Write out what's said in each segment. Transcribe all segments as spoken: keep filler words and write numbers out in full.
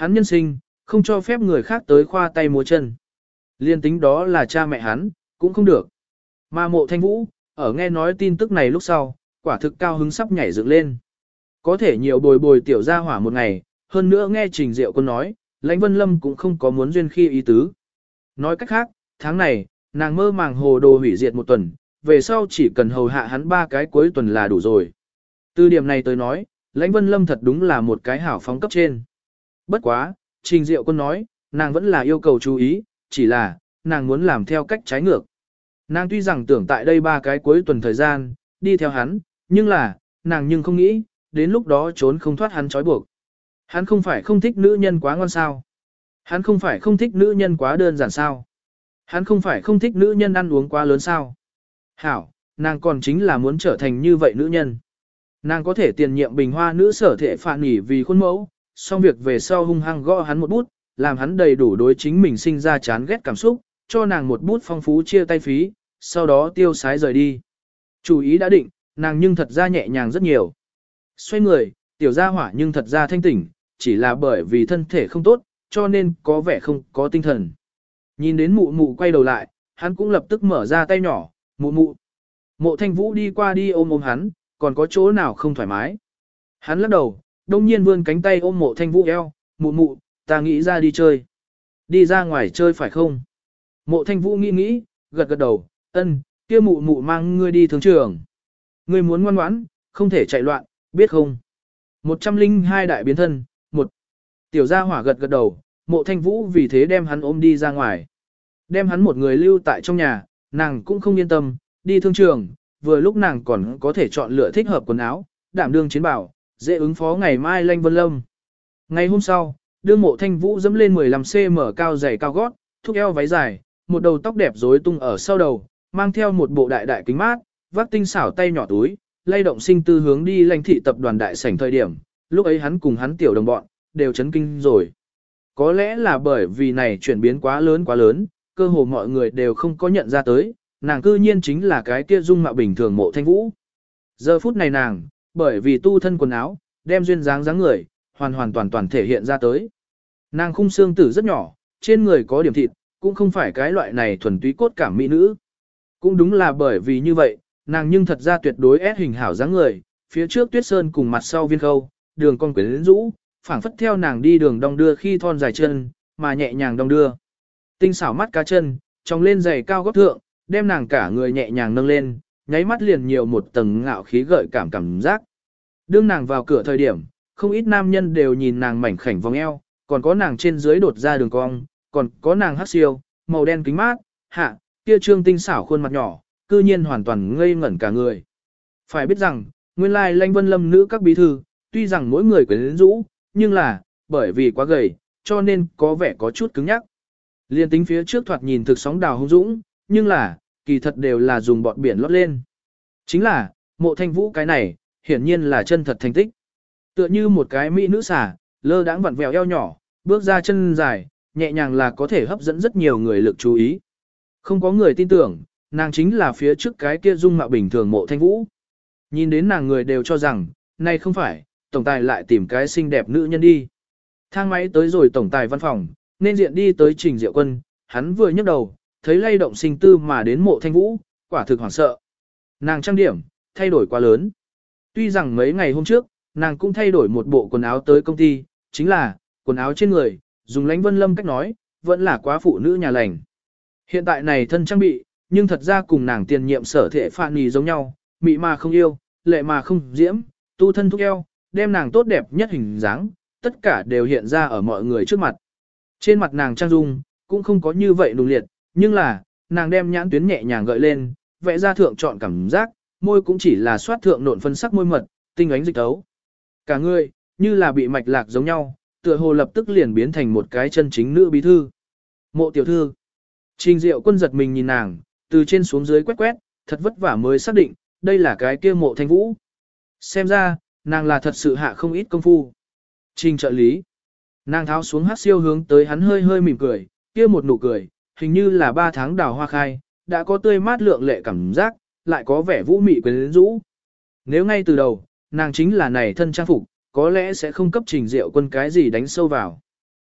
hắn nhân sinh, không cho phép người khác tới khoa tay múa chân. Liên tính đó là cha mẹ hắn, cũng không được. Mà Mộ Thanh Vũ, ở nghe nói tin tức này lúc sau, quả thực cao hứng sắp nhảy dựng lên. Có thể nhiều bồi bồi tiểu gia hỏa một ngày, hơn nữa nghe Trình Diệu Quân nói, Lãnh Vân Lâm cũng không có muốn duyên khi ý tứ. Nói cách khác, tháng này, nàng mơ màng hồ đồ hủy diệt một tuần, về sau chỉ cần hầu hạ hắn ba cái cuối tuần là đủ rồi. Từ điểm này tới nói, Lãnh Vân Lâm thật đúng là một cái hảo phóng cấp trên. Bất quá, Trình Diệu Quân nói, nàng vẫn là yêu cầu chú ý, chỉ là, nàng muốn làm theo cách trái ngược. Nàng tuy rằng tưởng tại đây ba cái cuối tuần thời gian, đi theo hắn, nhưng là, nàng nhưng không nghĩ, đến lúc đó trốn không thoát hắn trói buộc. Hắn không phải không thích nữ nhân quá ngon sao. Hắn không phải không thích nữ nhân quá đơn giản sao. Hắn không phải không thích nữ nhân ăn uống quá lớn sao. Hảo, nàng còn chính là muốn trở thành như vậy nữ nhân. Nàng có thể tiền nhiệm bình hoa nữ sở thể phản nghỉ vì khuôn mẫu, xong việc về sau hung hăng gõ hắn một bút, làm hắn đầy đủ đối chính mình sinh ra chán ghét cảm xúc, cho nàng một bút phong phú chia tay phí, sau đó tiêu sái rời đi. Chủ ý đã định, nàng nhưng thật ra nhẹ nhàng rất nhiều. Xoay người, tiểu gia hỏa nhưng thật ra thanh tỉnh, chỉ là bởi vì thân thể không tốt, cho nên có vẻ không có tinh thần. Nhìn đến mụ mụ quay đầu lại, hắn cũng lập tức mở ra tay nhỏ, mụ mụ. Mộ Thanh Vũ đi qua đi ôm ôm hắn, còn có chỗ nào không thoải mái. Hắn lắc đầu, đông nhiên vươn cánh tay ôm Mộ Thanh Vũ eo, mụ mụ, ta nghĩ ra đi chơi. Đi ra ngoài chơi phải không? Mộ Thanh Vũ nghĩ nghĩ, gật gật đầu, ân, kia mụ mụ mang ngươi đi thương trường. Ngươi muốn ngoan ngoãn, không thể chạy loạn, biết không? một trăm lẻ hai đại biến thân, một. Tiểu gia hỏa gật gật đầu, Mộ Thanh Vũ vì thế đem hắn ôm đi ra ngoài. Đem hắn một người lưu tại trong nhà, nàng cũng không yên tâm, đi thương trường, vừa lúc nàng còn có thể chọn lựa thích hợp quần áo, đảm đương chiến bảo, dễ ứng phó ngày mai Lãnh Vân Lâm. Ngày hôm sau, đương Mộ Thanh Vũ dẫm lên mười lăm xăng ti mét cao giày cao gót, thúc eo váy dài, một đầu tóc đẹp rối tung ở sau đầu, mang theo một bộ đại đại kính mát, vác tinh xảo tay nhỏ túi, lay động sinh tư hướng đi Lãnh thị tập đoàn đại sảnh thời điểm, lúc ấy hắn cùng hắn tiểu đồng bọn, đều chấn kinh rồi. Có lẽ là bởi vì này chuyển biến quá lớn quá lớn, cơ hồ mọi người đều không có nhận ra tới, nàng cư nhiên chính là cái kia dung mạo bình thường Mộ Thanh Vũ. Giờ phút này nàng, bởi vì tu thân quần áo, đem duyên dáng dáng người, hoàn hoàn toàn toàn thể hiện ra tới. Nàng khung xương tử rất nhỏ, trên người có điểm thịt, cũng không phải cái loại này thuần túy cốt cảm mỹ nữ. Cũng đúng là bởi vì như vậy, nàng nhưng thật ra tuyệt đối ép hình hảo dáng người, phía trước tuyết sơn cùng mặt sau viên khâu, đường con quyến rũ, phảng phất theo nàng đi đường đong đưa khi thon dài chân, mà nhẹ nhàng đong đưa. Tinh xảo mắt cá chân, tròng lên giày cao gót thượng, đem nàng cả người nhẹ nhàng nâng lên, nháy mắt liền nhiều một tầng ngạo khí gợi cảm cảm giác. Đương nàng vào cửa thời điểm, không ít nam nhân đều nhìn nàng mảnh khảnh vòng eo, còn có nàng trên dưới đột ra đường cong, còn có nàng hắc siêu, màu đen kính mát, hạ, kia trương tinh xảo khuôn mặt nhỏ, cư nhiên hoàn toàn ngây ngẩn cả người. Phải biết rằng, nguyên lai Lãnh Vân Lâm nữ các bí thư, tuy rằng mỗi người quyến rũ, nhưng là, bởi vì quá gầy, cho nên có vẻ có chút cứng nhắc. Liên tính phía trước thoạt nhìn thực sóng đào hung dũng, nhưng là, kỳ thật đều là dùng bọt biển lót lên. Chính là, Mộ Thanh Vũ cái này, hiển nhiên là chân thật thành tích. Tựa như một cái mỹ nữ xà, lơ đãng vặn vẹo eo nhỏ, bước ra chân dài, nhẹ nhàng là có thể hấp dẫn rất nhiều người lực chú ý. Không có người tin tưởng, nàng chính là phía trước cái kia dung mạo bình thường Mộ Thanh Vũ. Nhìn đến nàng người đều cho rằng, này không phải, tổng tài lại tìm cái xinh đẹp nữ nhân đi. Thang máy tới rồi tổng tài văn phòng, nên diện đi tới Trình Diệu Quân, hắn vừa nhấc đầu, thấy lay động sinh tư mà đến Mộ Thanh Vũ, quả thực hoảng sợ. Nàng trang điểm, thay đổi quá lớn. Tuy rằng mấy ngày hôm trước, nàng cũng thay đổi một bộ quần áo tới công ty, chính là, quần áo trên người, dùng Lãnh Vân Lâm cách nói, vẫn là quá phụ nữ nhà lành. Hiện tại này thân trang bị, nhưng thật ra cùng nàng tiền nhiệm sở thể phạn nì giống nhau, mị mà không yêu, lệ mà không diễm, tu thân thúc eo, đem nàng tốt đẹp nhất hình dáng, tất cả đều hiện ra ở mọi người trước mặt. Trên mặt nàng trang dung, cũng không có như vậy nùng liệt, nhưng là, nàng đem nhãn tuyến nhẹ nhàng gợi lên, vẽ ra thượng chọn cảm giác, môi cũng chỉ là soát thượng nộn phân sắc môi mật, tinh ánh dịch tấu. Cả người, như là bị mạch lạc giống nhau, tựa hồ lập tức liền biến thành một cái chân chính nữ bí thư. Mộ tiểu thư. Trình Diệu Quân giật mình nhìn nàng, từ trên xuống dưới quét quét, thật vất vả mới xác định, đây là cái kia Mộ Thanh Vũ. Xem ra, nàng là thật sự hạ không ít công phu. Trình trợ lý. Nàng tháo xuống hát siêu hướng tới hắn hơi hơi mỉm cười, kia một nụ cười, hình như là ba tháng đào hoa khai, đã có tươi mát lượng lệ cảm giác, lại có vẻ vũ mị quyến rũ. Nếu ngay từ đầu, nàng chính là này thân trang phục, có lẽ sẽ không cấp Trình Diệu Quân cái gì đánh sâu vào.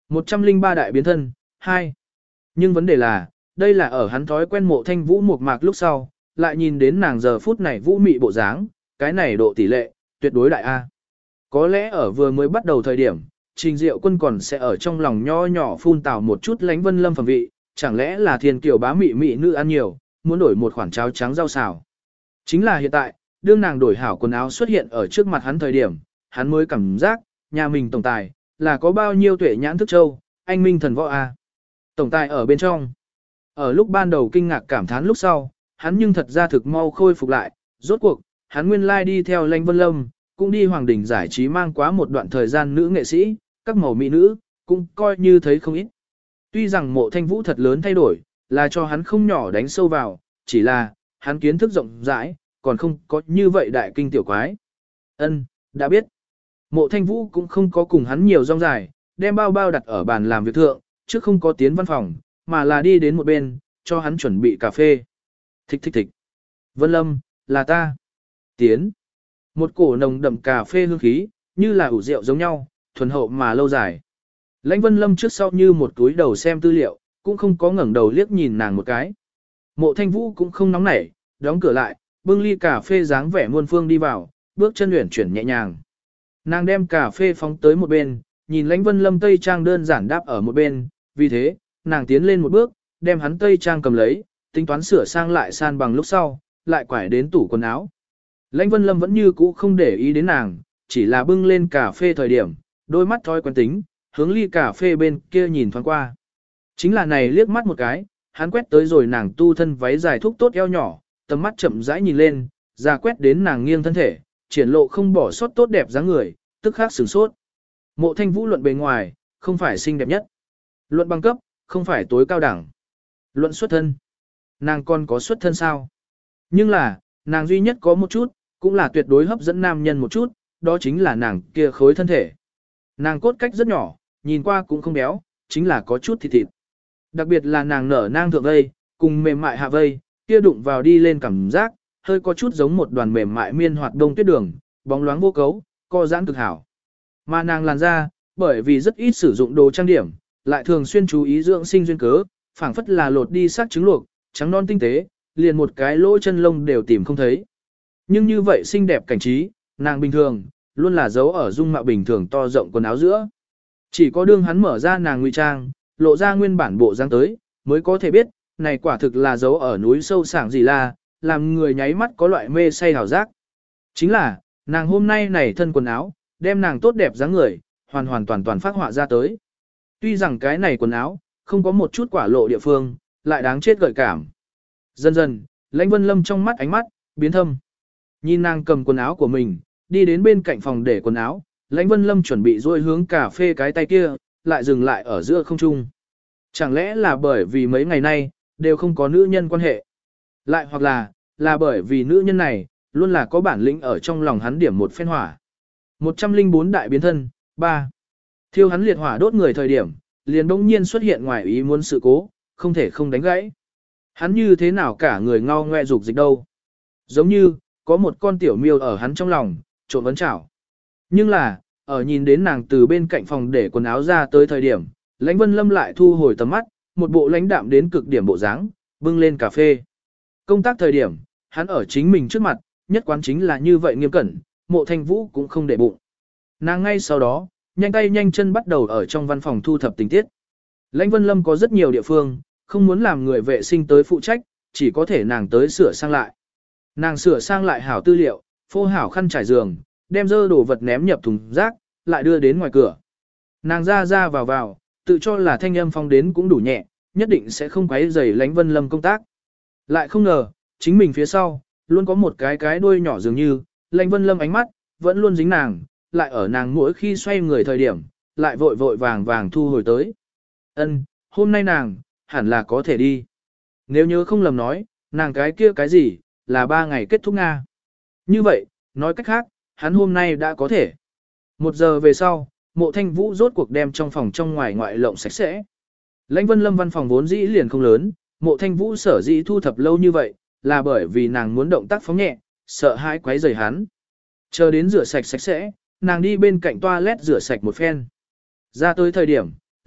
một trăm linh ba đại biến thân, hai. Nhưng vấn đề là, đây là ở hắn thói quen Mộ Thanh Vũ một mạc lúc sau, lại nhìn đến nàng giờ phút này vũ mị bộ dáng, cái này độ tỷ lệ, tuyệt đối đại A. Có lẽ ở vừa mới bắt đầu thời điểm, Trình Diệu Quân còn sẽ ở trong lòng nho nhỏ phun tào một chút lánh Vân Lâm phẩm vị, chẳng lẽ là thiên kiều bá mị mị nữ ăn nhiều, muốn đổi một khoản cháo trắng rau xào. Chính là hiện tại, đương nàng đổi hảo quần áo xuất hiện ở trước mặt hắn thời điểm, hắn mới cảm giác, nhà mình tổng tài, là có bao nhiêu tuệ nhãn thức châu, anh minh thần võ A. Tổng tài ở bên trong. Ở lúc ban đầu kinh ngạc cảm thán lúc sau, hắn nhưng thật ra thực mau khôi phục lại, rốt cuộc, hắn nguyên lai đi theo Lanh Vân Lâm, cũng đi Hoàng Đình giải trí mang quá một đoạn thời gian nữ nghệ sĩ, các màu mỹ nữ, cũng coi như thấy không ít. Tuy rằng Mộ Thanh Vũ thật lớn thay đổi, là cho hắn không nhỏ đánh sâu vào, chỉ là, hắn kiến thức rộng rãi, còn không có như vậy đại kinh tiểu quái. Ân, đã biết. Mộ Thanh Vũ cũng không có cùng hắn nhiều rong dài, đem bao bao đặt ở bàn làm việc thượng, chứ không có tiến văn phòng, mà là đi đến một bên, cho hắn chuẩn bị cà phê. Thích thích thích. Vân Lâm, là ta. Tiến. Một cổ nồng đậm cà phê hương khí, như là ủ rượu giống nhau, thuần hậu mà lâu dài. Lãnh Vân Lâm trước sau như một túi đầu xem tư liệu, cũng không có ngẩng đầu liếc nhìn nàng một cái. Mộ Thanh Vũ cũng không nóng nảy, đóng cửa lại, bưng ly cà phê dáng vẻ muôn phương đi vào, bước chân luyện chuyển nhẹ nhàng. Nàng đem cà phê phóng tới một bên, nhìn Lãnh Vân Lâm tây trang đơn giản đáp ở một bên, vì thế, nàng tiến lên một bước, đem hắn tây trang cầm lấy, tính toán sửa sang lại san bằng lúc sau, lại quải đến tủ quần áo. Lãnh Vân Lâm vẫn như cũ không để ý đến nàng, chỉ là bưng lên cà phê thời điểm, đôi mắt thói quen tính, hướng ly cà phê bên kia nhìn thoáng qua. Chính là này liếc mắt một cái, hắn quét tới rồi nàng tu thân váy dài thúc tốt eo nhỏ, tầm mắt chậm rãi nhìn lên, ra quét đến nàng nghiêng thân thể, triển lộ không bỏ sót tốt đẹp dáng người, tức khắc sửng sốt. Mộ Thanh Vũ luận bề ngoài, không phải xinh đẹp nhất. Luận bằng cấp, không phải tối cao đẳng. Luận xuất thân. Nàng còn có xuất thân sao? Nhưng là, nàng duy nhất có một chút, cũng là tuyệt đối hấp dẫn nam nhân một chút, đó chính là nàng kia khối thân thể. Nàng cốt cách rất nhỏ, nhìn qua cũng không béo, chính là có chút thịt thịt. Đặc biệt là nàng nở nang thượng vây, cùng mềm mại hạ vây, kia đụng vào đi lên cảm giác, hơi có chút giống một đoàn mềm mại miên hoạt đông tuyết đường, bóng loáng vô cấu, co giãn cực hảo. Mà nàng làn da, bởi vì rất ít sử dụng đồ trang điểm, lại thường xuyên chú ý dưỡng sinh duyên cớ, phảng phất là lột đi xác trứng luộc, trắng non tinh tế, liền một cái lỗ chân lông đều tìm không thấy. Nhưng như vậy xinh đẹp cảnh trí, nàng bình thường, luôn là giấu ở dung mạo bình thường to rộng quần áo giữa. Chỉ có đương hắn mở ra nàng ngụy trang, lộ ra nguyên bản bộ dáng tới, mới có thể biết, này quả thực là giấu ở núi sâu sảng gì là, làm người nháy mắt có loại mê say hào giác. Chính là, nàng hôm nay này thân quần áo, đem nàng tốt đẹp dáng người, hoàn hoàn toàn toàn phát họa ra tới. Tuy rằng cái này quần áo, không có một chút quả lộ địa phương, lại đáng chết gợi cảm. Dần dần, Lãnh Vân Lâm trong mắt ánh mắt, biến thâm. Nhìn nàng cầm quần áo của mình, đi đến bên cạnh phòng để quần áo, Lãnh Vân Lâm chuẩn bị dôi hướng cà phê cái tay kia, lại dừng lại ở giữa không trung. Chẳng lẽ là bởi vì mấy ngày nay, đều không có nữ nhân quan hệ. Lại hoặc là, là bởi vì nữ nhân này, luôn là có bản lĩnh ở trong lòng hắn điểm một phen hỏa. một trăm linh bốn đại biến thân, ba. Thiêu hắn liệt hỏa đốt người thời điểm, liền đông nhiên xuất hiện ngoài ý muốn sự cố, không thể không đánh gãy. Hắn như thế nào cả người ngao ngoe dục dịch đâu. Giống như, có một con tiểu miêu ở hắn trong lòng, trộn vấn chảo. Nhưng là, ở nhìn đến nàng từ bên cạnh phòng để quần áo ra tới thời điểm, Lãnh Vân Lâm lại thu hồi tầm mắt, một bộ lãnh đạm đến cực điểm bộ dáng, bưng lên cà phê. Công tác thời điểm, hắn ở chính mình trước mặt, nhất quán chính là như vậy nghiêm cẩn, Mộ Thanh Vũ cũng không để bụng. Nàng ngay sau đó, nhanh tay nhanh chân bắt đầu ở trong văn phòng thu thập tình tiết. Lãnh Vân Lâm có rất nhiều địa phương, không muốn làm người vệ sinh tới phụ trách, chỉ có thể nàng tới sửa sang lại. Nàng sửa sang lại hảo tư liệu, phô hảo khăn trải giường, đem dơ đồ vật ném nhập thùng rác, lại đưa đến ngoài cửa. Nàng ra ra vào vào, tự cho là thanh âm phong đến cũng đủ nhẹ, nhất định sẽ không quấy rầy Lãnh Vân Lâm công tác. Lại không ngờ, chính mình phía sau, luôn có một cái cái đuôi nhỏ dường như, Lãnh Vân Lâm ánh mắt, vẫn luôn dính nàng, lại ở nàng mỗi khi xoay người thời điểm, lại vội vội vàng vàng thu hồi tới. Ân, hôm nay nàng, hẳn là có thể đi. Nếu nhớ không lầm nói, nàng cái kia cái gì, là ba ngày kết thúc Nga. Như vậy, nói cách khác, hắn hôm nay đã có thể. Một giờ về sau, Mộ Thanh Vũ rốt cuộc đem trong phòng trong ngoài ngoại lộng sạch sẽ. Lãnh Vân Lâm văn phòng vốn dĩ liền không lớn, Mộ Thanh Vũ sở dĩ thu thập lâu như vậy, là bởi vì nàng muốn động tác phóng nhẹ, sợ hãi quấy rầy hắn. Chờ đến rửa sạch sạch sẽ, nàng đi bên cạnh toilet rửa sạch một phen. Ra tới thời điểm,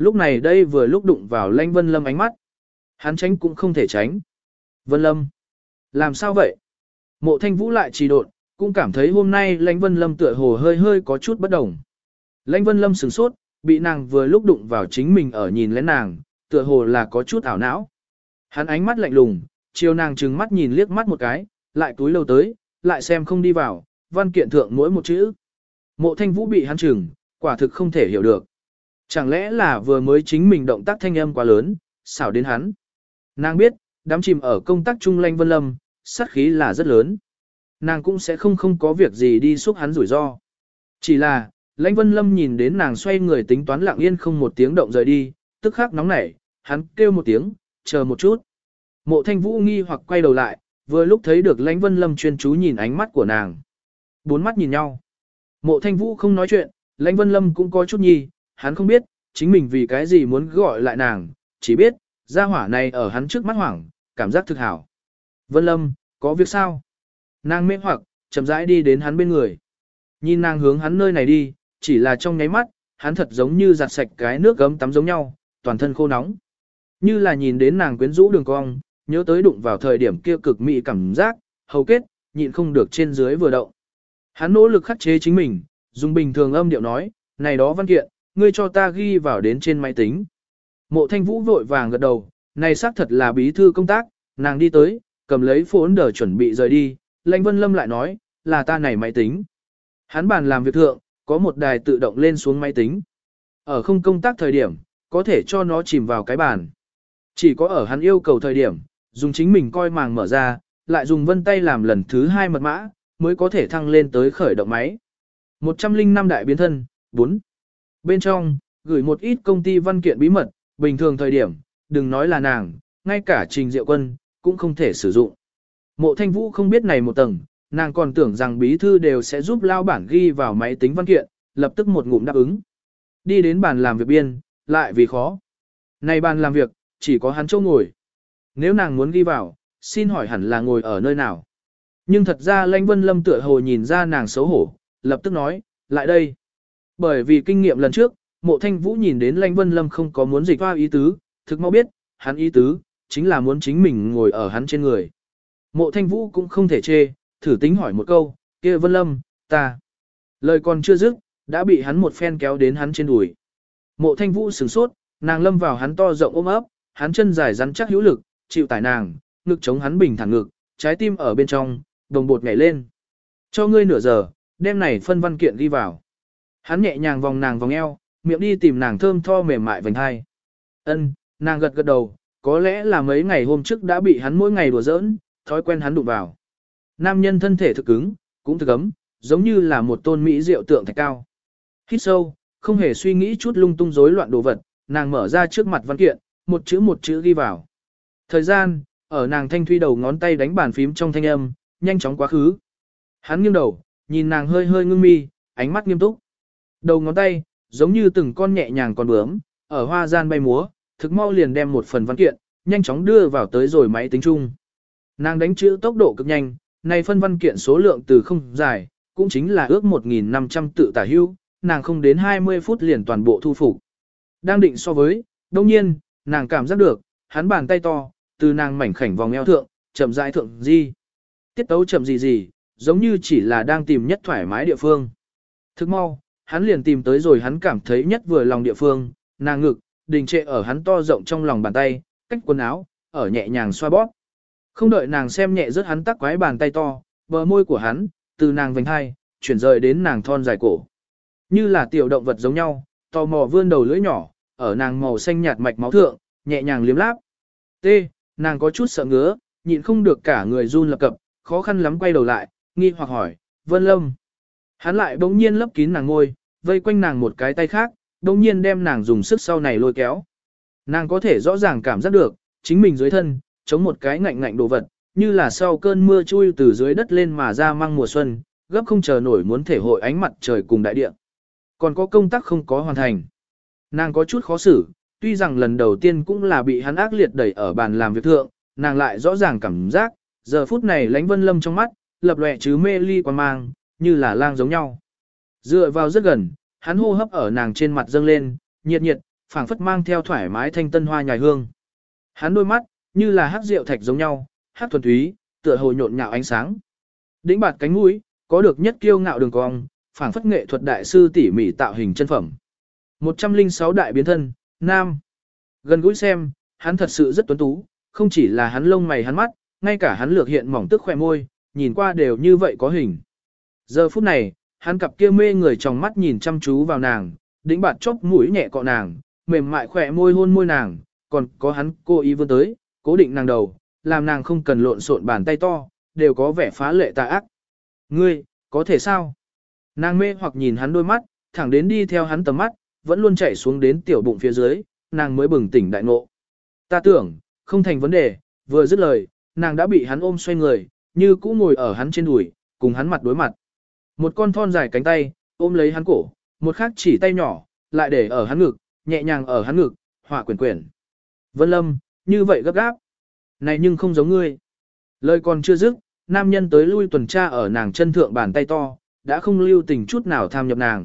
Lúc này đây vừa lúc đụng vào Lãnh Vân Lâm ánh mắt. Hắn tránh cũng không thể tránh. Vân Lâm. Làm sao vậy? Mộ Thanh Vũ lại trì độn, cũng cảm thấy hôm nay Lãnh Vân Lâm tựa hồ hơi hơi có chút bất đồng. Lãnh Vân Lâm sửng sốt, bị nàng vừa lúc đụng vào chính mình ở nhìn lén nàng, tựa hồ là có chút ảo não. Hắn ánh mắt lạnh lùng, chiều nàng trừng mắt nhìn liếc mắt một cái, lại túi lâu tới, lại xem không đi vào, văn kiện thượng mỗi một chữ. Mộ Thanh Vũ bị hắn trừng, quả thực không thể hiểu được. Chẳng lẽ là vừa mới chính mình động tác thanh âm quá lớn, xảo đến hắn. Nàng biết, đám chìm ở công tác chung Lãnh Vân Lâm, sát khí là rất lớn. Nàng cũng sẽ không không có việc gì đi xúc hắn rủi ro. Chỉ là, Lãnh Vân Lâm nhìn đến nàng xoay người tính toán lặng yên không một tiếng động rời đi, tức khắc nóng nảy, hắn kêu một tiếng, chờ một chút. Mộ Thanh Vũ nghi hoặc quay đầu lại, vừa lúc thấy được Lãnh Vân Lâm chuyên chú nhìn ánh mắt của nàng. Bốn mắt nhìn nhau. Mộ Thanh Vũ không nói chuyện, Lãnh Vân Lâm cũng có chút nhi, hắn không biết, chính mình vì cái gì muốn gọi lại nàng, chỉ biết, gia hỏa này ở hắn trước mắt hoảng, cảm giác thực hảo. Vân Lâm, có việc sao? Nàng mê hoặc, chậm rãi đi đến hắn bên người. Nhìn nàng hướng hắn nơi này đi, chỉ là trong nháy mắt, hắn thật giống như giặt sạch cái nước gấm tắm giống nhau, toàn thân khô nóng. Như là nhìn đến nàng quyến rũ đường cong, nhớ tới đụng vào thời điểm kia cực mị cảm giác, hầu kết, nhịn không được trên dưới vừa động. Hắn nỗ lực khắc chế chính mình, dùng bình thường âm điệu nói, này đó văn kiện, ngươi cho ta ghi vào đến trên máy tính. Mộ Thanh Vũ vội vàng gật đầu, này xác thật là bí thư công tác, nàng đi tới, cầm lấy phốn đờ chuẩn bị rời đi, Lãnh Vân Lâm lại nói, là ta này máy tính. Hắn bàn làm việc thượng, có một đài tự động lên xuống máy tính. Ở không công tác thời điểm, có thể cho nó chìm vào cái bàn. Chỉ có ở hắn yêu cầu thời điểm, dùng chính mình coi màng mở ra, lại dùng vân tay làm lần thứ hai mật mã, mới có thể thăng lên tới khởi động máy. một trăm linh năm đại biến thân, bốn. Bên trong, gửi một ít công ty văn kiện bí mật, bình thường thời điểm, đừng nói là nàng, ngay cả Trình Diệu Quân, cũng không thể sử dụng. Mộ Thanh Vũ không biết này một tầng, nàng còn tưởng rằng bí thư đều sẽ giúp lao bản ghi vào máy tính văn kiện, lập tức một ngụm đáp ứng. Đi đến bàn làm việc biên, lại vì khó. Này bàn làm việc, chỉ có hắn chỗ ngồi. Nếu nàng muốn ghi vào, xin hỏi hẳn là ngồi ở nơi nào. Nhưng thật ra Lãnh Vân Lâm tựa hồ nhìn ra nàng xấu hổ, lập tức nói, lại đây. Bởi vì kinh nghiệm lần trước, Mộ Thanh Vũ nhìn đến Lãnh Vân Lâm không có muốn dịch hoa ý tứ, thực mau biết, hắn ý tứ, chính là muốn chính mình ngồi ở hắn trên người. Mộ Thanh Vũ cũng không thể chê, thử tính hỏi một câu, kia Vân Lâm, ta. Lời còn chưa dứt, đã bị hắn một phen kéo đến hắn trên đùi. Mộ Thanh Vũ sửng sốt, nàng lâm vào hắn to rộng ôm ấp, hắn chân dài rắn chắc hữu lực, chịu tải nàng, ngực chống hắn bình thản ngực, trái tim ở bên trong, đồng bột nhảy lên. Cho ngươi nửa giờ, đem này phân văn kiện ghi vào. Hắn nhẹ nhàng vòng nàng vòng eo, miệng đi tìm nàng thơm tho mềm mại vành hai. Ân, nàng gật gật đầu, có lẽ là mấy ngày hôm trước đã bị hắn mỗi ngày đùa giỡn, thói quen hắn đụng vào. Nam nhân thân thể thực cứng, cũng thực ấm, giống như là một tôn mỹ diệu tượng thạch cao. Hít sâu, không hề suy nghĩ chút lung tung rối loạn đồ vật, nàng mở ra trước mặt văn kiện, một chữ một chữ ghi vào. Thời gian, ở nàng thanh thuy đầu ngón tay đánh bàn phím trong thanh âm, nhanh chóng quá khứ. Hắn nghiêng đầu, nhìn nàng hơi hơi ngưng mi, ánh mắt nghiêm túc. Đầu ngón tay, giống như từng con nhẹ nhàng con bướm, ở hoa gian bay múa, thực mau liền đem một phần văn kiện, nhanh chóng đưa vào tới rồi máy tính chung. Nàng đánh chữ tốc độ cực nhanh, này phân văn kiện số lượng từ không dài, cũng chính là ước một nghìn năm trăm tự tả hữu, nàng không đến hai mươi phút liền toàn bộ thu phục. Đang định so với, đồng nhiên, nàng cảm giác được, hắn bàn tay to, từ nàng mảnh khảnh vòng eo thượng, chậm rãi thượng di. Tiết tấu chậm gì gì, giống như chỉ là đang tìm nhất thoải mái địa phương. Thức mau, hắn liền tìm tới rồi hắn cảm thấy nhất vừa lòng địa phương, nàng ngực, đình trệ ở hắn to rộng trong lòng bàn tay, cách quần áo, ở nhẹ nhàng xoa bóp. Không đợi nàng xem nhẹ rớt hắn tắc quái bàn tay to, bờ môi của hắn, từ nàng vành hai, chuyển rời đến nàng thon dài cổ. Như là tiểu động vật giống nhau, tò mò vươn đầu lưỡi nhỏ, ở nàng màu xanh nhạt mạch máu thượng, nhẹ nhàng liếm láp. T, nàng có chút sợ ngứa, nhịn không được cả người run lập cập, khó khăn lắm quay đầu lại, nghi hoặc hỏi, Vân Lâm. Hắn lại bỗng nhiên lấp kín nàng ngôi, vây quanh nàng một cái tay khác, bỗng nhiên đem nàng dùng sức sau này lôi kéo. Nàng có thể rõ ràng cảm giác được, chính mình dưới thân, chống một cái ngạnh ngạnh đồ vật, như là sau cơn mưa chui từ dưới đất lên mà ra mang mùa xuân, gấp không chờ nổi muốn thể hội ánh mặt trời cùng đại địa. Còn có công tác không có hoàn thành. Nàng có chút khó xử, tuy rằng lần đầu tiên cũng là bị hắn ác liệt đẩy ở bàn làm việc thượng, nàng lại rõ ràng cảm giác, giờ phút này Lãnh Vân Lâm trong mắt, lập lòe chứ mê ly quan mang, như là lang giống nhau. Dựa vào rất gần, hắn hô hấp ở nàng trên mặt dâng lên, nhiệt nhiệt, phảng phất mang theo thoải mái thanh tân hoa nhài hương. Hắn đôi mắt, như là hắc rượu thạch giống nhau, hắc thuần túy, tựa hồ nhộn nhạo ánh sáng. Đĩnh bạt cánh mũi, có được nhất kiêu ngạo đường cong, phảng phất nghệ thuật đại sư tỉ mỉ tạo hình chân phẩm. một trăm lẻ sáu đại biến thân, nam. Gần gũi xem, hắn thật sự rất tuấn tú, không chỉ là hắn lông mày hắn mắt, ngay cả hắn lược hiện mỏng tức khỏe môi, nhìn qua đều như vậy có hình. Giờ phút này, hắn cặp kia mê người trong mắt nhìn chăm chú vào nàng, đĩnh bạt chốc mũi nhẹ cọ nàng, mềm mại khỏe môi hôn môi nàng, còn có hắn cố ý vươn tới, cố định nàng đầu, làm nàng không cần lộn xộn bàn tay to, đều có vẻ phá lệ tà ác. Ngươi, có thể sao? Nàng mê hoặc nhìn hắn đôi mắt, thẳng đến đi theo hắn tầm mắt, vẫn luôn chảy xuống đến tiểu bụng phía dưới, nàng mới bừng tỉnh đại ngộ. Ta tưởng, không thành vấn đề, vừa dứt lời, nàng đã bị hắn ôm xoay người, như cũ ngồi ở hắn trên đùi, cùng hắn mặt đối mặt. Một con thon dài cánh tay, ôm lấy hắn cổ, một khác chỉ tay nhỏ, lại để ở hắn ngực, nhẹ nhàng ở hắn ngực, họa quyển quyển. Vân Lâm, như vậy gấp gáp. Này nhưng không giống ngươi. Lời còn chưa dứt, nam nhân tới lui tuần tra ở nàng chân thượng bàn tay to, đã không lưu tình chút nào tham nhập nàng.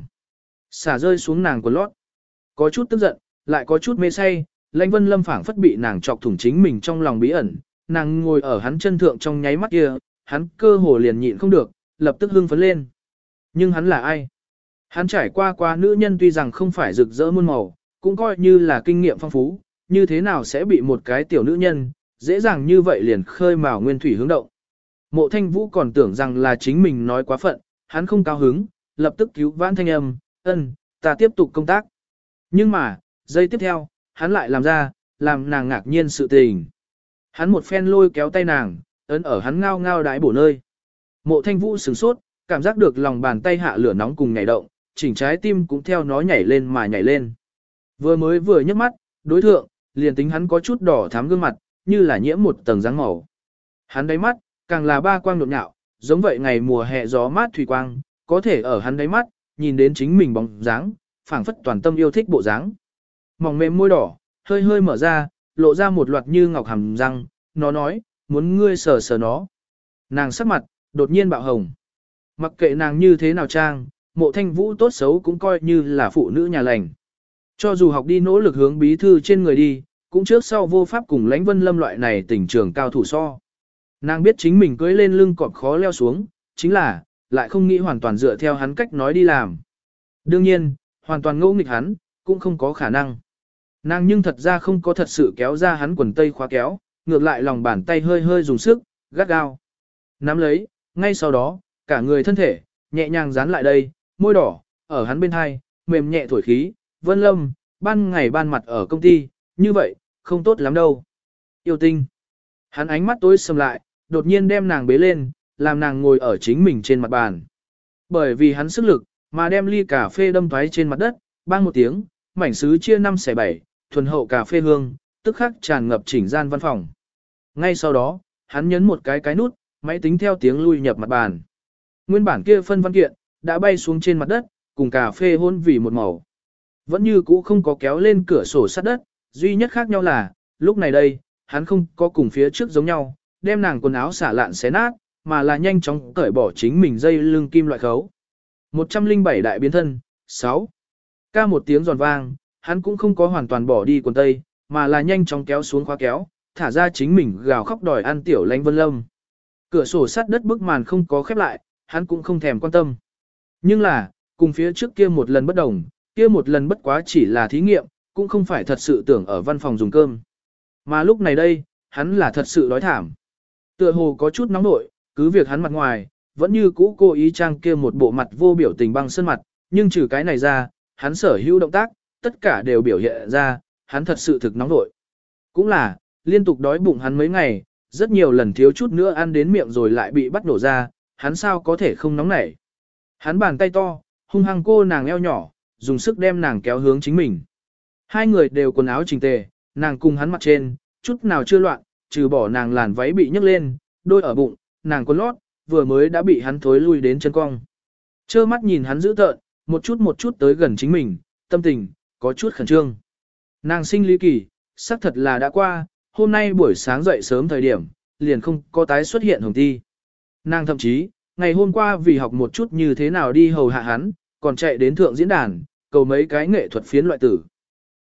Xả rơi xuống nàng quần lót. Có chút tức giận, lại có chút mê say, Lãnh Vân Lâm phảng phất bị nàng chọc thủng chính mình trong lòng bí ẩn, nàng ngồi ở hắn chân thượng trong nháy mắt kia, hắn cơ hồ liền nhịn không được, lập tức hưng phấn lên. Nhưng hắn là ai? Hắn trải qua qua nữ nhân tuy rằng không phải rực rỡ muôn màu, cũng coi như là kinh nghiệm phong phú, như thế nào sẽ bị một cái tiểu nữ nhân, dễ dàng như vậy liền khơi mào nguyên thủy hướng động. Mộ Thanh Vũ còn tưởng rằng là chính mình nói quá phận, hắn không cao hứng, lập tức cứu vãn thanh âm, ân, ta tiếp tục công tác. Nhưng mà, giây tiếp theo, hắn lại làm ra, làm nàng ngạc nhiên sự tình. Hắn một phen lôi kéo tay nàng, ấn ở hắn ngao ngao đái bổ nơi. Mộ Thanh Vũ sửng sốt, cảm giác được lòng bàn tay hạ lửa nóng cùng nhảy động, chỉnh trái tim cũng theo nó nhảy lên mà nhảy lên. Vừa mới vừa nhấc mắt, đối thượng, liền tính hắn có chút đỏ thắm gương mặt, như là nhiễm một tầng dáng màu. Hắn đáy mắt, càng là ba quang nhộn nhạo, giống vậy ngày mùa hè gió mát thủy quang, có thể ở hắn đáy mắt, nhìn đến chính mình bóng dáng, phảng phất toàn tâm yêu thích bộ dáng. Mỏng mềm môi đỏ, hơi hơi mở ra, lộ ra một loạt như ngọc hàm răng, nó nói, muốn ngươi sờ sờ nó. Nàng sắc mặt, đột nhiên bạo hồng. Mặc kệ nàng như thế nào trang, Mộ Thanh Vũ tốt xấu cũng coi như là phụ nữ nhà lành. Cho dù học đi nỗ lực hướng bí thư trên người đi, cũng trước sau vô pháp cùng Lãnh Vân Lâm loại này tình trường cao thủ so. Nàng biết chính mình cưỡi lên lưng cọp khó leo xuống, chính là, lại không nghĩ hoàn toàn dựa theo hắn cách nói đi làm. Đương nhiên, hoàn toàn ngỗ nghịch hắn, cũng không có khả năng. Nàng nhưng thật ra không có thật sự kéo ra hắn quần tây khóa kéo, ngược lại lòng bàn tay hơi hơi dùng sức, gắt gao. Nắm lấy, ngay sau đó, cả người thân thể, nhẹ nhàng dán lại đây, môi đỏ, ở hắn bên hai, mềm nhẹ thổi khí, Vân Lâm, ban ngày ban mặt ở công ty, như vậy, không tốt lắm đâu. Yêu tinh. Hắn ánh mắt tối sầm lại, đột nhiên đem nàng bế lên, làm nàng ngồi ở chính mình trên mặt bàn. Bởi vì hắn sức lực, mà đem ly cà phê đâm thoái trên mặt đất, bang một tiếng, mảnh sứ chia năm xẻ bảy, thuần hậu cà phê hương, tức khắc tràn ngập chỉnh gian văn phòng. Ngay sau đó, hắn nhấn một cái cái nút, máy tính theo tiếng lui nhập mặt bàn. Nguyên bản kia phân văn kiện, đã bay xuống trên mặt đất, cùng cà phê hôn vì một màu. Vẫn như cũ không có kéo lên cửa sổ sắt đất, duy nhất khác nhau là, lúc này đây, hắn không có cùng phía trước giống nhau, đem nàng quần áo xả lạn xé nát, mà là nhanh chóng cởi bỏ chính mình dây lưng kim loại khấu. một trăm lẻ bảy đại biến thân, sáu. Ca một tiếng giòn vang, hắn cũng không có hoàn toàn bỏ đi quần tây, mà là nhanh chóng kéo xuống khóa kéo, thả ra chính mình gào khóc đòi ăn tiểu Lãnh Vân Lâm. Cửa sổ sắt đất bức màn không có khép lại, hắn cũng không thèm quan tâm. Nhưng là, cùng phía trước kia một lần bất đồng, kia một lần bất quá chỉ là thí nghiệm, cũng không phải thật sự tưởng ở văn phòng dùng cơm. Mà lúc này đây, hắn là thật sự đói thảm. Tựa hồ có chút nóng nội, cứ việc hắn mặt ngoài, vẫn như cũ cố ý trang kia một bộ mặt vô biểu tình băng sơn mặt, nhưng trừ cái này ra, hắn sở hữu động tác, tất cả đều biểu hiện ra, hắn thật sự thực nóng nội. Cũng là, liên tục đói bụng hắn mấy ngày, rất nhiều lần thiếu chút nữa ăn đến miệng rồi lại bị bắt nổ ra, hắn sao có thể không nóng nảy. Hắn bàn tay to, hung hăng cô nàng eo nhỏ, dùng sức đem nàng kéo hướng chính mình. Hai người đều quần áo chỉnh tề, nàng cùng hắn mặt trên, chút nào chưa loạn, trừ bỏ nàng làn váy bị nhấc lên, đôi ở bụng, nàng quần lót, vừa mới đã bị hắn thối lui đến chân cong. Trơ mắt nhìn hắn giữ tợn, một chút một chút tới gần chính mình, tâm tình, có chút khẩn trương. Nàng sinh lý kỳ, xác thật là đã qua, hôm nay buổi sáng dậy sớm thời điểm, liền không có tái xuất hiện hồng ti. Nàng thậm chí, ngày hôm qua vì học một chút như thế nào đi hầu hạ hắn, còn chạy đến thượng diễn đàn, cầu mấy cái nghệ thuật phiến loại tử.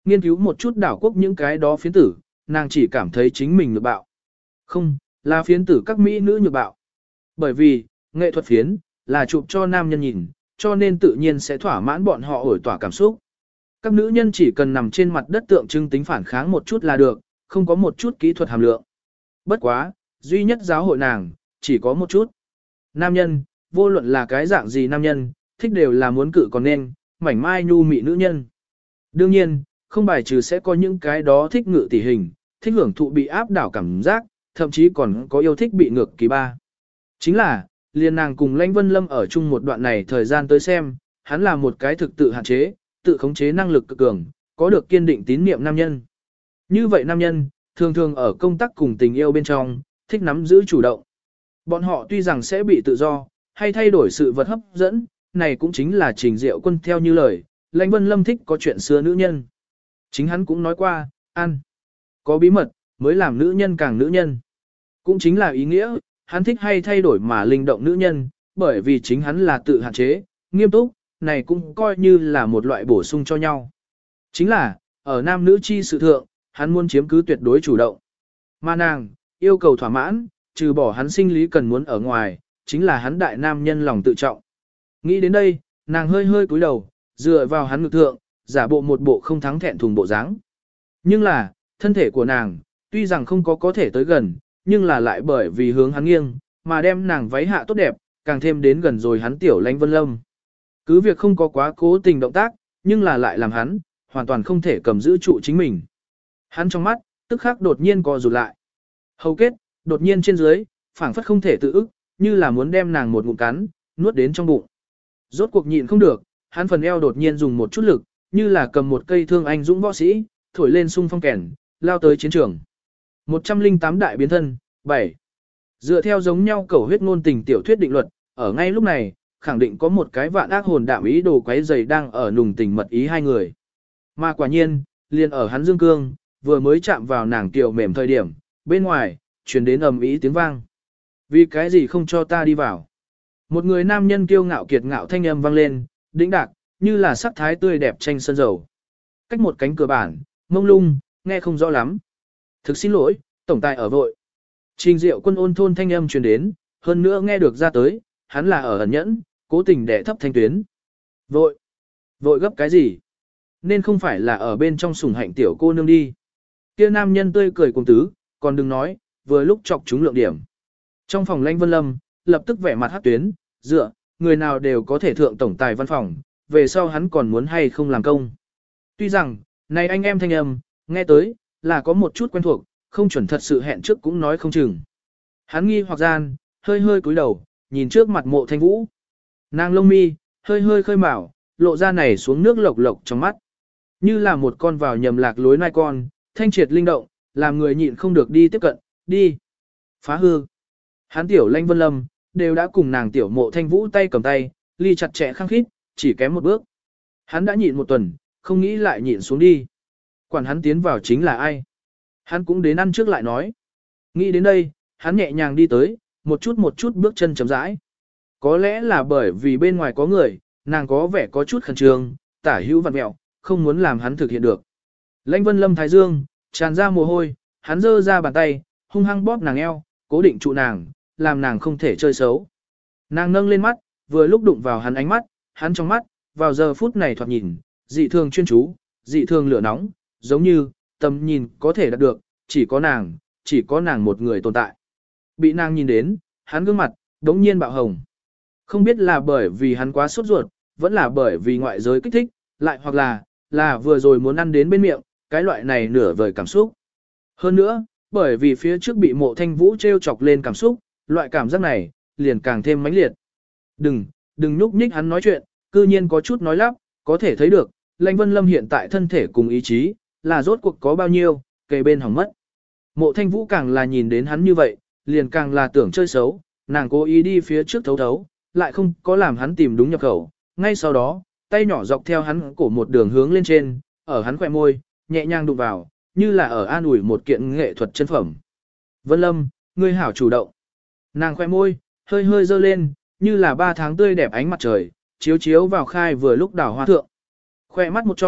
Nghiên cứu một chút đảo quốc những cái đó phiến tử, nàng chỉ cảm thấy chính mình nhược bạo. Không, là phiến tử các mỹ nữ nhược bạo. Bởi vì, nghệ thuật phiến, là chụp cho nam nhân nhìn, cho nên tự nhiên sẽ thỏa mãn bọn họ ổi tỏa cảm xúc. Các nữ nhân chỉ cần nằm trên mặt đất tượng trưng tính phản kháng một chút là được, không có một chút kỹ thuật hàm lượng. Bất quá, duy nhất giáo hội nàng, chỉ có một chút. Nam nhân, vô luận là cái dạng gì nam nhân, thích đều là muốn cự còn nên, mảnh mai nhu mị nữ nhân. Đương nhiên, không bài trừ sẽ có những cái đó thích ngự tỉ hình, thích hưởng thụ bị áp đảo cảm giác, thậm chí còn có yêu thích bị ngược kỳ ba. Chính là, liền nàng cùng Lãnh Vân Lâm ở chung một đoạn này thời gian tới xem, hắn là một cái thực tự hạn chế, tự khống chế năng lực cực cường, có được kiên định tín niệm nam nhân. Như vậy nam nhân, thường thường ở công tác cùng tình yêu bên trong, thích nắm giữ chủ động. Bọn họ tuy rằng sẽ bị tự do, hay thay đổi sự vật hấp dẫn, này cũng chính là Trình Diệu Quân theo như lời, Lãnh Vân Lâm thích có chuyện xưa nữ nhân. Chính hắn cũng nói qua, ăn, có bí mật, mới làm nữ nhân càng nữ nhân. Cũng chính là ý nghĩa, hắn thích hay thay đổi mà linh động nữ nhân, bởi vì chính hắn là tự hạn chế, nghiêm túc, này cũng coi như là một loại bổ sung cho nhau. Chính là, ở nam nữ chi sự thượng, hắn muốn chiếm cứ tuyệt đối chủ động. Mà nàng, yêu cầu thỏa mãn, trừ bỏ hắn sinh lý cần muốn ở ngoài, chính là hắn đại nam nhân lòng tự trọng. Nghĩ đến đây, nàng hơi hơi cúi đầu, dựa vào hắn ngực thượng, giả bộ một bộ không thắng thẹn thùng bộ dáng. Nhưng là, thân thể của nàng, tuy rằng không có có thể tới gần, nhưng là lại bởi vì hướng hắn nghiêng, mà đem nàng váy hạ tốt đẹp, càng thêm đến gần rồi hắn tiểu Lãnh Vân Lâm. Cứ việc không có quá cố tình động tác, nhưng là lại làm hắn, hoàn toàn không thể cầm giữ trụ chính mình. Hắn trong mắt, tức khắc đột nhiên co rụt lại. Hầu kết, đột nhiên trên dưới, phảng phất không thể tự ức, như là muốn đem nàng một ngụm cắn, nuốt đến trong bụng. Rốt cuộc nhịn không được, hắn phần eo đột nhiên dùng một chút lực, như là cầm một cây thương anh dũng võ sĩ, thổi lên sung phong kèn, lao tới chiến trường. một trăm lẻ tám đại biến thân, bảy. Dựa theo giống nhau cầu huyết ngôn tình tiểu thuyết định luật, ở ngay lúc này, khẳng định có một cái vạn ác hồn đạm ý đồ quấy giày đang ở nùng tình mật ý hai người. Mà quả nhiên, liền ở hắn dương cương, vừa mới chạm vào nàng tiểu mềm thời điểm, bên ngoài, truyền đến ầm ĩ tiếng vang. Vì cái gì không cho ta đi vào? Một người nam nhân kiêu ngạo kiệt ngạo thanh âm vang lên, đĩnh đạc, như là sắc thái tươi đẹp tranh sơn dầu. Cách một cánh cửa bản, mông lung, nghe không rõ lắm. Thực xin lỗi, tổng tài ở vội. Trình Diệu Quân ôn thôn thanh âm truyền đến, hơn nữa nghe được ra tới, hắn là ở ẩn nhẫn, cố tình đè thấp thanh tuyến. Vội? Vội gấp cái gì? Nên không phải là ở bên trong sủng hạnh tiểu cô nương đi. Kia nam nhân tươi cười cùng tứ, còn đừng nói, vừa lúc chọc chúng lượng điểm. Trong phòng Lãnh Vân Lâm, lập tức vẻ mặt hắc tuyến, dựa, người nào đều có thể thượng tổng tài văn phòng, về sau hắn còn muốn hay không làm công. Tuy rằng, này anh em thanh âm, nghe tới, là có một chút quen thuộc, không chuẩn thật sự hẹn trước cũng nói không chừng. Hắn nghi hoặc gian, hơi hơi cúi đầu, nhìn trước mặt Mộ Thanh Vũ. Nàng lông mi, hơi hơi khơi mào, lộ ra này xuống nước lộc lộc trong mắt. Như là một con vào nhầm lạc lối nai con, thanh triệt linh động, làm người nhịn không được đi tiếp cận, đi. Phá hư. Hắn tiểu Lãnh Vân Lâm, đều đã cùng nàng tiểu Mộ Thanh Vũ tay cầm tay, ly chặt chẽ khăng khít, chỉ kém một bước. Hắn đã nhịn một tuần, không nghĩ lại nhịn xuống đi. Quản hắn tiến vào chính là ai? Hắn cũng đến ăn trước lại nói. Nghĩ đến đây, hắn nhẹ nhàng đi tới, một chút một chút bước chân chậm rãi. Có lẽ là bởi vì bên ngoài có người, nàng có vẻ có chút khẩn trương, tả hữu vặn mẹo, không muốn làm hắn thực hiện được. Lãnh Vân Lâm thái dương, tràn ra mồ hôi, hắn giơ ra bàn tay, hung hăng bóp nàng eo, cố định trụ nàng, làm nàng không thể chơi xấu. Nàng nâng lên mắt, vừa lúc đụng vào hắn ánh mắt, hắn trong mắt, vào giờ phút này thoạt nhìn, dị thường chuyên chú, dị thường lửa nóng, giống như, tầm nhìn có thể đạt được, chỉ có nàng, chỉ có nàng một người tồn tại. Bị nàng nhìn đến, hắn gương mặt, đống nhiên bạo hồng. Không biết là bởi vì hắn quá sốt ruột, vẫn là bởi vì ngoại giới kích thích, lại hoặc là, là vừa rồi muốn ăn đến bên miệng, cái loại này nửa vời cảm xúc. Hơn nữa, bởi vì phía trước bị Mộ Thanh Vũ treo chọc lên cảm xúc, loại cảm giác này, liền càng thêm mãnh liệt. Đừng, đừng nhúc nhích hắn nói chuyện, cư nhiên có chút nói lắp, có thể thấy được, Lãnh Vân Lâm hiện tại thân thể cùng ý chí, là rốt cuộc có bao nhiêu, kề bên hỏng mất. Mộ Thanh Vũ càng là nhìn đến hắn như vậy, liền càng là tưởng chơi xấu, nàng cố ý đi phía trước thấu thấu, lại không có làm hắn tìm đúng nhập khẩu, ngay sau đó, tay nhỏ dọc theo hắn cổ một đường hướng lên trên, ở hắn khỏe môi, nhẹ nhàng đụng vào, như là ở an ủi một kiện nghệ thuật chân phẩm. Vân Lâm, ngươi hảo chủ động. Nàng khỏe môi, hơi hơi dơ lên, như là ba tháng tươi đẹp ánh mặt trời, chiếu chiếu vào khai vừa lúc đảo hoa thượng. Khoe mắt một trọn,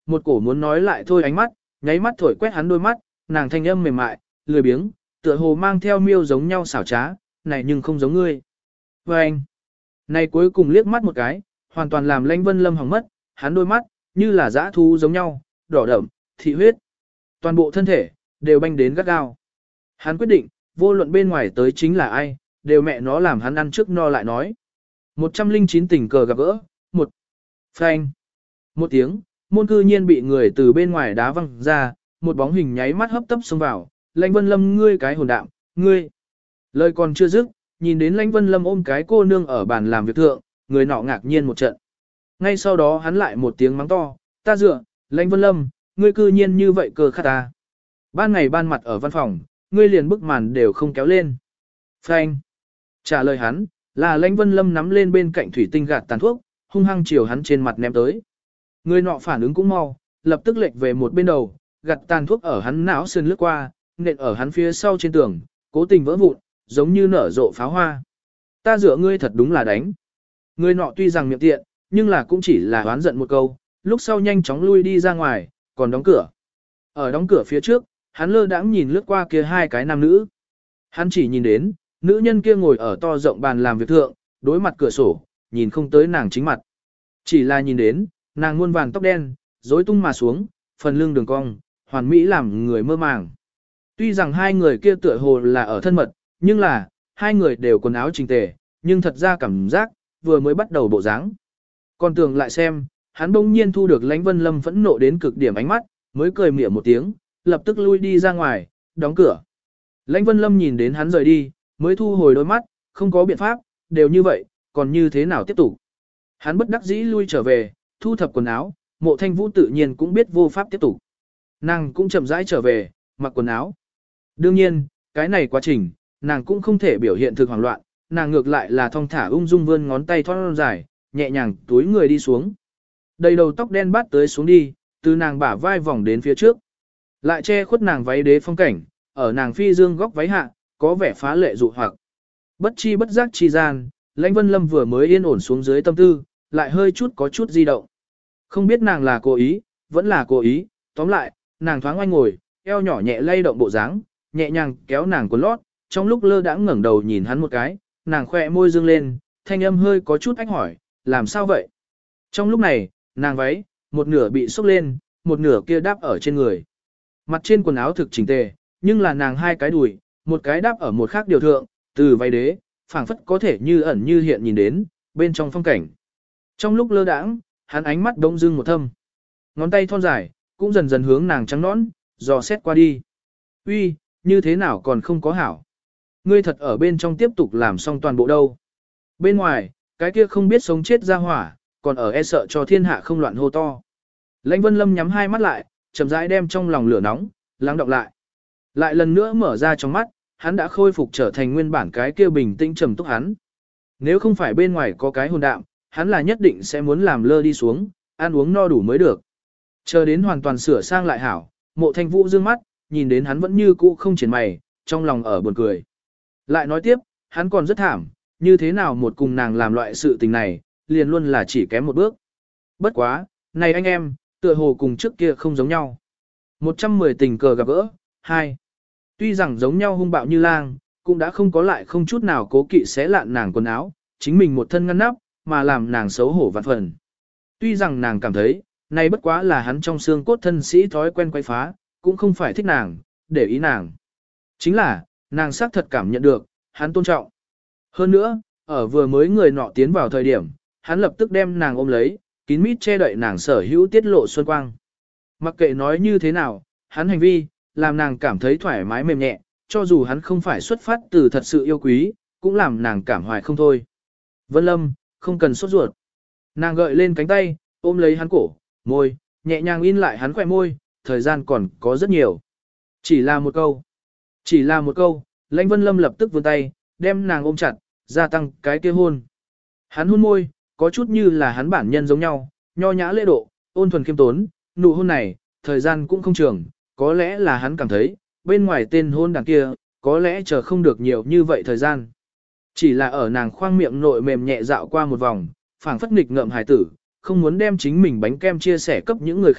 Một cổ muốn nói lại thôi ánh mắt, nháy mắt thổi quét hắn đôi mắt, nàng thanh âm mềm mại, lười biếng, tựa hồ mang theo miêu giống nhau xảo trá, này nhưng không giống ngươi. Và anh, này cuối cùng liếc mắt một cái, hoàn toàn làm Lãnh Vân Lâm hỏng mất, hắn đôi mắt, như là dã thú giống nhau, đỏ đậm, thị huyết. Toàn bộ thân thể, đều banh đến gắt gao. Hắn quyết định, vô luận bên ngoài tới chính là ai, đều mẹ nó làm hắn ăn trước no lại nói. một trăm lẻ chín tình cờ gặp gỡ, một phanh. Một tiếng, môn cư nhiên bị người từ bên ngoài đá văng ra, một bóng hình nháy mắt hấp tấp xông vào, Lãnh Vân Lâm ngươi cái hồn đạm, ngươi. Lời còn chưa dứt, nhìn đến Lãnh Vân Lâm ôm cái cô nương ở bàn làm việc thượng, người nọ ngạc nhiên một trận. Ngay sau đó hắn lại một tiếng mắng to, ta dựa, Lãnh Vân Lâm, ngươi cư nhiên như vậy cơ khát ta. Ban ngày ban mặt ở văn phòng, ngươi liền bức màn đều không kéo lên. Phanh. Trả lời hắn, là Lãnh Vân Lâm nắm lên bên cạnh thủy tinh gạt tàn thuốc, hung hăng chiều hắn trên mặt ném tới. Người nọ phản ứng cũng mau, lập tức lệch về một bên đầu, gạt tàn thuốc ở hắn não sườn lướt qua, nện ở hắn phía sau trên tường, cố tình vỡ vụn, giống như nở rộ pháo hoa. Ta dựa ngươi thật đúng là đánh. Người nọ tuy rằng miệng tiện, nhưng là cũng chỉ là oán giận một câu, lúc sau nhanh chóng lui đi ra ngoài, còn đóng cửa. Ở đóng cửa phía trước, hắn lơ đãng nhìn lướt qua kia hai cái nam nữ. Hắn chỉ nhìn đến, nữ nhân kia ngồi ở to rộng bàn làm việc thượng, đối mặt cửa sổ, nhìn không tới nàng chính mặt. Chỉ là nhìn đến, nàng muôn vàng tóc đen, rối tung mà xuống, phần lưng đường cong, hoàn mỹ làm người mơ màng. Tuy rằng hai người kia tựa hồ là ở thân mật, nhưng là, hai người đều quần áo chỉnh tề, nhưng thật ra cảm giác, vừa mới bắt đầu bộ dáng. Còn tưởng lại xem, hắn bỗng nhiên thu được Lãnh Vân Lâm phẫn nộ đến cực điểm ánh mắt, mới cười mỉa một tiếng, lập tức lui đi ra ngoài, đóng cửa. Lãnh Vân Lâm nhìn đến hắn rời đi, mới thu hồi đôi mắt, không có biện pháp, đều như vậy, còn như thế nào tiếp tục. Hắn bất đắc dĩ lui trở về, thu thập quần áo, Mộ Thanh Vũ tự nhiên cũng biết vô pháp tiếp tục. Nàng cũng chậm rãi trở về, mặc quần áo. Đương nhiên, cái này quá trình, nàng cũng không thể biểu hiện thực hoảng loạn, nàng ngược lại là thong thả ung dung vươn ngón tay thon dài, nhẹ nhàng túi người đi xuống. Đầy đầu tóc đen bát tới xuống đi, từ nàng bả vai vòng đến phía trước. Lại che khuất nàng váy đế phong cảnh, ở nàng phi dương góc váy hạ, có vẻ phá lệ dụ hoặc. Bất chi bất giác chi gian, Lãnh Vân Lâm vừa mới yên ổn xuống dưới tâm tư, lại hơi chút có chút di động. Không biết nàng là cố ý, vẫn là cố ý, tóm lại, nàng thoáng oanh ngồi, eo nhỏ nhẹ lay động bộ dáng, nhẹ nhàng kéo nàng quần lót, trong lúc lơ đãng ngẩng đầu nhìn hắn một cái, nàng khỏe môi dương lên, thanh âm hơi có chút ách hỏi, làm sao vậy? Trong lúc này, nàng váy, một nửa bị xốc lên, một nửa kia đáp ở trên người. Mặt trên quần áo thực chỉnh tề, nhưng là nàng hai cái đùi, một cái đáp ở một khác điều thượng, từ váy đế, phảng phất có thể như ẩn như hiện nhìn đến, bên trong phong cảnh. Trong lúc lơ đãng, hắn ánh mắt đông dưng một thâm. Ngón tay thon dài, cũng dần dần hướng nàng trắng nõn, dò xét qua đi. Uy, như thế nào còn không có hảo. Ngươi thật ở bên trong tiếp tục làm xong toàn bộ đâu. Bên ngoài, cái kia không biết sống chết ra hỏa, còn ở e sợ cho thiên hạ không loạn hô to. Lãnh Vân Lâm nhắm hai mắt lại, chậm rãi đem trong lòng lửa nóng, lắng đọng lại. Lại lần nữa mở ra trong mắt, hắn đã khôi phục trở thành nguyên bản cái kia bình tĩnh trầm túc hắn. Nếu không phải bên ngoài có cái hồn đạm, hắn là nhất định sẽ muốn làm lơ đi xuống, ăn uống no đủ mới được. Chờ đến hoàn toàn sửa sang lại hảo, Mộ Thanh Vũ dương mắt, nhìn đến hắn vẫn như cũ không triển mày, trong lòng ở buồn cười. Lại nói tiếp, hắn còn rất thảm, như thế nào một cùng nàng làm loại sự tình này, liền luôn là chỉ kém một bước. Bất quá, này anh em, tựa hồ cùng trước kia không giống nhau. một trăm mười tình cờ gặp gỡ, hai. Tuy rằng giống nhau hung bạo như lang, cũng đã không có lại không chút nào cố kỵ xé lạn nàng quần áo, chính mình một thân ngăn nắp, mà làm nàng xấu hổ vạn phần. Tuy rằng nàng cảm thấy, này bất quá là hắn trong xương cốt thân sĩ thói quen quay phá, cũng không phải thích nàng, để ý nàng. Chính là, nàng xác thật cảm nhận được, hắn tôn trọng. Hơn nữa, ở vừa mới người nọ tiến vào thời điểm, hắn lập tức đem nàng ôm lấy, kín mít che đậy nàng sở hữu tiết lộ xuân quang. Mặc kệ nói như thế nào, hắn hành vi, làm nàng cảm thấy thoải mái mềm nhẹ, cho dù hắn không phải xuất phát từ thật sự yêu quý, cũng làm nàng cảm hoài không thôi. Vân Lâm, không cần sốt ruột. Nàng gợi lên cánh tay, ôm lấy hắn cổ, môi, nhẹ nhàng in lại hắn khỏe môi, thời gian còn có rất nhiều. Chỉ là một câu. Chỉ là một câu, Lãnh Vân Lâm lập tức vươn tay, đem nàng ôm chặt, gia tăng cái kia hôn. Hắn hôn môi, có chút như là hắn bản nhân giống nhau, nho nhã lễ độ, ôn thuần khiêm tốn, nụ hôn này, thời gian cũng không trường, có lẽ là hắn cảm thấy, bên ngoài tên hôn đằng kia, có lẽ chờ không được nhiều như vậy thời gian. Chỉ là ở nàng khoang miệng nội mềm nhẹ dạo qua một vòng, phảng phất nghịch ngợm hài tử, không muốn đem chính mình bánh kem chia sẻ cấp những người khác,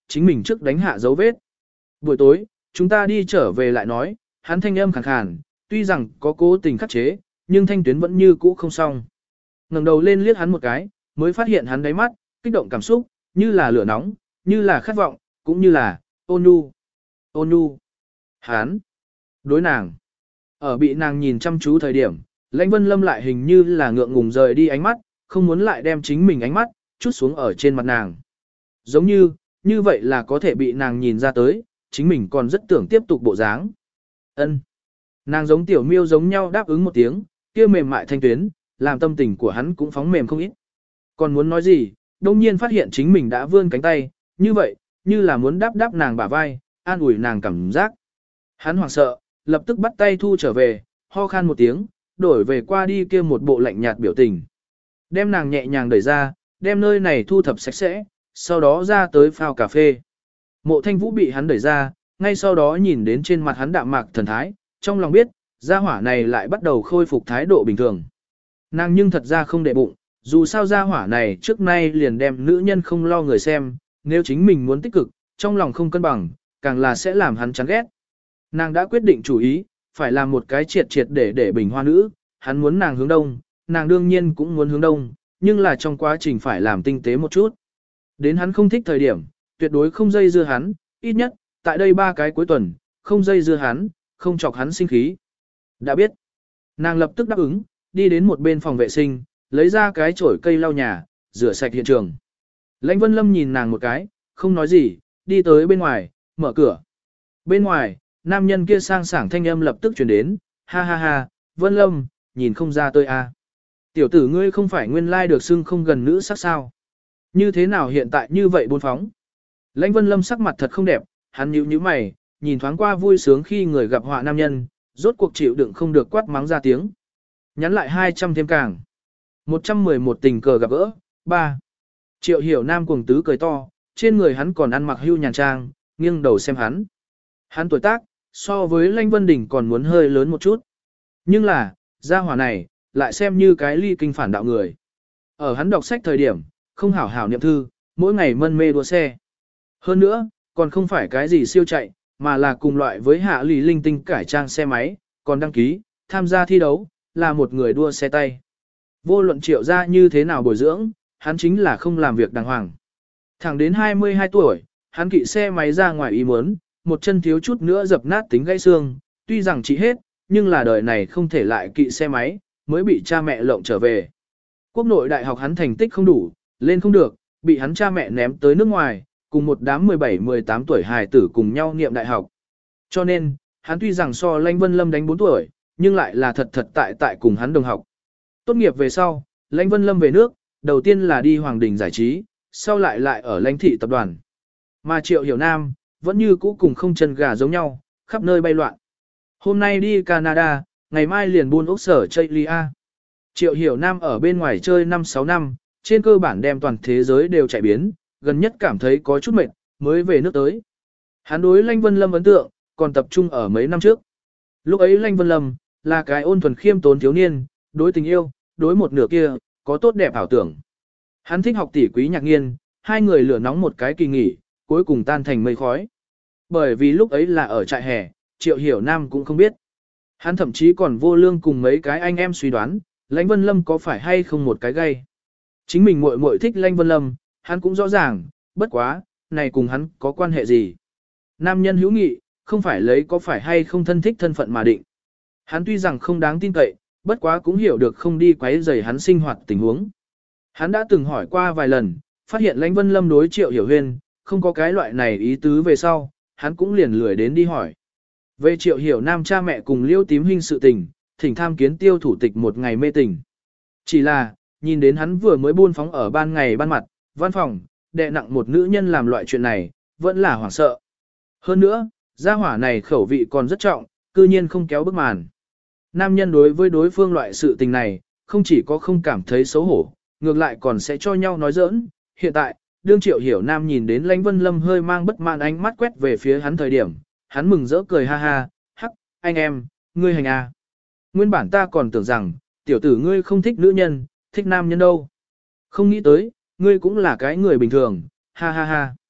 chính mình trước đánh hạ dấu vết. Buổi tối, chúng ta đi trở về lại nói, hắn thanh âm khàn khàn, tuy rằng có cố tình khắc chế, nhưng thanh tuyến vẫn như cũ không xong. Ngẩng đầu lên liếc hắn một cái, mới phát hiện hắn đáy mắt, kích động cảm xúc, như là lửa nóng, như là khát vọng, cũng như là ôn nhu. Ôn nhu. Hắn. Đối nàng. Ở bị nàng nhìn chăm chú thời điểm, Lãnh Vân Lâm lại hình như là ngượng ngùng rời đi ánh mắt, không muốn lại đem chính mình ánh mắt chút xuống ở trên mặt nàng. Giống như, như vậy là có thể bị nàng nhìn ra tới, chính mình còn rất tưởng tiếp tục bộ dáng. Ân. Nàng giống tiểu miêu giống nhau đáp ứng một tiếng, kia mềm mại thanh tuyến, làm tâm tình của hắn cũng phóng mềm không ít. Còn muốn nói gì, đông nhiên phát hiện chính mình đã vươn cánh tay, như vậy, như là muốn đáp đáp nàng bả vai, an ủi nàng cảm giác. Hắn hoảng sợ, lập tức bắt tay thu trở về, ho khan một tiếng, đổi về qua đi kia một bộ lạnh nhạt biểu tình. Đem nàng nhẹ nhàng đẩy ra, đem nơi này thu thập sạch sẽ, sau đó ra tới phao cà phê. Mộ Thanh Vũ bị hắn đẩy ra, ngay sau đó nhìn đến trên mặt hắn đạm mạc thần thái, trong lòng biết, gia hỏa này lại bắt đầu khôi phục thái độ bình thường. Nàng nhưng thật ra không để bụng, dù sao gia hỏa này trước nay liền đem nữ nhân không lo người xem, nếu chính mình muốn tích cực, trong lòng không cân bằng, càng là sẽ làm hắn chán ghét. Nàng đã quyết định chủ ý, phải làm một cái triệt triệt để để bình hoa nữ, hắn muốn nàng hướng đông, nàng đương nhiên cũng muốn hướng đông, nhưng là trong quá trình phải làm tinh tế một chút. Đến hắn không thích thời điểm, tuyệt đối không dây dưa hắn, ít nhất, tại đây ba cái cuối tuần, không dây dưa hắn, không chọc hắn sinh khí. Đã biết. Nàng lập tức đáp ứng, đi đến một bên phòng vệ sinh, lấy ra cái chổi cây lau nhà, rửa sạch hiện trường. Lãnh Vân Lâm nhìn nàng một cái, không nói gì, đi tới bên ngoài, mở cửa. Bên ngoài, nam nhân kia sang sảng thanh âm lập tức truyền đến, ha ha ha, Vân Lâm, nhìn không ra tôi à. Tiểu tử ngươi không phải nguyên lai được xưng không gần nữ sắc sao. Như thế nào hiện tại như vậy buôn phóng. Lãnh Vân Lâm sắc mặt thật không đẹp, hắn nhíu nhíu mày, nhìn thoáng qua vui sướng khi người gặp họa nam nhân, rốt cuộc chịu đựng không được quát mắng ra tiếng. Nhắn lại hai trăm thêm càng. một trăm mười một tình cờ gặp gỡ, ba. Triệu Hiểu Nam cuồng tứ cười to, trên người hắn còn ăn mặc hưu nhàn trang, nghiêng đầu xem hắn. Hắn tuổi tác, so với Lãnh Vân Đình còn muốn hơi lớn một chút. Nhưng là, gia hỏa này, lại xem như cái ly kinh phản đạo người. Ở hắn đọc sách thời điểm, không hảo hảo niệm thư, mỗi ngày mân mê đua xe. Hơn nữa, còn không phải cái gì siêu chạy, mà là cùng loại với hạ lì linh tinh cải trang xe máy, còn đăng ký, tham gia thi đấu, là một người đua xe tay. Vô luận Triệu ra như thế nào bồi dưỡng, hắn chính là không làm việc đàng hoàng. Thẳng đến hai mươi hai tuổi, hắn kỵ xe máy ra ngoài ý muốn, một chân thiếu chút nữa dập nát tính gãy xương, tuy rằng chỉ hết, nhưng là đời này không thể lại kỵ xe máy, mới bị cha mẹ lộng trở về. Quốc nội đại học hắn thành tích không đủ, lên không được, bị hắn cha mẹ ném tới nước ngoài, cùng một đám mười bảy mười tám tuổi hài tử cùng nhau niệm đại học. Cho nên, hắn tuy rằng so Lãnh Vân Lâm đánh bốn tuổi, nhưng lại là thật thật tại tại cùng hắn đồng học. Tốt nghiệp về sau, Lãnh Vân Lâm về nước, đầu tiên là đi Hoàng Đình giải trí, sau lại lại ở Lãnh thị tập đoàn. Mà Triệu Hiểu Nam, vẫn như cũ cùng không chân gà giống nhau, khắp nơi bay loạn. Hôm nay đi Canada, ngày mai liền buôn ốc sở Chaylia. Triệu Hiểu Nam ở bên ngoài chơi năm sáu năm, trên cơ bản đem toàn thế giới đều chạy biến, gần nhất cảm thấy có chút mệt, mới về nước tới. Hắn đối Lãnh Vân Lâm ấn tượng, còn tập trung ở mấy năm trước. Lúc ấy Lãnh Vân Lâm, là cái ôn thuần khiêm tốn thiếu niên, đối tình yêu, đối một nửa kia, có tốt đẹp ảo tưởng. Hắn thích học tỷ quý nhạc nghiên, hai người lửa nóng một cái kỳ nghỉ, cuối cùng tan thành mây khói. Bởi vì lúc ấy là ở trại hè, Triệu Hiểu Nam cũng không biết. Hắn thậm chí còn vô lương cùng mấy cái anh em suy đoán, Lãnh Vân Lâm có phải hay không một cái gay. Chính mình muội muội thích Lãnh Vân Lâm, hắn cũng rõ ràng, bất quá, này cùng hắn có quan hệ gì. Nam nhân hữu nghị, không phải lấy có phải hay không thân thích thân phận mà định. Hắn tuy rằng không đáng tin cậy, bất quá cũng hiểu được không đi quấy rầy hắn sinh hoạt tình huống. Hắn đã từng hỏi qua vài lần, phát hiện Lãnh Vân Lâm đối Triệu Hiểu Huyên, không có cái loại này ý tứ về sau, hắn cũng liền lười đến đi hỏi. Về Triệu Hiểu Nam cha mẹ cùng Liêu Tím Hinh sự tình, thỉnh tham kiến tiêu thủ tịch một ngày mê tình. Chỉ là, nhìn đến hắn vừa mới buôn phóng ở ban ngày ban mặt, văn phòng, đệ nặng một nữ nhân làm loại chuyện này, vẫn là hoảng sợ. Hơn nữa, gia hỏa này khẩu vị còn rất trọng, cư nhiên không kéo bức màn. Nam nhân đối với đối phương loại sự tình này, không chỉ có không cảm thấy xấu hổ, ngược lại còn sẽ cho nhau nói giỡn. Hiện tại, đương Triệu Hiểu Nam nhìn đến Lãnh Vân Lâm hơi mang bất mãn ánh mắt quét về phía hắn thời điểm, hắn mừng rỡ cười ha ha, hắc, anh em, ngươi hành à. Nguyên bản ta còn tưởng rằng, tiểu tử ngươi không thích nữ nhân, thích nam nhân đâu. Không nghĩ tới, ngươi cũng là cái người bình thường, ha ha ha.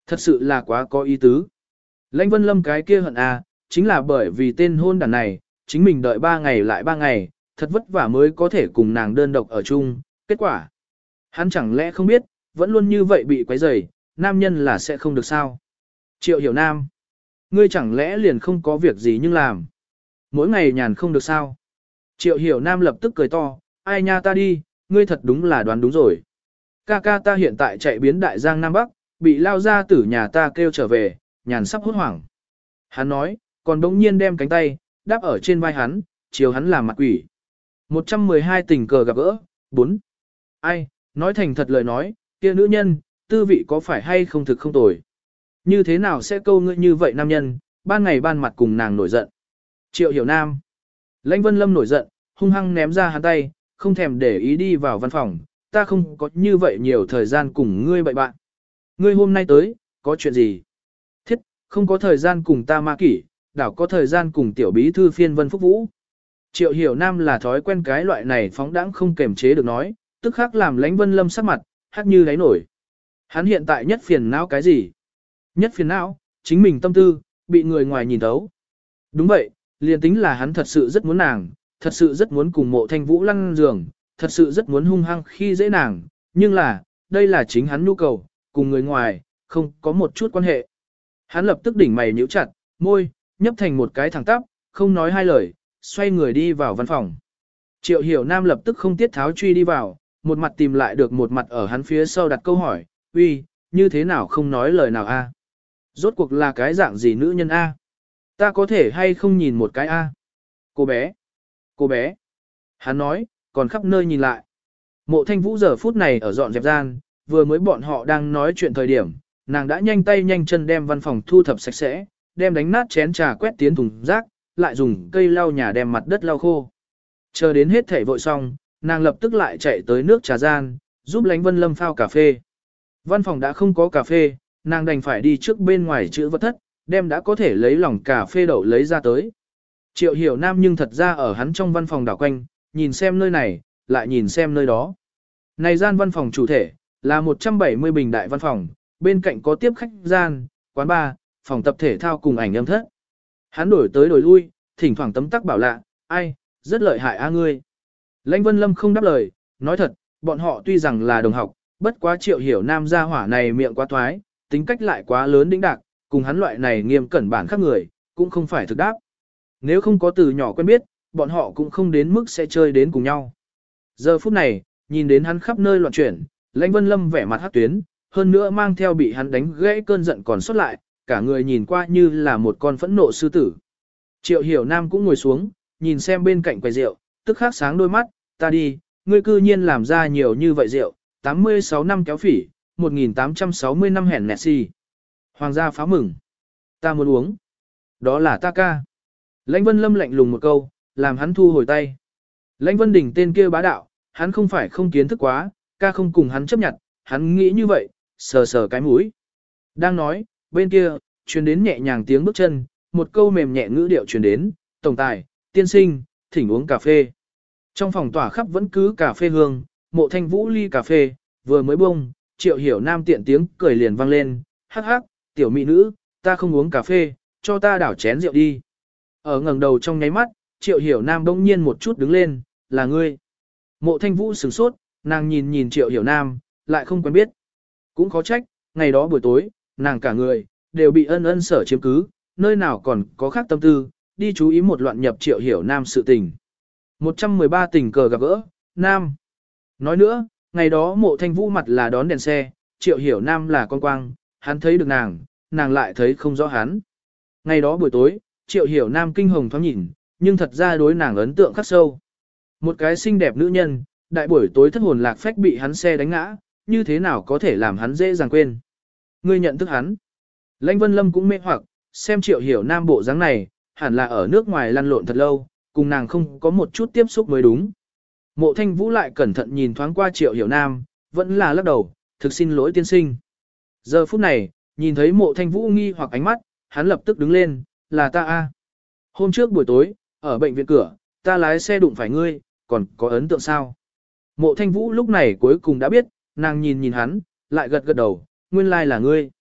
Thật sự là quá có ý tứ. Lãnh Vân Lâm cái kia hận à, chính là bởi vì tên hôn đàn này, chính mình đợi ba ngày lại ba ngày, thật vất vả mới có thể cùng nàng đơn độc ở chung, kết quả. Hắn chẳng lẽ không biết, vẫn luôn như vậy bị quấy rầy, nam nhân là sẽ không được sao. Triệu Hiểu Nam, ngươi chẳng lẽ liền không có việc gì nhưng làm. Mỗi ngày nhàn không được sao. Triệu Hiểu Nam lập tức cười to, ai nha ta đi, ngươi thật đúng là đoán đúng rồi. Ca ca ta hiện tại chạy biến đại giang Nam Bắc, bị lao ra tử nhà ta kêu trở về, nhàn sắp hốt hoảng. Hắn nói, còn đống nhiên đem cánh tay, đáp ở trên vai hắn, chiều hắn làm mặt quỷ. một trăm mười hai tình cờ gặp gỡ, bốn. Ai, nói thành thật lời nói, kia nữ nhân, tư vị có phải hay không thực không tồi. Như thế nào sẽ câu ngươi như vậy nam nhân, ban ngày ban mặt cùng nàng nổi giận. Triệu Hiểu Nam. Lãnh Vân Lâm nổi giận, hung hăng ném ra hắn tay, không thèm để ý đi vào văn phòng, ta không có như vậy nhiều thời gian cùng ngươi bậy bạn. Ngươi hôm nay tới, có chuyện gì? Thiết, không có thời gian cùng ta ma kỷ, đảo có thời gian cùng tiểu bí thư phiên Vân Phúc Vũ. Triệu Hiểu Nam là thói quen cái loại này phóng đãng không kềm chế được nói, tức khắc làm Lãnh Vân Lâm sắc mặt, hắc như đáy nổi. Hắn hiện tại nhất phiền não cái gì? Nhất phiền não, chính mình tâm tư, bị người ngoài nhìn thấu. Đúng vậy, liền tính là hắn thật sự rất muốn nàng, thật sự rất muốn cùng Mộ Thanh Vũ lăn giường, thật sự rất muốn hung hăng khi dễ nàng, nhưng là, đây là chính hắn nhu cầu, cùng người ngoài, không có một chút quan hệ. Hắn lập tức đỉnh mày nhíu chặt, môi, nhấp thành một cái thẳng tắp, không nói hai lời, xoay người đi vào văn phòng. Triệu Hiểu Nam lập tức không tiết tháo truy đi vào, một mặt tìm lại được một mặt ở hắn phía sau đặt câu hỏi, uy, như thế nào không nói lời nào a? Rốt cuộc là cái dạng gì nữ nhân a? Ta có thể hay không nhìn một cái a? Cô bé, cô bé. Hắn nói, còn khắp nơi nhìn lại. Mộ Thanh Vũ giờ phút này ở dọn dẹp gian, vừa mới bọn họ đang nói chuyện thời điểm, nàng đã nhanh tay nhanh chân đem văn phòng thu thập sạch sẽ, đem đánh nát chén trà quét tiến thùng rác, lại dùng cây lau nhà đem mặt đất lau khô. Chờ đến hết thảy vội xong, nàng lập tức lại chạy tới nước trà gian, giúp Lãnh Vân Lâm phao cà phê. Văn phòng đã không có cà phê, nàng đành phải đi trước bên ngoài chữ vật thất, đem đã có thể lấy lòng cà phê đậu lấy ra tới. Triệu Hiểu Nam nhưng thật ra ở hắn trong văn phòng đảo quanh, nhìn xem nơi này, lại nhìn xem nơi đó. Này gian văn phòng chủ thể, là một trăm bảy mươi bình đại văn phòng, bên cạnh có tiếp khách gian, quán bar, phòng tập thể thao cùng ảnh âm thất. Hắn đổi tới đổi lui, thỉnh thoảng tấm tắc bảo lạ, ai, rất lợi hại a ngươi. Lãnh Vân Lâm không đáp lời, nói thật, bọn họ tuy rằng là đồng học, bất quá Triệu Hiểu Nam gia hỏa này miệng quá thoái, tính cách lại quá lớn đĩnh đạc, cùng hắn loại này nghiêm cẩn bản khác người, cũng không phải thực đáp. Nếu không có từ nhỏ quen biết, bọn họ cũng không đến mức sẽ chơi đến cùng nhau. Giờ phút này, nhìn đến hắn khắp nơi loạn chuyển, Lãnh Vân Lâm vẻ mặt hắc tuyến, hơn nữa mang theo bị hắn đánh gãy cơn giận còn sót lại, cả người nhìn qua như là một con phẫn nộ sư tử. Triệu Hiểu Nam cũng ngồi xuống, nhìn xem bên cạnh quầy rượu, tức khắc sáng đôi mắt, ta đi, ngươi cư nhiên làm ra nhiều như vậy rượu, tám mươi sáu năm kéo phỉ, một nghìn tám trăm sáu mươi năm hẻn nẹt xì. Hoàng gia phá mừng. Ta muốn uống. Đó là ta ca. Lãnh Vân Lâm lạnh lùng một câu, làm hắn thu hồi tay. Lãnh Vân Đình tên kia bá đạo, hắn không phải không kiến thức quá, ca không cùng hắn chấp nhận, hắn nghĩ như vậy, sờ sờ cái mũi. Đang nói, bên kia, truyền đến nhẹ nhàng tiếng bước chân, một câu mềm nhẹ ngữ điệu truyền đến, tổng tài, tiên sinh, thỉnh uống cà phê. Trong phòng tỏa khắp vẫn cứ cà phê hương, Mộ Thanh Vũ ly cà phê, vừa mới bông, Triệu Hiểu Nam tiện tiếng cười liền vang lên, hắc hắc, tiểu mỹ nữ, ta không uống cà phê, cho ta đảo chén rượu đi. Ở ngẩng đầu trong nháy mắt, Triệu Hiểu Nam bỗng nhiên một chút đứng lên, là ngươi. Mộ Thanh Vũ sửng sốt, nàng nhìn nhìn Triệu Hiểu Nam, lại không quen biết. Cũng khó trách, ngày đó buổi tối, nàng cả người, đều bị ân ân sở chiếm cứ, nơi nào còn có khác tâm tư, đi chú ý một loạn nhập Triệu Hiểu Nam sự tình. một trăm mười ba tình cờ gặp gỡ, Nam. Nói nữa, ngày đó Mộ Thanh Vũ mặt là đón đèn xe, Triệu Hiểu Nam là con quang, hắn thấy được nàng, nàng lại thấy không rõ hắn. Ngày đó buổi tối, Triệu Hiểu Nam kinh hồng thoáng nhìn, nhưng thật ra đối nàng ấn tượng khắc sâu. Một cái xinh đẹp nữ nhân, đại buổi tối thất hồn lạc phách bị hắn xe đánh ngã, như thế nào có thể làm hắn dễ dàng quên. Ngươi nhận thức hắn. Lãnh Vân Lâm cũng mê hoặc, xem Triệu Hiểu Nam bộ dáng này, hẳn là ở nước ngoài lăn lộn thật lâu, cùng nàng không có một chút tiếp xúc mới đúng. Mộ Thanh Vũ lại cẩn thận nhìn thoáng qua Triệu Hiểu Nam, vẫn là lắc đầu, thực xin lỗi tiên sinh. Giờ phút này, nhìn thấy Mộ Thanh Vũ nghi hoặc ánh mắt, hắn lập tức đứng lên, là ta a. Hôm trước buổi tối, ở bệnh viện cửa, ta lái xe đụng phải ngươi, còn có ấn tượng sao? Mộ Thanh Vũ lúc này cuối cùng đã biết, nàng nhìn nhìn hắn, lại gật gật đầu, nguyên lai là ngươi.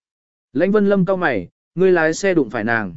Lãnh Vân Lâm cau mày, ngươi lái xe đụng phải nàng.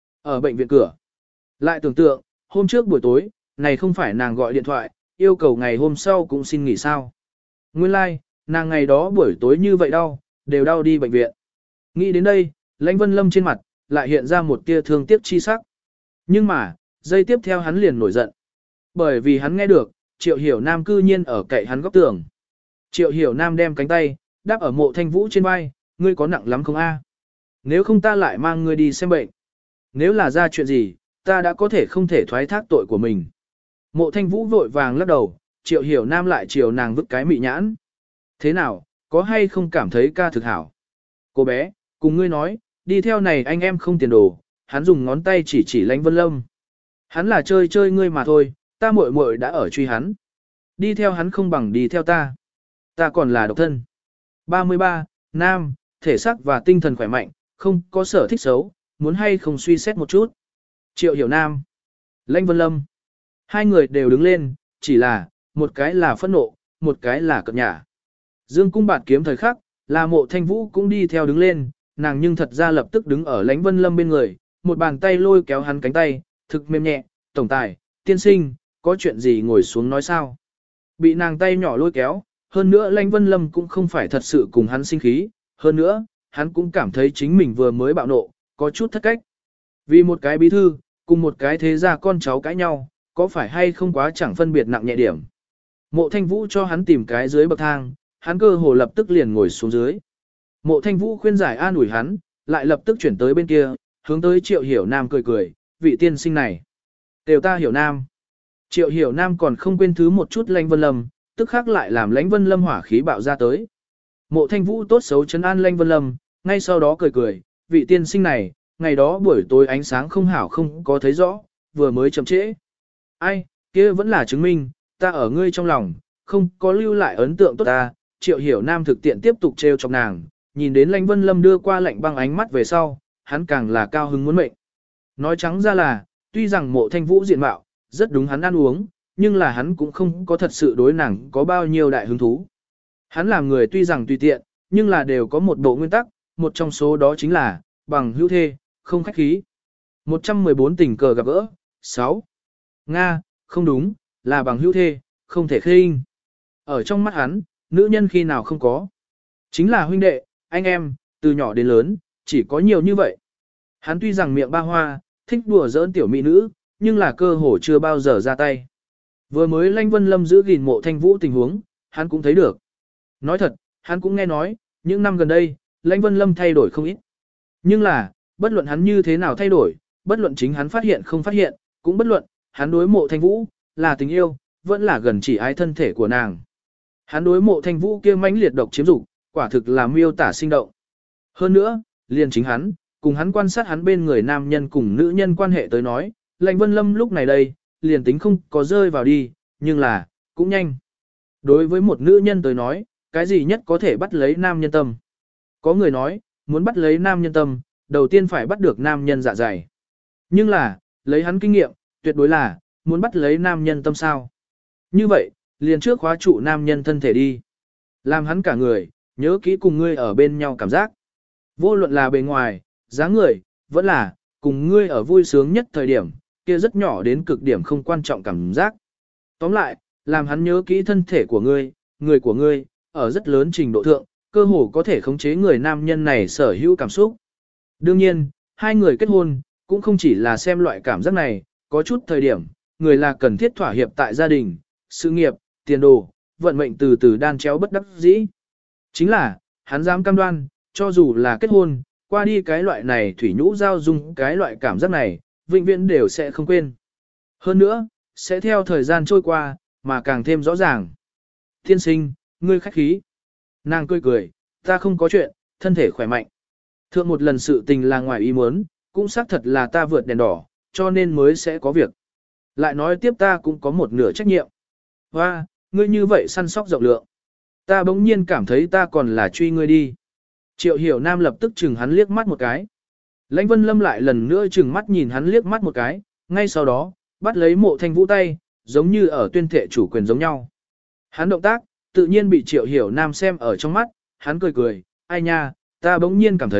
Ở bệnh viện cửa. Lại tưởng tượng, hôm trước buổi tối, này không phải nàng gọi điện thoại, yêu cầu ngày hôm sau cũng xin nghỉ sao. Nguyên lai, like, nàng ngày đó buổi tối như vậy đau, đều đau đi bệnh viện. Nghĩ đến đây, Lãnh Vân Lâm trên mặt, lại hiện ra một tia thương tiếc chi sắc. Nhưng mà, giây tiếp theo hắn liền nổi giận. Bởi vì hắn nghe được, Triệu Hiểu Nam cư nhiên ở cạnh hắn góc tường. Triệu Hiểu Nam đem cánh tay, đáp ở Mộ Thanh Vũ trên vai, ngươi có nặng lắm không a? Nếu không ta lại mang ngươi đi xem bệnh. Nếu là ra chuyện gì, ta đã có thể không thể thoái thác tội của mình. Mộ Thanh Vũ vội vàng lắc đầu, Triệu Hiểu Nam lại chiều nàng vứt cái mị nhãn. Thế nào, có hay không cảm thấy ca thực hảo? Cô bé, cùng ngươi nói, đi theo này anh em không tiền đồ, hắn dùng ngón tay chỉ chỉ Lãnh Vân Lâm. Hắn là chơi chơi ngươi mà thôi, ta muội muội đã ở truy hắn. Đi theo hắn không bằng đi theo ta. Ta còn là độc thân. ba mươi ba, nam, thể xác và tinh thần khỏe mạnh, không có sở thích xấu, muốn hay không suy xét một chút. Triệu Hiểu Nam, Lãnh Vân Lâm. Hai người đều đứng lên, chỉ là, một cái là phẫn nộ, một cái là cợt nhả. Dương cung bạt kiếm thời khắc, là Mộ Thanh Vũ cũng đi theo đứng lên, nàng nhưng thật ra lập tức đứng ở Lãnh Vân Lâm bên người, một bàn tay lôi kéo hắn cánh tay, thực mềm nhẹ, tổng tài, tiên sinh, có chuyện gì ngồi xuống nói sao. Bị nàng tay nhỏ lôi kéo, hơn nữa Lãnh Vân Lâm cũng không phải thật sự cùng hắn sinh khí, hơn nữa, hắn cũng cảm thấy chính mình vừa mới bạo nộ, có chút thất cách. Vì một cái bí thư, cùng một cái thế gia con cháu cãi nhau, có phải hay không quá chẳng phân biệt nặng nhẹ điểm. Mộ Thanh Vũ cho hắn tìm cái dưới bậc thang, hắn cơ hồ lập tức liền ngồi xuống dưới. Mộ Thanh Vũ khuyên giải an ủi hắn, lại lập tức chuyển tới bên kia, hướng tới Triệu Hiểu Nam cười cười, vị tiên sinh này. Đều ta Hiểu Nam. Triệu Hiểu Nam còn không quên thứ một chút Lãnh Vân Lâm, tức khắc lại làm Lãnh Vân Lâm hỏa khí bạo ra tới. Mộ Thanh Vũ tốt xấu trấn an Lãnh Vân Lâm, ngay sau đó cười cười, vị tiên sinh này, ngày đó buổi tối ánh sáng không hảo không có thấy rõ, vừa mới chậm trễ. Ai, kia vẫn là chứng minh, ta ở ngươi trong lòng, không có lưu lại ấn tượng tốt ta. Triệu Hiểu Nam thực tiện tiếp tục trêu chọc nàng, nhìn đến Lãnh Vân Lâm đưa qua lạnh băng ánh mắt về sau, hắn càng là cao hứng muốn mệnh. Nói trắng ra là, tuy rằng Mộ Thanh Vũ diện mạo, rất đúng hắn ăn uống, nhưng là hắn cũng không có thật sự đối nàng có bao nhiêu đại hứng thú. Hắn làm người tuy rằng tùy tiện, nhưng là đều có một bộ nguyên tắc, một trong số đó chính là, bằng hữu thê, không khách khí. một trăm mười bốn tình cờ gặp gỡ, sáu. Nga, không đúng, là bằng hữu thê, không thể khinh. Ở trong mắt hắn, nữ nhân khi nào không có. Chính là huynh đệ, anh em, từ nhỏ đến lớn, chỉ có nhiều như vậy. Hắn tuy rằng miệng ba hoa, thích đùa giỡn tiểu mỹ nữ, nhưng là cơ hồ chưa bao giờ ra tay. Vừa mới Lãnh Vân Lâm giữ gìn Mộ Thanh Vũ tình huống, hắn cũng thấy được. Nói thật, hắn cũng nghe nói, những năm gần đây, Lãnh Vân Lâm thay đổi không ít. Nhưng là, bất luận hắn như thế nào thay đổi, bất luận chính hắn phát hiện không phát hiện, cũng bất luận, hắn đối Mộ Thanh Vũ, là tình yêu, vẫn là gần chỉ ái thân thể của nàng. Hắn đối Mộ Thanh Vũ kia mãnh liệt độc chiếm dục, quả thực là miêu tả sinh động. Hơn nữa, liền chính hắn, cùng hắn quan sát hắn bên người nam nhân cùng nữ nhân quan hệ tới nói, Lãnh Vân Lâm lúc này đây, liền tính không có rơi vào đi, nhưng là, cũng nhanh. Đối với một nữ nhân tới nói, cái gì nhất có thể bắt lấy nam nhân tâm? Có người nói, muốn bắt lấy nam nhân tâm, đầu tiên phải bắt được nam nhân dạ dày. Nhưng là, lấy hắn kinh nghiệm, tuyệt đối là, muốn bắt lấy nam nhân tâm sao. Như vậy, liền trước khóa trụ nam nhân thân thể đi. Làm hắn cả người, nhớ kỹ cùng ngươi ở bên nhau cảm giác. Vô luận là bề ngoài, dáng người, vẫn là, cùng ngươi ở vui sướng nhất thời điểm, kia rất nhỏ đến cực điểm không quan trọng cảm giác. Tóm lại, làm hắn nhớ kỹ thân thể của ngươi, người của ngươi, ở rất lớn trình độ thượng, cơ hồ có thể khống chế người nam nhân này sở hữu cảm xúc. Đương nhiên, hai người kết hôn, cũng không chỉ là xem loại cảm giác này, có chút thời điểm, người là cần thiết thỏa hiệp tại gia đình, sự nghiệp, tiền đồ, vận mệnh từ từ đan chéo bất đắc dĩ. Chính là, hắn dám cam đoan, cho dù là kết hôn, qua đi cái loại này thủy nhũ giao dung cái loại cảm giác này, vĩnh viễn đều sẽ không quên. Hơn nữa, sẽ theo thời gian trôi qua, mà càng thêm rõ ràng. Tiên sinh, ngươi khách khí. Nàng cười cười, ta không có chuyện, thân thể khỏe mạnh. Thượng một lần sự tình là ngoài ý muốn, cũng xác thật là ta vượt đèn đỏ, cho nên mới sẽ có việc. Lại nói tiếp ta cũng có một nửa trách nhiệm. Hoa, ngươi như vậy săn sóc rộng lượng. Ta bỗng nhiên cảm thấy ta còn là truy ngươi đi. Triệu Hiểu Nam lập tức chừng hắn liếc mắt một cái. Lãnh Vân Lâm lại lần nữa chừng mắt nhìn hắn liếc mắt một cái, ngay sau đó, bắt lấy Mộ Thanh Vũ tay, giống như ở tuyên thệ chủ quyền giống nhau. Hắn động tác, tự nhiên bị Triệu Hiểu Nam xem ở trong mắt, hắn cười cười, ai nha, ta bỗng nhiên cảm thấy,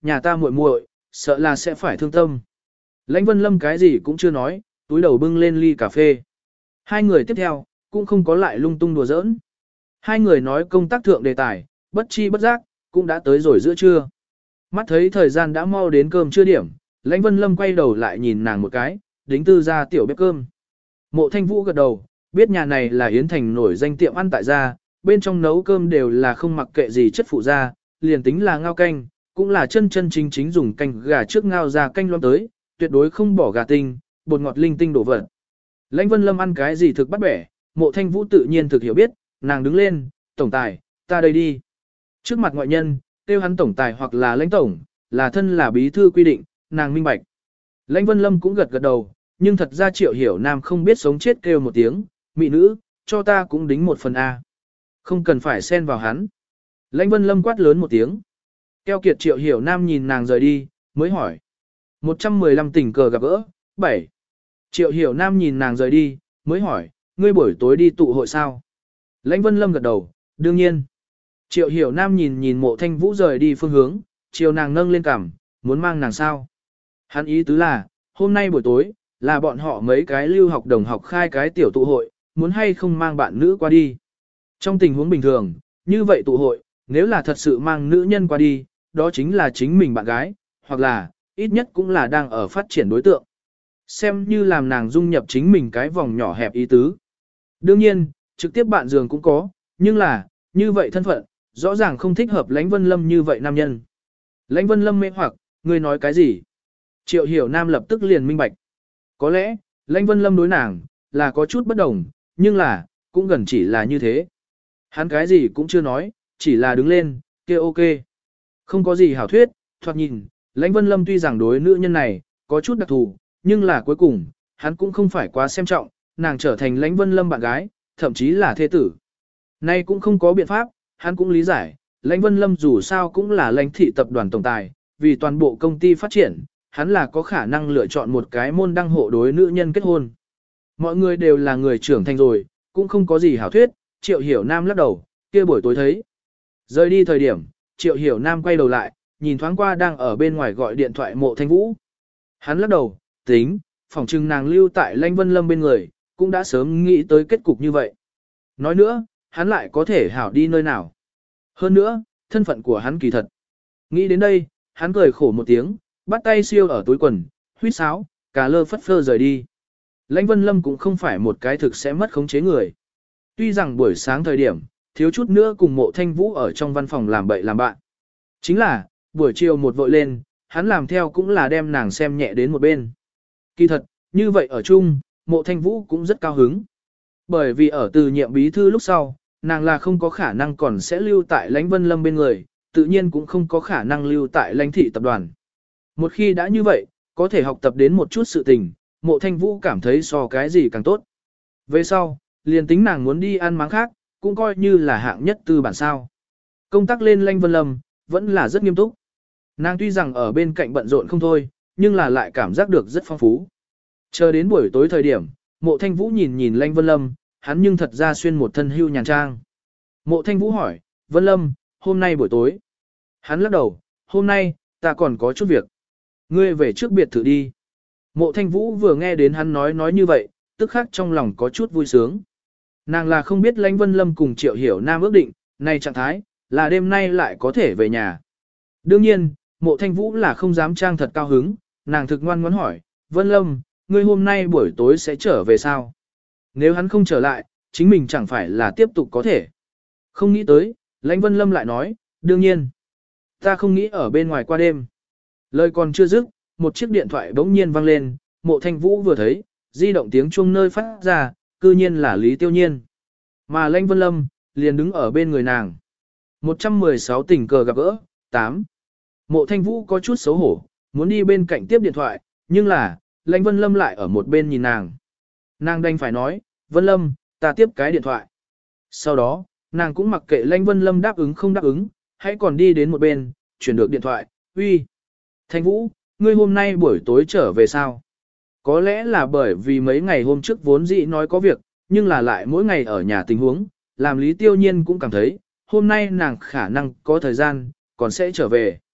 nhà ta muội muội, sợ là sẽ phải thương tâm. Lãnh Vân Lâm cái gì cũng chưa nói, túi đầu bưng lên ly cà phê. Hai người tiếp theo, cũng không có lại lung tung đùa giỡn. Hai người nói công tác thượng đề tài, bất chi bất giác, cũng đã tới rồi giữa trưa. Mắt thấy thời gian đã mau đến cơm trưa điểm, Lãnh Vân Lâm quay đầu lại nhìn nàng một cái, đính tư ra tiểu bếp cơm. Mộ Thanh Vũ gật đầu, biết nhà này là Yến Thành nổi danh tiệm ăn tại gia, bên trong nấu cơm đều là không mặc kệ gì chất phụ gia, liền tính là ngao canh, cũng là chân chân chính chính dùng canh gà trước ngao ra canh loãng tới, tuyệt đối không bỏ gà tinh, bột ngọt linh tinh đổ vật. Lãnh Vân Lâm ăn cái gì thực bắt bẻ, Mộ Thanh Vũ tự nhiên thực hiểu biết, nàng đứng lên, tổng tài, ta đây đi. Trước mặt ngoại nhân, tiêu hắn tổng tài hoặc là lãnh tổng, là thân là bí thư quy định, nàng minh bạch. Lãnh Vân Lâm cũng gật gật đầu, nhưng thật ra Triệu Hiểu Nam không biết sống chết kêu một tiếng, mị nữ, cho ta cũng đính một phần A. Không cần phải xen vào hắn. Lãnh Vân Lâm quát lớn một tiếng. Keo kiệt Triệu Hiểu Nam nhìn nàng rời đi, mới hỏi. một trăm mười lăm tình cờ gặp gỡ, bảy. Triệu Hiểu Nam nhìn nàng rời đi, mới hỏi, ngươi buổi tối đi tụ hội sao? Lãnh Vân Lâm gật đầu, đương nhiên. Triệu Hiểu Nam nhìn nhìn Mộ Thanh Vũ rời đi phương hướng, chiều nàng nâng lên cằm, muốn mang nàng sao? Hắn ý tứ là, hôm nay buổi tối, là bọn họ mấy cái lưu học đồng học khai cái tiểu tụ hội, muốn hay không mang bạn nữ qua đi. Trong tình huống bình thường, như vậy tụ hội, nếu là thật sự mang nữ nhân qua đi, đó chính là chính mình bạn gái, hoặc là, ít nhất cũng là đang ở phát triển đối tượng. Xem như làm nàng dung nhập chính mình cái vòng nhỏ hẹp ý tứ. Đương nhiên, trực tiếp bạn giường cũng có, nhưng là, như vậy thân phận, rõ ràng không thích hợp Lãnh Vân Lâm như vậy nam nhân. Lãnh Vân Lâm mê hoặc, ngươi nói cái gì? Triệu Hiểu Nam lập tức liền minh bạch. Có lẽ, Lãnh Vân Lâm đối nàng, là có chút bất đồng, nhưng là, cũng gần chỉ là như thế. Hắn cái gì cũng chưa nói, chỉ là đứng lên, kia ok. Không có gì hảo thuyết, thoạt nhìn, Lãnh Vân Lâm tuy rằng đối nữ nhân này, có chút đặc thù, nhưng là cuối cùng, hắn cũng không phải quá xem trọng, nàng trở thành Lãnh Vân Lâm bạn gái, thậm chí là thê tử. Nay cũng không có biện pháp, hắn cũng lý giải, Lãnh Vân Lâm dù sao cũng là Lãnh thị tập đoàn tổng tài, vì toàn bộ công ty phát triển, hắn là có khả năng lựa chọn một cái môn đăng hộ đối nữ nhân kết hôn. Mọi người đều là người trưởng thành rồi, cũng không có gì hảo thuyết, Triệu Hiểu Nam lắc đầu, kia buổi tối thấy. Rời đi thời điểm, Triệu Hiểu Nam quay đầu lại, nhìn thoáng qua đang ở bên ngoài gọi điện thoại Mộ Thanh Vũ. Hắn lắc đầu, tính, phỏng chừng nàng lưu tại Lãnh Vân Lâm bên người, cũng đã sớm nghĩ tới kết cục như vậy. Nói nữa, hắn lại có thể hảo đi nơi nào. Hơn nữa, thân phận của hắn kỳ thật. Nghĩ đến đây, hắn cười khổ một tiếng, bắt tay siêu ở túi quần, huýt sáo, cà lơ phất phơ rời đi. Lãnh Vân Lâm cũng không phải một cái thực sẽ mất khống chế người. Tuy rằng buổi sáng thời điểm, thiếu chút nữa cùng Mộ Thanh Vũ ở trong văn phòng làm bậy làm bạn. Chính là, buổi chiều một vội lên, hắn làm theo cũng là đem nàng xem nhẹ đến một bên. Kỳ thật, như vậy ở chung, Mộ Thanh Vũ cũng rất cao hứng. Bởi vì ở từ nhiệm bí thư lúc sau, nàng là không có khả năng còn sẽ lưu tại Lãnh Vân Lâm bên người, tự nhiên cũng không có khả năng lưu tại Lãnh thị tập đoàn. Một khi đã như vậy, có thể học tập đến một chút sự tình, Mộ Thanh Vũ cảm thấy so cái gì càng tốt. Về sau, liền tính nàng muốn đi ăn máng khác, cũng coi như là hạng nhất tư bản sao. Công tác lên Lãnh Vân Lâm, vẫn là rất nghiêm túc. Nàng tuy rằng ở bên cạnh bận rộn không thôi, nhưng là lại cảm giác được rất phong phú. Chờ đến buổi tối thời điểm, Mộ Thanh Vũ nhìn nhìn Lãnh Vân Lâm, hắn nhưng thật ra xuyên một thân hưu nhàn trang. Mộ Thanh Vũ hỏi, Vân Lâm, hôm nay buổi tối. Hắn lắc đầu, hôm nay, ta còn có chút việc. Ngươi về trước biệt thự đi. Mộ Thanh Vũ vừa nghe đến hắn nói nói như vậy, tức khắc trong lòng có chút vui sướng. Nàng là không biết Lãnh Vân Lâm cùng Triệu Hiểu Nam ước định, này trạng thái, là đêm nay lại có thể về nhà. Đương nhiên, Mộ Thanh Vũ là không dám trang thật cao hứng, nàng thực ngoan ngoãn hỏi, Vân Lâm, ngươi hôm nay buổi tối sẽ trở về sao? Nếu hắn không trở lại, chính mình chẳng phải là tiếp tục có thể. Không nghĩ tới, Lãnh Vân Lâm lại nói, đương nhiên. Ta không nghĩ ở bên ngoài qua đêm. Lời còn chưa dứt, một chiếc điện thoại bỗng nhiên vang lên, Mộ Thanh Vũ vừa thấy, di động tiếng chuông nơi phát ra, cư nhiên là Lý Tiêu Nhiên. Mà Lãnh Vân Lâm, liền đứng ở bên người nàng. một trăm mười sáu tình cờ gặp gỡ, tám. Mộ Thanh Vũ có chút xấu hổ, muốn đi bên cạnh tiếp điện thoại, nhưng là, Lãnh Vân Lâm lại ở một bên nhìn nàng. Nàng đành phải nói, Vân Lâm, ta tiếp cái điện thoại. Sau đó, nàng cũng mặc kệ Lãnh Vân Lâm đáp ứng không đáp ứng, hãy còn đi đến một bên, chuyển được điện thoại, uy. Thanh Vũ, ngươi hôm nay buổi tối trở về sao? Có lẽ là bởi vì mấy ngày hôm trước vốn dĩ nói có việc, nhưng là lại mỗi ngày ở nhà tình huống, làm Lý Tiêu Nhiên cũng cảm thấy, hôm nay nàng khả năng có thời gian, còn sẽ trở về.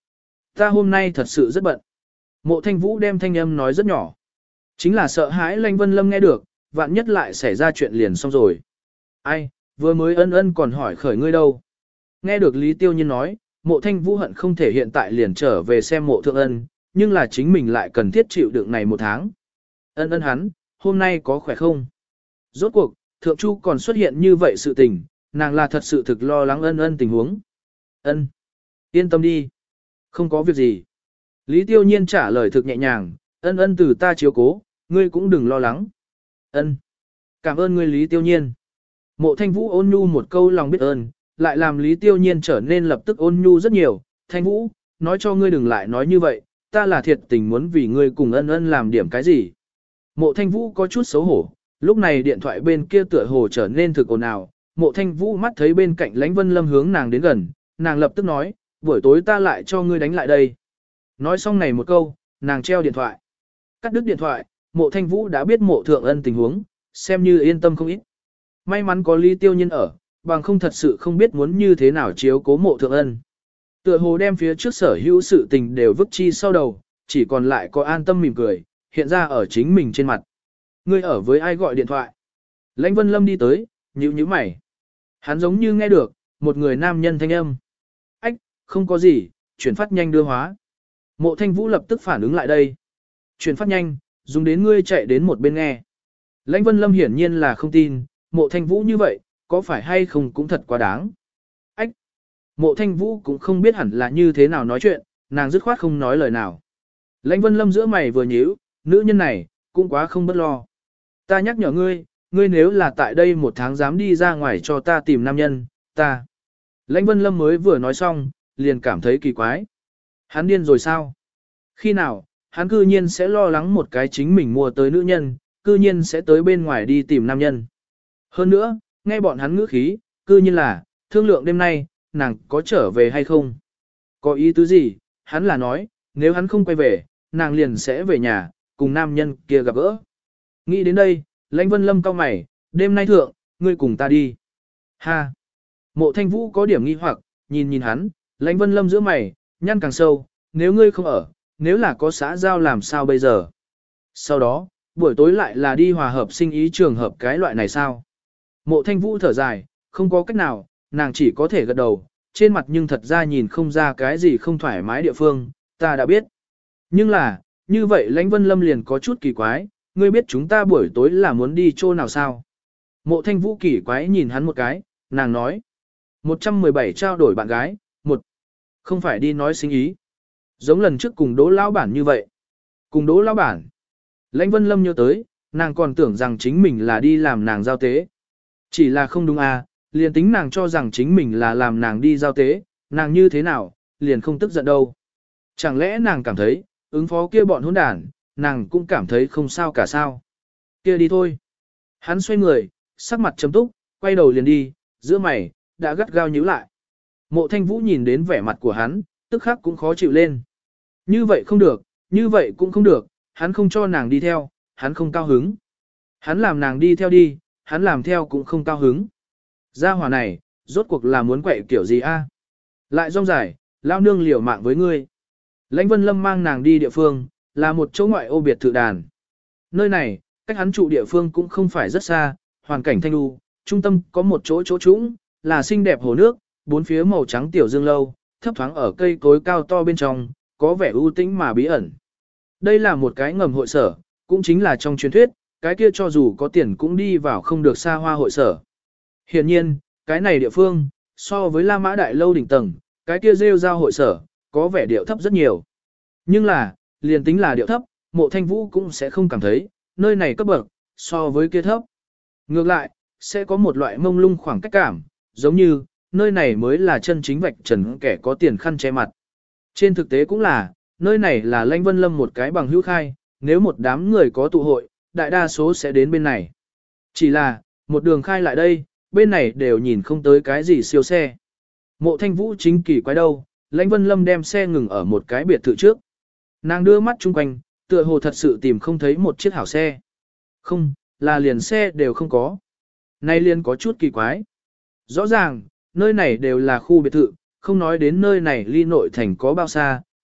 Ta hôm nay thật sự rất bận. Mộ Thanh Vũ đem thanh âm nói rất nhỏ. Chính là sợ hãi Lãnh Vân Lâm nghe được, vạn nhất lại xảy ra chuyện liền xong rồi. Ai, vừa mới ân ân còn hỏi khởi ngươi đâu. Nghe được Lý Tiêu Nhiên nói, Mộ Thanh Vũ hận không thể hiện tại liền trở về xem mộ thượng ân, nhưng là chính mình lại cần thiết chịu đựng này một tháng. Ân ân hắn, hôm nay có khỏe không? Rốt cuộc, Thượng Chu còn xuất hiện như vậy sự tình, nàng là thật sự thực lo lắng ân ân tình huống. Ân, yên tâm đi. Không có việc gì. Lý Tiêu Nhiên trả lời thực nhẹ nhàng, ân ân từ ta chiếu cố, ngươi cũng đừng lo lắng. Ân, cảm ơn ngươi Lý Tiêu Nhiên. Mộ Thanh Vũ ôn nhu một câu lòng biết ơn, lại làm Lý Tiêu Nhiên trở nên lập tức ôn nhu rất nhiều. Thanh Vũ, nói cho ngươi đừng lại nói như vậy, ta là thiệt tình muốn vì ngươi cùng ân ân làm điểm cái gì. Mộ Thanh Vũ có chút xấu hổ, lúc này điện thoại bên kia tựa hồ trở nên thực ồn ào. Mộ Thanh Vũ mắt thấy bên cạnh Lãnh Vân Lâm hướng nàng đến gần, nàng lập tức nói, buổi tối ta lại cho ngươi đánh lại đây. Nói xong này một câu, nàng treo điện thoại. Cắt đứt điện thoại, Mộ Thanh Vũ đã biết mộ thượng ân tình huống, xem như yên tâm không ít. May mắn có Lý Tiêu Nhiên ở, bằng không thật sự không biết muốn như thế nào chiếu cố mộ thượng ân. Tựa hồ đem phía trước sở hữu sự tình đều vứt chi sau đầu, chỉ còn lại có an tâm mỉm cười, hiện ra ở chính mình trên mặt. Ngươi ở với ai gọi điện thoại? Lãnh Vân Lâm đi tới, nhíu nhíu mày. Hắn giống như nghe được, một người nam nhân thanh âm. Ách, không có gì, chuyển phát nhanh đưa hóa. Mộ Thanh Vũ lập tức phản ứng lại đây. Chuyển phát nhanh, dùng đến ngươi chạy đến một bên nghe. Lãnh Vân Lâm hiển nhiên là không tin, Mộ Thanh Vũ như vậy, có phải hay không cũng thật quá đáng. Ách, Mộ Thanh Vũ cũng không biết hẳn là như thế nào nói chuyện, nàng dứt khoát không nói lời nào. Lãnh Vân Lâm giữa mày vừa nhíu, nữ nhân này, cũng quá không bất lo. Ta nhắc nhở ngươi, ngươi nếu là tại đây một tháng dám đi ra ngoài cho ta tìm nam nhân, ta. Lãnh Vân Lâm mới vừa nói xong, liền cảm thấy kỳ quái. Hắn điên rồi sao? Khi nào, hắn cư nhiên sẽ lo lắng một cái chính mình mua tới nữ nhân, cư nhiên sẽ tới bên ngoài đi tìm nam nhân. Hơn nữa, nghe bọn hắn ngữ khí, cư nhiên là, thương lượng đêm nay, nàng có trở về hay không? Có ý tứ gì? Hắn là nói, nếu hắn không quay về, nàng liền sẽ về nhà, cùng nam nhân kia gặp gỡ. Nghĩ đến đây, Lãnh Vân Lâm cau mày, đêm nay thượng, ngươi cùng ta đi. Ha! Mộ Thanh Vũ có điểm nghi hoặc, nhìn nhìn hắn, Lãnh Vân Lâm giữa mày, nhăn càng sâu, nếu ngươi không ở, nếu là có xã giao làm sao bây giờ? Sau đó, buổi tối lại là đi hòa hợp sinh ý trường hợp cái loại này sao? Mộ Thanh Vũ thở dài, không có cách nào, nàng chỉ có thể gật đầu, trên mặt nhưng thật ra nhìn không ra cái gì không thoải mái địa phương, ta đã biết. Nhưng là, như vậy Lãnh Vân Lâm liền có chút kỳ quái, ngươi biết chúng ta buổi tối là muốn đi chỗ nào sao? Mộ Thanh Vũ kỳ quái nhìn hắn một cái, nàng nói. một trăm mười bảy trao đổi bạn gái, một. Không phải đi nói sinh ý. Giống lần trước cùng Đỗ Lão Bản như vậy. Cùng Đỗ Lão Bản. Lãnh Vân Lâm nhớ tới, nàng còn tưởng rằng chính mình là đi làm nàng giao tế. Chỉ là không đúng à, liền tính nàng cho rằng chính mình là làm nàng đi giao tế, nàng như thế nào, liền không tức giận đâu. Chẳng lẽ nàng cảm thấy, ứng phó kia bọn hỗn đản, nàng cũng cảm thấy không sao cả sao. Kia đi thôi. Hắn xoay người, sắc mặt trầm túc, quay đầu liền đi, giữa mày, đã gắt gao nhíu lại. Mộ Thanh Vũ nhìn đến vẻ mặt của hắn, tức khắc cũng khó chịu lên. Như vậy không được, như vậy cũng không được, hắn không cho nàng đi theo, hắn không cao hứng. Hắn làm nàng đi theo đi, hắn làm theo cũng không cao hứng. Gia hỏa này, rốt cuộc là muốn quậy kiểu gì a? Lại rong dài, lao nương liều mạng với ngươi. Lãnh Vân Lâm mang nàng đi địa phương, là một chỗ ngoại ô biệt thự đàn. Nơi này, cách hắn trụ địa phương cũng không phải rất xa, hoàn cảnh thanh lưu, trung tâm có một chỗ chỗ trũng, là xinh đẹp hồ nước, bốn phía màu trắng tiểu dương lâu, thấp thoáng ở cây cối cao to bên trong, có vẻ ưu tĩnh mà bí ẩn. Đây là một cái ngầm hội sở, cũng chính là trong truyền thuyết, cái kia cho dù có tiền cũng đi vào không được xa hoa hội sở. Hiển nhiên, cái này địa phương, so với La Mã Đại Lâu đỉnh tầng, cái kia rêu giao hội sở, có vẻ điệu thấp rất nhiều. Nhưng là, liền tính là điệu thấp, Mộ Thanh Vũ cũng sẽ không cảm thấy, nơi này cấp bậc, so với kia thấp. Ngược lại, sẽ có một loại mông lung khoảng cách cảm, giống như, nơi này mới là chân chính vạch trần kẻ có tiền khăn che mặt. Trên thực tế cũng là, nơi này là Lãnh Vân Lâm một cái bằng hữu khai, nếu một đám người có tụ hội, đại đa số sẽ đến bên này. Chỉ là, một đường khai lại đây, bên này đều nhìn không tới cái gì siêu xe. Mộ Thanh Vũ chính kỳ quái đâu, Lãnh Vân Lâm đem xe ngừng ở một cái biệt thự trước. Nàng đưa mắt chung quanh, tựa hồ thật sự tìm không thấy một chiếc hảo xe. Không, là liền xe đều không có. Nay liền có chút kỳ quái. Rõ ràng, nơi này đều là khu biệt thự, không nói đến nơi này ly nội thành có bao xa,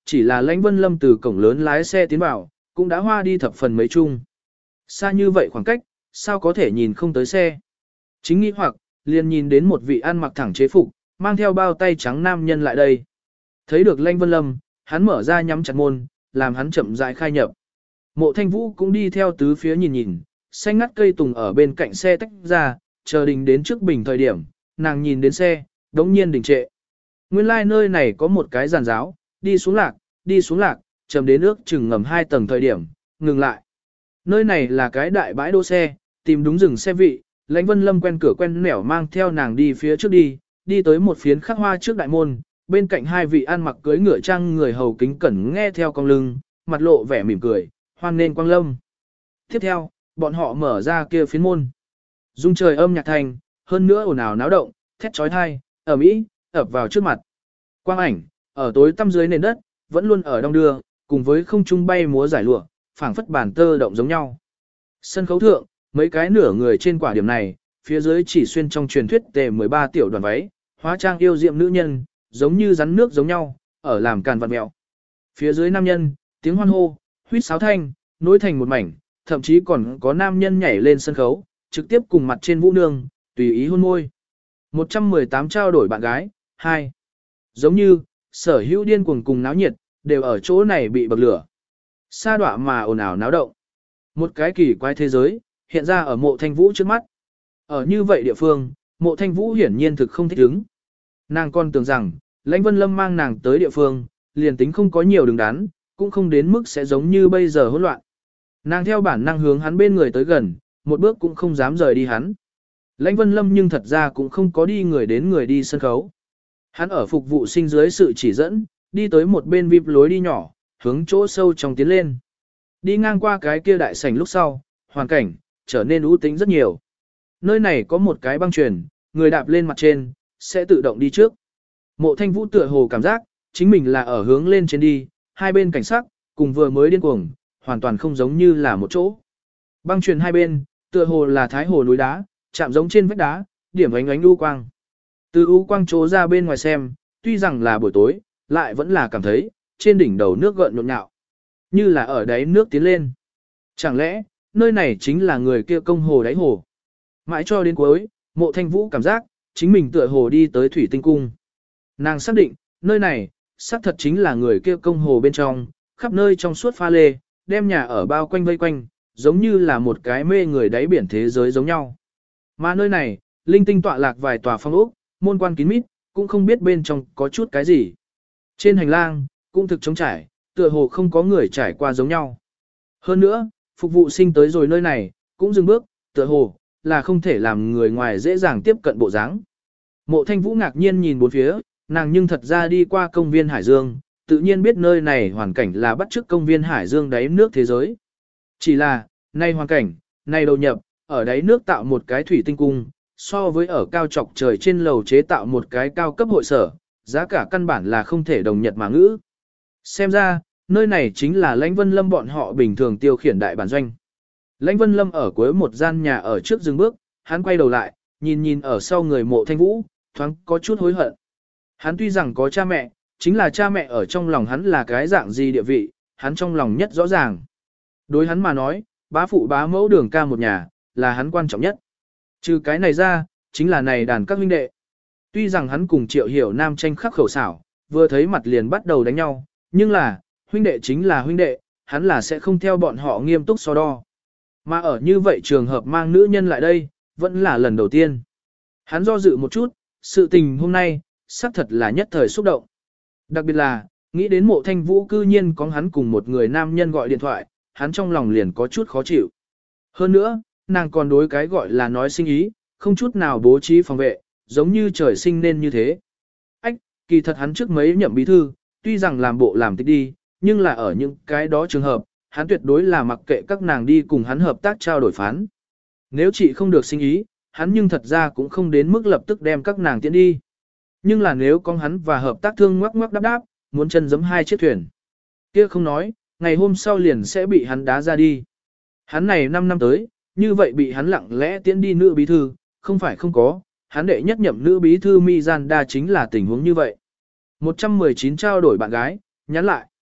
chỉ là Lãnh Vân Lâm từ cổng lớn lái xe tiến vào, cũng đã hoa đi thập phần mấy chung. Xa như vậy khoảng cách, sao có thể nhìn không tới xe. Chính nghĩ hoặc, liền nhìn đến một vị ăn mặc thẳng chế phục, mang theo bao tay trắng nam nhân lại đây. Thấy được Lãnh Vân Lâm, hắn mở ra nhắm chặt môn, làm hắn chậm rãi khai nhập. Mộ Thanh Vũ cũng đi theo tứ phía nhìn nhìn, xanh ngắt cây tùng ở bên cạnh xe tách ra, chờ đình đến trước bình thời điểm, nàng nhìn đến xe, đống nhiên đình trệ. Nguyên lai like nơi này có một cái giàn giáo, đi xuống lạc, đi xuống lạc, chầm đến nước chừng ngầm hai tầng thời điểm, ngừng lại. Nơi này là cái đại bãi đỗ xe, tìm đúng rừng xe vị, Lãnh Vân Lâm quen cửa quen nẻo mang theo nàng đi phía trước đi, đi tới một phiến khắc hoa trước đại môn, bên cạnh hai vị ăn mặc cưới ngựa trang người hầu kính cẩn nghe theo cong lưng, mặt lộ vẻ mỉm cười, hoan nên quang lâm. Tiếp theo, bọn họ mở ra kia phiến môn. Dung trời âm nhạc thành, hơn nữa ồn ào náo động, thét trói thai, ầm ĩ, ập vào trước mặt. Quang ảnh, ở tối tăm dưới nền đất, vẫn luôn ở đông đưa, cùng với không trung bay múa giải lụa, phảng phất bản tơ động giống nhau. Sân khấu thượng, mấy cái nửa người trên quả điểm này, phía dưới chỉ xuyên trong truyền thuyết tề mười ba tiểu đoàn váy, hóa trang yêu diệm nữ nhân, giống như rắn nước giống nhau, ở làm càn vặn mẹo. Phía dưới nam nhân, tiếng hoan hô, huýt sáo thanh, nối thành một mảnh, thậm chí còn có nam nhân nhảy lên sân khấu, trực tiếp cùng mặt trên vũ nương, tùy ý hôn môi. một trăm mười tám trao đổi bạn gái, hai. Giống như, sở hữu điên cuồng cùng náo nhiệt, đều ở chỗ này bị bậc lửa. Sa đọa mà ồn ào náo động. Một cái kỳ quái thế giới, hiện ra ở mộ thanh vũ trước mắt. Ở như vậy địa phương, mộ thanh vũ hiển nhiên thực không thích ứng. Nàng còn tưởng rằng, Lãnh Vân Lâm mang nàng tới địa phương, liền tính không có nhiều đứng đắn, cũng không đến mức sẽ giống như bây giờ hỗn loạn. Nàng theo bản năng hướng hắn bên người tới gần, một bước cũng không dám rời đi hắn. Lãnh Vân Lâm nhưng thật ra cũng không có đi người đến người đi sân khấu. Hắn ở phục vụ sinh dưới sự chỉ dẫn, đi tới một bên vip lối đi nhỏ, hướng chỗ sâu trong tiến lên. Đi ngang qua cái kia đại sảnh lúc sau, hoàn cảnh trở nên u tĩnh rất nhiều. Nơi này có một cái băng truyền, người đạp lên mặt trên, sẽ tự động đi trước. Mộ Thanh Vũ tựa hồ cảm giác, chính mình là ở hướng lên trên đi, hai bên cảnh sắc, cùng vừa mới điên cuồng, hoàn toàn không giống như là một chỗ. Băng truyền hai bên, tựa hồ là thái hồ núi đá, chạm giống trên vách đá, điểm ánh ánh u quang. Từ u quang trố ra bên ngoài xem, tuy rằng là buổi tối, lại vẫn là cảm thấy, trên đỉnh đầu nước gợn nhộn nhạo. Như là ở đáy nước tiến lên. Chẳng lẽ, nơi này chính là người kia công hồ đáy hồ. Mãi cho đến cuối, Mộ Thanh Vũ cảm giác, chính mình tựa hồ đi tới thủy tinh cung. Nàng xác định, nơi này, xác thật chính là người kia công hồ bên trong, khắp nơi trong suốt pha lê, đem nhà ở bao quanh vây quanh, giống như là một cái mê người đáy biển thế giới giống nhau. Mà nơi này, linh tinh tọa lạc vài tòa phong ốc, môn quan kín mít, cũng không biết bên trong có chút cái gì. Trên hành lang, cũng thực trống trải, tựa hồ không có người trải qua giống nhau. Hơn nữa, phục vụ sinh tới rồi nơi này, cũng dừng bước, tựa hồ, là không thể làm người ngoài dễ dàng tiếp cận bộ dáng. Mộ Thanh Vũ ngạc nhiên nhìn bốn phía, nàng nhưng thật ra đi qua công viên Hải Dương, tự nhiên biết nơi này hoàn cảnh là bắt chước công viên Hải Dương đáy nước thế giới. Chỉ là, nay hoàn cảnh, nay đầu nhập, ở đáy nước tạo một cái thủy tinh cung, so với ở cao trọc trời trên lầu chế tạo một cái cao cấp hội sở, giá cả căn bản là không thể đồng nhật mà ngữ. Xem ra, nơi này chính là Lãnh Vân Lâm bọn họ bình thường tiêu khiển đại bản doanh. Lãnh Vân Lâm ở cuối một gian nhà ở trước dừng bước, hắn quay đầu lại, nhìn nhìn ở sau người Mộ Thanh Vũ, thoáng có chút hối hận. Hắn tuy rằng có cha mẹ, chính là cha mẹ ở trong lòng hắn là cái dạng gì địa vị, hắn trong lòng nhất rõ ràng. Đối hắn mà nói, bá phụ bá mẫu đường ca một nhà, là hắn quan trọng nhất. Trừ cái này ra, chính là này đàn các huynh đệ. Tuy rằng hắn cùng Triệu Hiểu Nam tranh khắc khẩu xảo, vừa thấy mặt liền bắt đầu đánh nhau, nhưng là, huynh đệ chính là huynh đệ, hắn là sẽ không theo bọn họ nghiêm túc so đo. Mà ở như vậy trường hợp mang nữ nhân lại đây, vẫn là lần đầu tiên. Hắn do dự một chút, sự tình hôm nay, xác thật là nhất thời xúc động. Đặc biệt là, nghĩ đến Mộ Thanh Vũ cư nhiên có hắn cùng một người nam nhân gọi điện thoại, hắn trong lòng liền có chút khó chịu. Hơn nữa, nàng còn đối cái gọi là nói sinh ý, không chút nào bố trí phòng vệ, giống như trời sinh nên như thế. Ách, kỳ thật hắn trước mấy nhậm bí thư, tuy rằng làm bộ làm tích đi, nhưng là ở những cái đó trường hợp, hắn tuyệt đối là mặc kệ các nàng đi cùng hắn hợp tác trao đổi phán. Nếu chị không được sinh ý, hắn nhưng thật ra cũng không đến mức lập tức đem các nàng tiễn đi. Nhưng là nếu con hắn và hợp tác thương ngoắc ngoắc đáp đáp, muốn chân giẫm hai chiếc thuyền. Kia không nói, ngày hôm sau liền sẽ bị hắn đá ra đi. Hắn này năm năm tới, như vậy bị hắn lặng lẽ tiễn đi nữ bí thư, không phải không có, hắn đệ nhất nhậm nữ bí thư Mi Gian Đa chính là tình huống như vậy. một trăm mười chín trao đổi bạn gái, nhắn lại.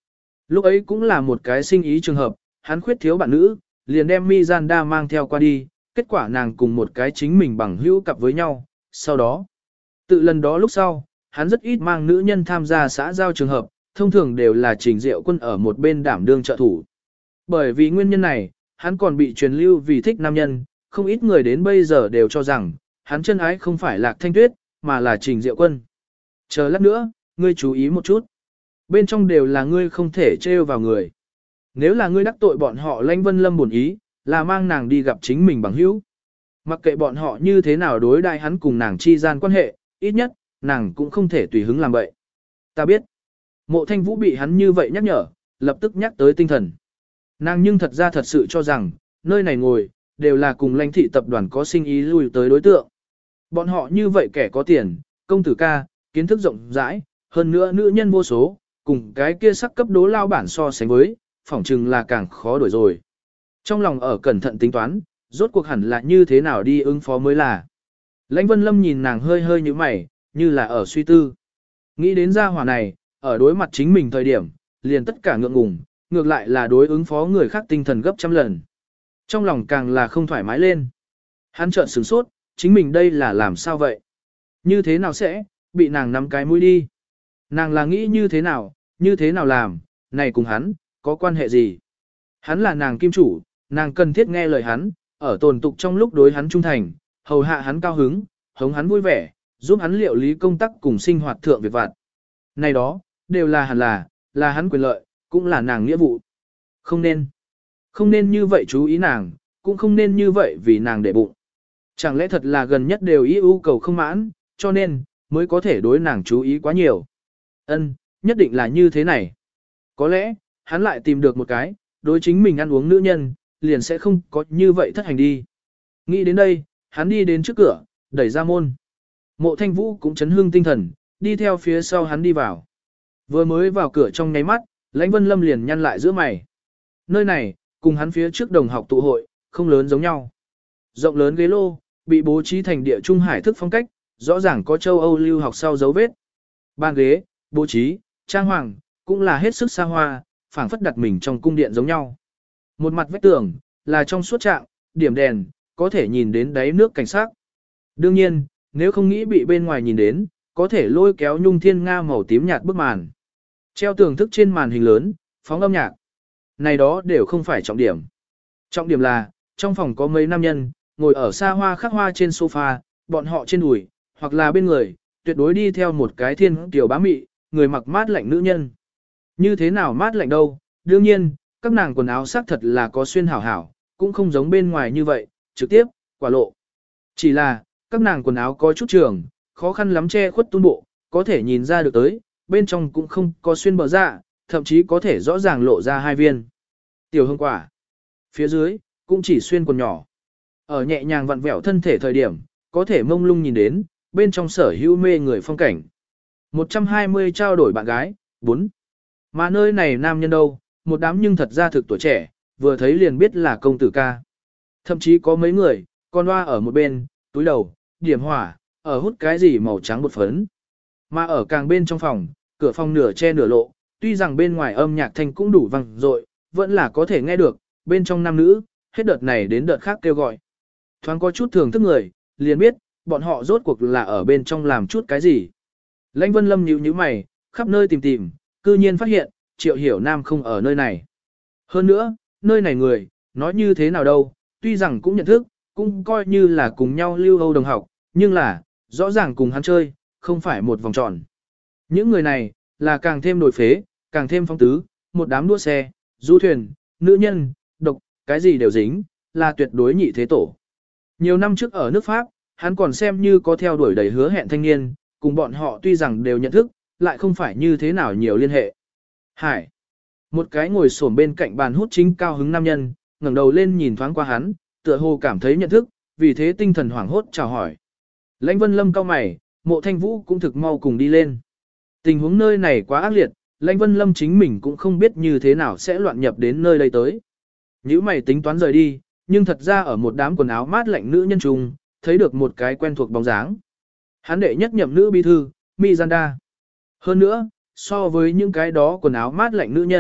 Lúc ấy cũng là một cái sinh ý trường hợp, hắn khuyết thiếu bạn nữ, liền đem Miranda mang theo qua đi, kết quả nàng cùng một cái chính mình bằng hữu cặp với nhau, sau đó. Tự lần đó lúc sau, hắn rất ít mang nữ nhân tham gia xã giao trường hợp, thông thường đều là Trình Diệu Quân ở một bên đảm đương trợ thủ. Bởi vì nguyên nhân này, hắn còn bị truyền lưu vì thích nam nhân, không ít người đến bây giờ đều cho rằng, hắn chân ái không phải Lạc Thanh Tuyết, mà là Trình Diệu Quân. Chờ lát nữa, ngươi chú ý một chút. Bên trong đều là ngươi không thể trêu vào người. Nếu là ngươi đắc tội bọn họ Lãnh Vân Lâm buồn ý, là mang nàng đi gặp chính mình bằng hữu. Mặc kệ bọn họ như thế nào đối đại hắn cùng nàng chi gian quan hệ, ít nhất, nàng cũng không thể tùy hứng làm vậy. Ta biết, Mộ Thanh Vũ bị hắn như vậy nhắc nhở, lập tức nhắc tới tinh thần. Nàng nhưng thật ra thật sự cho rằng, nơi này ngồi, đều là cùng Lãnh thị tập đoàn có sinh ý lui tới đối tượng. Bọn họ như vậy kẻ có tiền, công tử ca, kiến thức rộng rãi, hơn nữa nữ nhân vô số, cùng cái kia sắc cấp đố lao bản so sánh với, phỏng chừng là càng khó đổi rồi. Trong lòng ở cẩn thận tính toán, rốt cuộc hẳn là như thế nào đi ứng phó mới là. Lãnh Vân Lâm nhìn nàng hơi hơi như mày, như là ở suy tư. Nghĩ đến gia hỏa này, ở đối mặt chính mình thời điểm, liền tất cả ngượng ngùng, ngược lại là đối ứng phó người khác tinh thần gấp trăm lần. Trong lòng càng là không thoải mái lên. Hắn trợn sửng sốt, chính mình đây là làm sao vậy? Như thế nào sẽ, bị nàng nắm cái mũi đi? Nàng là nghĩ như thế nào, như thế nào làm, này cùng hắn, có quan hệ gì? Hắn là nàng kim chủ, nàng cần thiết nghe lời hắn, ở tồn tục trong lúc đối hắn trung thành, hầu hạ hắn cao hứng, hống hắn vui vẻ, giúp hắn liệu lý công tác cùng sinh hoạt thượng việc vặt. Này đó, đều là hẳn là, là hắn quyền lợi, cũng là nàng nghĩa vụ. Không nên, không nên như vậy chú ý nàng, cũng không nên như vậy vì nàng để bụng. Chẳng lẽ thật là gần nhất đều ý ưu cầu không mãn, cho nên, mới có thể đối nàng chú ý quá nhiều. Ân, nhất định là như thế này. Có lẽ, hắn lại tìm được một cái, đối chính mình ăn uống nữ nhân, liền sẽ không có như vậy thất hành đi. Nghĩ đến đây, hắn đi đến trước cửa, đẩy ra môn. Mộ Thanh Vũ cũng chấn hương tinh thần, đi theo phía sau hắn đi vào. Vừa mới vào cửa trong nháy mắt, Lãnh Vân Lâm liền nhăn lại giữa mày. Nơi này, cùng hắn phía trước đồng học tụ hội, không lớn giống nhau. Rộng lớn ghế lô, bị bố trí thành địa trung hải thức phong cách, rõ ràng có châu Âu lưu học sau dấu vết. Bàn ghế, bố trí, trang hoàng, cũng là hết sức xa hoa, phảng phất đặt mình trong cung điện giống nhau. Một mặt vách tường, là trong suốt trạng, điểm đèn, có thể nhìn đến đáy nước cảnh sát. Đương nhiên, nếu không nghĩ bị bên ngoài nhìn đến, có thể lôi kéo nhung thiên nga màu tím nhạt bức màn. Treo tường thức trên màn hình lớn, phóng âm nhạc. Này đó đều không phải trọng điểm. Trọng điểm là, trong phòng có mấy nam nhân, ngồi ở xa hoa khắc hoa trên sofa, bọn họ trên đùi, hoặc là bên người, tuyệt đối đi theo một cái thiên tiểu bá mị, người mặc mát lạnh nữ nhân. Như thế nào mát lạnh đâu, đương nhiên, các nàng quần áo xác thật là có xuyên hảo hảo, cũng không giống bên ngoài như vậy, trực tiếp, quả lộ. Chỉ là, các nàng quần áo có chút trường, khó khăn lắm che khuất tung bộ, có thể nhìn ra được tới, bên trong cũng không có xuyên bờ dạ, thậm chí có thể rõ ràng lộ ra hai viên. Tiểu hương quả. Phía dưới, cũng chỉ xuyên quần nhỏ. Ở nhẹ nhàng vặn vẹo thân thể thời điểm, có thể mông lung nhìn đến, bên trong sở hữu mê người phong cảnh. một trăm hai mươi trao đổi bạn gái, bốn. Mà nơi này nam nhân đâu, một đám nhưng thật ra thực tuổi trẻ, vừa thấy liền biết là công tử ca. Thậm chí có mấy người, con hoa ở một bên, túi đầu, điểm hỏa, ở hút cái gì màu trắng bột phấn. Mà ở càng bên trong phòng, cửa phòng nửa che nửa lộ, tuy rằng bên ngoài âm nhạc thanh cũng đủ vang dội, vẫn là có thể nghe được, bên trong nam nữ, hết đợt này đến đợt khác kêu gọi. Thoáng có chút thường thức người, liền biết, bọn họ rốt cuộc là ở bên trong làm chút cái gì. Lãnh Vân Lâm nhíu nhíu mày, khắp nơi tìm tìm, cư nhiên phát hiện, Triệu Hiểu Nam không ở nơi này. Hơn nữa, nơi này người, nói như thế nào đâu, tuy rằng cũng nhận thức, cũng coi như là cùng nhau lưu Âu đồng học, nhưng là, rõ ràng cùng hắn chơi, không phải một vòng tròn. Những người này, là càng thêm đổi phế, càng thêm phong tứ, một đám đua xe, du thuyền, nữ nhân, độc, cái gì đều dính, là tuyệt đối nhị thế tổ. Nhiều năm trước ở nước Pháp, hắn còn xem như có theo đuổi đầy hứa hẹn thanh niên, cùng bọn họ tuy rằng đều nhận thức, lại không phải như thế nào nhiều liên hệ. Hải. Một cái ngồi xổm bên cạnh bàn hút chính cao hứng nam nhân, ngẩng đầu lên nhìn thoáng qua hắn, tựa hồ cảm thấy nhận thức, vì thế tinh thần hoảng hốt chào hỏi. Lãnh Vân Lâm cau mày, Mộ Thanh Vũ cũng thực mau cùng đi lên. Tình huống nơi này quá ác liệt, Lãnh Vân Lâm chính mình cũng không biết như thế nào sẽ loạn nhập đến nơi đây tới. Nếu mày tính toán rời đi, nhưng thật ra ở một đám quần áo mát lạnh nữ nhân trùng, thấy được một cái quen thuộc bóng dáng. Hắn đệ nhất nhậm nữ bí thư, Miranda. Hơn nữa, so với những cái đó quần áo mát lạnh nữ nhân,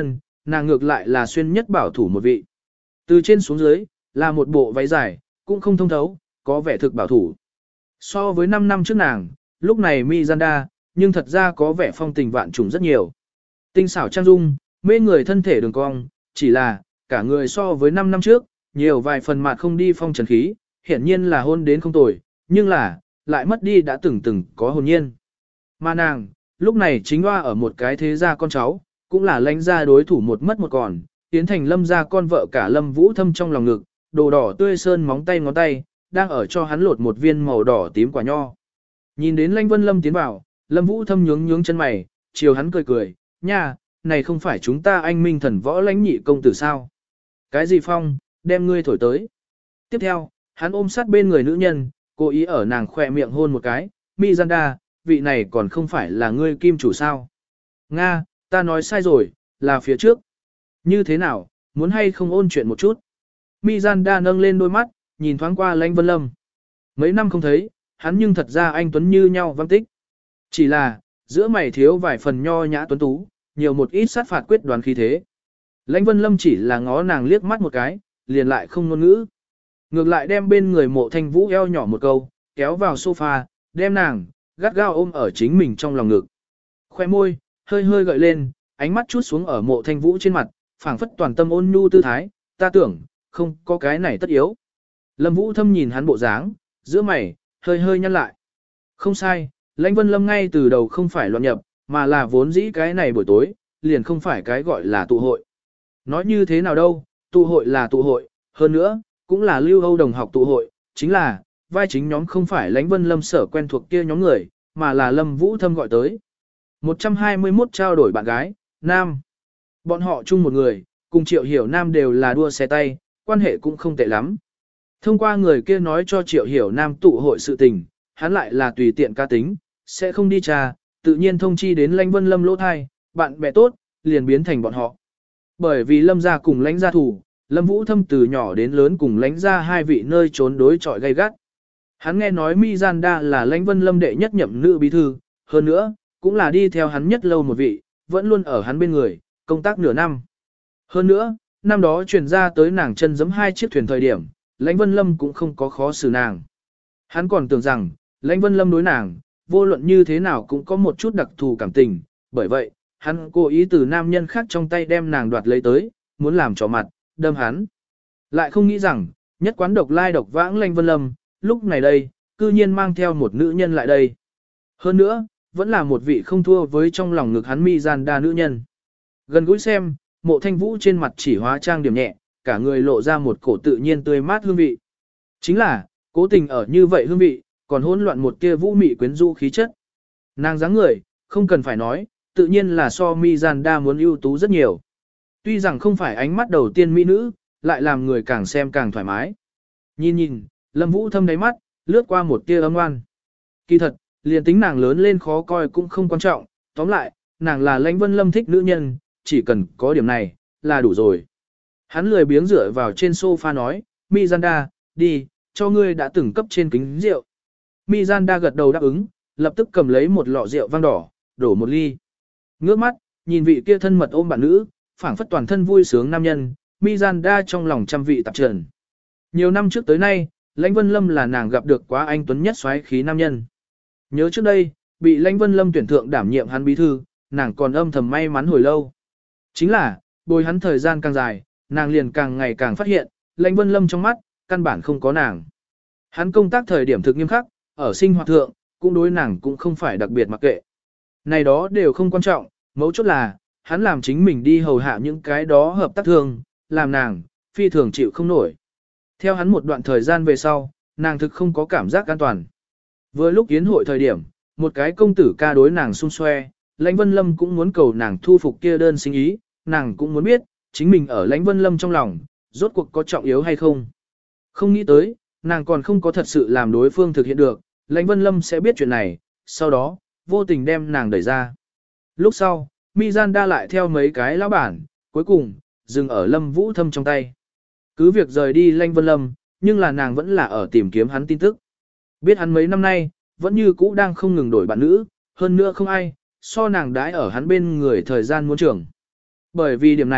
nàng ngược lại là xuyên nhất bảo thủ một vị. Từ trên xuống dưới, là một bộ váy dài, cũng không thông thấu, có vẻ thực bảo thủ. So với năm năm trước nàng, lúc này Mizanda, nhưng thật ra có vẻ phong tình vạn trùng rất nhiều. Tinh xảo trang dung, mê người thân thể đường cong, chỉ là, cả người so với năm năm trước, nhiều vài phần mặt không đi phong trần khí, hiển nhiên là hôn đến không tồi, nhưng là, lại mất đi đã từng từng có hồn nhiên. Mà nàng, lúc này chính hoa ở một cái thế gia con cháu, cũng là lãnh gia đối thủ một mất một còn, tiến thành Lâm gia con vợ cả Lâm Vũ Thâm trong lòng ngực, đồ đỏ tươi sơn móng tay ngón tay, đang ở cho hắn lột một viên màu đỏ tím quả nho. Nhìn đến Lãnh Vân Lâm tiến vào, Lâm Vũ Thâm nhướng nhướng chân mày, chiều hắn cười cười, nha, này không phải chúng ta anh minh thần võ lãnh nhị công tử sao? Cái gì phong, đem ngươi thổi tới. Tiếp theo, hắn ôm sát bên người nữ nhân, cố ý ở nàng khỏe miệng hôn một cái, Mizanda, vị này còn không phải là ngươi kim chủ sao? Nga, ta nói sai rồi, là phía trước. Như thế nào, muốn hay không ôn chuyện một chút? Mizanda nâng lên đôi mắt, nhìn thoáng qua Lãnh Vân Lâm. Mấy năm không thấy, hắn nhưng thật ra anh tuấn như nhau văng tích. Chỉ là, giữa mày thiếu vài phần nho nhã tuấn tú, nhiều một ít sát phạt quyết đoán khí thế. Lãnh Vân Lâm chỉ là ngó nàng liếc mắt một cái, liền lại không ngôn ngữ. Ngược lại đem bên người Mộ Thanh Vũ eo nhỏ một câu, kéo vào sofa, đem nàng, gắt gao ôm ở chính mình trong lòng ngực. Khoe môi, hơi hơi gợi lên, ánh mắt chút xuống ở Mộ Thanh Vũ trên mặt, phảng phất toàn tâm ôn nhu tư thái, ta tưởng, không có cái này tất yếu. Lâm Vũ Thâm nhìn hắn bộ dáng, giữa mày, hơi hơi nhăn lại. Không sai, Lãnh Vân Lâm ngay từ đầu không phải loạn nhập, mà là vốn dĩ cái này buổi tối, liền không phải cái gọi là tụ hội. Nói như thế nào đâu, tụ hội là tụ hội, hơn nữa, cũng là lưu âu đồng học tụ hội, chính là, vai chính nhóm không phải Lãnh Vân Lâm sở quen thuộc kia nhóm người, mà là Lâm Vũ Thâm gọi tới. một trăm hai mươi mốt trao đổi bạn gái, nam. Bọn họ chung một người, cùng Triệu Hiểu Nam đều là đua xe tay, quan hệ cũng không tệ lắm. Thông qua người kia nói cho Triệu Hiểu Nam tụ hội sự tình, hắn lại là tùy tiện ca tính, sẽ không đi trà, tự nhiên thông chi đến Lãnh Vân Lâm lỗ thai, bạn bè tốt, liền biến thành bọn họ. Bởi vì Lâm gia cùng Lãnh gia thủ, Lâm Vũ Thâm từ nhỏ đến lớn cùng Lãnh gia hai vị nơi trốn đối chọi gay gắt. Hắn nghe nói Mizanda là Lãnh Vân Lâm đệ nhất nhậm nữ bí thư, hơn nữa, cũng là đi theo hắn nhất lâu một vị, vẫn luôn ở hắn bên người, công tác nửa năm. Hơn nữa, năm đó truyền ra tới nàng chân giẫm hai chiếc thuyền thời điểm, Lãnh Vân Lâm cũng không có khó xử nàng. Hắn còn tưởng rằng, Lãnh Vân Lâm đối nàng, vô luận như thế nào cũng có một chút đặc thù cảm tình, bởi vậy, hắn cố ý từ nam nhân khác trong tay đem nàng đoạt lấy tới, muốn làm trò mặt, đâm hắn. Lại không nghĩ rằng, nhất quán độc lai độc vãng Lãnh Vân Lâm, lúc này đây, cư nhiên mang theo một nữ nhân lại đây. Hơn nữa, vẫn là một vị không thua với trong lòng ngực hắn Mizanda nữ nhân. Gần gũi xem, Mộ Thanh Vũ trên mặt chỉ hóa trang điểm nhẹ, cả người lộ ra một cổ tự nhiên tươi mát hương vị. Chính là, cố tình ở như vậy hương vị, còn hỗn loạn một tia vũ mị quyến rũ khí chất. Nàng dáng người, không cần phải nói, tự nhiên là so Mizanda muốn ưu tú rất nhiều. Tuy rằng không phải ánh mắt đầu tiên mỹ nữ, lại làm người càng xem càng thoải mái. Nhìn nhìn, Lâm Vũ Thâm đáy mắt, lướt qua một tia âm ngoan. Kỳ thật, liền tính nàng lớn lên khó coi cũng không quan trọng, tóm lại, nàng là Lãnh Vân Lâm thích nữ nhân, chỉ cần có điểm này, là đủ rồi. Hắn lười biếng dựa vào trên sofa nói, Mizanda, đi, cho ngươi đã từng cấp trên kính rượu. Mizanda gật đầu đáp ứng, lập tức cầm lấy một lọ rượu vang đỏ, đổ một ly. Ngước mắt, nhìn vị kia thân mật ôm bạn nữ, phảng phất toàn thân vui sướng nam nhân, Mizanda trong lòng trăm vị tạp trần. Nhiều năm trước tới nay, Lãnh Vân Lâm là nàng gặp được quá anh tuấn nhất xoáy khí nam nhân. Nhớ trước đây, bị Lãnh Vân Lâm tuyển thượng đảm nhiệm hắn bí thư, nàng còn âm thầm may mắn hồi lâu. Chính là, bồi hắn thời gian càng dài, nàng liền càng ngày càng phát hiện, Lãnh Vân Lâm trong mắt, căn bản không có nàng. Hắn công tác thời điểm thực nghiêm khắc, ở sinh hoạt thượng, cũng đối nàng cũng không phải đặc biệt mặc kệ. Này đó đều không quan trọng, mấu chốt là, hắn làm chính mình đi hầu hạ những cái đó hợp tác thường, làm nàng, phi thường chịu không nổi. Theo hắn một đoạn thời gian về sau, nàng thực không có cảm giác an toàn. Vừa lúc yến hội thời điểm, một cái công tử ca đối nàng xung xoe, Lãnh Vân Lâm cũng muốn cầu nàng thu phục kia đơn sinh ý, nàng cũng muốn biết, chính mình ở Lãnh Vân Lâm trong lòng, rốt cuộc có trọng yếu hay không. Không nghĩ tới, nàng còn không có thật sự làm đối phương thực hiện được, Lãnh Vân Lâm sẽ biết chuyện này, sau đó, vô tình đem nàng đẩy ra. Lúc sau, Mizanda lại theo mấy cái lão bản, cuối cùng, dừng ở Lâm Vũ Thâm trong tay. Cứ việc rời đi Lãnh Vân Lâm, nhưng là nàng vẫn là ở tìm kiếm hắn tin tức. Biết hắn mấy năm nay, vẫn như cũ đang không ngừng đổi bạn nữ, hơn nữa không ai, so nàng đãi ở hắn bên người thời gian muốn trưởng. Bởi vì điểm này,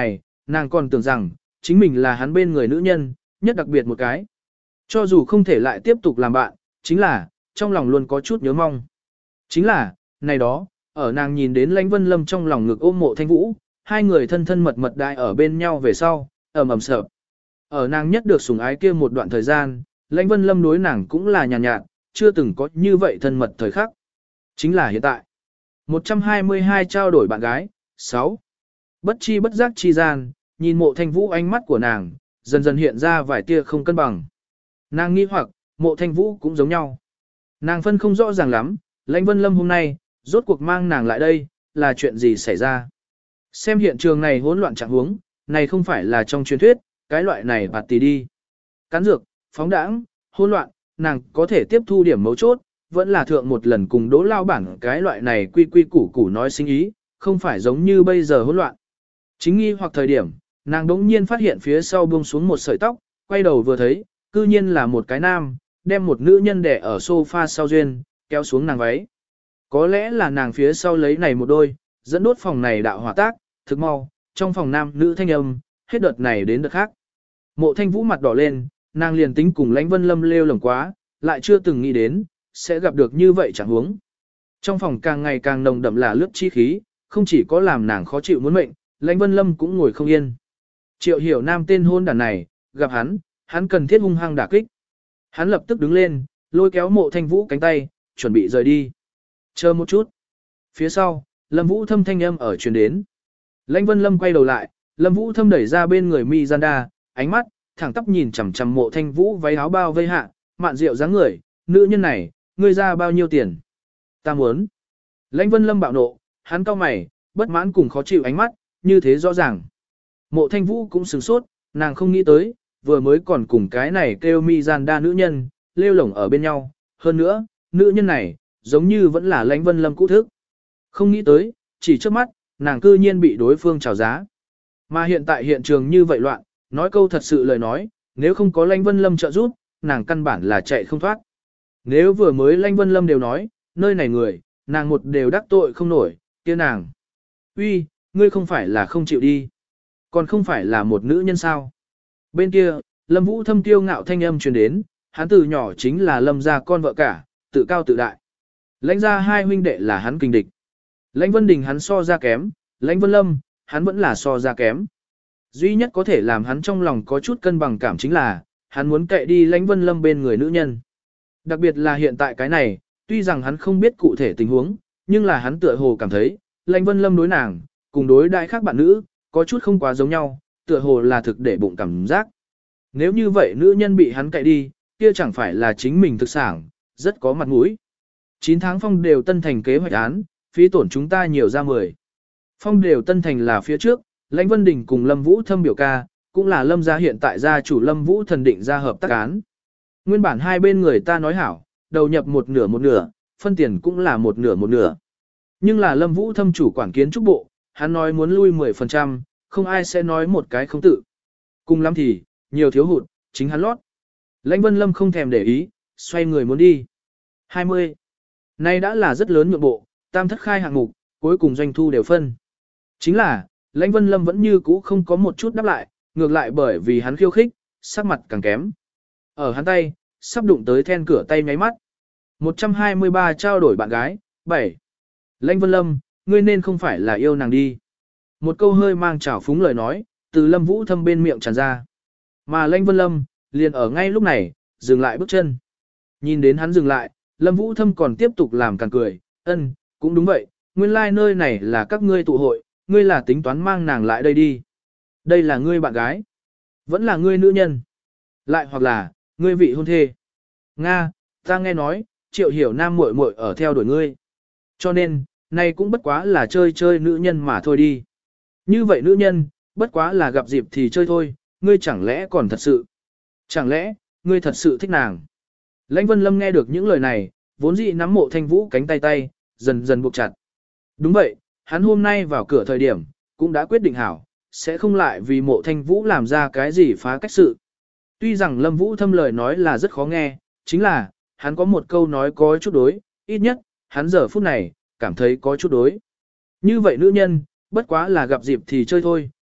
nàng còn tưởng rằng, chính mình là hắn bên người nữ nhân, nhất đặc biệt một cái. Cho dù không thể lại tiếp tục làm bạn, chính là, trong lòng luôn có chút nhớ mong. Chính là, này đó, ở nàng nhìn đến Lãnh Vân Lâm trong lòng ngực ôm Mộ Thanh Vũ, hai người thân thân mật mật đại ở bên nhau về sau, ầm ầm sợ. Ở nàng nhất được sủng ái kia một đoạn thời gian, Lãnh Vân Lâm đối nàng cũng là nhàn nhạt, nhạt, chưa từng có như vậy thân mật thời khắc. Chính là hiện tại. một trăm hai mươi hai trao đổi bạn gái, sáu. Bất chi bất giác chi gian, nhìn Mộ Thanh Vũ ánh mắt của nàng, dần dần hiện ra vài tia không cân bằng. Nàng nghi hoặc, Mộ Thanh Vũ cũng giống nhau. Nàng phân không rõ ràng lắm, Lãnh Vân Lâm hôm nay, rốt cuộc mang nàng lại đây, là chuyện gì xảy ra. Xem hiện trường này hỗn loạn trạng huống, này không phải là trong truyền thuyết, cái loại này bạt tì đi. Cắn dược, phóng đãng, hỗn loạn, nàng có thể tiếp thu điểm mấu chốt, vẫn là thượng một lần cùng đỗ lao bản cái loại này quy quy củ củ nói sinh ý, không phải giống như bây giờ hỗn loạn. Chính nghi hoặc thời điểm, nàng đống nhiên phát hiện phía sau buông xuống một sợi tóc, quay đầu vừa thấy, cư nhiên là một cái nam, đem một nữ nhân đè ở sofa sau duyên, kéo xuống nàng váy. Có lẽ là nàng phía sau lấy này một đôi, dẫn đốt phòng này đạo hỏa tác, thực mau, trong phòng nam nữ thanh âm, hết đợt này đến đợt khác. Mộ Thanh Vũ mặt đỏ lên, nàng liền tính cùng Lãnh Vân Lâm lêu lổng quá, lại chưa từng nghĩ đến, sẽ gặp được như vậy chẳng huống. Trong phòng càng ngày càng nồng đậm là lướt chi khí, không chỉ có làm nàng khó chịu muốn mệnh, Lãnh Vân Lâm cũng ngồi không yên. Triệu Hiểu Nam tên hôn đàn này, gặp hắn, hắn cần thiết hung hăng đả kích. Hắn lập tức đứng lên, lôi kéo Mộ Thanh Vũ cánh tay, chuẩn bị rời đi. Chờ một chút. Phía sau, Lâm Vũ Thâm thanh âm ở truyền đến. Lãnh Vân Lâm quay đầu lại, Lâm Vũ Thâm đẩy ra bên người Mi Gianda, ánh mắt thẳng tắp nhìn chằm chằm Mộ Thanh Vũ váy áo bao vây hạ, mạn rượu dáng người, nữ nhân này, ngươi ra bao nhiêu tiền? Ta muốn. Lãnh Vân Lâm bạo nộ, hắn cau mày, bất mãn cùng khó chịu ánh mắt, như thế rõ ràng. Mộ Thanh Vũ cũng sửng sốt, nàng không nghĩ tới, vừa mới còn cùng cái này kêu Mi Gianda nữ nhân, lêu lổng ở bên nhau, hơn nữa, nữ nhân này, giống như vẫn là Lãnh Vân Lâm cũ thức. Không nghĩ tới, chỉ trước mắt, nàng cư nhiên bị đối phương chào giá. Mà hiện tại hiện trường như vậy loạn, nói câu thật sự lời nói, nếu không có Lãnh Vân Lâm trợ giúp, nàng căn bản là chạy không thoát. Nếu vừa mới Lãnh Vân Lâm đều nói, nơi này người, nàng một đều đắc tội không nổi, kia nàng. Uy, ngươi không phải là không chịu đi. Còn không phải là một nữ nhân sao. Bên kia, Lâm Vũ Thâm tiêu ngạo thanh âm truyền đến, hắn từ nhỏ chính là Lâm gia con vợ cả, tự cao tự đại. Lãnh gia hai huynh đệ là hắn kình địch. Lãnh Vân Đình hắn so ra kém, Lãnh Vân Lâm, hắn vẫn là so ra kém. Duy nhất có thể làm hắn trong lòng có chút cân bằng cảm chính là, hắn muốn cậy đi Lãnh Vân Lâm bên người nữ nhân. Đặc biệt là hiện tại cái này, tuy rằng hắn không biết cụ thể tình huống, nhưng là hắn tựa hồ cảm thấy, Lãnh Vân Lâm đối nàng, cùng đối đại khác bạn nữ, có chút không quá giống nhau, tựa hồ là thực để bụng cảm giác. Nếu như vậy nữ nhân bị hắn cậy đi, kia chẳng phải là chính mình thực sản, rất có mặt mũi. chín tháng phong đều tân thành kế hoạch án, phí tổn chúng ta nhiều ra mười. Phong đều tân thành là phía trước, Lãnh Vân Đình cùng Lâm Vũ Thâm biểu ca, cũng là Lâm gia hiện tại gia chủ Lâm Vũ thần định ra hợp tác án. Nguyên bản hai bên người ta nói hảo, đầu nhập một nửa một nửa, phân tiền cũng là một nửa một nửa. Nhưng là Lâm Vũ Thâm chủ quản kiến trúc bộ, hắn nói muốn lui mười phần trăm, không ai sẽ nói một cái không tự. Cùng lắm thì, nhiều thiếu hụt, chính hắn lót. Lãnh Vân Lâm không thèm để ý, xoay người muốn đi. hai mươi. Nay đã là rất lớn nhượng bộ, tam thất khai hạng mục, cuối cùng doanh thu đều phân. Chính là, Lãnh Vân Lâm vẫn như cũ không có một chút đáp lại, ngược lại bởi vì hắn khiêu khích, sắc mặt càng kém. Ở hắn tay, sắp đụng tới then cửa tay nháy mắt. một trăm hai mươi ba trao đổi bạn gái, bảy. Lãnh Vân Lâm, ngươi nên không phải là yêu nàng đi. Một câu hơi mang trào phúng lời nói, từ Lâm Vũ Thâm bên miệng tràn ra. Mà Lãnh Vân Lâm, liền ở ngay lúc này, dừng lại bước chân. Nhìn đến hắn dừng lại, Lâm Vũ Thâm còn tiếp tục làm càng cười, ân, cũng đúng vậy, nguyên lai like nơi này là các ngươi tụ hội, ngươi là tính toán mang nàng lại đây đi. Đây là ngươi bạn gái, vẫn là ngươi nữ nhân, lại hoặc là, ngươi vị hôn thê. Nga, ta nghe nói, Triệu Hiểu Nam muội muội ở theo đuổi ngươi. Cho nên, này cũng bất quá là chơi chơi nữ nhân mà thôi đi. Như vậy nữ nhân, bất quá là gặp dịp thì chơi thôi, ngươi chẳng lẽ còn thật sự. Chẳng lẽ, ngươi thật sự thích nàng. Lãnh Vân Lâm nghe được những lời này, vốn dĩ nắm Mộ Thanh Vũ cánh tay tay, dần dần buộc chặt. Đúng vậy, hắn hôm nay vào cửa thời điểm, cũng đã quyết định hảo, sẽ không lại vì Mộ Thanh Vũ làm ra cái gì phá cách sự. Tuy rằng Lâm Vũ Thâm lời nói là rất khó nghe, chính là, hắn có một câu nói có chút đối, ít nhất, hắn giờ phút này, cảm thấy có chút đối. Như vậy nữ nhân, bất quá là gặp dịp thì chơi thôi,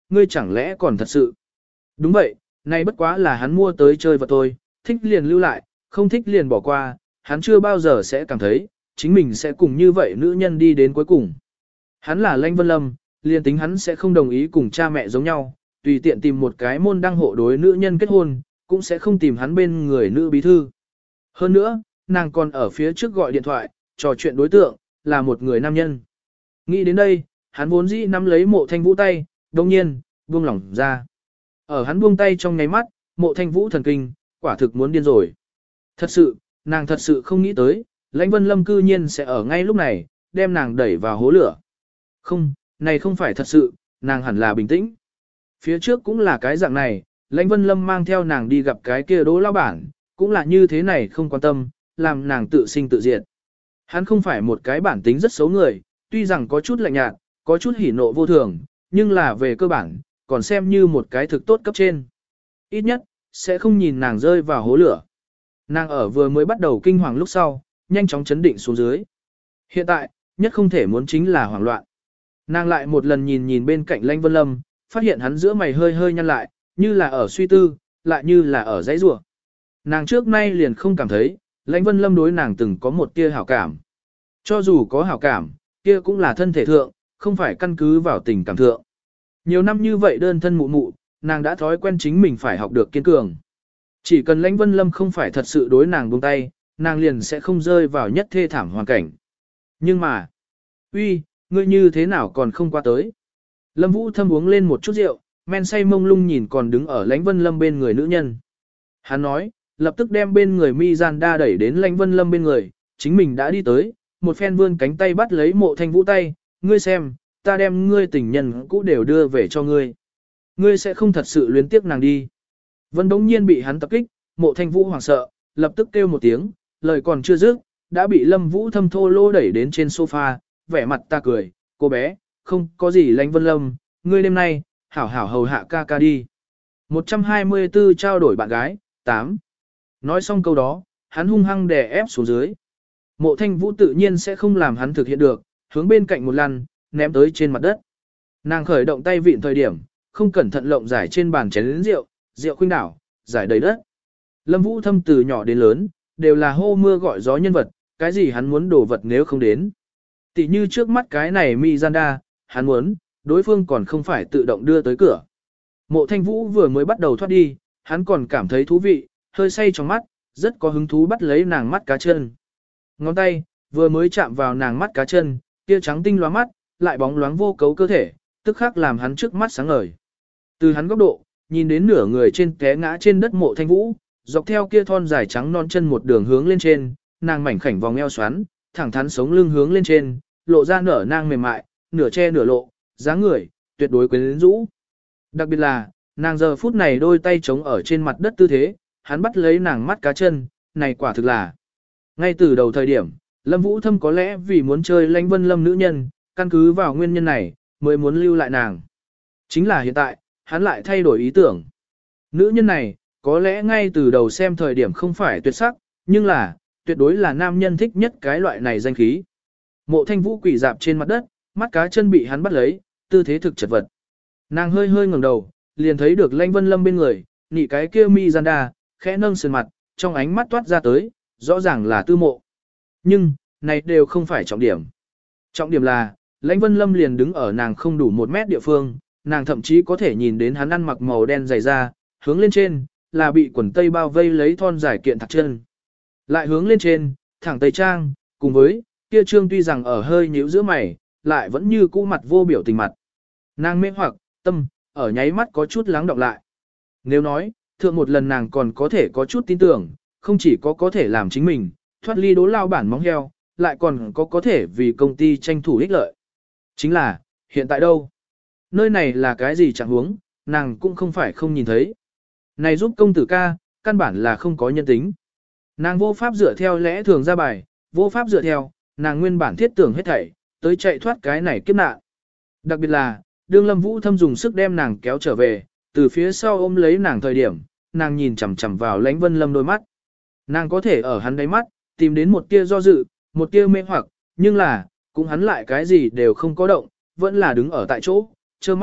ngươi chẳng lẽ còn thật sự. Đúng vậy, này bất quá là hắn mua tới chơi vật thôi, thích liền lưu lại, không thích liền bỏ qua, hắn chưa bao giờ sẽ cảm thấy, chính mình sẽ cùng như vậy nữ nhân đi đến cuối cùng. Hắn là Lãnh Vân Lâm, liền tính hắn sẽ không đồng ý cùng cha mẹ giống nhau, tùy tiện tìm một cái môn đăng hộ đối nữ nhân kết hôn, cũng sẽ không tìm hắn bên người nữ bí thư. Hơn nữa, nàng còn ở phía trước gọi điện thoại, trò chuyện đối tượng, là một người nam nhân. Nghĩ đến đây, hắn vốn dĩ nắm lấy Mộ Thanh Vũ tay, đồng nhiên, buông lỏng ra. Ở hắn buông tay trong nháy mắt, Mộ Thanh Vũ thần kinh, quả thực muốn điên rồi. Thật sự, nàng thật sự không nghĩ tới, Lãnh Vân Lâm cư nhiên sẽ ở ngay lúc này, đem nàng đẩy vào hố lửa. Không, này không phải thật sự, nàng hẳn là bình tĩnh. Phía trước cũng là cái dạng này, Lãnh Vân Lâm mang theo nàng đi gặp cái kia Đỗ lão bản, cũng là như thế này không quan tâm, làm nàng tự sinh tự diệt. Hắn không phải một cái bản tính rất xấu người, tuy rằng có chút lạnh nhạt, có chút hỉ nộ vô thường, nhưng là về cơ bản, còn xem như một cái thực tốt cấp trên. Ít nhất, sẽ không nhìn nàng rơi vào hố lửa. Nàng ở vừa mới bắt đầu kinh hoàng lúc sau, nhanh chóng chấn định xuống dưới. Hiện tại, nhất không thể muốn chính là hoảng loạn. Nàng lại một lần nhìn nhìn bên cạnh Lãnh Vân Lâm, phát hiện hắn giữa mày hơi hơi nhăn lại, như là ở suy tư, lại như là ở dãy rủa. Nàng trước nay liền không cảm thấy, Lãnh Vân Lâm đối nàng từng có một tia hảo cảm. Cho dù có hảo cảm, kia cũng là thân thể thượng, không phải căn cứ vào tình cảm thượng. Nhiều năm như vậy đơn thân mụ mụ, nàng đã thói quen chính mình phải học được kiên cường. Chỉ cần Lãnh Vân Lâm không phải thật sự đối nàng buông tay, nàng liền sẽ không rơi vào nhất thê thảm hoàn cảnh. Nhưng mà, uy, ngươi như thế nào còn không qua tới? Lâm Vũ Thâm uống lên một chút rượu, men say mông lung nhìn còn đứng ở Lãnh Vân Lâm bên người nữ nhân. Hắn nói, lập tức đem bên người Mi Gian đa đẩy đến Lãnh Vân Lâm bên người, chính mình đã đi tới, một phen vươn cánh tay bắt lấy Mộ Thanh Vũ tay, ngươi xem, ta đem ngươi tình nhân cũ đều đưa về cho ngươi. Ngươi sẽ không thật sự luyến tiếc nàng đi. Vân đống nhiên bị hắn tập kích, Mộ Thanh Vũ hoảng sợ, lập tức kêu một tiếng, lời còn chưa dứt, đã bị Lâm Vũ Thâm thô lô đẩy đến trên sofa, vẻ mặt ta cười, cô bé, không có gì Lãnh Vân Lâm, ngươi đêm nay, hảo hảo hầu hạ ca ca đi. một trăm hai mươi tư trao đổi bạn gái, tám. Nói xong câu đó, hắn hung hăng đè ép xuống dưới. Mộ Thanh Vũ tự nhiên sẽ không làm hắn thực hiện được, hướng bên cạnh một lần, ném tới trên mặt đất. Nàng khởi động tay vịn thời điểm, không cẩn thận lộng giải trên bàn chén lớn rượu, rượu khuynh đảo, giải đầy đất. Lâm Vũ Thâm từ nhỏ đến lớn, đều là hô mưa gọi gió nhân vật, cái gì hắn muốn đổ vật nếu không đến. Tỷ như trước mắt cái này Mi Gian đa, hắn muốn, đối phương còn không phải tự động đưa tới cửa. Mộ Thanh Vũ vừa mới bắt đầu thoát đi, hắn còn cảm thấy thú vị, hơi say trong mắt, rất có hứng thú bắt lấy nàng mắt cá chân. Ngón tay, vừa mới chạm vào nàng mắt cá chân, kia trắng tinh lóa mắt, lại bóng loáng vô cấu cơ thể, tức khắc làm hắn trước mắt sáng ngời. Từ hắn góc độ, nhìn đến nửa người trên té ngã trên đất Mộ Thanh Vũ, dọc theo kia thon dài trắng non chân một đường hướng lên trên, nàng mảnh khảnh vòng eo xoắn, thẳng thắn sống lưng hướng lên trên, lộ ra nở nang mềm mại, nửa che nửa lộ, dáng người, tuyệt đối quyến rũ. Đặc biệt là, nàng giờ phút này đôi tay chống ở trên mặt đất tư thế, hắn bắt lấy nàng mắt cá chân, này quả thực là. Ngay từ đầu thời điểm, Lâm Vũ Thâm có lẽ vì muốn chơi Lãnh Vân Lâm nữ nhân, căn cứ vào nguyên nhân này, mới muốn lưu lại nàng. Chính là hiện tại, hắn lại thay đổi ý tưởng. Nữ nhân này, có lẽ ngay từ đầu xem thời điểm không phải tuyệt sắc, nhưng là, tuyệt đối là nam nhân thích nhất cái loại này danh khí. Mộ Thanh Vũ quỳ dạp trên mặt đất, mắt cá chân bị hắn bắt lấy, tư thế thực chật vật. Nàng hơi hơi ngẩng đầu, liền thấy được Lãnh Vân Lâm bên người, nị cái kia Mi Gian đa, khẽ nâng sườn mặt, trong ánh mắt toát ra tới, rõ ràng là tư mộ. Nhưng, này đều không phải trọng điểm. Trọng điểm là, Lãnh Vân Lâm liền đứng ở nàng không đủ một mét địa phương, nàng thậm chí có thể nhìn đến hắn ăn mặc màu đen dày da, hướng lên trên, là bị quần tây bao vây lấy thon dài kiện thạc chân. Lại hướng lên trên, thẳng tây trang, cùng với, kia trương tuy rằng ở hơi nhíu giữa mày, lại vẫn như cũ mặt vô biểu tình mặt. Nàng mê hoặc, tâm, ở nháy mắt có chút lắng đọng lại. Nếu nói, thượng một lần nàng còn có thể có chút tin tưởng, không chỉ có có thể làm chính mình, thoát ly đố lao bản móng heo, lại còn có có thể vì công ty tranh thủ ích lợi. Chính là, hiện tại đâu? Nơi này là cái gì chẳng huống, nàng cũng không phải không nhìn thấy. Này giúp công tử ca, căn bản là không có nhân tính. Nàng vô pháp dựa theo lẽ thường ra bài, vô pháp dựa theo, nàng nguyên bản thiết tưởng hết thảy, tới chạy thoát cái này kiếp nạn. Đặc biệt là, đương Lâm Vũ Thâm dùng sức đem nàng kéo trở về, từ phía sau ôm lấy nàng thời điểm, nàng nhìn chằm chằm vào Lãnh Vân Lâm đôi mắt. Nàng có thể ở hắn đáy mắt, tìm đến một tia do dự, một tia mê hoặc, nhưng là, cũng hắn lại cái gì đều không có động, vẫn là đứng ở tại chỗ, trơ mắt,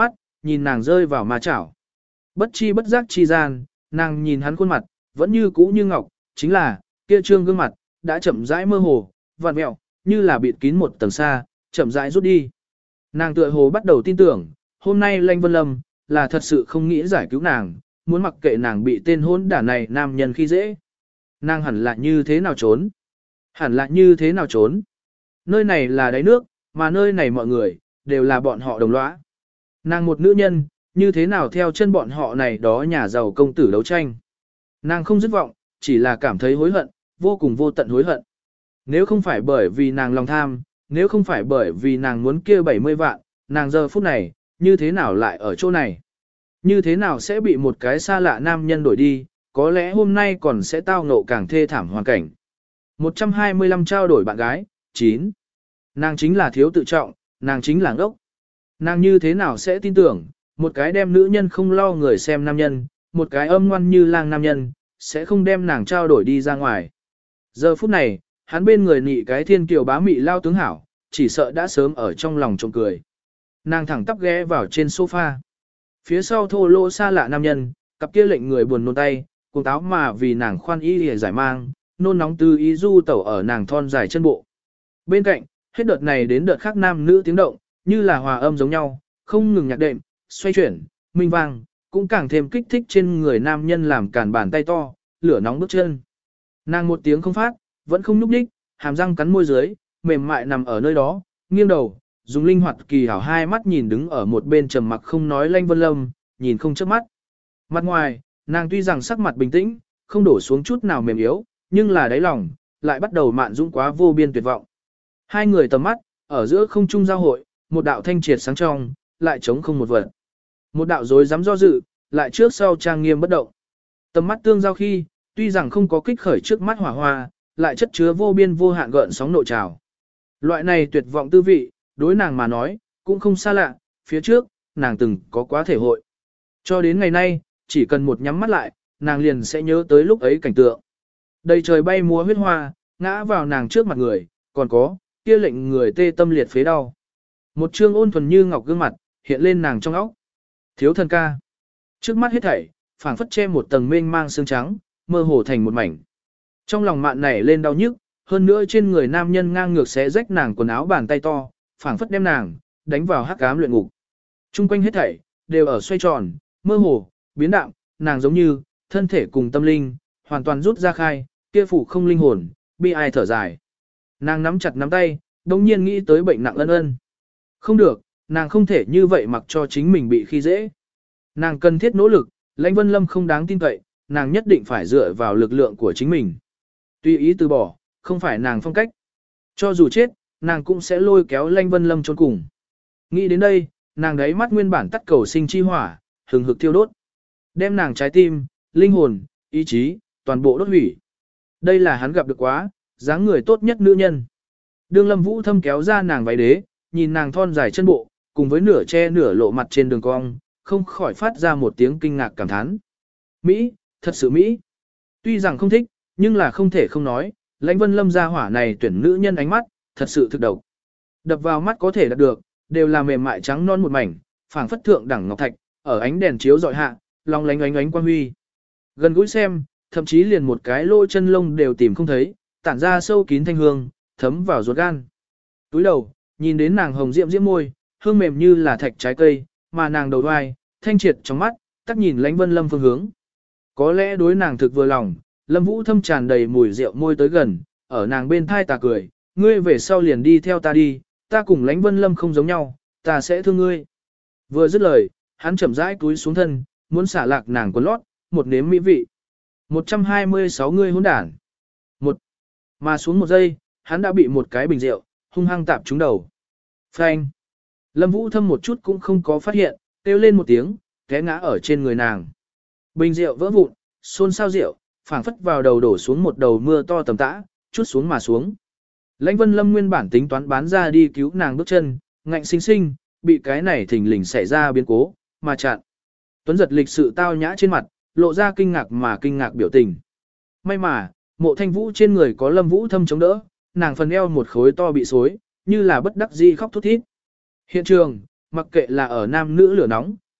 nhìn nàng rơi vào ma chảo. Bất chi bất giác chi gian, nàng nhìn hắn khuôn mặt, vẫn như cũ như ngọc, chính là, kia trương gương mặt, đã chậm rãi mơ hồ, vặn mẹo, như là bịt kín một tầng xa, chậm rãi rút đi. Nàng tựa hồ bắt đầu tin tưởng, hôm nay Lanh Vân Lâm, là thật sự không nghĩ giải cứu nàng, muốn mặc kệ nàng bị tên hôn đản này nam nhân khi dễ. Nàng hẳn là như thế nào trốn? Hẳn là như thế nào trốn? Nơi này là đáy nước, mà nơi này mọi người, đều là bọn họ đồng lõa. Nàng một nữ nhân, như thế nào theo chân bọn họ này đó nhà giàu công tử đấu tranh. Nàng không dứt vọng, chỉ là cảm thấy hối hận, vô cùng vô tận hối hận. Nếu không phải bởi vì nàng lòng tham, nếu không phải bởi vì nàng muốn kia bảy mươi vạn, nàng giờ phút này, như thế nào lại ở chỗ này? Như thế nào sẽ bị một cái xa lạ nam nhân đổi đi, có lẽ hôm nay còn sẽ tao ngộ càng thê thảm hoàn cảnh. một trăm hai mươi lăm trao đổi bạn gái, chín. Nàng chính là thiếu tự trọng, nàng chính là ngốc. Nàng như thế nào sẽ tin tưởng, một cái đem nữ nhân không lo người xem nam nhân, một cái âm ngoan như lang nam nhân, sẽ không đem nàng trao đổi đi ra ngoài. Giờ phút này, hắn bên người nị cái thiên kiều bá mị lao tướng hảo, chỉ sợ đã sớm ở trong lòng trộm cười. Nàng thẳng tắp ghé vào trên sofa. Phía sau thô lỗ xa lạ nam nhân, cặp kia lệnh người buồn nôn tay, cùng táo mà vì nàng khoan y để giải mang, nôn nóng tư ý du tẩu ở nàng thon dài chân bộ. Bên cạnh, hết đợt này đến đợt khác nam nữ tiếng động, như là hòa âm giống nhau, không ngừng nhạc đệm, xoay chuyển, minh vang, cũng càng thêm kích thích trên người nam nhân làm cản bàn tay to, lửa nóng bước chân. Nàng một tiếng không phát, vẫn không nhúc nhích, hàm răng cắn môi dưới, mềm mại nằm ở nơi đó, nghiêng đầu, dùng linh hoạt kỳ hảo hai mắt nhìn đứng ở một bên trầm mặc không nói Lanh Vân Lâm, nhìn không chớp mắt. Mặt ngoài, nàng tuy rằng sắc mặt bình tĩnh, không đổ xuống chút nào mềm yếu, nhưng là đáy lòng, lại bắt đầu mạn dũng quá vô biên tuyệt vọng. Hai người tầm mắt, ở giữa không trung giao hội, một đạo thanh triệt sáng trong, lại trống không một vật. Một đạo rối rắm do dự, lại trước sau trang nghiêm bất động. Tầm mắt tương giao khi, tuy rằng không có kích khởi trước mắt hỏa hoa, lại chất chứa vô biên vô hạn gợn sóng nội trào. Loại này tuyệt vọng tư vị, đối nàng mà nói, cũng không xa lạ, phía trước, nàng từng có quá thể hội. Cho đến ngày nay, chỉ cần một nhắm mắt lại, nàng liền sẽ nhớ tới lúc ấy cảnh tượng. Đầy trời bay múa huyết hoa, ngã vào nàng trước mặt người, còn có, kia lệnh người tê tâm liệt phế đau. Một trương ôn thuần như ngọc gương mặt, hiện lên nàng trong óc. Thiếu thần ca. Trước mắt hết thảy, phảng phất che một tầng mênh mang sương trắng, mơ hồ thành một mảnh. Trong lòng mạn nảy lên đau nhức, hơn nữa trên người nam nhân ngang ngược xé rách nàng quần áo bàn tay to, phảng phất đem nàng đánh vào hắc ám luyện ngục. Trung quanh hết thảy đều ở xoay tròn, mơ hồ, biến đạm, nàng giống như thân thể cùng tâm linh hoàn toàn rút ra khai, kia phủ không linh hồn, bi ai thở dài. Nàng nắm chặt nắm tay, đồng nhiên nghĩ tới bệnh nặng ân ân. Không được, nàng không thể như vậy mặc cho chính mình bị khi dễ. Nàng cần thiết nỗ lực, Lãnh Vân Lâm không đáng tin cậy, nàng nhất định phải dựa vào lực lượng của chính mình. Tuy ý từ bỏ, không phải nàng phong cách. Cho dù chết, nàng cũng sẽ lôi kéo Lãnh Vân Lâm trốn cùng. Nghĩ đến đây, nàng đáy mắt nguyên bản tắt cầu sinh chi hỏa, hừng hực thiêu đốt. Đem nàng trái tim, linh hồn, ý chí, toàn bộ đốt hủy. Đây là hắn gặp được quá, dáng người tốt nhất nữ nhân. Đường Lâm Vũ thâm kéo ra nàng váy đế, nhìn nàng thon dài chân bộ, cùng với nửa che nửa lộ mặt trên đường cong, không khỏi phát ra một tiếng kinh ngạc cảm thán. Mỹ, thật sự Mỹ. Tuy rằng không thích, nhưng là không thể không nói, Lãnh Vân Lâm gia hỏa này tuyển nữ nhân ánh mắt, thật sự thực độc. Đập vào mắt có thể đạt được, đều là mềm mại trắng non một mảnh, phảng phất thượng đẳng ngọc thạch, ở ánh đèn chiếu dọi hạ, long lánh ánh ánh quang huy. Gần gũi xem, thậm chí liền một cái lỗ chân lông đều tìm không thấy, tản ra sâu kín thanh hương, thấm vào ruột gan. Túi đầu, nhìn đến nàng hồng diễm diễm môi, hương mềm như là thạch trái cây, mà nàng đầu đoai, thanh triệt trong mắt, tắt nhìn Lãnh Vân Lâm phương hướng. Có lẽ đối nàng thực vừa lòng, Lâm Vũ thâm tràn đầy mùi rượu môi tới gần, ở nàng bên thai ta cười, ngươi về sau liền đi theo ta đi, ta cùng Lãnh Vân Lâm không giống nhau, ta sẽ thương ngươi. Vừa dứt lời, hắn chậm rãi túi xuống thân, muốn xả lạc nàng quần lót, một nếm mỹ vị. một trăm hai mươi sáu ngươi hỗn đản. Một. Mà xuống một giây, hắn đã bị một cái bình rượu hung hăng tạp trúng đầu. Phanh. Lâm Vũ thâm một chút cũng không có phát hiện, kêu lên một tiếng, té ngã ở trên người nàng. Bình rượu vỡ vụn, xôn xao rượu, phảng phất vào đầu đổ xuống một đầu mưa to tầm tã, chút xuống mà xuống. Lãnh Vân Lâm nguyên bản tính toán bán ra đi cứu nàng bước chân, ngạnh sinh sinh, bị cái này thình lình xảy ra biến cố, mà chặn. Tuấn giật lịch sự tao nhã trên mặt, lộ ra kinh ngạc mà kinh ngạc biểu tình. May mà, Mộ Thanh Vũ trên người có Lâm Vũ thâm chống đỡ, nàng phần eo một khối to bị xối, như là bất đắc dĩ khóc thút thít. Hiện trường, mặc kệ là ở nam nữ lửa nóng,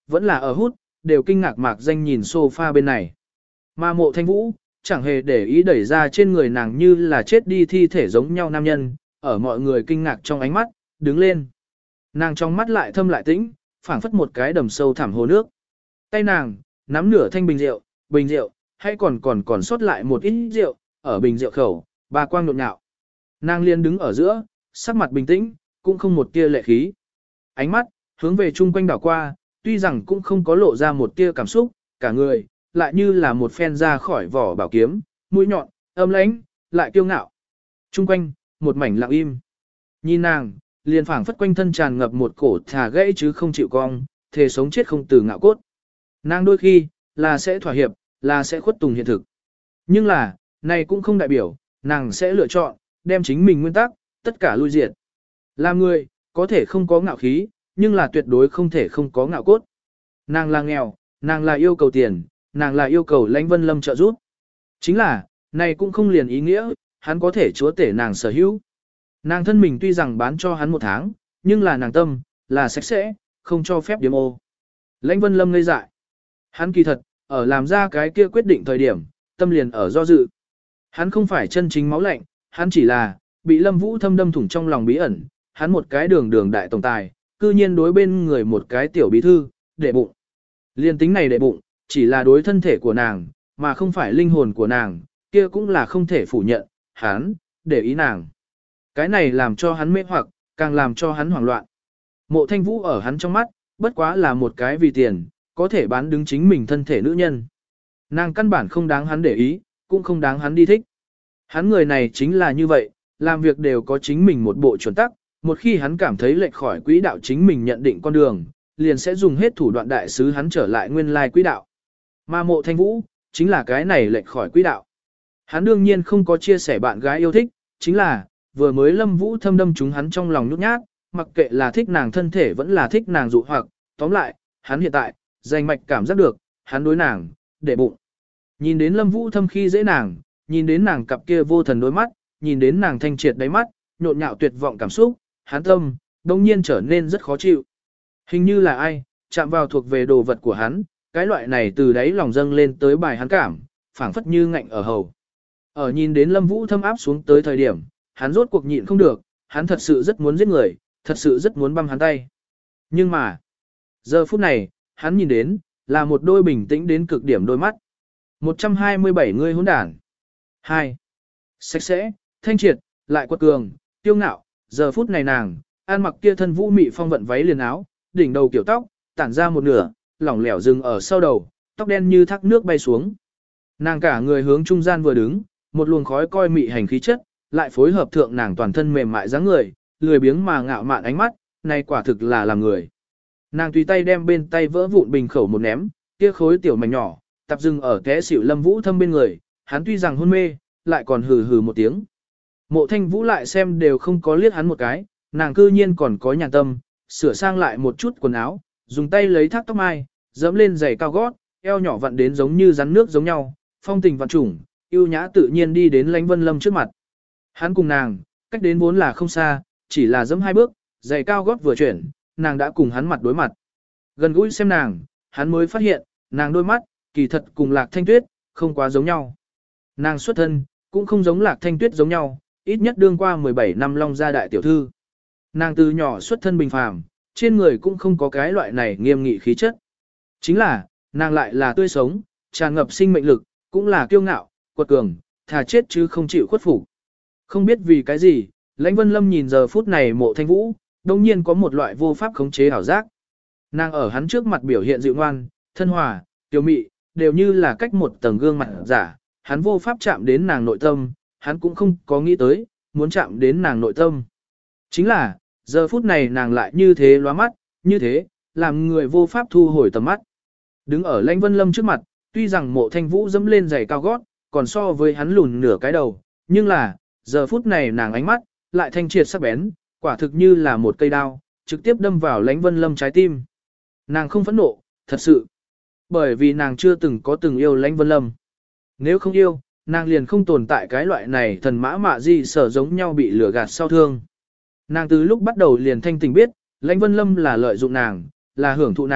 vẫn là ở hút, đều kinh ngạc mạc danh nhìn sofa bên này. Mà mộ thanh vũ, chẳng hề để ý đẩy ra trên người nàng như là chết đi thi thể giống nhau nam nhân, ở mọi người kinh ngạc trong ánh mắt, đứng lên. Nàng trong mắt lại thâm lại tĩnh, phảng phất một cái đầm sâu thẳm hồ nước. Tay nàng, nắm nửa thanh bình rượu, bình rượu, hay còn còn còn sót lại một ít rượu, ở bình rượu khẩu, bà quang nhộn nhạo. Nàng liền đứng ở giữa, sắc mặt bình tĩnh, cũng không một tia lệ khí. Ánh mắt, hướng về chung quanh đảo qua, tuy rằng cũng không có lộ ra một tia cảm xúc, cả người, lại như là một phen ra khỏi vỏ bảo kiếm, mũi nhọn, âm lãnh, lại kiêu ngạo. Chung quanh, một mảnh lặng im. Nhìn nàng, liền phảng phất quanh thân tràn ngập một cổ thả gãy chứ không chịu cong, thề sống chết không từ ngạo cốt. Nàng đôi khi, là sẽ thỏa hiệp, là sẽ khuất tùng hiện thực. Nhưng là, này cũng không đại biểu, nàng sẽ lựa chọn, đem chính mình nguyên tắc, tất cả lui diệt. Làm người, có thể không có ngạo khí, nhưng là tuyệt đối không thể không có ngạo cốt. Nàng là nghèo, nàng là yêu cầu tiền, nàng là yêu cầu Lãnh Vân Lâm trợ giúp. Chính là, này cũng không liền ý nghĩa, hắn có thể chúa tể nàng sở hữu. Nàng thân mình tuy rằng bán cho hắn một tháng, nhưng là nàng tâm, là sạch sẽ, không cho phép điểm ô. Lãnh Vân Lâm ngây dại. Hắn kỳ thật, ở làm ra cái kia quyết định thời điểm, tâm liền ở do dự. Hắn không phải chân chính máu lạnh, hắn chỉ là, bị Lâm Vũ thâm đâm thủng trong lòng bí ẩn, hắn một cái đường đường đại tổng tài, cư nhiên đối bên người một cái tiểu bí thư, để bụng. Liên tính này để bụng, chỉ là đối thân thể của nàng, mà không phải linh hồn của nàng, kia cũng là không thể phủ nhận, hắn, để ý nàng. Cái này làm cho hắn mê hoặc, càng làm cho hắn hoảng loạn. Mộ Thanh Vũ ở hắn trong mắt, bất quá là một cái vì tiền, có thể bán đứng chính mình thân thể nữ nhân. Nàng căn bản không đáng hắn để ý, cũng không đáng hắn đi thích. Hắn người này chính là như vậy, làm việc đều có chính mình một bộ chuẩn tắc, một khi hắn cảm thấy lệch khỏi quỹ đạo chính mình nhận định con đường, liền sẽ dùng hết thủ đoạn đại sứ hắn trở lại nguyên lai quỹ đạo. Mà Mộ Thanh Vũ, chính là cái này lệch khỏi quỹ đạo. Hắn đương nhiên không có chia sẻ bạn gái yêu thích, chính là, vừa mới Lâm Vũ thâm đâm chúng hắn trong lòng nhút nhát, mặc kệ là thích nàng thân thể vẫn là thích nàng dụ hoặc, tóm lại, hắn hiện tại, danh mạch cảm giác được, hắn đối nàng, để bụng. Nhìn đến Lâm Vũ thâm khi dễ nàng, nhìn đến nàng cặp kia vô thần đôi mắt, nhìn đến nàng thanh triệt đáy mắt, nhộn nhạo tuyệt vọng cảm xúc, hắn tâm, đông nhiên trở nên rất khó chịu. Hình như là ai, chạm vào thuộc về đồ vật của hắn, cái loại này từ đáy lòng dâng lên tới bài hắn cảm, phảng phất như ngạnh ở hầu. Ở nhìn đến Lâm Vũ thâm áp xuống tới thời điểm, hắn rốt cuộc nhịn không được, hắn thật sự rất muốn giết người, thật sự rất muốn băm hắn tay. Nhưng mà, giờ phút này, hắn nhìn đến, là một đôi bình tĩnh đến cực điểm đôi mắt. một trăm hai mươi bảy người hỗn đản. hai. Sạch sẽ, thanh triệt, lại quật cường, tiêu ngạo, giờ phút này nàng, ăn mặc kia thân vũ mị phong vận váy liền áo, đỉnh đầu kiểu tóc, tản ra một nửa, lỏng lẻo dừng ở sau đầu, tóc đen như thác nước bay xuống. Nàng cả người hướng trung gian vừa đứng, một luồng khói coi mị hành khí chất, lại phối hợp thượng nàng toàn thân mềm mại dáng người, lười biếng mà ngạo mạn ánh mắt, này quả thực là làm người. Nàng tùy tay đem bên tay vỡ vụn bình khẩu một ném, kia khối tiểu mảnh nhỏ, tập dừng ở té xỉu Lâm Vũ thâm bên người, hắn tuy rằng hôn mê, lại còn hừ hừ một tiếng. Mộ Thanh Vũ lại xem đều không có liếc hắn một cái, nàng cư nhiên còn có nhàn tâm, sửa sang lại một chút quần áo, dùng tay lấy thác tóc mai, dẫm lên giày cao gót, eo nhỏ vặn đến giống như rắn nước giống nhau, phong tình vạn trùng, yêu nhã tự nhiên đi đến Lãnh Vân Lâm trước mặt. Hắn cùng nàng, cách đến vốn là không xa, chỉ là dẫm hai bước, giày cao gót vừa chuyển, nàng đã cùng hắn mặt đối mặt. Gần gũi xem nàng, hắn mới phát hiện, nàng đôi mắt, kỳ thật cùng Lạc Thanh Tuyết, không quá giống nhau. Nàng xuất thân, cũng không giống Lạc Thanh Tuyết giống nhau, ít nhất đương qua mười bảy năm Long gia đại tiểu thư. Nàng từ nhỏ xuất thân bình phàm, trên người cũng không có cái loại này nghiêm nghị khí chất. Chính là, nàng lại là tươi sống, tràn ngập sinh mệnh lực, cũng là kiêu ngạo, quật cường, thà chết chứ không chịu khuất phục. Không biết vì cái gì, Lãnh Vân Lâm nhìn giờ phút này Mộ Thanh Vũ, đồng nhiên có một loại vô pháp khống chế ảo giác. Nàng ở hắn trước mặt biểu hiện dịu ngoan, thân hòa, tiểu mị, đều như là cách một tầng gương mặt giả, hắn vô pháp chạm đến nàng nội tâm, hắn cũng không có nghĩ tới, muốn chạm đến nàng nội tâm. Chính là, giờ phút này nàng lại như thế lóa mắt, như thế, làm người vô pháp thu hồi tầm mắt. Đứng ở Lãnh Vân Lâm trước mặt, tuy rằng Mộ Thanh Vũ dẫm lên giày cao gót, còn so với hắn lùn nửa cái đầu, nhưng là, giờ phút này nàng ánh mắt, lại thanh triệt sắc bén, quả thực như là một cây đao, trực tiếp đâm vào Lãnh Vân Lâm trái tim. Nàng không phẫn nộ, thật sự, bởi vì nàng chưa từng có từng yêu Lãnh Vân Lâm. Nếu không yêu, nàng liền không tồn tại cái loại này thần mã mạ gì sở giống nhau bị lừa gạt sau thương. Nàng từ lúc bắt đầu liền thanh tình biết, Lãnh Vân Lâm là lợi dụng nàng, là hưởng thụ nàng,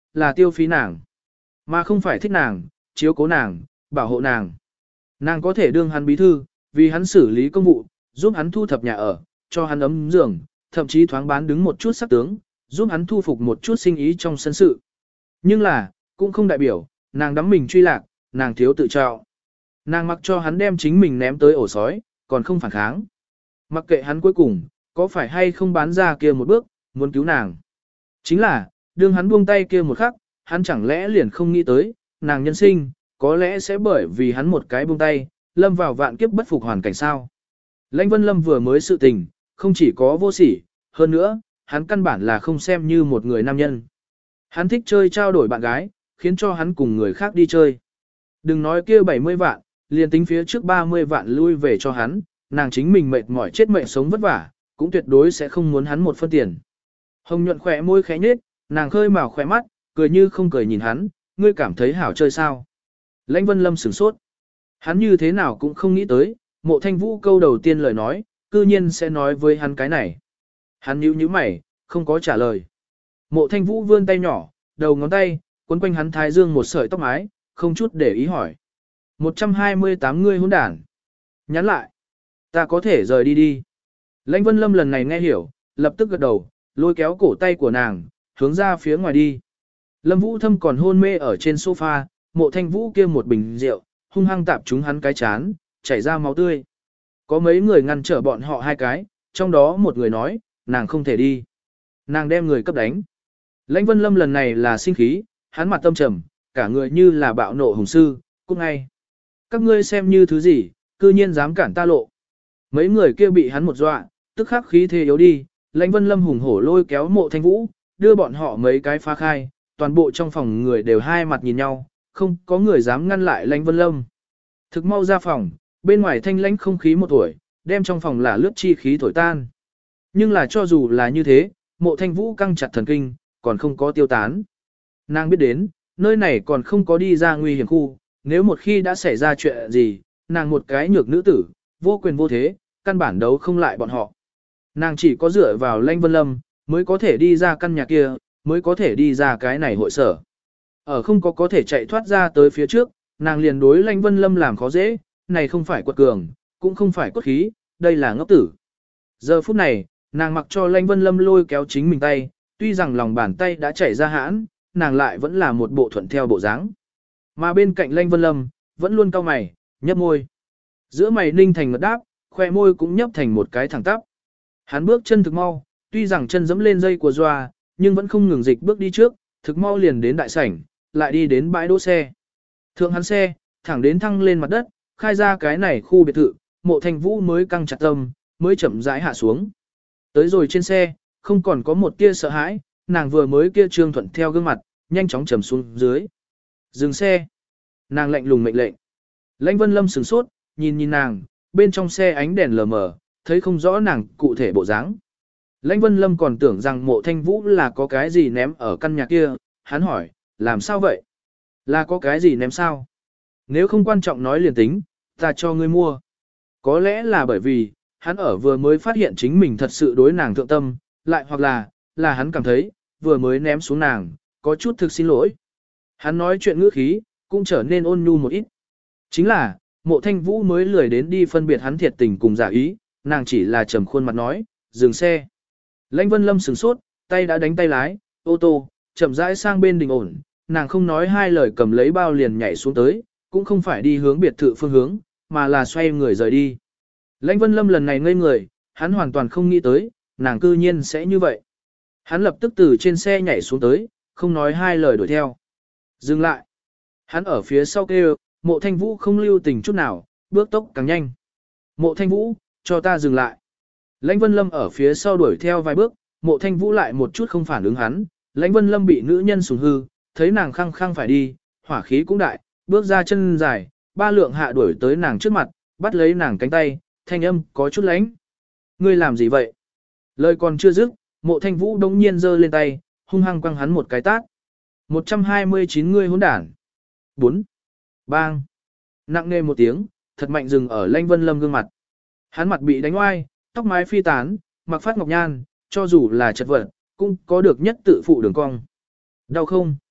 là tiêu phí nàng, mà không phải thích nàng, chiếu cố nàng, bảo hộ nàng. Nàng có thể đương hắn bí thư, vì hắn xử lý công vụ, giúp hắn thu thập nhà ở, cho hắn ấm giường, thậm chí thoáng bán đứng một chút sắc tướng, giúp hắn thu phục một chút sinh ý trong sân sự. Nhưng là, cũng không đại biểu, nàng đắm mình truy lạc, nàng thiếu tự trọng. Nàng mặc cho hắn đem chính mình ném tới ổ sói, còn không phản kháng. Mặc kệ hắn cuối cùng, có phải hay không bán ra kia một bước, muốn cứu nàng. Chính là, đương hắn buông tay kia một khắc, hắn chẳng lẽ liền không nghĩ tới, nàng nhân sinh, có lẽ sẽ bởi vì hắn một cái buông tay, lâm vào vạn kiếp bất phục hoàn cảnh sao. Lãnh Vân Lâm vừa mới sự tình, không chỉ có vô sỉ, hơn nữa, hắn căn bản là không xem như một người nam nhân. Hắn thích chơi trao đổi bạn gái, khiến cho hắn cùng người khác đi chơi. Đừng nói kia bảy mươi vạn, liền tính phía trước ba mươi vạn lui về cho hắn, nàng chính mình mệt mỏi chết mệnh sống vất vả, cũng tuyệt đối sẽ không muốn hắn một phân tiền. Hồng nhuận khỏe môi khẽ nhếch, nàng khơi mào khỏe mắt, cười như không cười nhìn hắn, ngươi cảm thấy hảo chơi sao. Lãnh Vân Lâm sửng sốt. Hắn như thế nào cũng không nghĩ tới, Mộ Thanh Vũ câu đầu tiên lời nói, cư nhiên sẽ nói với hắn cái này. Hắn nhíu nhíu mày, không có trả lời. Mộ Thanh Vũ vươn tay nhỏ, đầu ngón tay, quấn quanh hắn thái dương một sợi tóc mái, không chút để ý hỏi. một trăm hai mươi tám ngươi hỗn đản. Nhắn lại. Ta có thể rời đi đi. Lãnh Vân Lâm lần này nghe hiểu, lập tức gật đầu, lôi kéo cổ tay của nàng, hướng ra phía ngoài đi. Lâm Vũ Thâm còn hôn mê ở trên sofa, Mộ Thanh Vũ kia một bình rượu, hung hăng tạp trúng hắn cái chán, chảy ra máu tươi. Có mấy người ngăn trở bọn họ hai cái, trong đó một người nói, nàng không thể đi. Nàng đem người cấp đánh. Lãnh Vân Lâm lần này là sinh khí, hắn mặt tâm trầm, cả người như là bạo nộ hùng sư, cút ngay. Các ngươi xem như thứ gì, cư nhiên dám cản ta lộ. Mấy người kia bị hắn một dọa, tức khắc khí thế yếu đi, Lãnh Vân Lâm hùng hổ lôi kéo Mộ Thanh Vũ, đưa bọn họ mấy cái phá khai, toàn bộ trong phòng người đều hai mặt nhìn nhau, không có người dám ngăn lại Lãnh Vân Lâm. Thực mau ra phòng, bên ngoài thanh lãnh không khí một tuổi, đem trong phòng là lướt chi khí thổi tan. Nhưng là cho dù là như thế, Mộ Thanh Vũ căng chặt thần kinh, còn không có tiêu tán. Nàng biết đến, nơi này còn không có đi ra nguy hiểm khu, nếu một khi đã xảy ra chuyện gì, nàng một cái nhược nữ tử, vô quyền vô thế, căn bản đấu không lại bọn họ. Nàng chỉ có dựa vào Lãnh Vân Lâm, mới có thể đi ra căn nhà kia, mới có thể đi ra cái này hội sở. Ở không có có thể chạy thoát ra tới phía trước, nàng liền đối Lãnh Vân Lâm làm khó dễ, này không phải quật cường, cũng không phải cốt khí, đây là ngốc tử. Giờ phút này, nàng mặc cho Lãnh Vân Lâm lôi kéo chính mình tay, tuy rằng lòng bàn tay đã chảy ra hãn, nàng lại vẫn là một bộ thuận theo bộ dáng. Mà bên cạnh Lãnh Vân Lâm, vẫn luôn cau mày, nhấp môi. Giữa mày ninh thành ngật đáp, khoe môi cũng nhấp thành một cái thẳng tắp. Hắn bước chân thực mau, tuy rằng chân dẫm lên dây của doa, nhưng vẫn không ngừng dịch bước đi trước, thực mau liền đến đại sảnh, lại đi đến bãi đỗ xe. Thượng hắn xe, thẳng đến thăng lên mặt đất, khai ra cái này khu biệt thự, Mộ Thanh Vũ mới căng chặt tâm, mới chậm rãi hạ xuống. Tới rồi trên xe, không còn có một tia sợ hãi, nàng vừa mới kia trương thuận theo gương mặt, nhanh chóng trầm xuống dưới. Dừng xe. Nàng lạnh lùng mệnh lệnh. Lãnh Vân Lâm sửng sốt, nhìn nhìn nàng, bên trong xe ánh đèn lờ mờ, thấy không rõ nàng cụ thể bộ dáng. Lãnh Vân Lâm còn tưởng rằng Mộ Thanh Vũ là có cái gì ném ở căn nhà kia, hắn hỏi, làm sao vậy? Là có cái gì ném sao? Nếu không quan trọng nói liền tính, ta cho ngươi mua. Có lẽ là bởi vì, hắn ở vừa mới phát hiện chính mình thật sự đối nàng thượng tâm, lại hoặc là, là hắn cảm thấy, vừa mới ném xuống nàng, có chút thực xin lỗi. Hắn nói chuyện ngữ khí, cũng trở nên ôn nhu một ít. Chính là, Mộ Thanh Vũ mới lười đến đi phân biệt hắn thiệt tình cùng giả ý, nàng chỉ là trầm khuôn mặt nói, dừng xe. Lãnh Vân Lâm sửng sốt, tay đã đánh tay lái, ô tô, chậm rãi sang bên đình ổn, nàng không nói hai lời cầm lấy bao liền nhảy xuống tới, cũng không phải đi hướng biệt thự phương hướng, mà là xoay người rời đi. Lãnh Vân Lâm lần này ngây người, hắn hoàn toàn không nghĩ tới, nàng cư nhiên sẽ như vậy. Hắn lập tức từ trên xe nhảy xuống tới, không nói hai lời đuổi theo. Dừng lại. Hắn ở phía sau kêu, Mộ Thanh Vũ không lưu tình chút nào, bước tốc càng nhanh. Mộ Thanh Vũ, cho ta dừng lại. Lãnh Vân Lâm ở phía sau đuổi theo vài bước, Mộ Thanh Vũ lại một chút không phản ứng hắn. Lãnh Vân Lâm bị nữ nhân sủng hư, thấy nàng khăng khăng phải đi, hỏa khí cũng đại, bước ra chân dài, ba lượng hạ đuổi tới nàng trước mặt, bắt lấy nàng cánh tay, thanh âm có chút lánh. Ngươi làm gì vậy? Lời còn chưa dứt, Mộ Thanh Vũ đống nhiên giơ lên tay, hung hăng quăng hắn một cái tát. một trăm hai mươi chín ngươi hỗn đản. bốn. Bang. Nặng nề một tiếng, thật mạnh dừng ở Lãnh Vân Lâm gương mặt. Hắn mặt bị đánh oai, tóc mái phi tán, mặc phát ngọc nhan, cho dù là chật vật, cũng có được nhất tự phụ đường cong. Đau không?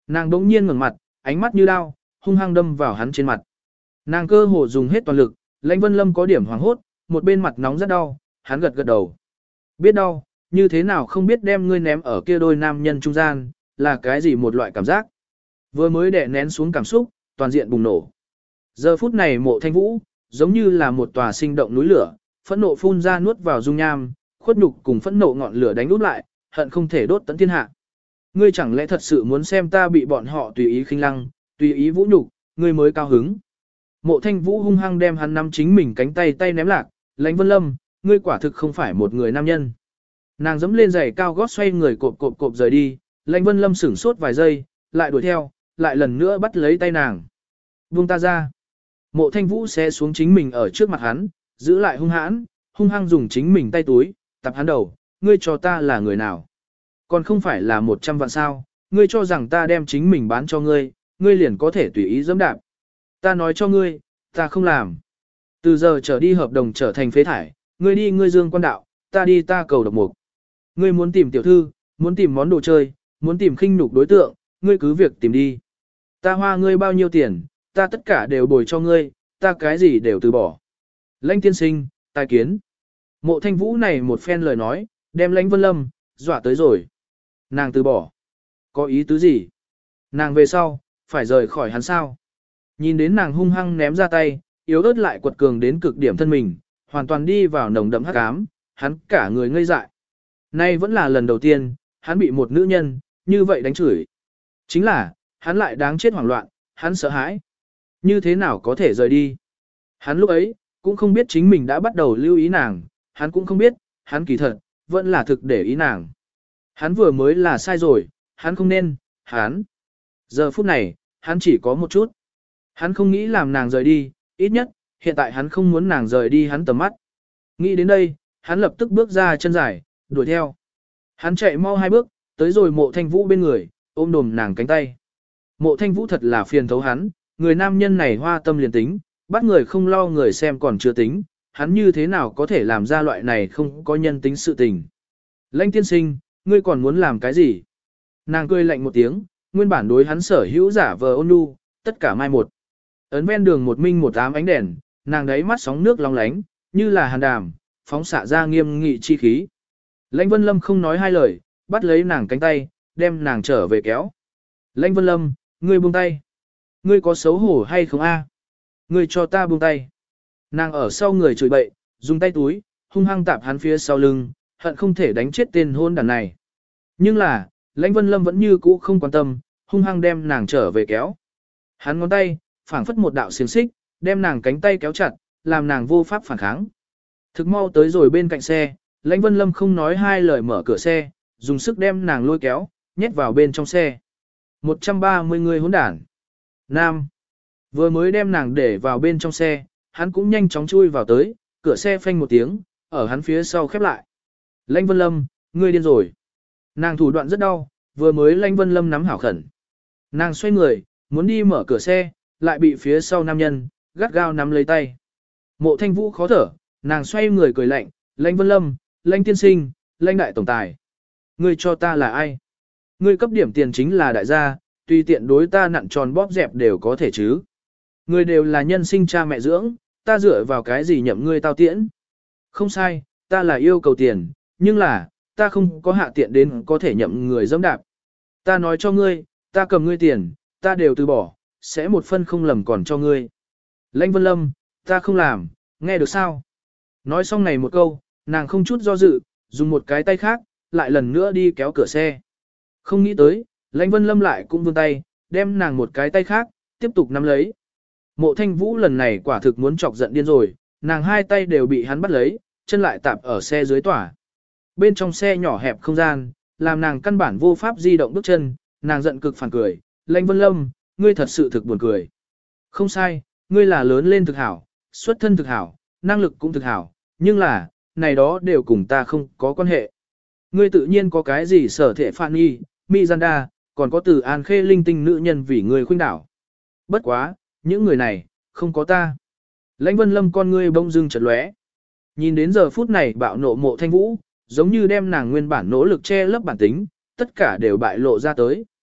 Nàng đống nhiên ngẩng mặt, ánh mắt như đao, hung hăng đâm vào hắn trên mặt. Nàng cơ hồ dùng hết toàn lực, Lãnh Vân Lâm có điểm hoảng hốt, một bên mặt nóng rất đau, hắn gật gật đầu. Biết đau, như thế nào không biết đem ngươi ném ở kia đôi nam nhân trung gian, là cái gì một loại cảm giác. Vừa mới đè nén xuống cảm xúc, toàn diện bùng nổ. Giờ phút này Mộ Thanh Vũ, giống như là một tòa sinh động núi lửa, phẫn nộ phun ra nuốt vào dung nham, khuất nhục cùng phẫn nộ ngọn lửa đánh úp lại, hận không thể đốt tận thiên hạ. Ngươi chẳng lẽ thật sự muốn xem ta bị bọn họ tùy ý khinh lăng, tùy ý vũ nhục, ngươi mới cao hứng. Mộ Thanh Vũ hung hăng đem hắn nắm chính mình cánh tay tay ném lạc, Lãnh Vân Lâm, ngươi quả thực không phải một người nam nhân. Nàng dẫm lên giày cao gót xoay người cộp cộp cộp rời đi, Lãnh Vân Lâm sửng sốt vài giây, lại đuổi theo, lại lần nữa bắt lấy tay nàng. Buông ta ra. Mộ Thanh Vũ sẽ xuống chính mình ở trước mặt hắn, giữ lại hung hãn, hung hăng dùng chính mình tay túi, tập hắn đầu, ngươi cho ta là người nào? Còn không phải là một trăm vạn sao, ngươi cho rằng ta đem chính mình bán cho ngươi, ngươi liền có thể tùy ý dẫm đạp. Ta nói cho ngươi, ta không làm. Từ giờ trở đi hợp đồng trở thành phế thải, ngươi đi ngươi dương quan đạo, ta đi ta cầu độc mục. Ngươi muốn tìm tiểu thư, muốn tìm món đồ chơi, muốn tìm khinh nhục đối tượng, ngươi cứ việc tìm đi. Ta hoa ngươi bao nhiêu tiền, ta tất cả đều bồi cho ngươi, ta cái gì đều từ bỏ. Lãnh tiên sinh, tài kiến. Mộ Thanh Vũ này một phen lời nói, đem Lãnh Vân Lâm, dọa tới rồi. Nàng từ bỏ. Có ý tứ gì? Nàng về sau, phải rời khỏi hắn sao? Nhìn đến nàng hung hăng ném ra tay, yếu ớt lại quật cường đến cực điểm thân mình, hoàn toàn đi vào nồng đậm hắc ám, hắn cả người ngây dại. Nay vẫn là lần đầu tiên, hắn bị một nữ nhân, như vậy đánh chửi. Chính là, hắn lại đáng chết hoảng loạn, hắn sợ hãi. Như thế nào có thể rời đi? Hắn lúc ấy, cũng không biết chính mình đã bắt đầu lưu ý nàng, hắn cũng không biết, hắn kỳ thật, vẫn là thực để ý nàng. Hắn vừa mới là sai rồi, hắn không nên, hắn. Giờ phút này, hắn chỉ có một chút. Hắn không nghĩ làm nàng rời đi, ít nhất, hiện tại hắn không muốn nàng rời đi hắn tầm mắt. Nghĩ đến đây, hắn lập tức bước ra chân dài, đuổi theo. Hắn chạy mau hai bước, tới rồi Mộ Thanh Vũ bên người, ôm đồm nàng cánh tay. Mộ Thanh Vũ thật là phiền thấu hắn, người nam nhân này hoa tâm liền tính, bắt người không lo người xem còn chưa tính, hắn như thế nào có thể làm ra loại này không có nhân tính sự tình. Lãnh tiên sinh, ngươi còn muốn làm cái gì? Nàng cười lạnh một tiếng, nguyên bản đối hắn sở hữu giả vờ ôn nhu, tất cả mai một. Ấn ven đường một minh một ám ánh đèn, nàng đấy mắt sóng nước long lánh, như là hàn đàm, phóng xạ ra nghiêm nghị chi khí. Lãnh Vân Lâm không nói hai lời, bắt lấy nàng cánh tay, đem nàng trở về kéo. Lãnh Vân Lâm, ngươi buông tay. Ngươi có xấu hổ hay không a? Ngươi cho ta buông tay. Nàng ở sau người chửi bậy, dùng tay túi, hung hăng tạp hắn phía sau lưng, hận không thể đánh chết tên hôn đàn này. Nhưng là, Lãnh Vân Lâm vẫn như cũ không quan tâm, hung hăng đem nàng trở về kéo. Hắn ngón tay, phảng phất một đạo xiềng xích, đem nàng cánh tay kéo chặt, làm nàng vô pháp phản kháng. Thực mau tới rồi bên cạnh xe, Lãnh Vân Lâm không nói hai lời mở cửa xe, dùng sức đem nàng lôi kéo, nhét vào bên trong xe. một trăm ba mươi người hỗn đản. Nam. Vừa mới đem nàng để vào bên trong xe, hắn cũng nhanh chóng chui vào tới, cửa xe phanh một tiếng, ở hắn phía sau khép lại. Lãnh Vân Lâm, ngươi điên rồi. Nàng thủ đoạn rất đau, vừa mới Lãnh Vân Lâm nắm hảo khẩn. Nàng xoay người, muốn đi mở cửa xe, lại bị phía sau nam nhân, gắt gao nắm lấy tay. Mộ Thanh Vũ khó thở, nàng xoay người cười lạnh, Lãnh Vân Lâm, Lãnh tiên sinh, Lãnh đại tổng tài. Ngươi cho ta là ai? Ngươi cấp điểm tiền chính là đại gia, tùy tiện đối ta nặn tròn bóp dẹp đều có thể chứ. Ngươi đều là nhân sinh cha mẹ dưỡng, ta dựa vào cái gì nhậm ngươi tao tiễn? Không sai, ta là yêu cầu tiền, nhưng là, ta không có hạ tiện đến có thể nhậm người dẫm đạp. Ta nói cho ngươi, ta cầm ngươi tiền, ta đều từ bỏ, sẽ một phân không lầm còn cho ngươi. Lãnh Vân Lâm, ta không làm, nghe được sao? Nói xong này một câu, nàng không chút do dự, dùng một cái tay khác, lại lần nữa đi kéo cửa xe. Không nghĩ tới, Lãnh Vân Lâm lại cũng vươn tay, đem nàng một cái tay khác, tiếp tục nắm lấy. Mộ Thanh Vũ lần này quả thực muốn chọc giận điên rồi, nàng hai tay đều bị hắn bắt lấy, chân lại tạp ở xe dưới tỏa. Bên trong xe nhỏ hẹp không gian, làm nàng căn bản vô pháp di động bước chân, nàng giận cực phản cười, Lãnh Vân Lâm, ngươi thật sự thực buồn cười. Không sai, ngươi là lớn lên thực hảo, xuất thân thực hảo, năng lực cũng thực hảo, nhưng là, này đó đều cùng ta không có quan hệ. Ngươi tự nhiên có cái gì sở thể phản nghi, Mizanda, còn có từ An Khê linh tinh nữ nhân vì ngươi khuynh đảo. Bất quá, những người này, không có ta. Lãnh Vân Lâm con ngươi bông dưng chợt lóe. Nhìn đến giờ phút này bạo nộ Mộ Thanh Vũ, giống như đem nàng nguyên bản nỗ lực che lấp bản tính, tất cả đều bại lộ ra tới.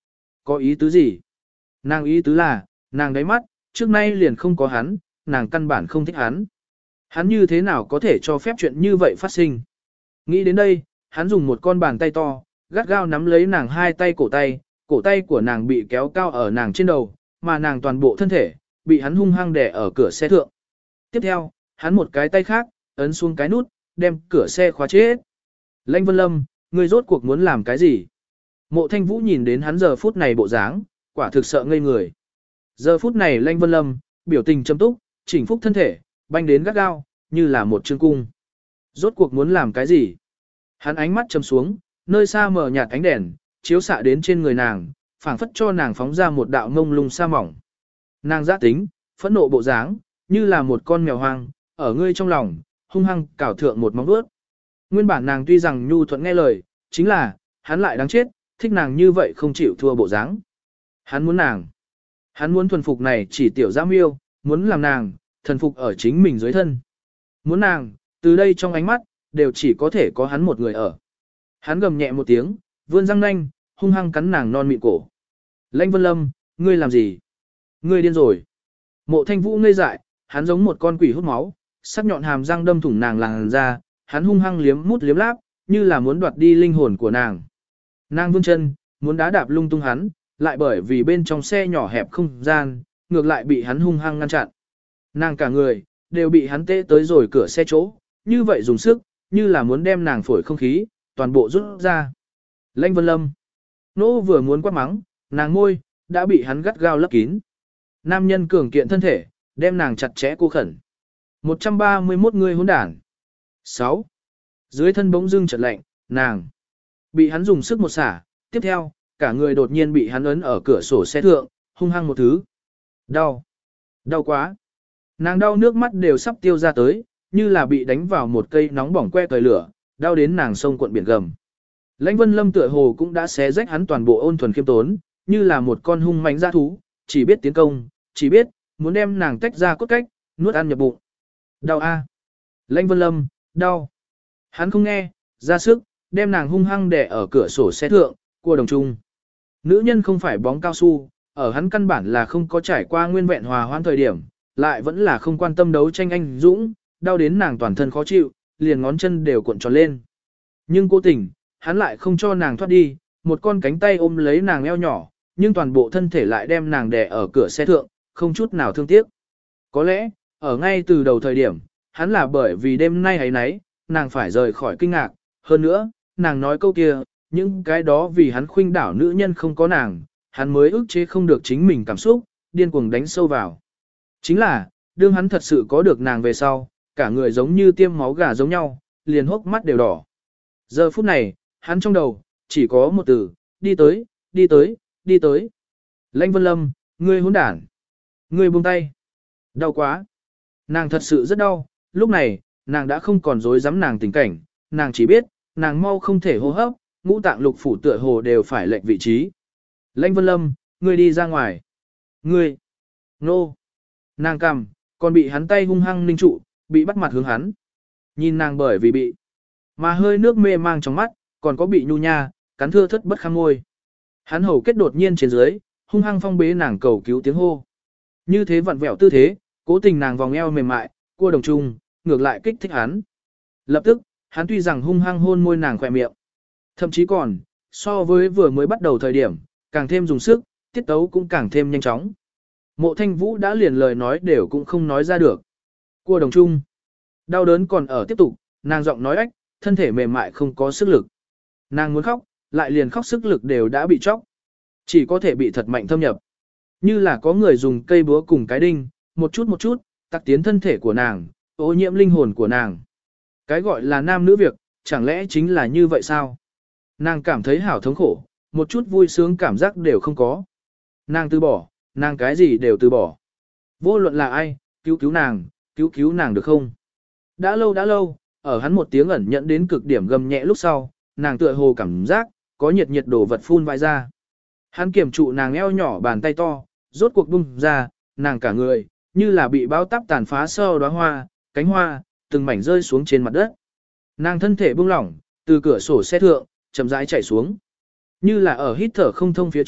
Có ý tứ gì? Nàng ý tứ là, nàng đáy mắt, trước nay liền không có hắn, nàng căn bản không thích hắn. Hắn như thế nào có thể cho phép chuyện như vậy phát sinh? Nghĩ đến đây, hắn dùng một con bàn tay to, gắt gao nắm lấy nàng hai tay cổ tay, cổ tay của nàng bị kéo cao ở nàng trên đầu, mà nàng toàn bộ thân thể, bị hắn hung hăng đè ở cửa xe thượng. Tiếp theo, hắn một cái tay khác, ấn xuống cái nút, đem cửa xe khóa chết. Lãnh Vân Lâm, ngươi rốt cuộc muốn làm cái gì? Mộ Thanh Vũ nhìn đến hắn giờ phút này bộ dáng, quả thực sợ ngây người. Giờ phút này Lãnh Vân Lâm, biểu tình châm túc, chỉnh phúc thân thể, banh đến gắt gao, như là một chương cung. Rốt cuộc muốn làm cái gì? Hắn ánh mắt châm xuống, nơi xa mờ nhạt ánh đèn, chiếu xạ đến trên người nàng, phảng phất cho nàng phóng ra một đạo ngông lung sa mỏng. Nàng giã tính, phẫn nộ bộ dáng, như là một con mèo hoang, ở ngươi trong lòng, hung hăng cào thượng một móng vuốt. Nguyên bản nàng tuy rằng nhu thuận nghe lời, chính là, hắn lại đáng chết, thích nàng như vậy không chịu thua bộ dáng. Hắn muốn nàng. Hắn muốn thuần phục này chỉ tiểu giã miêu, muốn làm nàng, thần phục ở chính mình dưới thân. Muốn nàng, từ đây trong ánh mắt, đều chỉ có thể có hắn một người ở. Hắn gầm nhẹ một tiếng, vươn răng nanh, hung hăng cắn nàng non mịn cổ. Lãnh Vân Lâm, ngươi làm gì? Ngươi điên rồi. Mộ Thanh Vũ ngây dại, hắn giống một con quỷ hút máu, sắc nhọn hàm răng đâm thủng nàng làn da, hắn hung hăng liếm mút liếm láp, như là muốn đoạt đi linh hồn của nàng. Nàng vươn chân, muốn đá đạp lung tung hắn, lại bởi vì bên trong xe nhỏ hẹp không gian, ngược lại bị hắn hung hăng ngăn chặn. Nàng cả người, đều bị hắn tê tới rồi cửa xe chỗ, như vậy dùng sức, như là muốn đem nàng phổi không khí, toàn bộ rút ra. Lãnh Vân Lâm. Nỗ vừa muốn quát mắng, nàng môi, đã bị hắn gắt gao lấp kín. Nam nhân cường kiện thân thể, đem nàng chặt chẽ cô khẩn. một trăm ba mươi mốt người hỗn đản. sáu. Dưới thân bỗng dưng chợt lạnh, nàng bị hắn dùng sức một xả, tiếp theo, cả người đột nhiên bị hắn ấn ở cửa sổ xe thượng, hung hăng một thứ. Đau. Đau quá. Nàng đau nước mắt đều sắp tiêu ra tới, như là bị đánh vào một cây nóng bỏng que cời lửa, đau đến nàng sông cuộn biển gầm. Lãnh Vân Lâm tựa hồ cũng đã xé rách hắn toàn bộ ôn thuần khiêm tốn, như là một con hung mãnh dã thú, chỉ biết tiến công, chỉ biết muốn đem nàng tách ra cốt cách, nuốt ăn nhập bụng. Đau a. À. Lãnh Vân Lâm, đau. Hắn không nghe, ra sức, đem nàng hung hăng đè ở cửa sổ xe thượng, cua đồng trung. Nữ nhân không phải bóng cao su, ở hắn căn bản là không có trải qua nguyên vẹn hòa hoãn thời điểm, lại vẫn là không quan tâm đấu tranh anh dũng, đau đến nàng toàn thân khó chịu, liền ngón chân đều cuộn tròn lên. Nhưng cố tình, hắn lại không cho nàng thoát đi, một con cánh tay ôm lấy nàng eo nhỏ, nhưng toàn bộ thân thể lại đem nàng đè ở cửa xe thượng, không chút nào thương tiếc. Có lẽ, ở ngay từ đầu thời điểm, hắn là bởi vì đêm nay ấy nấy, nàng phải rời khỏi kinh ngạc, hơn nữa, nàng nói câu kia, những cái đó vì hắn khuynh đảo nữ nhân không có nàng, hắn mới ức chế không được chính mình cảm xúc, điên cuồng đánh sâu vào. Chính là, đương hắn thật sự có được nàng về sau, cả người giống như tiêm máu gà giống nhau, liền hốc mắt đều đỏ. Giờ phút này, hắn trong đầu, chỉ có một từ, đi tới, đi tới, đi tới. Lãnh Vân Lâm, ngươi hỗn đản. Ngươi buông tay. Đau quá. Nàng thật sự rất đau, lúc này, nàng đã không còn dối dám nàng tình cảnh, nàng chỉ biết, nàng mau không thể hô hấp, ngũ tạng lục phủ tựa hồ đều phải lệch vị trí. Lãnh Vân Lâm, ngươi đi ra ngoài. Ngươi. Nô. Nàng cằm, còn bị hắn tay hung hăng ninh trụ, bị bắt mặt hướng hắn. Nhìn nàng bởi vì bị, mà hơi nước mê mang trong mắt, còn có bị nhu nha, cắn thưa thất bất kham ngôi. Hắn hầu kết đột nhiên trên dưới, hung hăng phong bế nàng cầu cứu tiếng hô. Như thế vặn vẹo tư thế, cố tình nàng vòng eo mềm mại, cua đồng trung, ngược lại kích thích hắn. Lập tức, hắn tuy rằng hung hăng hôn môi nàng khỏe miệng. Thậm chí còn, so với vừa mới bắt đầu thời điểm, càng thêm dùng sức, tiết tấu cũng càng thêm nhanh chóng. Mộ Thanh Vũ đã liền lời nói đều cũng không nói ra được. Cua đồng trung. Đau đớn còn ở tiếp tục, nàng giọng nói ách, thân thể mềm mại không có sức lực. Nàng muốn khóc, lại liền khóc sức lực đều đã bị chóc. Chỉ có thể bị thật mạnh thâm nhập. Như là có người dùng cây búa cùng cái đinh, một chút một chút, tắc tiến thân thể của nàng, ô nhiễm linh hồn của nàng. Cái gọi là nam nữ việc, chẳng lẽ chính là như vậy sao? Nàng cảm thấy hảo thống khổ, một chút vui sướng cảm giác đều không có. Nàng từ bỏ, nàng cái gì đều từ bỏ. Vô luận là ai, cứu cứu nàng, cứu cứu nàng được không? Đã lâu đã lâu, ở hắn một tiếng ẩn nhận đến cực điểm gầm nhẹ lúc sau, nàng tựa hồ cảm giác, có nhiệt nhiệt đổ vật phun vãi ra. Hắn kiểm trụ nàng eo nhỏ bàn tay to, rốt cuộc bung ra, nàng cả người, như là bị bão táp tàn phá sâu đóa hoa, cánh hoa, từng mảnh rơi xuống trên mặt đất. Nàng thân thể buông lỏng, từ cửa sổ xe thượng, chậm rãi chảy xuống. Như là ở hít thở không thông phía trước,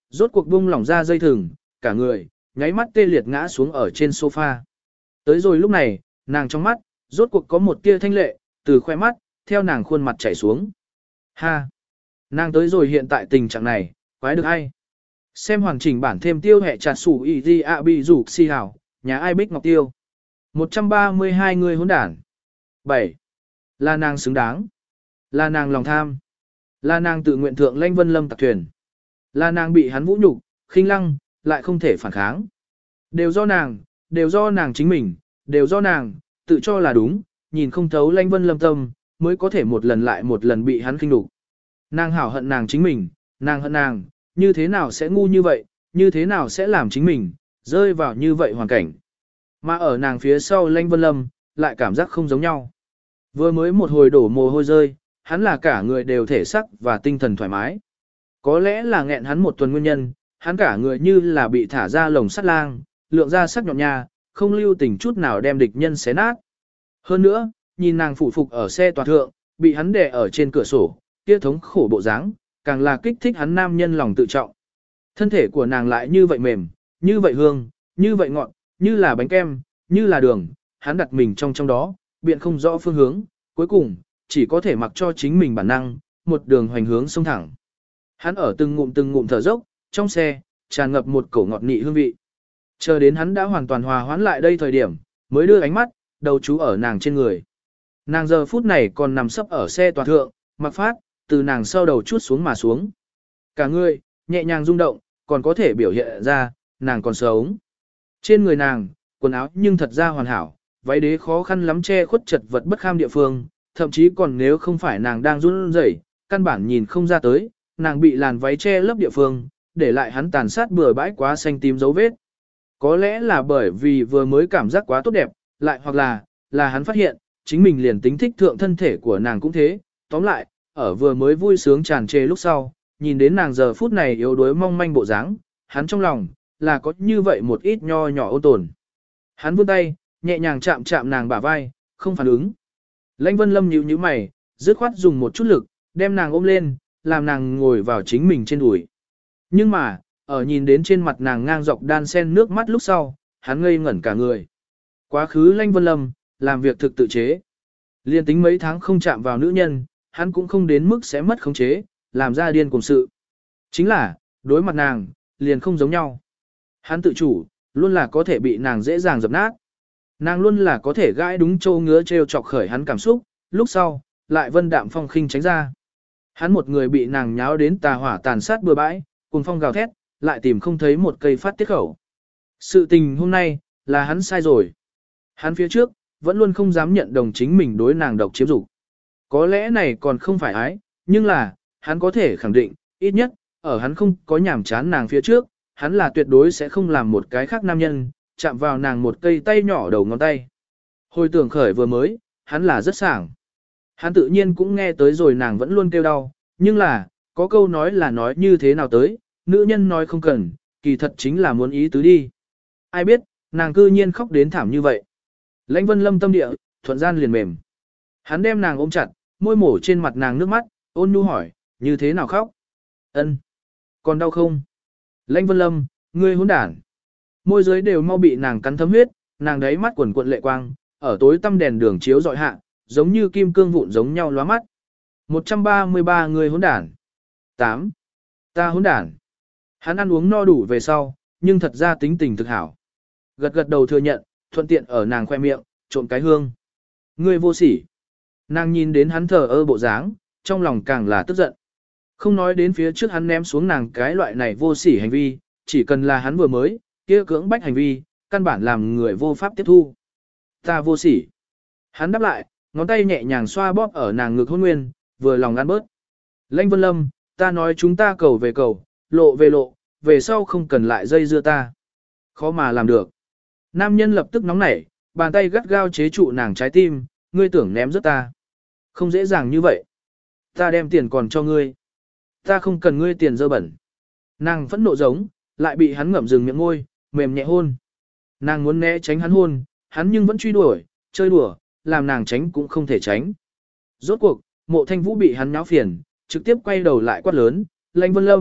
rốt cuộc buông lỏng ra dây thừng, cả người, nháy mắt tê liệt ngã xuống ở trên sofa. Tới rồi lúc này, nàng trong mắt, rốt cuộc có một tia thanh lệ, từ khoe mắt, theo nàng khuôn mặt chảy xuống. Ha! Nàng tới rồi hiện tại tình trạng này, quái được ai? Xem hoàn chỉnh bản thêm tiêu hệ chặt sủ y di ạ bị rủ si hảo, nhà ai bích ngọc tiêu. một trăm ba mươi hai người hỗn đản. bảy. Là nàng xứng đáng. Là nàng lòng tham. Là nàng tự nguyện thượng Lãnh Vân Lâm tặc thuyền. Là nàng bị hắn vũ nhục, khinh lăng, lại không thể phản kháng. Đều do nàng, đều do nàng chính mình, đều do nàng, tự cho là đúng, nhìn không thấu Lãnh Vân Lâm tâm, mới có thể một lần lại một lần bị hắn khinh đục. Nàng hảo hận nàng chính mình, nàng hận nàng, như thế nào sẽ ngu như vậy, như thế nào sẽ làm chính mình, rơi vào như vậy hoàn cảnh. Mà ở nàng phía sau Lãnh Vân Lâm, lại cảm giác không giống nhau. Vừa mới một hồi đổ mồ hôi rơi, hắn là cả người đều thể sắc và tinh thần thoải mái. Có lẽ là nghẹn hắn một tuần nguyên nhân, hắn cả người như là bị thả ra lồng sắt lang, lượng ra sắc nhọn nha, không lưu tình chút nào đem địch nhân xé nát. Hơn nữa, nhìn nàng phụ phục ở xe toàn thượng, bị hắn đè ở trên cửa sổ, kia thống khổ bộ dáng, càng là kích thích hắn nam nhân lòng tự trọng. Thân thể của nàng lại như vậy mềm, như vậy hương, như vậy ngọt, như là bánh kem, như là đường, hắn đặt mình trong trong đó, biện không rõ phương hướng, cuối cùng, chỉ có thể mặc cho chính mình bản năng, một đường hoành hướng sông thẳng. Hắn ở từng ngụm từng ngụm thở dốc, trong xe, tràn ngập một cổ ngọt nị hương vị. Chờ đến hắn đã hoàn toàn hòa hoãn lại đây thời điểm, mới đưa ánh mắt, đầu chú ở nàng trên người. Nàng giờ phút này còn nằm sấp ở xe toàn thượng, mặc phát, từ nàng sau đầu chút xuống mà xuống. Cả người, nhẹ nhàng rung động, còn có thể biểu hiện ra, nàng còn sống. Trên người nàng, quần áo nhưng thật ra hoàn hảo, váy đế khó khăn lắm che khuất chật vật bất kham địa phương, thậm chí còn nếu không phải nàng đang run rẩy, căn bản nhìn không ra tới, nàng bị làn váy che lấp địa phương, để lại hắn tàn sát bừa bãi quá xanh tím dấu vết. Có lẽ là bởi vì vừa mới cảm giác quá tốt đẹp, lại hoặc là, là hắn phát hiện, chính mình liền tính thích thượng thân thể của nàng cũng thế, tóm lại, ở vừa mới vui sướng tràn trề lúc sau, nhìn đến nàng giờ phút này yếu đuối mong manh bộ dáng, hắn trong lòng, là có như vậy một ít nho nhỏ ôn tồn. Hắn vươn tay, nhẹ nhàng chạm chạm nàng bả vai, không phản ứng. Lãnh Vân Lâm nhíu nhíu mày, dứt khoát dùng một chút lực, đem nàng ôm lên, làm nàng ngồi vào chính mình trên đùi. Nhưng mà, ở nhìn đến trên mặt nàng ngang dọc đan sen nước mắt lúc sau, hắn ngây ngẩn cả người. Quá khứ Lãnh Vân Lâm, làm việc thực tự chế. Liên tính mấy tháng không chạm vào nữ nhân, hắn cũng không đến mức sẽ mất khống chế, làm ra điên cùng sự. Chính là, đối mặt nàng, liền không giống nhau. Hắn tự chủ, luôn là có thể bị nàng dễ dàng dập nát. Nàng luôn là có thể gãi đúng châu ngứa treo chọc khởi hắn cảm xúc, lúc sau, lại vân đạm phong khinh tránh ra. Hắn một người bị nàng nháo đến tà hỏa tàn sát bừa bãi, cùng phong gào thét, lại tìm không thấy một cây phát tiết khẩu. Sự tình hôm nay, là hắn sai rồi. Hắn phía trước, vẫn luôn không dám nhận đồng chính mình đối nàng độc chiếm dục. Có lẽ này còn không phải ái, nhưng là, hắn có thể khẳng định, ít nhất, ở hắn không có nhảm chán nàng phía trước, hắn là tuyệt đối sẽ không làm một cái khác nam nhân, chạm vào nàng một cây tay nhỏ đầu ngón tay. Hồi tưởng khởi vừa mới, hắn là rất sảng. Hắn tự nhiên cũng nghe tới rồi nàng vẫn luôn kêu đau, nhưng là, có câu nói là nói như thế nào tới, nữ nhân nói không cần, kỳ thật chính là muốn ý tứ đi. Ai biết, nàng cư nhiên khóc đến thảm như vậy. Lãnh Vân Lâm tâm địa, thuận gian liền mềm. Hắn đem nàng ôm chặt, môi mổ trên mặt nàng nước mắt, ôn nhu hỏi, như thế nào khóc? Ân, còn đau không? Lãnh Vân Lâm, ngươi hỗn đản. Môi dưới đều mau bị nàng cắn thấm huyết, nàng đấy mắt quần cuộn lệ quang, ở tối tăm đèn đường chiếu dọi hạ, giống như kim cương vụn giống nhau lóa mắt. một trăm ba mươi ba người hỗn đản. tám. Ta hỗn đản. Hắn ăn uống no đủ về sau, nhưng thật ra tính tình thực hảo. Gật gật đầu thừa nhận, thuận tiện ở nàng khoe miệng, trộn cái hương. Ngươi vô sỉ. Nàng nhìn đến hắn thờ ơ bộ dáng, trong lòng càng là tức giận. Không nói đến phía trước hắn ném xuống nàng cái loại này vô sỉ hành vi, chỉ cần là hắn vừa mới, kia cưỡng bách hành vi, căn bản làm người vô pháp tiếp thu. Ta vô sỉ. Hắn đáp lại, ngón tay nhẹ nhàng xoa bóp ở nàng ngực hôn nguyên, vừa lòng ăn bớt. Lãnh Vân Lâm, ta nói chúng ta cầu về cầu, lộ về lộ, về sau không cần lại dây dưa ta. Khó mà làm được. Nam nhân lập tức nóng nảy, bàn tay gắt gao chế trụ nàng trái tim, ngươi tưởng ném rớt ta. Không dễ dàng như vậy. Ta đem tiền còn cho ngươi. Ta không cần ngươi tiền dơ bẩn. Nàng phẫn nộ giống, lại bị hắn ngậm dừng miệng môi, mềm nhẹ hôn. Nàng muốn né tránh hắn hôn, hắn nhưng vẫn truy đuổi, chơi đùa, làm nàng tránh cũng không thể tránh. Rốt cuộc, Mộ Thanh Vũ bị hắn nháo phiền, trực tiếp quay đầu lại quát lớn, Lãnh Vân Lâm,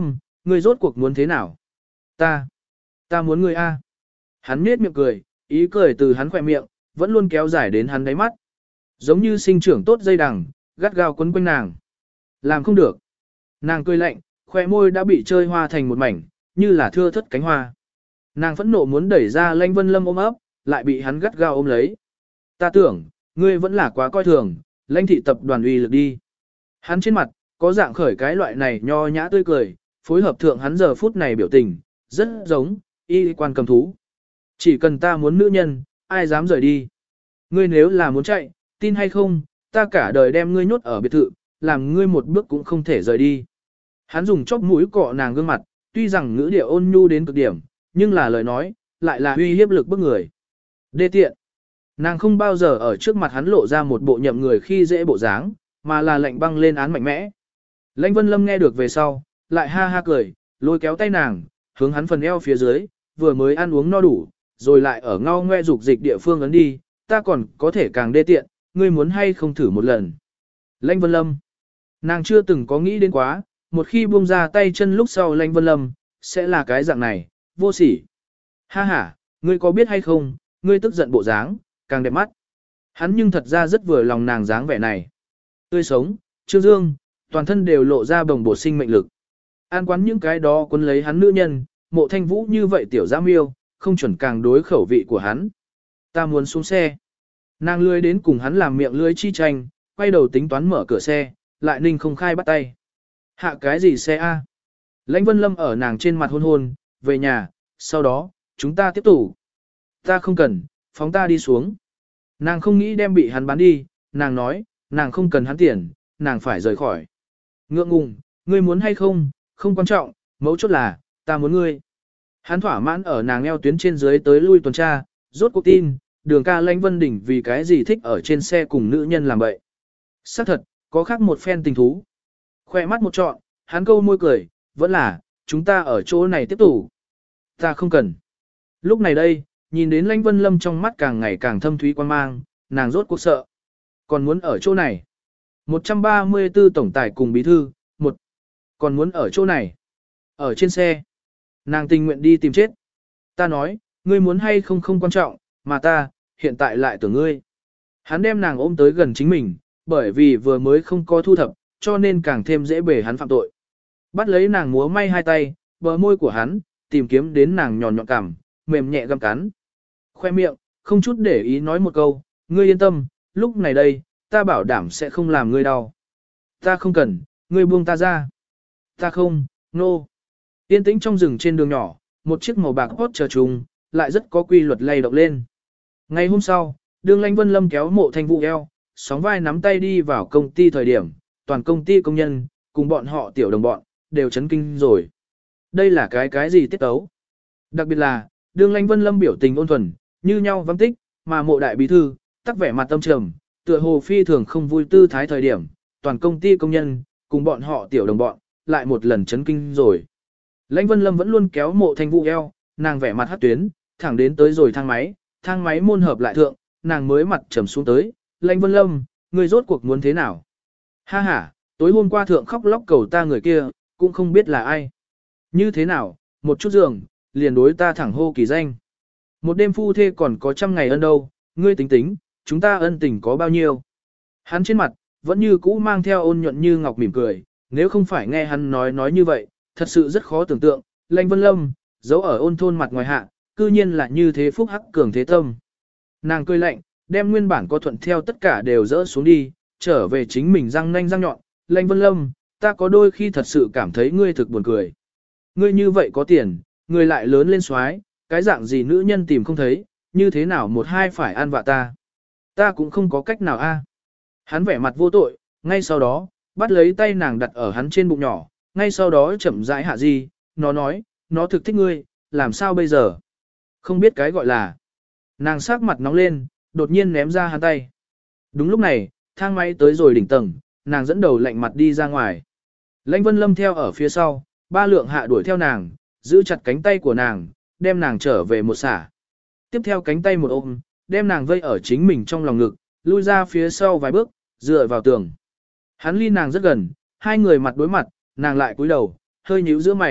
ngươi rốt cuộc muốn thế nào? Ta, ta muốn ngươi a. Hắn nhếch miệng cười, ý cười từ hắn khỏe miệng, vẫn luôn kéo dài đến hắn đáy mắt. Giống như sinh trưởng tốt dây đằng, gắt gao quấn quanh nàng. Làm không được. Nàng cười lạnh, khoe môi đã bị chơi hoa thành một mảnh, như là thưa thất cánh hoa. Nàng phẫn nộ muốn đẩy ra Lãnh Vân Lâm ôm ấp, lại bị hắn gắt gao ôm lấy. Ta tưởng, ngươi vẫn là quá coi thường, Lãnh thị tập đoàn uy lực đi. Hắn trên mặt, có dạng khởi cái loại này nho nhã tươi cười, phối hợp thượng hắn giờ phút này biểu tình, rất giống, y quan cầm thú. Chỉ cần ta muốn nữ nhân, ai dám rời đi. Ngươi nếu là muốn chạy, tin hay không, ta cả đời đem ngươi nhốt ở biệt thự, làm ngươi một bước cũng không thể rời đi. Hắn dùng chóp mũi cọ nàng gương mặt, tuy rằng ngữ điệu ôn nhu đến cực điểm, nhưng là lời nói, lại là uy hiếp lực bức người. Đê tiện. Nàng không bao giờ ở trước mặt hắn lộ ra một bộ nhậm người khi dễ bộ dáng, mà là lạnh băng lên án mạnh mẽ. Lãnh Vân Lâm nghe được về sau, lại ha ha cười, lôi kéo tay nàng, hướng hắn phần eo phía dưới, vừa mới ăn uống no đủ, rồi lại ở ngao ngoe dục dịch địa phương ấn đi, ta còn có thể càng đê tiện, ngươi muốn hay không thử một lần. Lãnh Vân Lâm. Nàng chưa từng có nghĩ đến quá, một khi buông ra tay chân lúc sau Lãnh Vân Lâm, sẽ là cái dạng này, vô sỉ. Ha ha, ngươi có biết hay không, ngươi tức giận bộ dáng, càng đẹp mắt. Hắn nhưng thật ra rất vừa lòng nàng dáng vẻ này. Tươi sống, trương dương, toàn thân đều lộ ra bồng bột sinh mệnh lực. An quán những cái đó cuốn lấy hắn nữ nhân, Mộ Thanh Vũ như vậy tiểu giã miêu, không chuẩn càng đối khẩu vị của hắn. Ta muốn xuống xe. Nàng lươi đến cùng hắn làm miệng lưới chi tranh, quay đầu tính toán mở cửa xe, lại ninh không khai bắt tay. Hạ cái gì xe a? Lãnh Vân Lâm ở nàng trên mặt hôn hôn, về nhà, sau đó, chúng ta tiếp tục. Ta không cần, phóng ta đi xuống. Nàng không nghĩ đem bị hắn bán đi, nàng nói, nàng không cần hắn tiền, nàng phải rời khỏi. Ngượng ngùng, ngươi muốn hay không, không quan trọng, mấu chốt là, ta muốn ngươi. Hắn thỏa mãn ở nàng eo tuyến trên dưới tới lui tuần tra, rốt cuộc tin, đường ca Lãnh Vân Đỉnh vì cái gì thích ở trên xe cùng nữ nhân làm bậy. Xác thật, có khác một phen tình thú. Khoe mắt một trọn, hắn câu môi cười, vẫn là, chúng ta ở chỗ này tiếp tục. Ta không cần. Lúc này đây, nhìn đến Lãnh Vân Lâm trong mắt càng ngày càng thâm thúy quan mang, nàng rốt cuộc sợ. Còn muốn ở chỗ này. một trăm ba mươi tư tổng tài cùng bí thư, một. Còn muốn ở chỗ này. Ở trên xe. Nàng tình nguyện đi tìm chết. Ta nói, ngươi muốn hay không không quan trọng, mà ta, hiện tại lại tưởng ngươi. Hắn đem nàng ôm tới gần chính mình, bởi vì vừa mới không có thu thập, cho nên càng thêm dễ bề hắn phạm tội. Bắt lấy nàng múa may hai tay, bờ môi của hắn, tìm kiếm đến nàng nhọn nhọn cằm, mềm nhẹ găm cắn. Khoe miệng, không chút để ý nói một câu, ngươi yên tâm, lúc này đây, ta bảo đảm sẽ không làm ngươi đau. Ta không cần, ngươi buông ta ra. Ta không, nô. No. Yên tĩnh trong rừng trên đường nhỏ, một chiếc màu bạc hot chờ trùng, lại rất có quy luật lay động lên. Ngày hôm sau, đường Lãnh Vân Lâm kéo Mộ Thanh Vũ eo, sóng vai nắm tay đi vào công ty thời điểm, toàn công ty công nhân, cùng bọn họ tiểu đồng bọn, đều chấn kinh rồi. Đây là cái cái gì tiết tấu? Đặc biệt là, đường Lãnh Vân Lâm biểu tình ôn thuần, như nhau vắng tích, mà Mộ đại bí thư, tắc vẻ mặt tâm trầm, tựa hồ phi thường không vui tư thái thời điểm, toàn công ty công nhân, cùng bọn họ tiểu đồng bọn, lại một lần chấn kinh rồi. Lãnh Vân Lâm vẫn luôn kéo Mộ Thanh Vũ eo, nàng vẻ mặt hắt tuyến, thẳng đến tới rồi thang máy, thang máy môn hợp lại thượng, nàng mới mặt trầm xuống tới, Lãnh Vân Lâm, ngươi rốt cuộc muốn thế nào? Ha ha, tối hôm qua thượng khóc lóc cầu ta người kia, cũng không biết là ai. Như thế nào, một chút giường, liền đối ta thẳng hô kỳ danh. Một đêm phu thê còn có trăm ngày ân đâu, ngươi tính tính, chúng ta ân tình có bao nhiêu. Hắn trên mặt, vẫn như cũ mang theo ôn nhuận như ngọc mỉm cười, nếu không phải nghe hắn nói nói như vậy, thật sự rất khó tưởng tượng, Lãnh Vân Lâm, giấu ở ôn thôn mặt ngoài hạ, cư nhiên là như thế phúc hắc cường thế tâm. Nàng cười lạnh, đem nguyên bản có thuận theo tất cả đều dỡ xuống đi, trở về chính mình răng nanh răng nhọn, Lãnh Vân Lâm, ta có đôi khi thật sự cảm thấy ngươi thực buồn cười. Ngươi như vậy có tiền, ngươi lại lớn lên xoái, cái dạng gì nữ nhân tìm không thấy, như thế nào một hai phải ăn vạ ta. Ta cũng không có cách nào a. Hắn vẻ mặt vô tội, ngay sau đó, bắt lấy tay nàng đặt ở hắn trên bụng nhỏ, ngay sau đó chậm rãi hạ gì, nó nói, nó thực thích ngươi, làm sao bây giờ? Không biết cái gọi là. Nàng sắc mặt nóng lên, đột nhiên ném ra hắn tay. Đúng lúc này, thang máy tới rồi đỉnh tầng, nàng dẫn đầu lạnh mặt đi ra ngoài. Lãnh Vân Lâm theo ở phía sau, ba lượng hạ đuổi theo nàng, giữ chặt cánh tay của nàng, đem nàng trở về một xả. Tiếp theo cánh tay một ôm, đem nàng vây ở chính mình trong lòng ngực, lui ra phía sau vài bước, dựa vào tường. Hắn ly nàng rất gần, hai người mặt đối mặt, nàng lại cúi đầu, hơi nhíu giữa mày,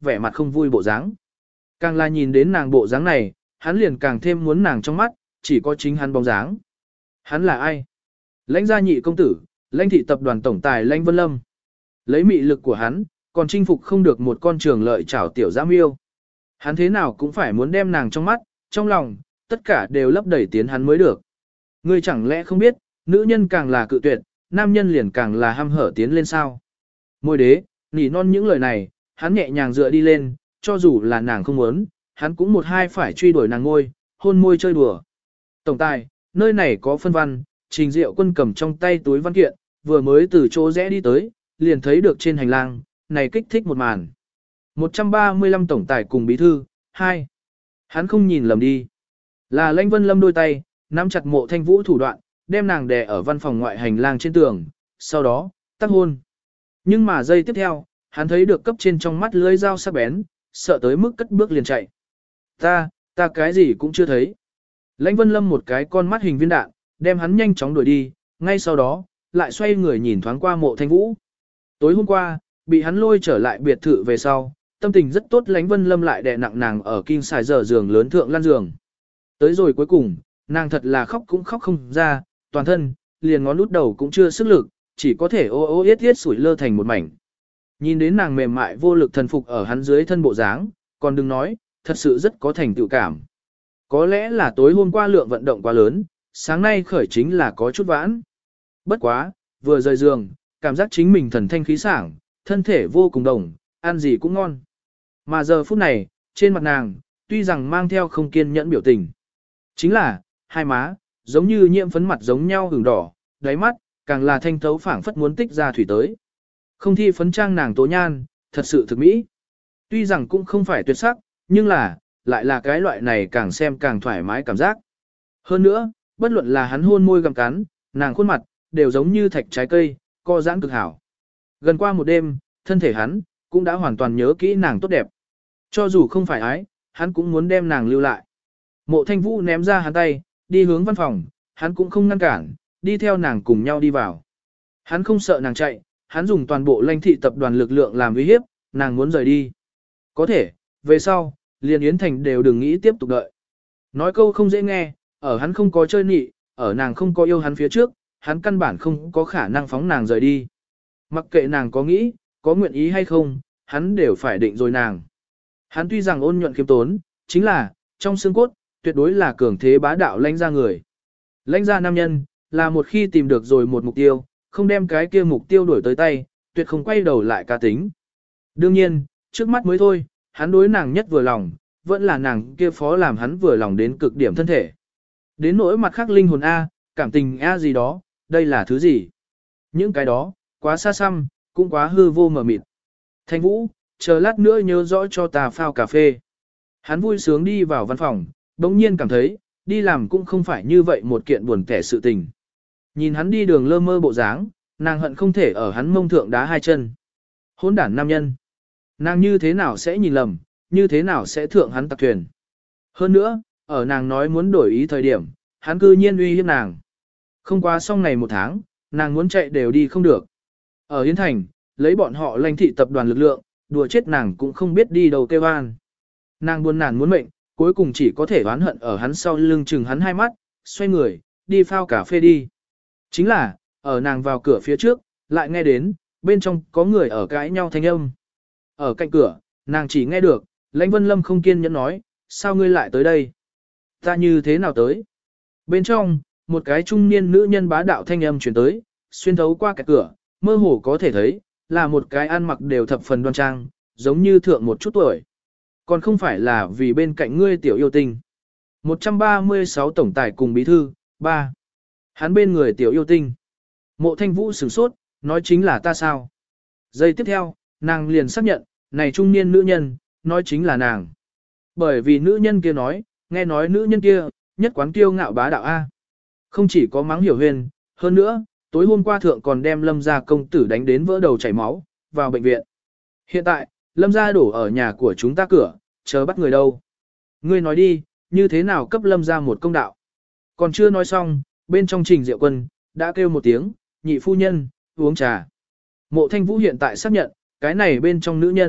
vẻ mặt không vui bộ dáng. Càng là nhìn đến nàng bộ dáng này, hắn liền càng thêm muốn nàng trong mắt, chỉ có chính hắn bóng dáng. Hắn là ai? Lãnh gia nhị công tử, lãnh thị tập đoàn tổng tài lãnh Vân Lâm. Lấy mị lực của hắn, còn chinh phục không được một con trường lợi chảo tiểu giã miêu. Hắn thế nào cũng phải muốn đem nàng trong mắt, trong lòng, tất cả đều lấp đầy tiến hắn mới được. Ngươi chẳng lẽ không biết, nữ nhân càng là cự tuyệt, nam nhân liền càng là ham hở tiến lên sao? Môi đế, nỉ non những lời này, hắn nhẹ nhàng dựa đi lên, cho dù là nàng không muốn, hắn cũng một hai phải truy đuổi nàng ngôi, hôn môi chơi đùa. Tổng tài, nơi này có phân văn, Trình Diệu Quân cầm trong tay túi văn kiện, vừa mới từ chỗ rẽ đi tới, liền thấy được trên hành lang, này kích thích một màn. một trăm ba mươi lăm tổng tài cùng bí thư, hai. Hắn không nhìn lầm đi. Là Lãnh Vân Lâm đôi tay, nắm chặt Mộ Thanh Vũ thủ đoạn, đem nàng đè ở văn phòng ngoại hành lang trên tường, sau đó, tác hôn. Nhưng mà giây tiếp theo, hắn thấy được cấp trên trong mắt lưới dao sắc bén, sợ tới mức cất bước liền chạy. Ta, ta cái gì cũng chưa thấy. Lãnh Vân Lâm một cái con mắt hình viên đạn, đem hắn nhanh chóng đuổi đi, ngay sau đó, lại xoay người nhìn thoáng qua Mộ Thanh Vũ. Tối hôm qua, bị hắn lôi trở lại biệt thự về sau, tâm tình rất tốt. Lãnh Vân Lâm lại đè nặng nàng ở king size giờ giường lớn thượng lăn giường. Tới rồi cuối cùng, nàng thật là khóc cũng khóc không ra, toàn thân, liền ngón út đầu cũng chưa sức lực, chỉ có thể ô ô yết yết sủi lơ thành một mảnh. Nhìn đến nàng mềm mại vô lực thần phục ở hắn dưới thân bộ dáng, còn đừng nói, thật sự rất có thành tựu cảm. Có lẽ là tối hôm qua lượng vận động quá lớn, sáng nay khởi chính là có chút vãn. Bất quá, vừa rời giường, cảm giác chính mình thần thanh khí sảng, thân thể vô cùng đồng, ăn gì cũng ngon. Mà giờ phút này, trên mặt nàng, tuy rằng mang theo không kiên nhẫn biểu tình. Chính là, hai má, giống như nhiễm phấn mặt giống nhau hừng đỏ, đáy mắt, càng là thanh thấu phảng phất muốn tích ra thủy tới. Không thi phấn trang nàng tố nhan, thật sự thực mỹ. Tuy rằng cũng không phải tuyệt sắc, nhưng là, lại là cái loại này càng xem càng thoải mái cảm giác. Hơn nữa, bất luận là hắn hôn môi gặm cắn, nàng khuôn mặt, đều giống như thạch trái cây, co giãn cực hảo. Gần qua một đêm, thân thể hắn, cũng đã hoàn toàn nhớ kỹ nàng tốt đẹp. Cho dù không phải ái, hắn cũng muốn đem nàng lưu lại. Mộ Thanh Vũ ném ra hắn tay, đi hướng văn phòng, hắn cũng không ngăn cản, đi theo nàng cùng nhau đi vào. Hắn không sợ nàng chạy, hắn dùng toàn bộ lãnh thị tập đoàn lực lượng làm uy hiếp, nàng muốn rời đi. Có thể, về sau, liền Yến Thành đều đừng nghĩ tiếp tục đợi. Nói câu không dễ nghe, ở hắn không có chơi nị, ở nàng không có yêu hắn phía trước, hắn căn bản không có khả năng phóng nàng rời đi. Mặc kệ nàng có nghĩ, có nguyện ý hay không, hắn đều phải định rồi nàng. Hắn tuy rằng ôn nhuận khiêm tốn, chính là, trong xương cốt, tuyệt đối là cường thế bá đạo lãnh ra người. Lãnh ra nam nhân, là một khi tìm được rồi một mục tiêu, không đem cái kia mục tiêu đuổi tới tay, tuyệt không quay đầu lại cá tính. Đương nhiên, trước mắt mới thôi, hắn đối nàng nhất vừa lòng, vẫn là nàng kia phó làm hắn vừa lòng đến cực điểm thân thể. Đến nỗi mặt khác linh hồn A, cảm tình A gì đó, đây là thứ gì? Những cái đó, quá xa xăm, cũng quá hư vô mờ mịt. Thanh Vũ, chờ lát nữa nhớ rõ cho ta phao cà phê. Hắn vui sướng đi vào văn phòng, bỗng nhiên cảm thấy, đi làm cũng không phải như vậy một kiện buồn kẻ sự tình. Nhìn hắn đi đường lơ mơ bộ dáng, nàng hận không thể ở hắn mông thượng đá hai chân. Hỗn đản nam nhân. Nàng như thế nào sẽ nhìn lầm, như thế nào sẽ thượng hắn tặc thuyền. Hơn nữa, ở nàng nói muốn đổi ý thời điểm, hắn cư nhiên uy hiếp nàng. Không quá xong này một tháng, nàng muốn chạy đều đi không được. Ở Yến Thành, lấy bọn họ lãnh thị tập đoàn lực lượng, đùa chết nàng cũng không biết đi đâu kêu an. Nàng buồn nản muốn mệnh, cuối cùng chỉ có thể oán hận ở hắn sau lưng chừng hắn hai mắt, xoay người, đi phao cà phê đi. Chính là, ở nàng vào cửa phía trước, lại nghe đến, bên trong có người ở cãi nhau thanh âm. Ở cạnh cửa, nàng chỉ nghe được, Lãnh Vân Lâm không kiên nhẫn nói, sao ngươi lại tới đây? Ta như thế nào tới? Bên trong, một cái trung niên nữ nhân bá đạo thanh âm chuyển tới, xuyên thấu qua cái cửa, mơ hồ có thể thấy, là một cái ăn mặc đều thập phần đoan trang, giống như thượng một chút tuổi. Còn không phải là vì bên cạnh ngươi tiểu yêu tinh. một trăm ba mươi sáu tổng tài cùng bí thư, ba. Hắn bên người tiểu yêu tinh. Mộ Thanh Vũ sửng sốt, nói chính là ta sao? Giây tiếp theo, nàng liền xác nhận, này trung niên nữ nhân, nói chính là nàng. Bởi vì nữ nhân kia nói, nghe nói nữ nhân kia, nhất quán kiêu ngạo bá đạo A. Không chỉ có mắng hiểu huyền, hơn nữa, tối hôm qua thượng còn đem Lâm gia công tử đánh đến vỡ đầu chảy máu, vào bệnh viện. Hiện tại, Lâm gia đổ ở nhà của chúng ta cửa, chờ bắt người đâu. Ngươi nói đi, như thế nào cấp Lâm gia một công đạo. Còn chưa nói xong, bên trong Trình Diệu Quân, đã kêu một tiếng, nhị phu nhân, uống trà. Mộ Thanh Vũ hiện tại xác nhận, cái này bên trong nữ nhân,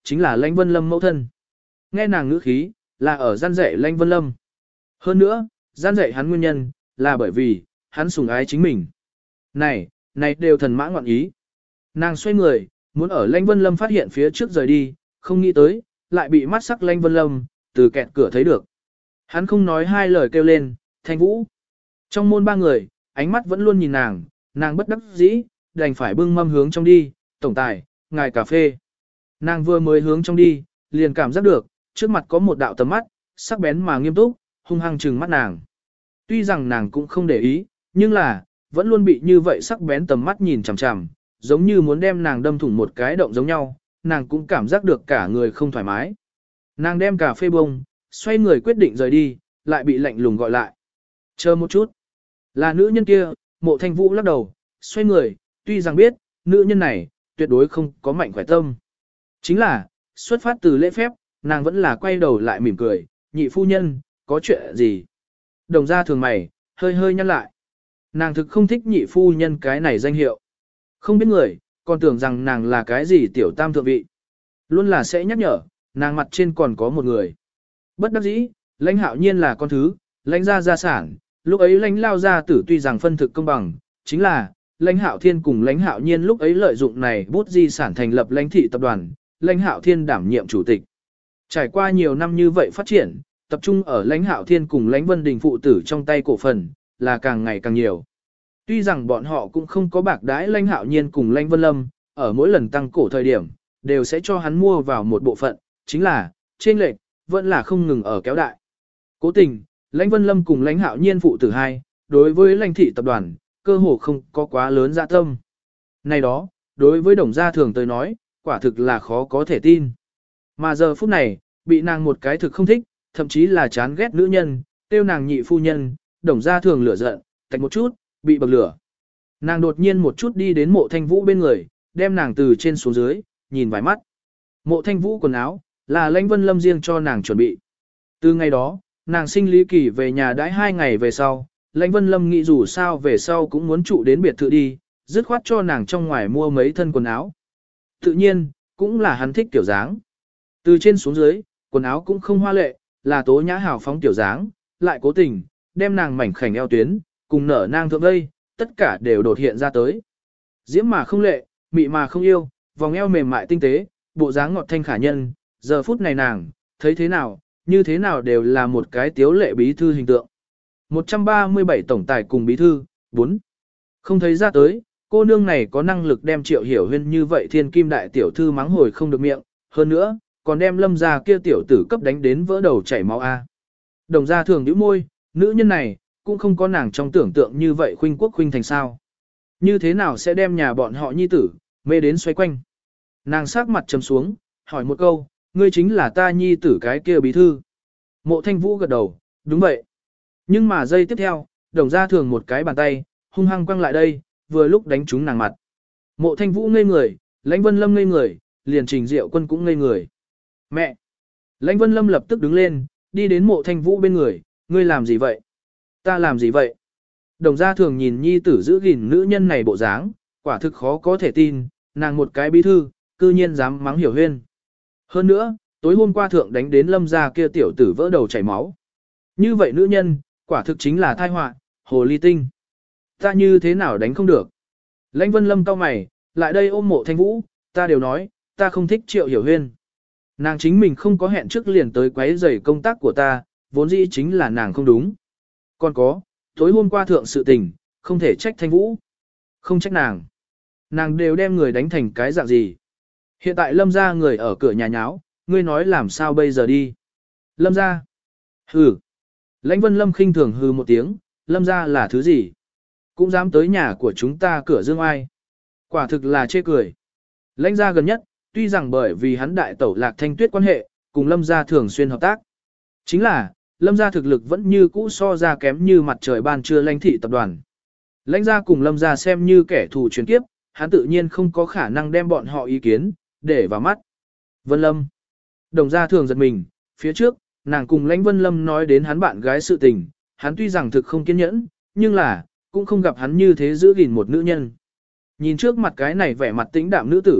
chính là Lãnh Vân Lâm mẫu thân. Nghe nàng ngữ khí, là ở gian dạy Lãnh Vân Lâm. Hơn nữa, gian dạy hắn nguyên nhân, là bởi vì, hắn sủng ái chính mình. Này, này đều thần mã ngoạn ý. Nàng xoay người, muốn ở Lãnh Vân Lâm phát hiện phía trước rời đi, không nghĩ tới, lại bị mắt sắc Lãnh Vân Lâm, từ kẹt cửa thấy được. Hắn không nói hai lời kêu lên, Thanh Vũ. Trong môn ba người, ánh mắt vẫn luôn nhìn nàng, nàng bất đắc dĩ, đành phải bưng mâm hướng trong đi, tổng tài, ngài cà phê. Nàng vừa mới hướng trong đi, liền cảm giác được, trước mặt có một đạo tầm mắt, sắc bén mà nghiêm túc, hung hăng trừng mắt nàng. Tuy rằng nàng cũng không để ý, nhưng là, vẫn luôn bị như vậy sắc bén tầm mắt nhìn chằm chằm, giống như muốn đem nàng đâm thủng một cái động giống nhau, nàng cũng cảm giác được cả người không thoải mái. Nàng đem cà phê bông, xoay người quyết định rời đi, lại bị lạnh lùng gọi lại. Chờ một chút. Là nữ nhân kia, Mộ Thanh Vũ lắc đầu, xoay người, tuy rằng biết, nữ nhân này, tuyệt đối không có mạnh khỏe tâm. Chính là, xuất phát từ lễ phép, nàng vẫn là quay đầu lại mỉm cười, nhị phu nhân, có chuyện gì? Đồng ra thường mày, hơi hơi nhăn lại. Nàng thực không thích nhị phu nhân cái này danh hiệu. Không biết người, còn tưởng rằng nàng là cái gì tiểu tam thượng vị. Luôn là sẽ nhắc nhở, nàng mặt trên còn có một người. Bất đắc dĩ, Lãnh Hạo Nhiên là con thứ, Lãnh gia gia sản, lúc ấy Lãnh lao gia tử tuy rằng phân thực công bằng, chính là, Lãnh Hạo Thiên cùng Lãnh Hạo Nhiên lúc ấy lợi dụng này bút di sản thành lập Lãnh thị tập đoàn, Lãnh Hạo Thiên đảm nhiệm chủ tịch. Trải qua nhiều năm như vậy phát triển, tập trung ở Lãnh Hạo Thiên cùng Lãnh Vân Đình phụ tử trong tay cổ phần, là càng ngày càng nhiều. Tuy rằng bọn họ cũng không có bạc đãi Lãnh Hạo Nhiên cùng Lãnh Vân Lâm, ở mỗi lần tăng cổ thời điểm, đều sẽ cho hắn mua vào một bộ phận, chính là, trên lệch, vẫn là không ngừng ở kéo đại. Cố tình, Lãnh Vân Lâm cùng Lãnh Hạo Nhiên phụ tử hai, đối với Lãnh thị tập đoàn, cơ hồ không có quá lớn dạ tâm. Này đó, đối với Đồng Gia Thường tới nói, quả thực là khó có thể tin. Mà giờ phút này, bị nàng một cái thực không thích, thậm chí là chán ghét nữ nhân, tiêu nàng nhị phu nhân, Đồng Gia Thường lửa giận, tạch một chút, bị bậc lửa. Nàng đột nhiên một chút đi đến Mộ Thanh Vũ bên người, đem nàng từ trên xuống dưới, nhìn vài mắt. Mộ Thanh Vũ quần áo, là Lãnh Vân Lâm riêng cho nàng chuẩn bị. Từ ngày đó, nàng sinh lý kỳ về nhà đãi hai ngày về sau, Lãnh Vân Lâm nghĩ dù sao về sau cũng muốn trụ đến biệt thự đi, dứt khoát cho nàng trong ngoài mua mấy thân quần áo. Tự nhiên, cũng là hắn thích tiểu dáng. Từ trên xuống dưới, quần áo cũng không hoa lệ, là tố nhã hào phóng tiểu dáng, lại cố tình, đem nàng mảnh khảnh eo tuyến, cùng nở nang thượng đây, tất cả đều đột hiện ra tới. Diễm mà không lệ, mị mà không yêu, vòng eo mềm mại tinh tế, bộ dáng ngọt thanh khả nhân, giờ phút này nàng, thấy thế nào, như thế nào đều là một cái tiếu lệ bí thư hình tượng. một trăm ba mươi bảy tổng tài cùng bí thư, bốn. Không thấy ra tới, cô nương này có năng lực đem Triệu Hiểu Huyên như vậy thiên kim đại tiểu thư mắng hồi không được miệng, hơn nữa, còn đem Lâm gia kia tiểu tử cấp đánh đến vỡ đầu chảy máu a. Đồng gia thường nhíu môi, nữ nhân này, cũng không có nàng trong tưởng tượng như vậy khuynh quốc khuynh thành sao. Như thế nào sẽ đem nhà bọn họ nhi tử, mê đến xoay quanh. Nàng sắc mặt trầm xuống, hỏi một câu, ngươi chính là ta nhi tử cái kia bí thư. Mộ Thanh Vũ gật đầu, đúng vậy. Nhưng mà giây tiếp theo, Đồng gia thường một cái bàn tay, hung hăng quăng lại đây, vừa lúc đánh trúng nàng mặt. Mộ Thanh Vũ ngây người, Lãnh Vân Lâm ngây người, liền Trình Diệu Quân cũng ngây người. Mẹ! Lãnh Vân Lâm lập tức đứng lên, đi đến Mộ Thanh Vũ bên người, ngươi làm gì vậy? Ta làm gì vậy? Đồng gia thường nhìn nhi tử giữ gìn nữ nhân này bộ dáng, quả thực khó có thể tin, nàng một cái bí thư, cư nhiên dám mắng Hiểu Huyên. Hơn nữa, tối hôm qua thượng đánh đến Lâm gia kia tiểu tử vỡ đầu chảy máu. Như vậy nữ nhân, quả thực chính là tai họa, hồ ly tinh. Ta như thế nào đánh không được? Lãnh Vân Lâm cau mày, lại đây ôm Mộ Thanh Vũ, ta đều nói, ta không thích Triệu Hiểu Huyên. Nàng chính mình không có hẹn trước liền tới quấy rầy công tác của ta, vốn dĩ chính là nàng không đúng. Còn có, tối hôm qua thượng sự tình, không thể trách Thanh Vũ. Không trách nàng. Nàng đều đem người đánh thành cái dạng gì. Hiện tại Lâm gia người ở cửa nhà nháo, ngươi nói làm sao bây giờ đi. Lâm gia. Hừ. Lãnh Vân Lâm khinh thường hừ một tiếng, Lâm gia là thứ gì? Cũng dám tới nhà của chúng ta cửa dương ai. Quả thực là chê cười. Lãnh gia gần nhất, tuy rằng bởi vì hắn đại tẩu Lạc Thanh Tuyết quan hệ, cùng Lâm gia thường xuyên hợp tác. Chính là, Lâm gia thực lực vẫn như cũ so ra kém như mặt trời ban trưa Lãnh thị tập đoàn. Lãnh gia cùng Lâm gia xem như kẻ thù truyền kiếp, hắn tự nhiên không có khả năng đem bọn họ ý kiến, để vào mắt. Vân Lâm. Đồng gia thường giật mình, phía trước, nàng cùng Lãnh Vân Lâm nói đến hắn bạn gái sự tình, hắn tuy rằng thực không kiên nhẫn, nhưng là, cũng không gặp hắn như thế giữ gìn một nữ nhân. Nhìn trước mặt cái này vẻ mặt tĩnh đạm nữ tử,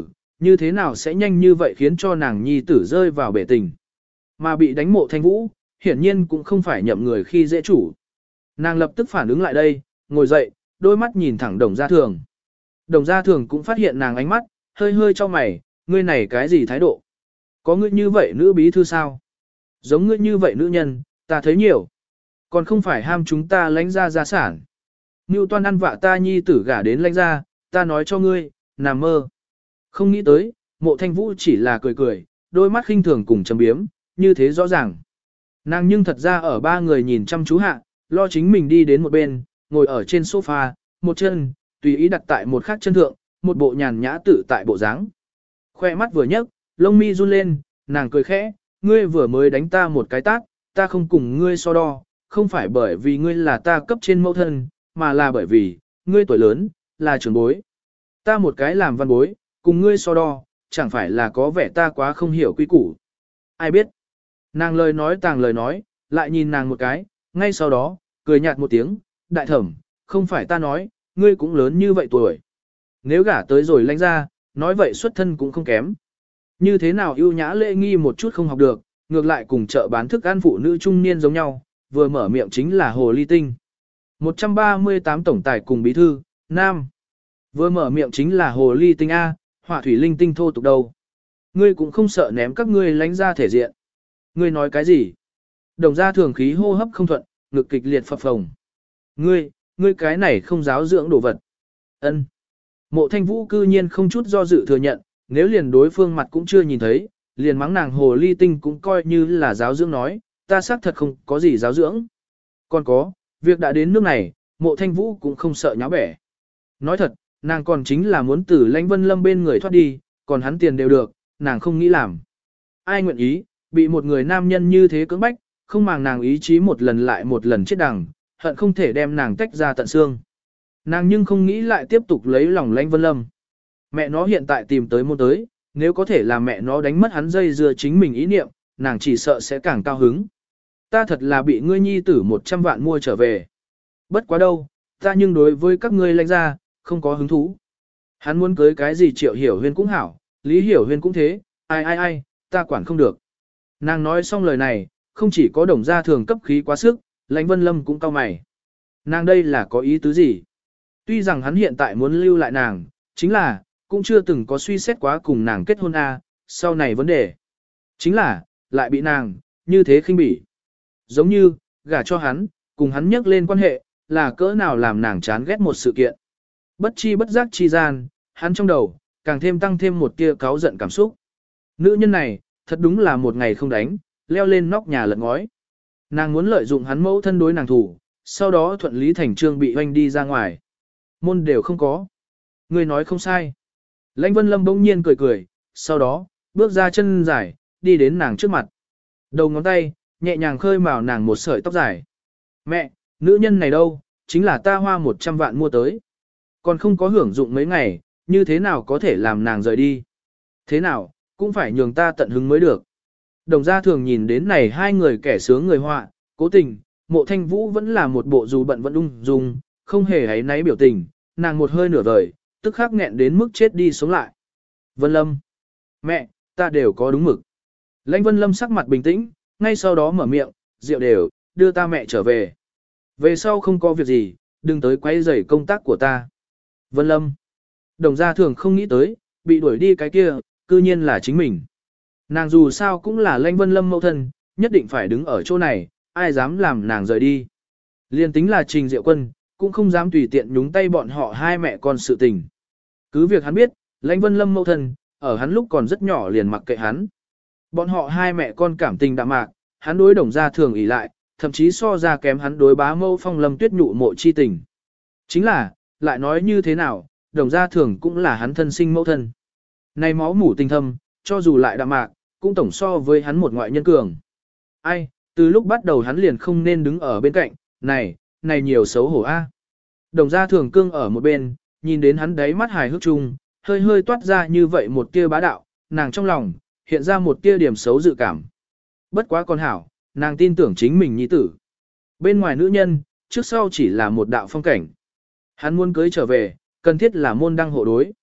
như thế nào sẽ nhanh như vậy khiến cho nàng nhi tử rơi vào bể tình. Mà bị đánh Mộ Thanh Vũ, hiển nhiên cũng không phải nhậm người khi dễ chủ. Nàng lập tức phản ứng lại đây, ngồi dậy, đôi mắt nhìn thẳng Đồng Gia Thường. Đồng Gia Thường cũng phát hiện nàng ánh mắt, hơi hơi cho mày, ngươi này cái gì thái độ? Có ngươi như vậy nữ bí thư sao? Giống ngươi như vậy nữ nhân, ta thấy nhiều. Còn không phải ham chúng ta lãnh ra gia sản. Ngưu toan ăn vạ ta nhi tử gả đến lãnh ra, ta nói cho ngươi, nằm mơ. Không nghĩ tới, Mộ Thanh Vũ chỉ là cười cười, đôi mắt khinh thường cùng châm biếm, như thế rõ ràng. Nàng nhưng thật ra ở ba người nhìn chăm chú hạ, lo chính mình đi đến một bên, ngồi ở trên sofa, một chân, tùy ý đặt tại một khác chân thượng, một bộ nhàn nhã tự tại bộ dáng. Khoe mắt vừa nhấc, lông mi run lên, nàng cười khẽ, ngươi vừa mới đánh ta một cái tát, ta không cùng ngươi so đo, không phải bởi vì ngươi là ta cấp trên mẫu thân, mà là bởi vì, ngươi tuổi lớn, là trưởng bối. Ta một cái làm văn bối, cùng ngươi so đo, chẳng phải là có vẻ ta quá không hiểu quy củ. Ai biết? Nàng lời nói tàng lời nói, lại nhìn nàng một cái, ngay sau đó, cười nhạt một tiếng, đại thẩm, không phải ta nói, ngươi cũng lớn như vậy tuổi. Nếu gả tới rồi lãnh ra, nói vậy xuất thân cũng không kém. Như thế nào ưu nhã lễ nghi một chút không học được, ngược lại cùng chợ bán thức ăn phụ nữ trung niên giống nhau, vừa mở miệng chính là hồ ly tinh. một trăm ba mươi tám tổng tài cùng bí thư, nam. Vừa mở miệng chính là hồ ly tinh A, hỏa thủy linh tinh thô tục đâu. Ngươi cũng không sợ ném các ngươi lánh ra thể diện. Ngươi nói cái gì? Đồng Gia Thường khí hô hấp không thuận, ngực kịch liệt phập phồng. Ngươi, ngươi cái này không giáo dưỡng đồ vật. Ân. Mộ Thanh Vũ cư nhiên không chút do dự thừa nhận, nếu liền đối phương mặt cũng chưa nhìn thấy, liền mắng nàng hồ ly tinh cũng coi như là giáo dưỡng nói, ta xác thật không có gì giáo dưỡng. Còn có, việc đã đến nước này, Mộ Thanh Vũ cũng không sợ nháo bẻ. Nói thật, nàng còn chính là muốn từ Lãnh Vân Lâm bên người thoát đi, còn hắn tiền đều được, nàng không nghĩ làm. Ai nguyện ý, bị một người nam nhân như thế cưỡng bách, không màng nàng ý chí một lần lại một lần chết đằng, hận không thể đem nàng tách ra tận xương. Nàng nhưng không nghĩ lại tiếp tục lấy lòng Lãnh Vân Lâm. Mẹ nó hiện tại tìm tới môn tới, nếu có thể làm mẹ nó đánh mất hắn dây dưa chính mình ý niệm, nàng chỉ sợ sẽ càng cao hứng. Ta thật là bị ngươi nhi tử một trăm vạn mua trở về. Bất quá đâu, ta nhưng đối với các ngươi Lãnh ra, không có hứng thú. Hắn muốn cưới cái gì Triệu Hiểu Huyên cũng hảo, Lý Hiểu Huyên cũng thế, ai ai ai, ta quản không được. Nàng nói xong lời này, không chỉ có Đồng Gia Thường cấp khí quá sức, Lãnh Vân Lâm cũng cau mày. Nàng đây là có ý tứ gì? Tuy rằng hắn hiện tại muốn lưu lại nàng, chính là, cũng chưa từng có suy xét quá cùng nàng kết hôn a, sau này vấn đề. Chính là, lại bị nàng, như thế khinh bỉ. Giống như, gả cho hắn, cùng hắn nhắc lên quan hệ, là cỡ nào làm nàng chán ghét một sự kiện. Bất chi bất giác chi gian, hắn trong đầu, càng thêm tăng thêm một tia cáu giận cảm xúc. Nữ nhân này, thật đúng là một ngày không đánh, leo lên nóc nhà lật ngói. Nàng muốn lợi dụng hắn mẫu thân đối nàng thủ, sau đó thuận lý thành trương bị hoanh đi ra ngoài. Môn đều không có. Người nói không sai. Lãnh Vân Lâm bỗng nhiên cười cười, sau đó, bước ra chân dài, đi đến nàng trước mặt. Đầu ngón tay, nhẹ nhàng khơi mào nàng một sợi tóc dài. Mẹ, nữ nhân này đâu, chính là ta hoa một trăm vạn mua tới. Còn không có hưởng dụng mấy ngày, như thế nào có thể làm nàng rời đi. Thế nào, cũng phải nhường ta tận hứng mới được. Đồng Gia Thường nhìn đến này hai người kẻ sướng người họa, cố tình, Mộ Thanh Vũ vẫn là một bộ dù bận vẫn ung dung, không hề ấy náy biểu tình, nàng một hơi nửa vời, tức khắc nghẹn đến mức chết đi sống lại. Vân Lâm, mẹ, ta đều có đúng mực. Lãnh Vân Lâm sắc mặt bình tĩnh, ngay sau đó mở miệng, rượu đều, đưa ta mẹ trở về. Về sau không có việc gì, đừng tới quấy rầy công tác của ta. Vân Lâm, Đồng Gia Thường không nghĩ tới, bị đuổi đi cái kia, cư nhiên là chính mình. Nàng dù sao cũng là Lãnh Vân Lâm mẫu thân, nhất định phải đứng ở chỗ này, ai dám làm nàng rời đi. Liên tính là Trình Diệu Quân, cũng không dám tùy tiện nhúng tay bọn họ hai mẹ con sự tình. Cứ việc hắn biết, Lãnh Vân Lâm mẫu thân, ở hắn lúc còn rất nhỏ liền mặc kệ hắn. Bọn họ hai mẹ con cảm tình đạm mạc, hắn đối Đồng Gia Thường ỷ lại, thậm chí so ra kém hắn đối bá mẫu Phong Lâm Tuyết nhụ mộ chi tình. Chính là, lại nói như thế nào, Đồng Gia Thường cũng là hắn thân sinh mẫu thân. Này máu mủ tình thâm, cho dù lại đạm mạc, cũng tổng so với hắn một ngoại nhân cường. Ai, từ lúc bắt đầu hắn liền không nên đứng ở bên cạnh, này, này nhiều xấu hổ a. Đồng Gia Thường cương ở một bên, nhìn đến hắn đáy mắt hài hước chung, hơi hơi toát ra như vậy một tia bá đạo, nàng trong lòng, hiện ra một tia điểm xấu dự cảm. Bất quá con hảo, nàng tin tưởng chính mình nhi tử. Bên ngoài nữ nhân, trước sau chỉ là một đạo phong cảnh. Hắn muốn cưới trở về, cần thiết là môn đăng hộ đối.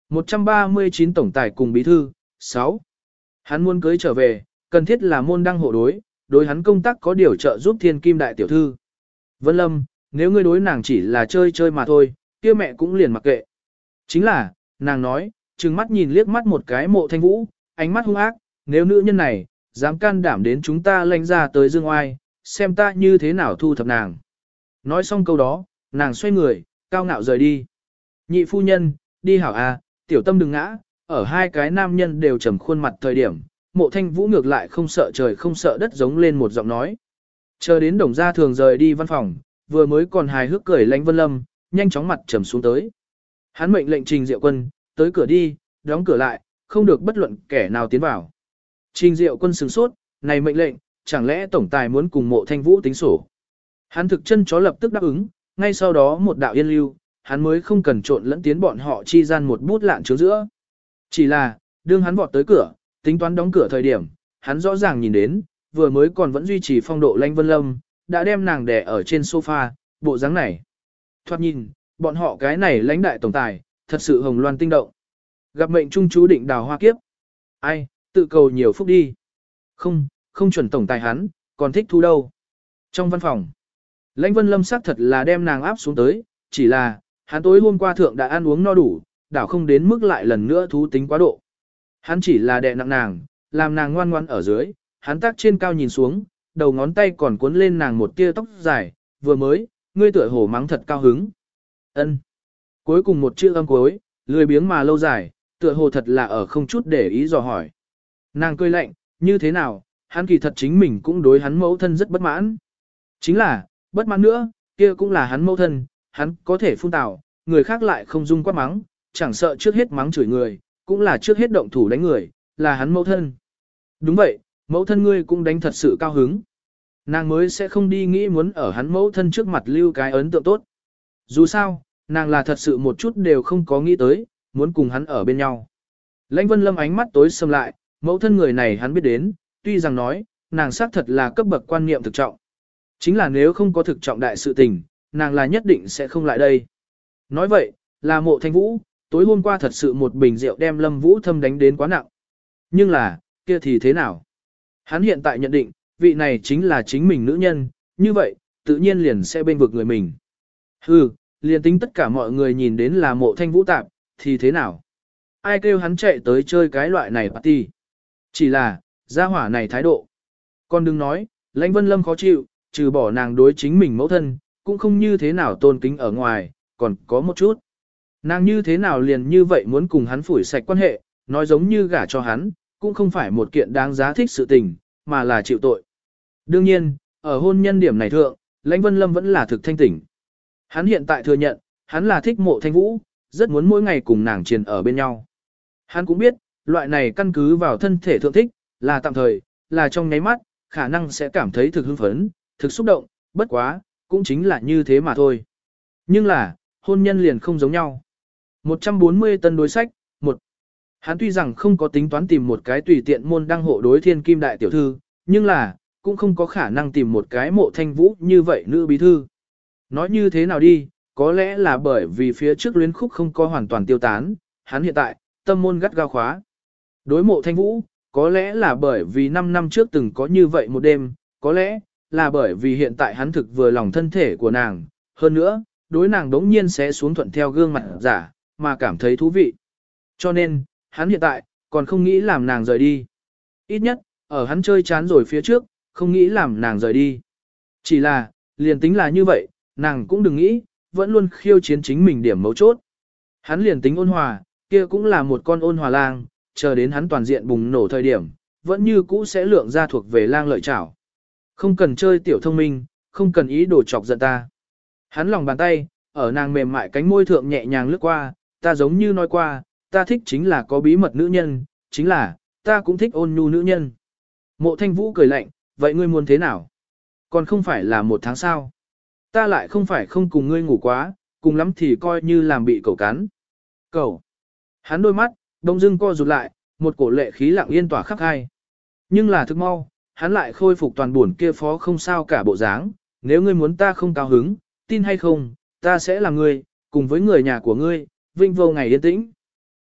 một trăm ba mươi chín tổng tài cùng bí thư, sáu. Hắn muốn cưới trở về, cần thiết là môn đăng hộ đối, đối hắn công tác có điều trợ giúp thiên kim đại tiểu thư. Vân Lâm, nếu ngươi đối nàng chỉ là chơi chơi mà thôi, kia mẹ cũng liền mặc kệ. Chính là, nàng nói, trừng mắt nhìn liếc mắt một cái Mộ Thanh Vũ, ánh mắt hung ác, nếu nữ nhân này, dám can đảm đến chúng ta lãnh ra tới dương oai, xem ta như thế nào thu thập nàng. Nói xong câu đó, nàng xoay người, cao ngạo rời đi. Nhị phu nhân, đi hảo à, tiểu tâm đừng ngã, ở hai cái nam nhân đều trầm khuôn mặt thời điểm, Mộ Thanh Vũ ngược lại không sợ trời không sợ đất giống lên một giọng nói. Chờ đến Đồng Gia Thường rời đi văn phòng, vừa mới còn hài hước cười lánh Vân Lâm, nhanh chóng mặt trầm xuống tới. Hắn mệnh lệnh Trình Diệu Quân, tới cửa đi, đóng cửa lại, không được bất luận kẻ nào tiến vào. Trình Diệu Quân sửng sốt, này mệnh lệnh, chẳng lẽ tổng tài muốn cùng Mộ Thanh Vũ tính sổ. Hắn thực chân chó lập tức đáp ứng, ngay sau đó một đạo yên lưu, hắn mới không cần trộn lẫn tiến bọn họ chi gian một bút lạn chướng giữa. Chỉ là, đương hắn vọt tới cửa, tính toán đóng cửa thời điểm, hắn rõ ràng nhìn đến, vừa mới còn vẫn duy trì phong độ Lãnh Vân Lâm, đã đem nàng đè ở trên sofa, bộ dáng này. Thoát nhìn, bọn họ cái này lãnh đại tổng tài, thật sự hồng loan tinh động. Gặp mệnh trung chú định đào hoa kiếp. Ai, tự cầu nhiều phúc đi. Không, không chuẩn tổng tài hắn, còn thích thu đâu. Trong văn phòng, Lãnh Vân Lâm xác thật là đem nàng áp xuống tới, chỉ là, hắn tối hôm qua thượng đã ăn uống no đủ, đảo không đến mức lại lần nữa thú tính quá độ. Hắn chỉ là đè nặng nàng, làm nàng ngoan ngoan ở dưới, hắn tác trên cao nhìn xuống, đầu ngón tay còn cuốn lên nàng một tia tóc dài, vừa mới, ngươi tựa hổ mắng thật cao hứng. Ân. Cuối cùng một chữ âm cuối, lười biếng mà lâu dài, tựa hồ thật là ở không chút để ý dò hỏi. Nàng cười lạnh, như thế nào, hắn kỳ thật chính mình cũng đối hắn mẫu thân rất bất mãn. Chính là, bất mãn nữa, kia cũng là hắn mẫu thân, hắn có thể phun tào, người khác lại không dung quát mắng, chẳng sợ trước hết mắng chửi người, cũng là trước hết động thủ đánh người, là hắn mẫu thân. Đúng vậy, mẫu thân ngươi cũng đánh thật sự cao hứng. Nàng mới sẽ không đi nghĩ muốn ở hắn mẫu thân trước mặt lưu cái ấn tượng tốt. Dù sao, nàng là thật sự một chút đều không có nghĩ tới, muốn cùng hắn ở bên nhau. Lãnh Vân Lâm ánh mắt tối sầm lại, mẫu thân người này hắn biết đến, tuy rằng nói, nàng xác thật là cấp bậc quan niệm thực trọng. Chính là nếu không có thực trọng đại sự tình, nàng là nhất định sẽ không lại đây. Nói vậy, là Mộ Thanh Vũ, tối hôm qua thật sự một bình rượu đem Lâm Vũ Thâm đánh đến quá nặng. Nhưng là, kia thì thế nào? Hắn hiện tại nhận định, vị này chính là chính mình nữ nhân, như vậy, tự nhiên liền sẽ bên vực người mình. Hừ, liền tính tất cả mọi người nhìn đến là Mộ Thanh Vũ tạp, thì thế nào? Ai kêu hắn chạy tới chơi cái loại này party? Chỉ là, gia hỏa này thái độ. Còn đừng nói, Lãnh Vân Lâm khó chịu, trừ bỏ nàng đối chính mình mẫu thân, cũng không như thế nào tôn kính ở ngoài, còn có một chút. Nàng như thế nào liền như vậy muốn cùng hắn phủi sạch quan hệ, nói giống như gả cho hắn, cũng không phải một kiện đáng giá thích sự tình, mà là chịu tội. Đương nhiên, ở hôn nhân điểm này thượng, Lãnh Vân Lâm vẫn là thực thanh tỉnh. Hắn hiện tại thừa nhận, hắn là thích Mộ Thanh Vũ, rất muốn mỗi ngày cùng nàng triền ở bên nhau. Hắn cũng biết, loại này căn cứ vào thân thể thượng thích, là tạm thời, là trong nháy mắt, khả năng sẽ cảm thấy thực hưng phấn, thực xúc động, bất quá, cũng chính là như thế mà thôi. Nhưng là, hôn nhân liền không giống nhau. một trăm bốn mươi tân đối sách, một. Hắn tuy rằng không có tính toán tìm một cái tùy tiện môn đăng hộ đối thiên kim đại tiểu thư, nhưng là, cũng không có khả năng tìm một cái Mộ Thanh Vũ như vậy nữ bí thư. Nói như thế nào đi, có lẽ là bởi vì phía trước luyến khúc không có hoàn toàn tiêu tán, hắn hiện tại, tâm môn gắt gao khóa. Đối Mộ Thanh Vũ, có lẽ là bởi vì năm năm trước từng có như vậy một đêm, có lẽ là bởi vì hiện tại hắn thực vừa lòng thân thể của nàng, hơn nữa, đối nàng đống nhiên sẽ xuống thuận theo gương mặt giả, mà cảm thấy thú vị. Cho nên, hắn hiện tại, còn không nghĩ làm nàng rời đi. Ít nhất, ở hắn chơi chán rồi phía trước, không nghĩ làm nàng rời đi. Chỉ là, liền tính là như vậy, nàng cũng đừng nghĩ, vẫn luôn khiêu chiến chính mình điểm mấu chốt. Hắn liền tính ôn hòa, kia cũng là một con ôn hòa lang, chờ đến hắn toàn diện bùng nổ thời điểm, vẫn như cũ sẽ lượng ra thuộc về lang lợi chảo. Không cần chơi tiểu thông minh, không cần ý đồ chọc giận ta. Hắn lòng bàn tay, ở nàng mềm mại cánh môi thượng nhẹ nhàng lướt qua, ta giống như nói qua, ta thích chính là có bí mật nữ nhân, chính là, ta cũng thích ôn nhu nữ nhân. Mộ Thanh Vũ cười lạnh, vậy ngươi muốn thế nào? Còn không phải là một tháng sau. Ta lại không phải không cùng ngươi ngủ quá, cùng lắm thì coi như làm bị cẩu cắn. Cẩu. Hắn đôi mắt, đông dưng co rụt lại, một cổ lệ khí lặng yên tỏa khắp hai. Nhưng là thức mau, hắn lại khôi phục toàn buồn kia phó không sao cả bộ dáng, nếu ngươi muốn ta không cao hứng, tin hay không, ta sẽ là ngươi, cùng với người nhà của ngươi, vinh vô ngày yên tĩnh.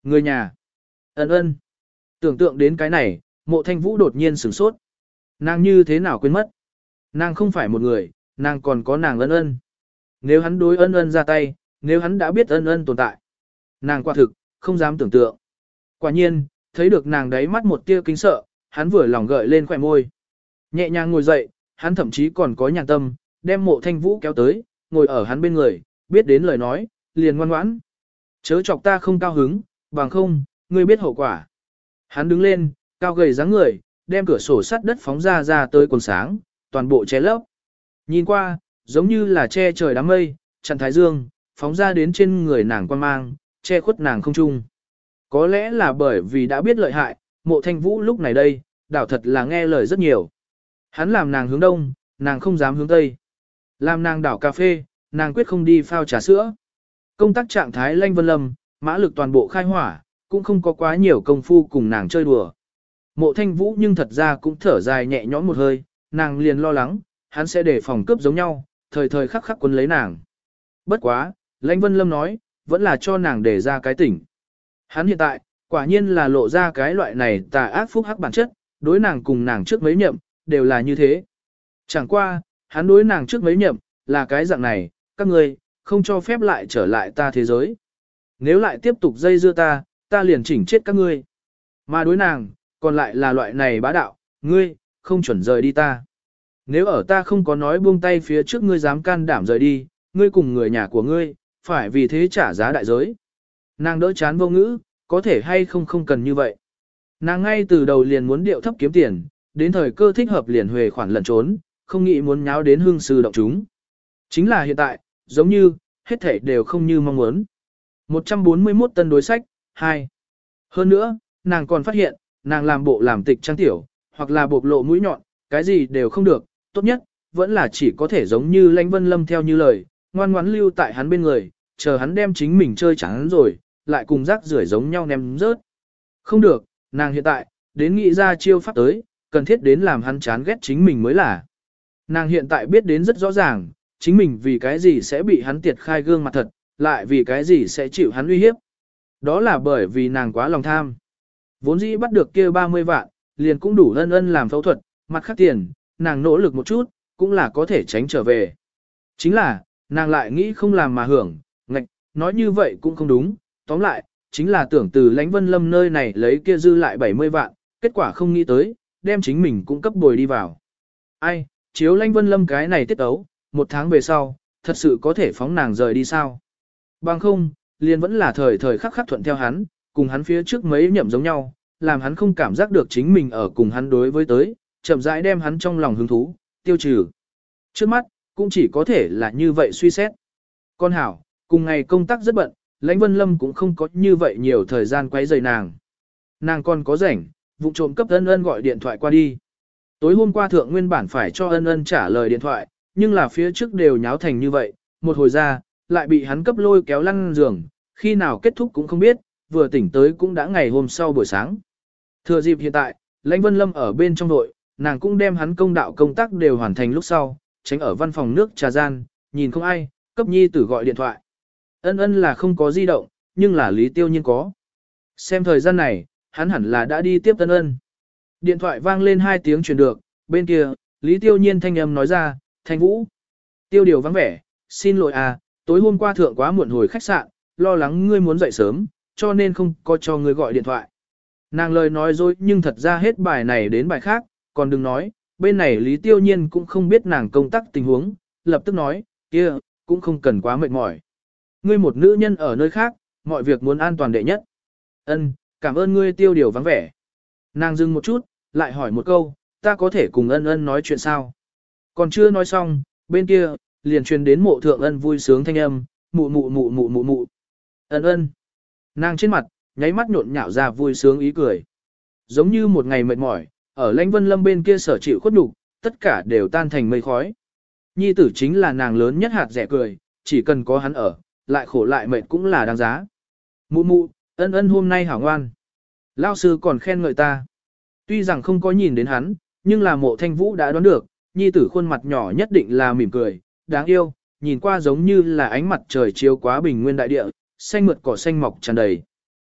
Người nhà. Ân ân. Tưởng tượng đến cái này, Mộ Thanh Vũ đột nhiên sửng sốt. Nàng như thế nào quên mất? Nàng không phải một người, nàng còn có nàng ân ân. Nếu hắn đối ân ân ra tay, nếu hắn đã biết ân ân tồn tại. Nàng quả thực, không dám tưởng tượng. Quả nhiên, thấy được nàng đáy mắt một tia kính sợ, hắn vừa lòng gợi lên khỏe môi. Nhẹ nhàng ngồi dậy, hắn thậm chí còn có nhàn tâm, đem Mộ Thanh Vũ kéo tới, ngồi ở hắn bên người, biết đến lời nói, liền ngoan ngoãn. Chớ chọc ta không cao hứng, bằng không, ngươi biết hậu quả. Hắn đứng lên, cao gầy dáng người, đem cửa sổ sắt đất phóng ra ra tới quần sáng, toàn bộ che lấp. Nhìn qua, giống như là che trời đám mây, chặn thái dương, phóng ra đến trên người nàng quan mang, che khuất nàng không trung. Có lẽ là bởi vì đã biết lợi hại, Mộ Thanh Vũ lúc này đây, đảo thật là nghe lời rất nhiều. Hắn làm nàng hướng đông, nàng không dám hướng tây. Làm nàng đảo cà phê, nàng quyết không đi phao trà sữa. Công tác trạng thái Lanh Vân Lâm, mã lực toàn bộ khai hỏa, cũng không có quá nhiều công phu cùng nàng chơi đùa. Mộ Thanh Vũ nhưng thật ra cũng thở dài nhẹ nhõm một hơi, nàng liền lo lắng, hắn sẽ để phòng cướp giống nhau, thời thời khắc khắc quấn lấy nàng. Bất quá, Lãnh Vân Lâm nói, vẫn là cho nàng để ra cái tỉnh. Hắn hiện tại, quả nhiên là lộ ra cái loại này tà ác phúc hắc bản chất, đối nàng cùng nàng trước mấy nhậm, đều là như thế. Chẳng qua, hắn đối nàng trước mấy nhậm, là cái dạng này, các ngươi không cho phép lại trở lại ta thế giới. Nếu lại tiếp tục dây dưa ta, ta liền chỉnh chết các ngươi. Mà đối nàng, còn lại là loại này bá đạo, ngươi, không chuẩn rời đi ta. Nếu ở ta không có nói buông tay phía trước ngươi dám can đảm rời đi, ngươi cùng người nhà của ngươi, phải vì thế trả giá đại giới. Nàng đỡ chán vô ngữ, có thể hay không không cần như vậy. Nàng ngay từ đầu liền muốn điệu thấp kiếm tiền, đến thời cơ thích hợp liền huề khoản lẩn trốn, không nghĩ muốn nháo đến hương sư động chúng. Chính là hiện tại, giống như, hết thảy đều không như mong muốn. một trăm bốn mươi mốt tân đối sách, hai. Hơn nữa, nàng còn phát hiện, nàng làm bộ làm tịch trang tiểu, hoặc là bộc lộ mũi nhọn, cái gì đều không được, tốt nhất, vẫn là chỉ có thể giống như Lãnh Vân Lâm theo như lời, ngoan ngoãn lưu tại hắn bên người, chờ hắn đem chính mình chơi chán rồi, lại cùng rác rưởi giống nhau ném rớt. Không được, nàng hiện tại, đến nghĩ ra chiêu pháp tới, cần thiết đến làm hắn chán ghét chính mình mới là. Nàng hiện tại biết đến rất rõ ràng, chính mình vì cái gì sẽ bị hắn tiệt khai gương mặt thật, lại vì cái gì sẽ chịu hắn uy hiếp. Đó là bởi vì nàng quá lòng tham. Vốn dĩ bắt được kia ba mươi vạn, liền cũng đủ ân ân làm phẫu thuật, mặt khác tiền, nàng nỗ lực một chút, cũng là có thể tránh trở về. Chính là, nàng lại nghĩ không làm mà hưởng, ngạch, nói như vậy cũng không đúng, tóm lại, chính là tưởng từ Lãnh Vân Lâm nơi này lấy kia dư lại bảy mươi vạn, kết quả không nghĩ tới, đem chính mình cũng cấp bồi đi vào. Ai, chiếu Lãnh Vân Lâm cái này tiết ấu, một tháng về sau, thật sự có thể phóng nàng rời đi sao? Bằng không, liền vẫn là thời thời khắc khắc thuận theo hắn, cùng hắn phía trước mấy nhậm giống nhau, làm hắn không cảm giác được chính mình ở cùng hắn đối với tới, chậm rãi đem hắn trong lòng hứng thú, tiêu trừ. Trước mắt, cũng chỉ có thể là như vậy suy xét. Con hảo, cùng ngày công tác rất bận, Lãnh Vân Lâm cũng không có như vậy nhiều thời gian quấy rầy nàng. Nàng còn có rảnh, vụ trộm cấp ân ân gọi điện thoại qua đi. Tối hôm qua thượng nguyên bản phải cho ân ân trả lời điện thoại, nhưng là phía trước đều nháo thành như vậy, một hồi ra, lại bị hắn cấp lôi kéo lăn giường, khi nào kết thúc cũng không biết, vừa tỉnh tới cũng đã ngày hôm sau buổi sáng. Thừa dịp hiện tại, Lãnh Vân Lâm ở bên trong đội, nàng cũng đem hắn công đạo công tác đều hoàn thành lúc sau, tránh ở văn phòng nước trà gian, nhìn không ai, cấp nhi tử gọi điện thoại. Ân ân là không có di động, nhưng là Lý Tiêu Nhiên có. Xem thời gian này, hắn hẳn là đã đi tiếp ân ân. Điện thoại vang lên hai tiếng truyền được, bên kia, Lý Tiêu Nhiên thanh âm nói ra, Thanh Vũ. Tiêu điều vắng vẻ, xin lỗi à, tối hôm qua thượng quá muộn hồi khách sạn, lo lắng ngươi muốn dậy sớm, cho nên không có cho ngươi gọi điện thoại. Nàng lời nói dối nhưng thật ra hết bài này đến bài khác, còn đừng nói, bên này Lý Tiêu Nhiên cũng không biết nàng công tác tình huống, lập tức nói, kia, cũng không cần quá mệt mỏi. Ngươi một nữ nhân ở nơi khác, mọi việc muốn an toàn đệ nhất. Ân, cảm ơn ngươi tiêu điều vắng vẻ. Nàng dừng một chút, lại hỏi một câu, ta có thể cùng ân ân nói chuyện sao? Còn chưa nói xong, bên kia, liền truyền đến mộ thượng ân vui sướng thanh âm, mụ mụ mụ mụ mụ mụ. Ân ân. Nàng trên mặt, nháy mắt nhộn nhạo ra vui sướng ý cười. Giống như một ngày mệt mỏi, ở Lãnh Vân Lâm bên kia sở chịu khuất nhục, tất cả đều tan thành mây khói. Nhi tử chính là nàng lớn nhất hạt rẻ cười, chỉ cần có hắn ở, lại khổ lại mệt cũng là đáng giá. Mụ mụ, ân ân hôm nay hảo ngoan. Lao sư còn khen ngợi ta. Tuy rằng không có nhìn đến hắn, nhưng là mộ thanh vũ đã đoán được, nhi tử khuôn mặt nhỏ nhất định là mỉm cười, đáng yêu, nhìn qua giống như là ánh mặt trời chiếu quá bình nguyên đại địa, xanh mượt cỏ xanh mọc tràn đầy.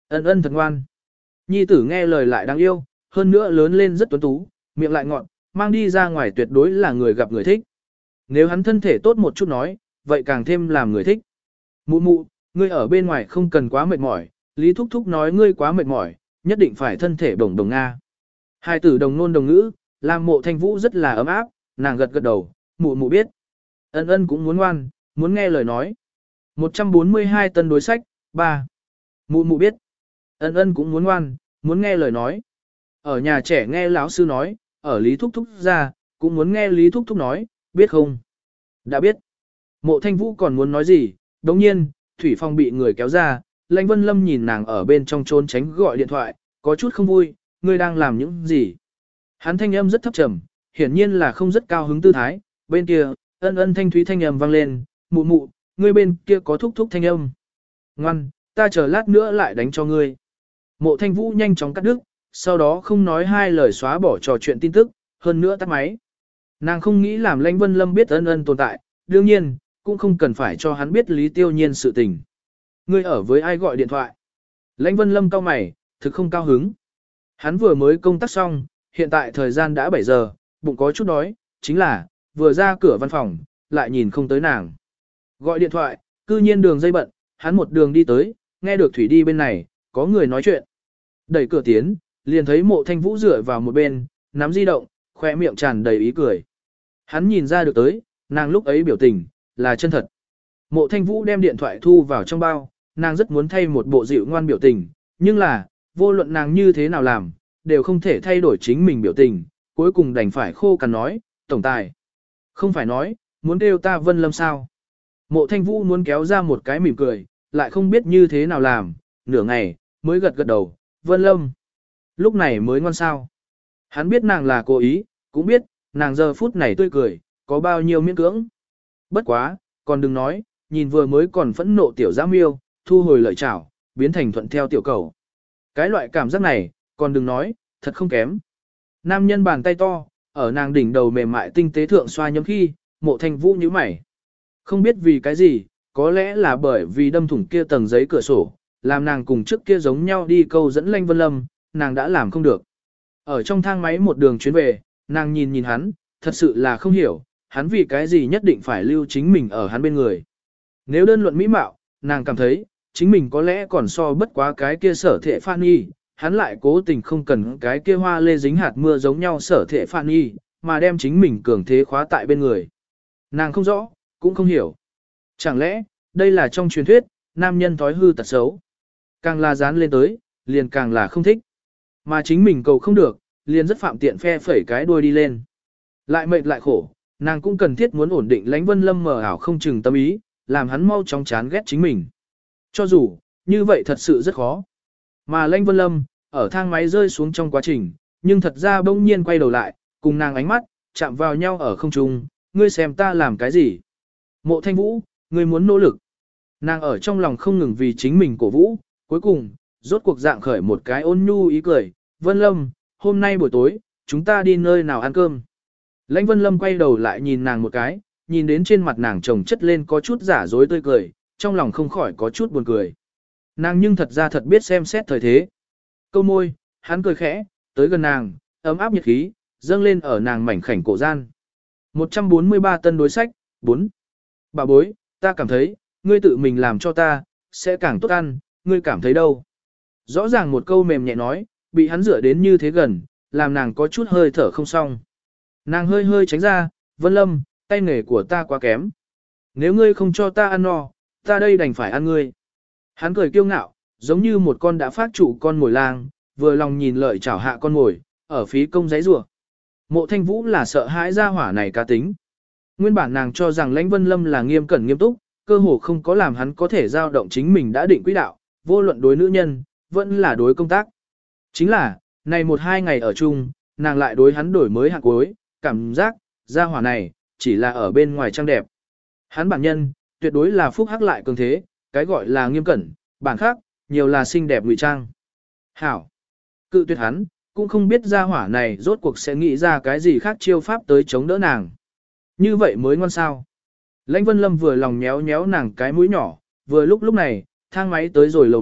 Ân ân thật ngoan. Nhi tử nghe lời lại đáng yêu, hơn nữa lớn lên rất tuấn tú, miệng lại ngọn, mang đi ra ngoài tuyệt đối là người gặp người thích. Nếu hắn thân thể tốt một chút nói, vậy càng thêm làm người thích. Mụ mụ, ngươi ở bên ngoài không cần quá mệt mỏi, Lý Thúc Thúc nói ngươi quá mệt mỏi, nhất định phải thân thể bổng đồng Nga. Hai tử đồng nôn đồng ngữ, làm Mộ Thanh Vũ rất là ấm áp, nàng gật gật đầu, mụ mụ biết. Ân ân cũng muốn ngoan, muốn nghe lời nói. một trăm bốn mươi hai tân đối sách, ba. Mụ mụ biết. Ân ân cũng muốn ngoan, muốn nghe lời nói. Ở nhà trẻ nghe lão sư nói, ở Lý Thúc Thúc ra, cũng muốn nghe Lý Thúc Thúc nói, biết không? Đã biết. Mộ Thanh Vũ còn muốn nói gì, đồng nhiên, Thủy Phong bị người kéo ra, Lãnh Vân Lâm nhìn nàng ở bên trong trốn tránh gọi điện thoại, có chút không vui, ngươi đang làm những gì? Hắn thanh âm rất thấp trầm, hiển nhiên là không rất cao hứng tư thái, bên kia, ân ân thanh thúy thanh âm vang lên, mụ mụ, ngươi bên kia có thúc thúc thanh âm. Ngoan, ta chờ lát nữa lại đánh cho ngươi. Mộ Thanh Vũ nhanh chóng cắt đứt, sau đó không nói hai lời xóa bỏ trò chuyện tin tức, hơn nữa tắt máy. Nàng không nghĩ làm Lãnh Vân Lâm biết ân ân tồn tại, đương nhiên, cũng không cần phải cho hắn biết Lý Tiêu Nhiên sự tình. Ngươi ở với ai gọi điện thoại? Lãnh Vân Lâm cau mày, thực không cao hứng. Hắn vừa mới công tác xong, hiện tại thời gian đã bảy giờ, bụng có chút đói, chính là, vừa ra cửa văn phòng, lại nhìn không tới nàng. Gọi điện thoại, cư nhiên đường dây bận, hắn một đường đi tới, nghe được Thủy đi bên này, có người nói chuyện. Đẩy cửa tiến, liền thấy Mộ Thanh Vũ dựa vào một bên, nắm di động, khoe miệng tràn đầy ý cười. Hắn nhìn ra được tới, nàng lúc ấy biểu tình, là chân thật. Mộ Thanh Vũ đem điện thoại thu vào trong bao, nàng rất muốn thay một bộ dịu ngoan biểu tình, nhưng là, vô luận nàng như thế nào làm, đều không thể thay đổi chính mình biểu tình, cuối cùng đành phải khô cằn nói, tổng tài. Không phải nói, muốn kêu ta Vân Lâm sao. Mộ Thanh Vũ muốn kéo ra một cái mỉm cười, lại không biết như thế nào làm, nửa ngày, mới gật gật đầu, Vân Lâm. Lúc này mới ngon sao. Hắn biết nàng là cố ý, cũng biết, nàng giờ phút này tươi cười, có bao nhiêu miễn cưỡng. Bất quá, còn đừng nói, nhìn vừa mới còn phẫn nộ tiểu giã miêu, thu hồi lợi chảo, biến thành thuận theo tiểu cầu. Cái loại cảm giác này, còn đừng nói, thật không kém. Nam nhân bàn tay to, ở nàng đỉnh đầu mềm mại tinh tế thượng xoa nhấm khi, Mộ Thanh Vũ nhíu mày. Không biết vì cái gì, có lẽ là bởi vì đâm thủng kia tầng giấy cửa sổ, làm nàng cùng trước kia giống nhau đi câu dẫn Lãnh Vân Lâm, nàng đã làm không được. Ở trong thang máy một đường chuyến về, nàng nhìn nhìn hắn, thật sự là không hiểu, hắn vì cái gì nhất định phải lưu chính mình ở hắn bên người. Nếu đơn luận mỹ mạo, nàng cảm thấy, chính mình có lẽ còn so bất quá cái kia sở thệ Phan Y, hắn lại cố tình không cần cái kia hoa lê dính hạt mưa giống nhau sở thệ Phan Y, mà đem chính mình cường thế khóa tại bên người. Nàng không rõ, cũng không hiểu. Chẳng lẽ, đây là trong truyền thuyết, nam nhân thói hư tật xấu. Càng là dán lên tới, liền càng là không thích. Mà chính mình cầu không được, liền rất phạm tiện phe phẩy cái đuôi đi lên. Lại mệt lại khổ, nàng cũng cần thiết muốn ổn định Lãnh Vân Lâm mờ ảo không chừng tâm ý, làm hắn mau chóng chán ghét chính mình. Cho dù, như vậy thật sự rất khó. Mà Lãnh Vân Lâm, ở thang máy rơi xuống trong quá trình, nhưng thật ra bỗng nhiên quay đầu lại, cùng nàng ánh mắt, chạm vào nhau ở không trung, ngươi xem ta làm cái gì. Mộ Thanh Vũ, ngươi muốn nỗ lực. Nàng ở trong lòng không ngừng vì chính mình cổ vũ, cuối cùng, rốt cuộc dạng khởi một cái ôn nhu ý cười, Vân Lâm, hôm nay buổi tối, chúng ta đi nơi nào ăn cơm. Lãnh Vân Lâm quay đầu lại nhìn nàng một cái, nhìn đến trên mặt nàng chồng chất lên có chút giả dối tươi cười, trong lòng không khỏi có chút buồn cười. Nàng nhưng thật ra thật biết xem xét thời thế. Câu môi, hắn cười khẽ, tới gần nàng, ấm áp nhiệt khí, dâng lên ở nàng mảnh khảnh cổ gian. một trăm bốn mươi ba tân đối sách, bốn. Bà bối, ta cảm thấy, ngươi tự mình làm cho ta, sẽ càng tốt ăn, ngươi cảm thấy đâu. Rõ ràng một câu mềm nhẹ nói, bị hắn rửa đến như thế gần, làm nàng có chút hơi thở không xong. Nàng hơi hơi tránh ra, Vân Lâm, tay nghề của ta quá kém. Nếu ngươi không cho ta ăn no, ta đây đành phải ăn ngươi. Hắn cười kiêu ngạo, giống như một con đã phát trụ con mồi lang, vừa lòng nhìn lợi chảo hạ con mồi, ở phí công giấy rùa. Mộ Thanh Vũ là sợ hãi ra hỏa này cá tính. Nguyên bản nàng cho rằng Lãnh Vân Lâm là nghiêm cẩn nghiêm túc, cơ hồ không có làm hắn có thể dao động chính mình đã định quỹ đạo, vô luận đối nữ nhân, vẫn là đối công tác. Chính là, này một hai ngày ở chung, nàng lại đối hắn đổi mới hạng cuối, cảm giác, ra hỏa này, chỉ là ở bên ngoài trang đẹp. Hắn bản nhân, tuyệt đối là phúc hắc lại cường thế, cái gọi là nghiêm cẩn, bản khác, nhiều là xinh đẹp ngụy trang. Hảo. Cự tuyệt hắn, cũng không biết ra hỏa này rốt cuộc sẽ nghĩ ra cái gì khác chiêu pháp tới chống đỡ nàng. Như vậy mới ngon sao. Lãnh Vân Lâm vừa lòng nhéo nhéo nàng cái mũi nhỏ, vừa lúc lúc này, thang máy tới rồi lầu một,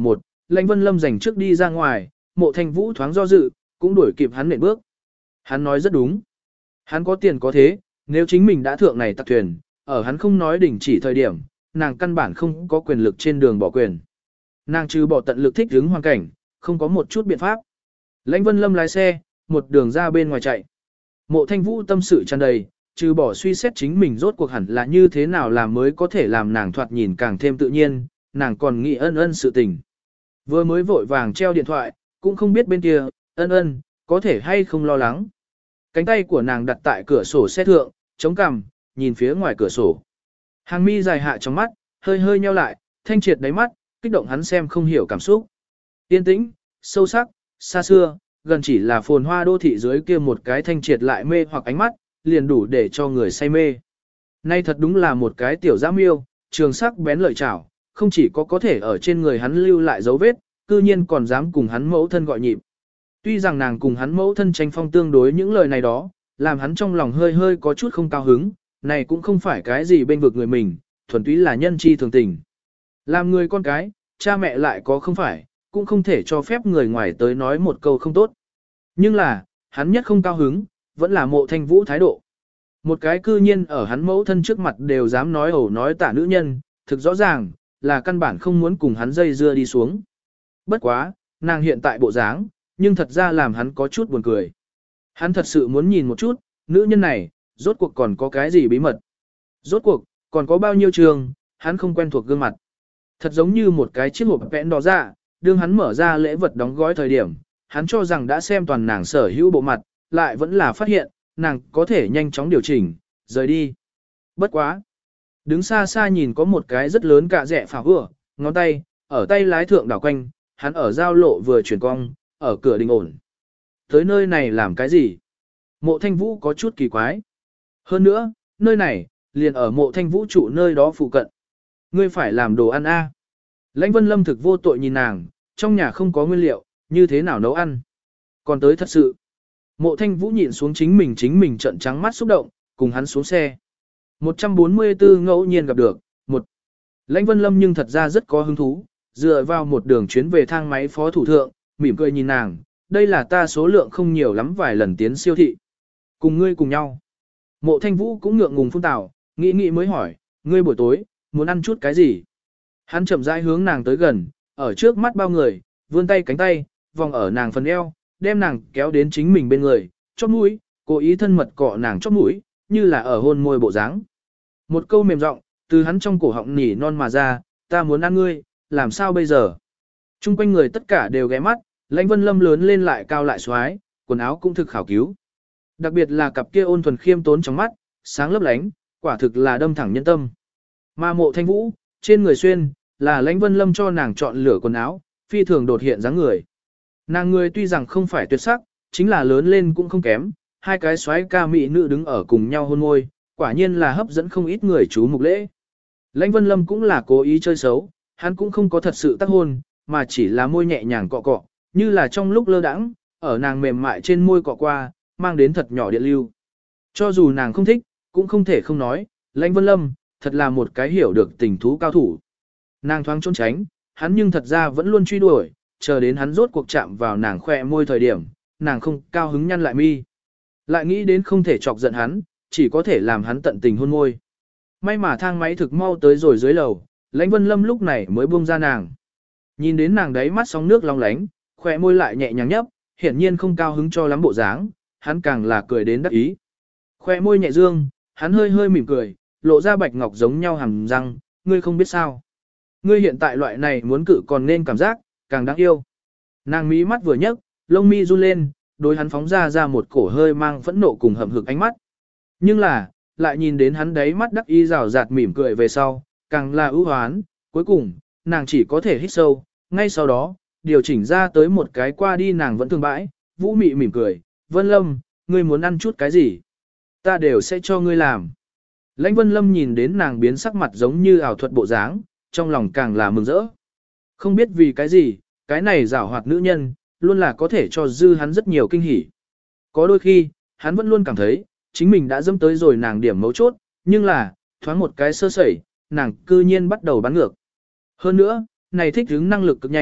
Lãnh Vân Lâm giành trước đi ra ngoài, Mộ Thanh Vũ thoáng do dự, cũng đuổi kịp hắn nện bước. Hắn nói rất đúng. Hắn có tiền có thế, nếu chính mình đã thượng này tặc thuyền, ở hắn không nói đình chỉ thời điểm, nàng căn bản không có quyền lực trên đường bỏ quyền. Nàng trừ bỏ tận lực thích ứng hoàn cảnh, không có một chút biện pháp. Lãnh Vân Lâm lái xe, một đường ra bên ngoài chạy. Mộ Thanh Vũ tâm sự tràn đầy, trừ bỏ suy xét chính mình rốt cuộc hẳn là như thế nào làm mới có thể làm nàng thoạt nhìn càng thêm tự nhiên, nàng còn nghĩ ân ân sự tình. Vừa mới vội vàng treo điện thoại, cũng không biết bên kia, ân ân, có thể hay không lo lắng. Cánh tay của nàng đặt tại cửa sổ xe thượng, chống cằm, nhìn phía ngoài cửa sổ. Hàng mi dài hạ trong mắt, hơi hơi nheo lại, thanh triệt đáy mắt, kích động hắn xem không hiểu cảm xúc. Yên tĩnh, sâu sắc, xa xưa, gần chỉ là phồn hoa đô thị dưới kia một cái thanh triệt lại mê hoặc ánh mắt, liền đủ để cho người say mê. Nay thật đúng là một cái tiểu giã miêu, trường sắc bén lợi chảo, không chỉ có có thể ở trên người hắn lưu lại dấu vết, cư nhiên còn dám cùng hắn mẫu thân gọi nhịp. Tuy rằng nàng cùng hắn mẫu thân tranh phong tương đối những lời này đó, làm hắn trong lòng hơi hơi có chút không cao hứng, này cũng không phải cái gì bên vực người mình, thuần túy là nhân chi thường tình. Làm người con cái, cha mẹ lại có không phải, cũng không thể cho phép người ngoài tới nói một câu không tốt. Nhưng là, hắn nhất không cao hứng, vẫn là Mộ Thanh Vũ thái độ. Một cái cư nhiên ở hắn mẫu thân trước mặt đều dám nói ẩu nói tả nữ nhân, thực rõ ràng, là căn bản không muốn cùng hắn dây dưa đi xuống. Bất quá, nàng hiện tại bộ dáng, nhưng thật ra làm hắn có chút buồn cười. Hắn thật sự muốn nhìn một chút, nữ nhân này, rốt cuộc còn có cái gì bí mật. Rốt cuộc, còn có bao nhiêu trường, hắn không quen thuộc gương mặt. Thật giống như một cái chiếc hộp vẽn đỏ ra, đương hắn mở ra lễ vật đóng gói thời điểm, hắn cho rằng đã xem toàn nàng sở hữu bộ mặt, lại vẫn là phát hiện, nàng có thể nhanh chóng điều chỉnh, rời đi. Bất quá. Đứng xa xa nhìn có một cái rất lớn cạ rẻ phảo hựa, ngón tay, ở tay lái thượng đảo quanh, hắn ở giao lộ vừa chuyển cong, ở cửa đình ổn. Tới nơi này làm cái gì? Mộ Thanh Vũ có chút kỳ quái. Hơn nữa, nơi này, liền ở Mộ Thanh Vũ trụ nơi đó phụ cận. Ngươi phải làm đồ ăn a. Lãnh Vân Lâm thực vô tội nhìn nàng, trong nhà không có nguyên liệu, như thế nào nấu ăn. Còn tới thật sự. Mộ Thanh Vũ nhìn xuống chính mình chính mình trợn trắng mắt xúc động, cùng hắn xuống xe. một trăm bốn mươi tư ngẫu nhiên gặp được, một. Lãnh Vân Lâm nhưng thật ra rất có hứng thú, dựa vào một đường chuyến về thang máy phó thủ thượng, mỉm cười nhìn nàng, đây là ta số lượng không nhiều lắm vài lần tiến siêu thị. Cùng ngươi cùng nhau. Mộ Thanh Vũ cũng ngượng ngùng phun tào, nghĩ nghĩ mới hỏi, ngươi buổi tối, muốn ăn chút cái gì? Hắn chậm rãi hướng nàng tới gần, ở trước mắt bao người, vươn tay cánh tay, vòng ở nàng phần eo, đem nàng kéo đến chính mình bên người, chóp mũi, cố ý thân mật cọ nàng chóp mũi, như là ở hôn môi bộ dáng. Một câu mềm giọng từ hắn trong cổ họng nỉ non mà ra, ta muốn ăn ngươi, làm sao bây giờ? Trung quanh người tất cả đều ghé mắt, Lãnh Vân Lâm lớn lên lại cao lại xoái, quần áo cũng thực khảo cứu. Đặc biệt là cặp kia ôn thuần khiêm tốn trong mắt, sáng lấp lánh, quả thực là đâm thẳng nhân tâm. Mà Mộ Thanh Vũ, trên người xuyên, là Lãnh Vân Lâm cho nàng chọn lựa quần áo, phi thường đột hiện dáng người. Nàng người tuy rằng không phải tuyệt sắc, chính là lớn lên cũng không kém, hai cái xoái ca mỹ nữ đứng ở cùng nhau hôn môi, quả nhiên là hấp dẫn không ít người chú mục lễ. Lãnh Vân Lâm cũng là cố ý chơi xấu, hắn cũng không có thật sự tác hôn, mà chỉ là môi nhẹ nhàng cọ cọ, như là trong lúc lơ đãng, ở nàng mềm mại trên môi cọ qua, mang đến thật nhỏ điện lưu. Cho dù nàng không thích, cũng không thể không nói, Lãnh Vân Lâm, thật là một cái hiểu được tình thú cao thủ. Nàng thoáng trốn tránh, hắn nhưng thật ra vẫn luôn truy đuổi, chờ đến hắn rốt cuộc chạm vào nàng khoe môi thời điểm, nàng không cao hứng nhăn lại mi. Lại nghĩ đến không thể chọc giận hắn, chỉ có thể làm hắn tận tình hôn môi. May mà thang máy thực mau tới rồi dưới lầu, Lãnh Vân Lâm lúc này mới buông ra nàng. Nhìn đến nàng đấy mắt sóng nước long lánh, khoe môi lại nhẹ nhàng nhấp, hiển nhiên không cao hứng cho lắm bộ dáng, hắn càng là cười đến đắc ý. Khoe môi nhẹ dương, hắn hơi hơi mỉm cười, lộ ra bạch ngọc giống nhau hàm răng, ngươi không biết sao. Ngươi hiện tại loại này muốn cự còn nên cảm giác, càng đáng yêu. Nàng mí mắt vừa nhấc, lông mi run lên, đối hắn phóng ra ra một cổ hơi mang phẫn nộ cùng hậm hực ánh mắt. Nhưng là, lại nhìn đến hắn đấy mắt đắc ý rào rạt mỉm cười về sau, càng là ưu hoán, cuối cùng, nàng chỉ có thể hít sâu, ngay sau đó, điều chỉnh ra tới một cái qua đi nàng vẫn thương bãi, vũ mị mỉm cười, Vân Lâm, ngươi muốn ăn chút cái gì? Ta đều sẽ cho ngươi làm. Lãnh Vân Lâm nhìn đến nàng biến sắc mặt giống như ảo thuật bộ dáng, trong lòng càng là mừng rỡ. Không biết vì cái gì, cái này giảo hoạt nữ nhân, luôn là có thể cho dư hắn rất nhiều kinh hỉ. Có đôi khi, hắn vẫn luôn cảm thấy, chính mình đã dâm tới rồi nàng điểm mấu chốt, nhưng là, thoáng một cái sơ sẩy, nàng cư nhiên bắt đầu bắn ngược. Hơn nữa, này thích hứng năng lực cực nhanh,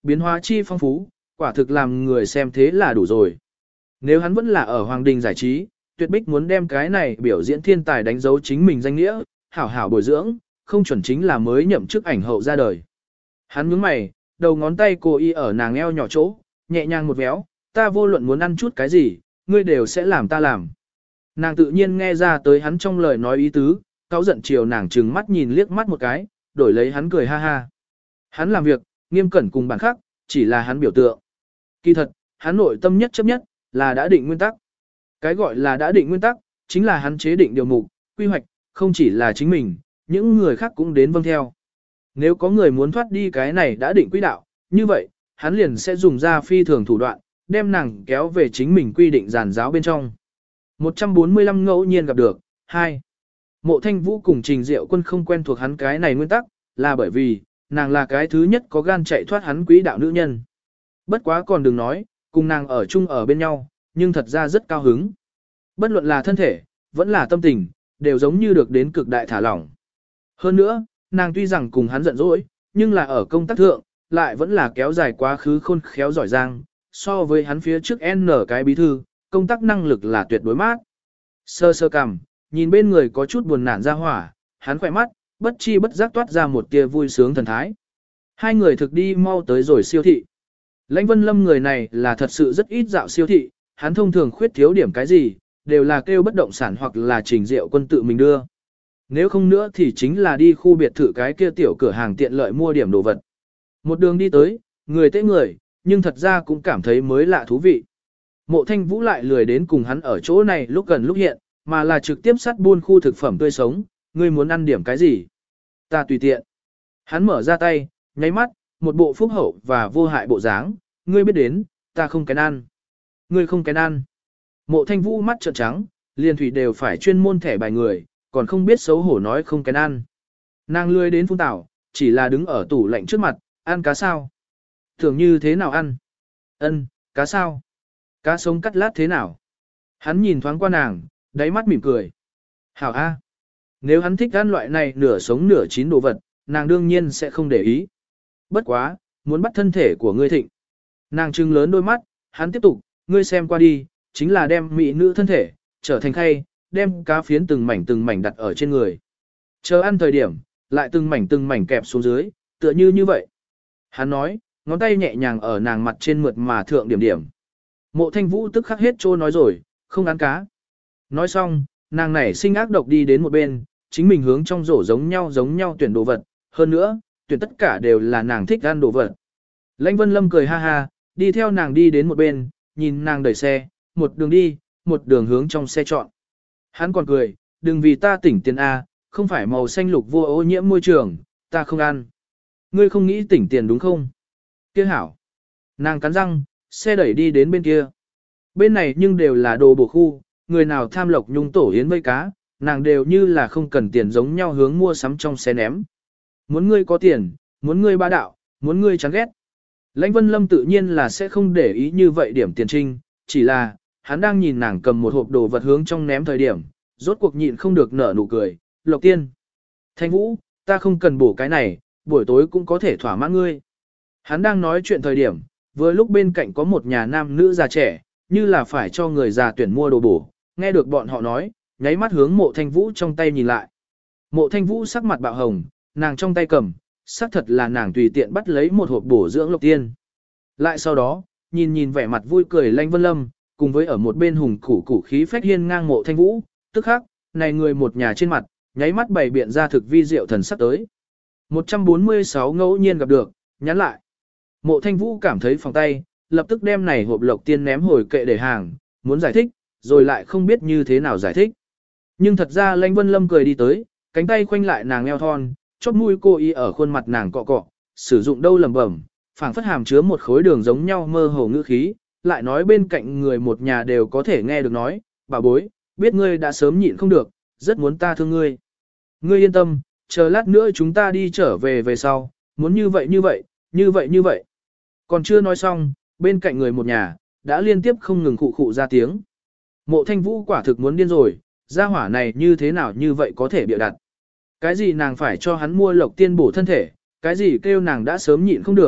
biến hóa chi phong phú, quả thực làm người xem thế là đủ rồi. Nếu hắn vẫn là ở Hoàng Đình giải trí, tuyệt bích muốn đem cái này biểu diễn thiên tài đánh dấu chính mình danh nghĩa, hảo hảo bồi dưỡng, không chuẩn chính là mới nhậm chức ảnh hậu ra đời. Hắn nhướng mày, đầu ngón tay cô y ở nàng eo nhỏ chỗ, nhẹ nhàng một véo, ta vô luận muốn ăn chút cái gì, ngươi đều sẽ làm ta làm. Nàng tự nhiên nghe ra tới hắn trong lời nói ý tứ, cáu giận chiều nàng trừng mắt nhìn liếc mắt một cái, đổi lấy hắn cười ha ha. Hắn làm việc, nghiêm cẩn cùng bản khác, chỉ là hắn biểu tượng. Kỳ thật, hắn nội tâm nhất chấp nhất, là đã định nguyên tắc. Cái gọi là đã định nguyên tắc, chính là hắn chế định điều mục, quy hoạch, không chỉ là chính mình, những người khác cũng đến vâng theo. Nếu có người muốn thoát đi cái này đã định quỹ đạo, như vậy, hắn liền sẽ dùng ra phi thường thủ đoạn, đem nàng kéo về chính mình quy định giàn giáo bên trong. một trăm bốn mươi lăm ngẫu nhiên gặp được, hai. Mộ Thanh Vũ cùng Trình Diệu Quân không quen thuộc hắn cái này nguyên tắc, là bởi vì, nàng là cái thứ nhất có gan chạy thoát hắn quỹ đạo nữ nhân. Bất quá còn đừng nói, cùng nàng ở chung ở bên nhau, nhưng thật ra rất cao hứng. Bất luận là thân thể, vẫn là tâm tình, đều giống như được đến cực đại thả lỏng. Hơn nữa, nàng tuy rằng cùng hắn giận dỗi, nhưng là ở công tác thượng, lại vẫn là kéo dài quá khứ khôn khéo giỏi giang, so với hắn phía trước N cái bí thư, công tác năng lực là tuyệt đối mát. Sơ sơ cằm, nhìn bên người có chút buồn nản ra hỏa, hắn khỏe mắt, bất chi bất giác toát ra một tia vui sướng thần thái. Hai người thực đi mau tới rồi siêu thị. Lãnh Vân Lâm người này là thật sự rất ít dạo siêu thị, hắn thông thường khuyết thiếu điểm cái gì, đều là kêu bất động sản hoặc là Trình Diệu Quân tự mình đưa. Nếu không nữa thì chính là đi khu biệt thự cái kia tiểu cửa hàng tiện lợi mua điểm đồ vật. Một đường đi tới, người tế người, nhưng thật ra cũng cảm thấy mới lạ thú vị. Mộ Thanh Vũ lại lười đến cùng hắn ở chỗ này lúc gần lúc hiện, mà là trực tiếp sát buôn khu thực phẩm tươi sống, ngươi muốn ăn điểm cái gì? Ta tùy tiện. Hắn mở ra tay, nháy mắt, một bộ phúc hậu và vô hại bộ dáng, ngươi biết đến, ta không kén ăn. Ngươi không kén ăn. Mộ Thanh Vũ mắt trợn trắng, liền thủy đều phải chuyên môn thẻ bài người, còn không biết xấu hổ nói không kén ăn. Nàng lười đến phun tảo, chỉ là đứng ở tủ lạnh trước mặt, ăn cá sao? Thường như thế nào ăn? Ân, cá sao? Cá sống cắt lát thế nào? Hắn nhìn thoáng qua nàng, đáy mắt mỉm cười. Hảo A. Nếu hắn thích ăn loại này nửa sống nửa chín đồ vật, nàng đương nhiên sẽ không để ý. Bất quá, muốn bắt thân thể của ngươi thịnh. Nàng trừng lớn đôi mắt, hắn tiếp tục, ngươi xem qua đi, chính là đem mỹ nữ thân thể, trở thành khay, đem cá phiến từng mảnh từng mảnh đặt ở trên người. Chờ ăn thời điểm, lại từng mảnh từng mảnh kẹp xuống dưới, tựa như như vậy. Hắn nói, ngón tay nhẹ nhàng ở nàng mặt trên mượt mà thượng điểm điểm. Mộ Thanh Vũ tức khắc hết trô nói rồi, không ăn cá. Nói xong, nàng nảy sinh ác độc đi đến một bên, chính mình hướng trong rổ giống nhau giống nhau tuyển đồ vật, hơn nữa, tuyển tất cả đều là nàng thích ăn đồ vật. Lãnh Vân Lâm cười ha ha, đi theo nàng đi đến một bên, nhìn nàng đẩy xe, một đường đi, một đường hướng trong xe chọn. Hắn còn cười, đừng vì ta tỉnh tiền A, không phải màu xanh lục vô ô nhiễm môi trường, ta không ăn. Ngươi không nghĩ tỉnh tiền đúng không? Kia hảo. Nàng cắn răng, xe đẩy đi đến bên kia. Bên này nhưng đều là đồ bổ khu, người nào tham lộc nhung tổ yến vây cá, nàng đều như là không cần tiền giống nhau hướng mua sắm trong xe ném. Muốn ngươi có tiền, muốn ngươi bá đạo, muốn ngươi chán ghét. Lãnh Vân Lâm tự nhiên là sẽ không để ý như vậy điểm tiền trinh, chỉ là, hắn đang nhìn nàng cầm một hộp đồ vật hướng trong ném thời điểm, rốt cuộc nhịn không được nở nụ cười, Lộc Tiên. Thanh Vũ, ta không cần bổ cái này, buổi tối cũng có thể thỏa mãn ngươi. Hắn đang nói chuyện thời điểm, vừa lúc bên cạnh có một nhà nam nữ già trẻ, như là phải cho người già tuyển mua đồ bổ, nghe được bọn họ nói, nháy mắt hướng Mộ Thanh Vũ trong tay nhìn lại. Mộ Thanh Vũ sắc mặt bạo hồng, nàng trong tay cầm, xác thật là nàng tùy tiện bắt lấy một hộp bổ dưỡng Lộc Tiên. Lại sau đó, nhìn nhìn vẻ mặt vui cười Lãnh Vân Lâm, cùng với ở một bên hùng củ củ khí phách hiên ngang Mộ Thanh Vũ, tức khắc, này người một nhà trên mặt, nháy mắt bày biện ra thực vi diệu thần sắc tới. một trăm bốn mươi sáu ngẫu nhiên gặp được, nhắn lại. Mộ Thanh Vũ cảm thấy phòng tay, lập tức đem này hộp Lộc Tiên ném hồi kệ để hàng, muốn giải thích, rồi lại không biết như thế nào giải thích. Nhưng thật ra Lãnh Vân Lâm cười đi tới, cánh tay khoanh lại nàng eo thon, chóp mũi cô y ở khuôn mặt nàng cọ cọ, sử dụng đâu lẩm bẩm, phảng phất hàm chứa một khối đường giống nhau mơ hồ ngữ khí, lại nói bên cạnh người một nhà đều có thể nghe được nói, bà bối, biết ngươi đã sớm nhịn không được, rất muốn ta thương ngươi. Ngươi yên tâm, chờ lát nữa chúng ta đi trở về về sau, muốn như vậy như vậy, như vậy như vậy. Còn chưa nói xong, bên cạnh người một nhà, đã liên tiếp không ngừng khụ khụ ra tiếng. Mộ Thanh Vũ quả thực muốn điên rồi, gia hỏa này như thế nào như vậy có thể bịa đặt. Cái gì nàng phải cho hắn mua Lộc Tiên bổ thân thể, cái gì kêu nàng đã sớm nhịn không được,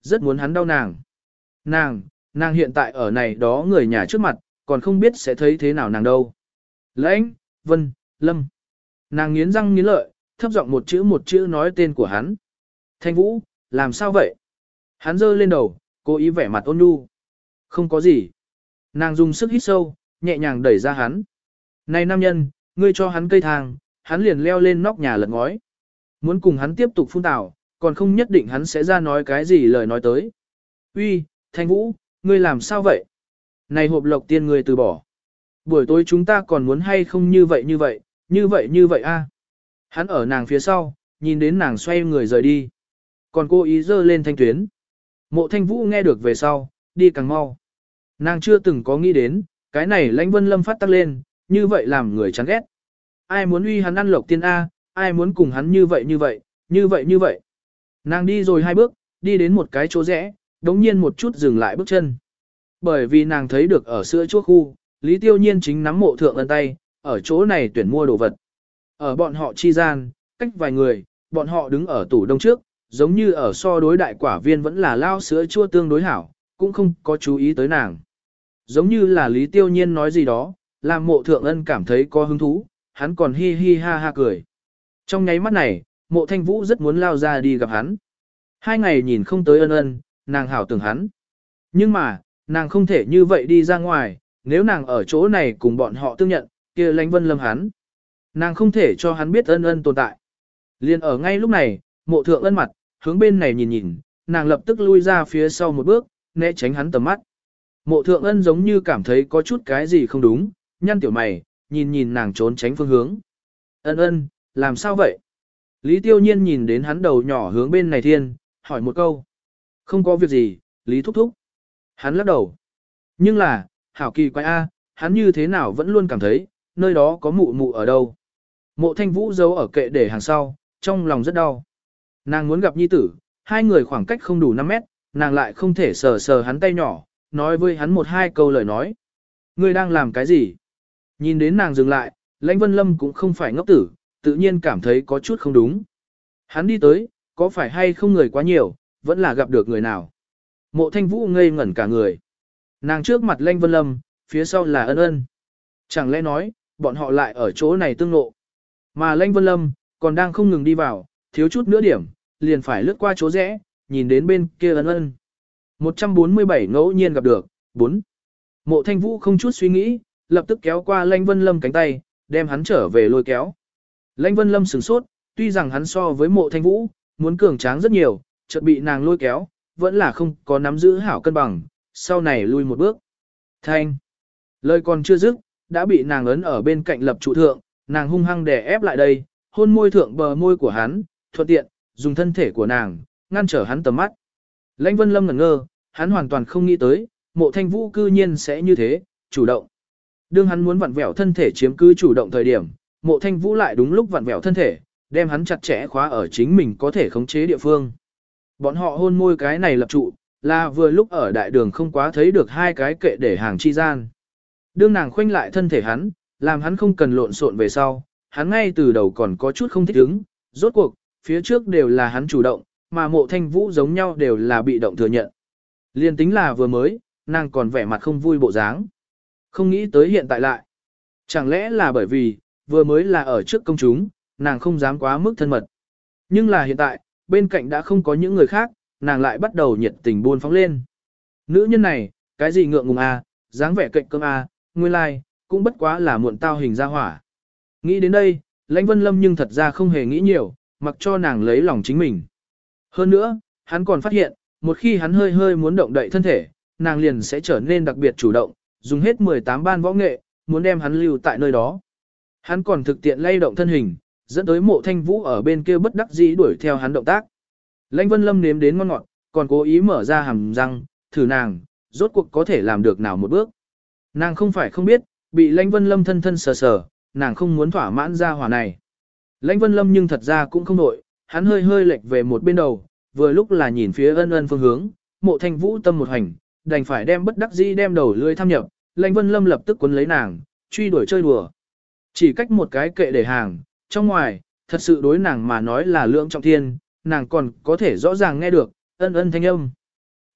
rất muốn hắn đau nàng. Nàng, nàng hiện tại ở này đó người nhà trước mặt, còn không biết sẽ thấy thế nào nàng đâu. Lãnh, Vân, Lâm. Nàng nghiến răng nghiến lợi, thấp giọng một chữ một chữ nói tên của hắn. Thanh Vũ, làm sao vậy? Hắn giơ lên đầu, cố ý vẻ mặt ôn nhu. Không có gì. Nàng dùng sức hít sâu, nhẹ nhàng đẩy ra hắn. Này nam nhân, ngươi cho hắn cây thang, hắn liền leo lên nóc nhà lật ngói. Muốn cùng hắn tiếp tục phun tào, còn không nhất định hắn sẽ ra nói cái gì lời nói tới. Uy, Thanh Vũ, ngươi làm sao vậy? Này hộp lộc tiên ngươi từ bỏ. Buổi tối chúng ta còn muốn hay không như vậy như vậy, như vậy như vậy a. Hắn ở nàng phía sau, nhìn đến nàng xoay người rời đi. Còn cô ý dơ lên thanh tuyến. Mộ Thanh Vũ nghe được về sau, đi càng mau. Nàng chưa từng có nghĩ đến, cái này Lãnh Vân Lâm phát tắc lên, như vậy làm người chán ghét. Ai muốn uy hắn ăn lộc tiên A, ai muốn cùng hắn như vậy như vậy, như vậy như vậy. Nàng đi rồi hai bước, đi đến một cái chỗ rẽ, đống nhiên một chút dừng lại bước chân. Bởi vì nàng thấy được ở sữa chua khu, Lý Tiêu Nhiên chính nắm Mộ Thượng Ân tay, ở chỗ này tuyển mua đồ vật. Ở bọn họ chi gian, cách vài người, bọn họ đứng ở tủ đông trước, giống như ở so đối đại quả viên vẫn là lao sữa chua tương đối hảo, cũng không có chú ý tới nàng. Giống như là Lý Tiêu Nhiên nói gì đó, làm Mộ Thượng Ân cảm thấy có hứng thú, hắn còn hi hi ha ha cười. Trong nháy mắt này, Mộ Thanh Vũ rất muốn lao ra đi gặp hắn. Hai ngày nhìn không tới Ân Ân, nàng hảo tưởng hắn. Nhưng mà, nàng không thể như vậy đi ra ngoài, nếu nàng ở chỗ này cùng bọn họ tương nhận, kia Lãnh Vân Lâm hắn. Nàng không thể cho hắn biết Ân Ân tồn tại. Liên ở ngay lúc này, Mộ Thượng Ân mặt, hướng bên này nhìn nhìn, nàng lập tức lui ra phía sau một bước, né tránh hắn tầm mắt. Mộ Thượng Ân giống như cảm thấy có chút cái gì không đúng, nhăn tiểu mày, nhìn nhìn nàng trốn tránh phương hướng. Ân Ân, làm sao vậy? Lý Tiêu Nhiên nhìn đến hắn đầu nhỏ hướng bên này thiên, hỏi một câu. Không có việc gì, Lý thúc thúc. Hắn lắc đầu. Nhưng là, hảo kỳ quái a, hắn như thế nào vẫn luôn cảm thấy, nơi đó có mụ mụ ở đâu. Mộ Thanh Vũ giấu ở kệ để hàng sau, trong lòng rất đau. Nàng muốn gặp nhi tử, hai người khoảng cách không đủ năm mét, nàng lại không thể sờ sờ hắn tay nhỏ, nói với hắn một hai câu lời nói. Ngươi đang làm cái gì? Nhìn đến nàng dừng lại, Lãnh Vân Lâm cũng không phải ngốc tử, tự nhiên cảm thấy có chút không đúng. Hắn đi tới, có phải hay không người quá nhiều, vẫn là gặp được người nào. Mộ Thanh Vũ ngây ngẩn cả người. Nàng trước mặt Lãnh Vân Lâm, phía sau là Ân Ân. Chẳng lẽ nói, bọn họ lại ở chỗ này tương ngộ. Mà Lãnh Vân Lâm, còn đang không ngừng đi vào, thiếu chút nữa điểm, liền phải lướt qua chỗ rẽ, nhìn đến bên kia Ân Ân. một trăm bốn mươi bảy ngẫu nhiên gặp được, bốn. Mộ Thanh Vũ không chút suy nghĩ, lập tức kéo qua Lãnh Vân Lâm cánh tay, đem hắn trở về lôi kéo. Lãnh Vân Lâm sửng sốt, tuy rằng hắn so với Mộ Thanh Vũ, muốn cường tráng rất nhiều, chợt bị nàng lôi kéo, vẫn là không có nắm giữ hảo cân bằng, sau này lui một bước. Thanh. Lời còn chưa dứt, đã bị nàng ấn ở bên cạnh lập trụ thượng, nàng hung hăng đè ép lại đây, hôn môi thượng bờ môi của hắn, thuận tiện, dùng thân thể của nàng, ngăn trở hắn tầm mắt. Lãnh Vân Lâm ngẩn ngơ, hắn hoàn toàn không nghĩ tới, Mộ Thanh Vũ cư nhiên sẽ như thế, chủ động. Đương hắn muốn vặn vẹo thân thể chiếm cứ chủ động thời điểm, Mộ Thanh Vũ lại đúng lúc vặn vẹo thân thể, đem hắn chặt chẽ khóa ở chính mình có thể khống chế địa phương. Bọn họ hôn môi cái này lập trụ, là vừa lúc ở đại đường không quá thấy được hai cái kệ để hàng chi gian. Đương nàng khoanh lại thân thể hắn, làm hắn không cần lộn xộn về sau, hắn ngay từ đầu còn có chút không thích ứng, rốt cuộc, phía trước đều là hắn chủ động, mà Mộ Thanh Vũ giống nhau đều là bị động thừa nhận. Liên tính là vừa mới, nàng còn vẻ mặt không vui bộ dáng. Không nghĩ tới hiện tại lại. Chẳng lẽ là bởi vì, vừa mới là ở trước công chúng, nàng không dám quá mức thân mật. Nhưng là hiện tại, bên cạnh đã không có những người khác, nàng lại bắt đầu nhiệt tình buôn phóng lên. Nữ nhân này, cái gì ngượng ngùng à, dáng vẻ cạnh cơm à, nguyên lai, like, cũng bất quá là muộn tao hình ra hỏa. Nghĩ đến đây, Lãnh Vân Lâm nhưng thật ra không hề nghĩ nhiều, mặc cho nàng lấy lòng chính mình. Hơn nữa, hắn còn phát hiện, một khi hắn hơi hơi muốn động đậy thân thể, nàng liền sẽ trở nên đặc biệt chủ động, dùng hết mười tám ban võ nghệ, muốn đem hắn lưu tại nơi đó. Hắn còn thực tiện lay động thân hình, dẫn tới Mộ Thanh Vũ ở bên kia bất đắc dĩ đuổi theo hắn động tác. Lãnh Vân Lâm nếm đến ngon ngọt, còn cố ý mở ra hàm răng, thử nàng, rốt cuộc có thể làm được nào một bước. Nàng không phải không biết, bị Lãnh Vân Lâm thân thân sờ sờ, nàng không muốn thỏa mãn ra hỏa này. Lãnh Vân Lâm nhưng thật ra cũng không nội, hắn hơi hơi lệch về một bên đầu, vừa lúc là nhìn phía Ân Ân phương hướng, Mộ Thanh Vũ tâm một hành, đành phải đem bất đắc dĩ đem đầu lưỡi tham nhập, Lãnh Vân Lâm lập tức cuốn lấy nàng, truy đuổi chơi đùa. Chỉ cách một cái kệ để hàng, trong ngoài, thật sự đối nàng mà nói là lượng trọng thiên, nàng còn có thể rõ ràng nghe được, Ân Ân thanh âm.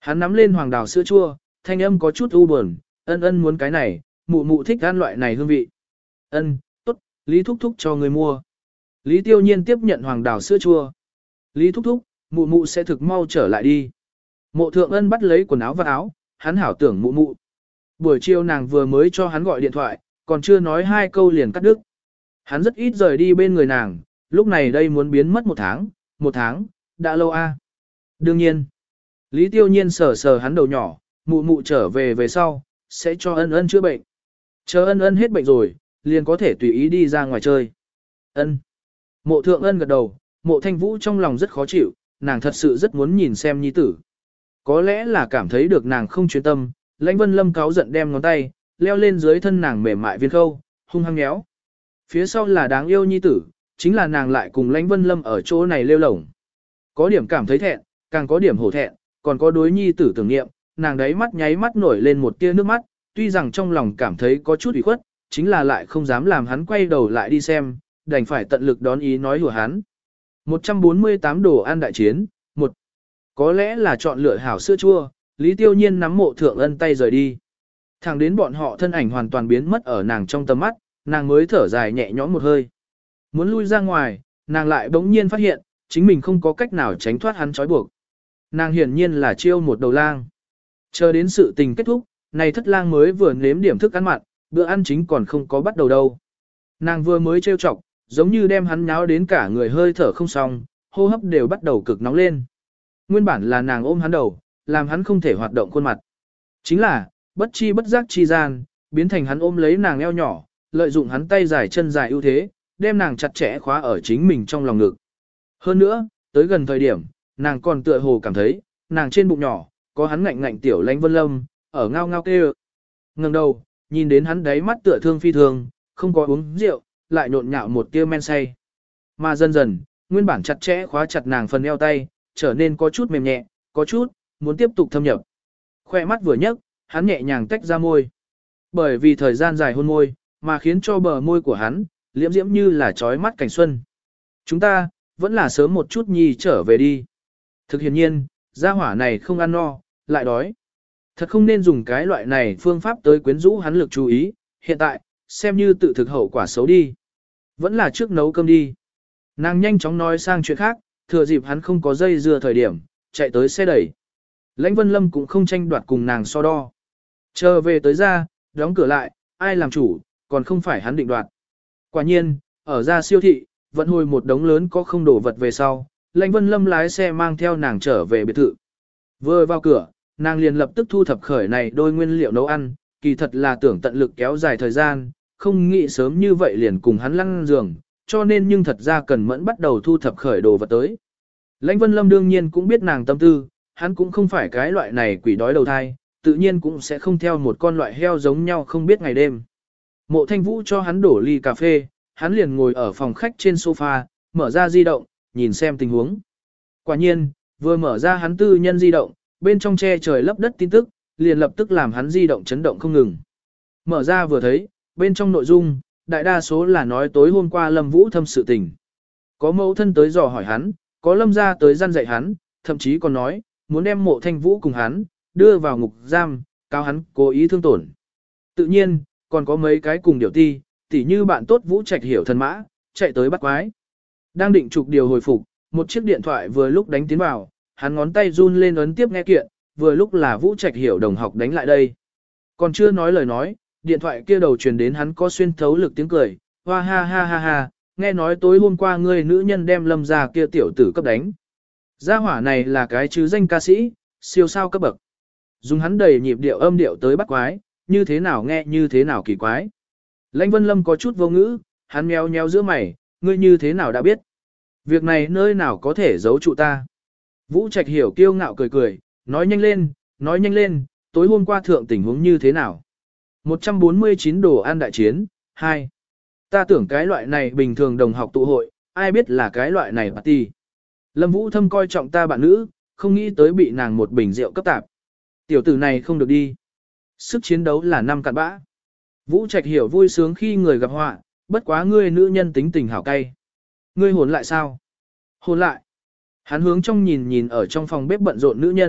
Hắn nắm lên hoàng đào sữa chua, thanh âm có chút u buồn, ân ân muốn cái này, mụ mụ thích ăn loại này hương vị. Ân, tốt, Lý Thúc Thúc cho người mua. Lý Tiêu Nhiên tiếp nhận hoàng đào sữa chua. Lý Thúc Thúc, mụ mụ sẽ thực mau trở lại đi. Mộ Thượng Ân bắt lấy quần áo và áo, hắn hảo tưởng mụ mụ. Buổi chiều nàng vừa mới cho hắn gọi điện thoại, còn chưa nói hai câu liền cắt đứt. Hắn rất ít rời đi bên người nàng, lúc này đây muốn biến mất một tháng, một tháng, đã lâu a. Đương nhiên, Lý Tiêu Nhiên sờ sờ hắn đầu nhỏ, mụ mụ trở về về sau, sẽ cho ân ân chữa bệnh. Chờ ân ân hết bệnh rồi, liền có thể tùy ý đi ra ngoài chơi. Ân. Mộ Thượng Ân gật đầu, Mộ Thanh Vũ trong lòng rất khó chịu, nàng thật sự rất muốn nhìn xem nhi tử. Có lẽ là cảm thấy được nàng không chuyên tâm, Lãnh Vân Lâm cáu giận đem ngón tay, leo lên dưới thân nàng mềm mại viên khâu, hung hăng nhéo. Phía sau là đáng yêu nhi tử, chính là nàng lại cùng Lãnh Vân Lâm ở chỗ này lêu lổng. Có điểm cảm thấy thẹn, càng có điểm hổ thẹn, còn có đối nhi tử tưởng niệm, nàng đấy mắt nháy mắt nổi lên một tia nước mắt, tuy rằng trong lòng cảm thấy có chút ủy khuất, chính là lại không dám làm hắn quay đầu lại đi xem, đành phải tận lực đón ý nói hùa hắn. một trăm bốn mươi tám đồ ăn đại chiến, một. Có lẽ là chọn lựa hảo sữa chua, Lý Tiêu Nhiên nắm Mộ Thượng Ân tay rời đi. Thẳng đến bọn họ thân ảnh hoàn toàn biến mất ở nàng trong tầm mắt, nàng mới thở dài nhẹ nhõm một hơi. Muốn lui ra ngoài, nàng lại bỗng nhiên phát hiện, chính mình không có cách nào tránh thoát hắn trói buộc. Nàng hiển nhiên là chiêu một đầu lang. Chờ đến sự tình kết thúc, này thất lang mới vừa nếm điểm thức ăn mặn, bữa ăn chính còn không có bắt đầu đâu. Nàng vừa mới trêu chọc, giống như đem hắn nháo đến cả người hơi thở không xong, hô hấp đều bắt đầu cực nóng lên. Nguyên bản là nàng ôm hắn đầu, làm hắn không thể hoạt động khuôn mặt. Chính là, bất chi bất giác chi gian, biến thành hắn ôm lấy nàng eo nhỏ, lợi dụng hắn tay dài chân dài ưu thế, đem nàng chặt chẽ khóa ở chính mình trong lòng ngực. Hơn nữa, tới gần thời điểm, nàng còn tựa hồ cảm thấy, nàng trên bụng nhỏ, có hắn ngạnh ngạnh tiểu Lãnh Vân Lâm, ở ngao ngao kêu. Ngẩng đầu, nhìn đến hắn đáy mắt tựa thương phi thường, không có uống rượu, lại nhộn nhạo một tia men say. Mà dần dần, nguyên bản chặt chẽ khóa chặt nàng phần eo tay, trở nên có chút mềm nhẹ, có chút, muốn tiếp tục thâm nhập. Khoe mắt vừa nhấc, hắn nhẹ nhàng tách ra môi. Bởi vì thời gian dài hôn môi, mà khiến cho bờ môi của hắn, liễm diễm như là trói mắt cảnh xuân. Chúng ta, vẫn là sớm một chút nhi trở về đi. Thực hiện nhiên, gia hỏa này không ăn no, lại đói. Thật không nên dùng cái loại này phương pháp tới quyến rũ hắn lực chú ý, hiện tại, xem như tự thực hậu quả xấu đi. Vẫn là trước nấu cơm đi. Nàng nhanh chóng nói sang chuyện khác, thừa dịp hắn không có dây dưa thời điểm, chạy tới xe đẩy. Lãnh Vân Lâm cũng không tranh đoạt cùng nàng so đo. Chờ về tới ra, đóng cửa lại, ai làm chủ, còn không phải hắn định đoạt. Quả nhiên, ở ra siêu thị, vận hồi một đống lớn có không đổ vật về sau, Lãnh Vân Lâm lái xe mang theo nàng trở về biệt thự. Vừa vào cửa, nàng liền lập tức thu thập khởi này đôi nguyên liệu nấu ăn, kỳ thật là tưởng tận lực kéo dài thời gian, không nghĩ sớm như vậy liền cùng hắn lăn giường, cho nên nhưng thật ra cần mẫn bắt đầu thu thập khởi đồ vật tới. Lãnh Vân Lâm đương nhiên cũng biết nàng tâm tư, hắn cũng không phải cái loại này quỷ đói đầu thai, tự nhiên cũng sẽ không theo một con loại heo giống nhau không biết ngày đêm. Mộ Thanh Vũ cho hắn đổ ly cà phê, hắn liền ngồi ở phòng khách trên sofa, mở ra di động, nhìn xem tình huống. Quả nhiên, vừa mở ra hắn tư nhân di động, bên trong che trời lấp đất tin tức, liền lập tức làm hắn di động chấn động không ngừng. Mở ra vừa thấy, bên trong nội dung, đại đa số là nói tối hôm qua Lâm Vũ thâm sự tình. Có mẫu thân tới dò hỏi hắn, có Lâm gia tới gian dạy hắn, thậm chí còn nói, muốn đem Mộ Thanh Vũ cùng hắn, đưa vào ngục giam, cáo hắn cố ý thương tổn. Tự nhiên, còn có mấy cái cùng điều ti, tỉ như bạn tốt Vũ Trạch hiểu thần mã, chạy tới bắt quái. Đang định trục điều hồi phục, một chiếc điện thoại vừa lúc đánh tiến vào, hắn ngón tay run lên ấn tiếp nghe kiện, vừa lúc là Vũ Trạch hiểu đồng học đánh lại đây. Còn chưa nói lời nói, điện thoại kia đầu truyền đến hắn có xuyên thấu lực tiếng cười, hoa ha ha ha ha, nghe nói tối hôm qua ngươi nữ nhân đem Lâm gia kia tiểu tử cấp đánh. Gia hỏa này là cái chứ danh ca sĩ, siêu sao cấp bậc. Dùng hắn đầy nhịp điệu âm điệu tới bắt quái, như thế nào nghe như thế nào kỳ quái. Lãnh Vân Lâm có chút vô ngữ, hắn meo nheo giữa mày, ngươi như thế nào đã biết. Việc này nơi nào có thể giấu trụ ta. Vũ Trạch hiểu kiêu ngạo cười cười, nói nhanh lên, nói nhanh lên, tối hôm qua thượng tình huống như thế nào. một trăm bốn mươi chín đồ ăn đại chiến, hai. Ta tưởng cái loại này bình thường đồng học tụ hội, ai biết là cái loại này party. Lâm Vũ thâm coi trọng ta bạn nữ, không nghĩ tới bị nàng một bình rượu cấp tạp. Tiểu tử này không được đi. Sức chiến đấu là năm cặn bã. Vũ Trạch hiểu vui sướng khi người gặp họa, bất quá ngươi nữ nhân tính tình hảo cay. Ngươi hồn lại sao? Hồn lại. Hắn hướng trong nhìn nhìn ở trong phòng bếp bận rộn nữ nhân,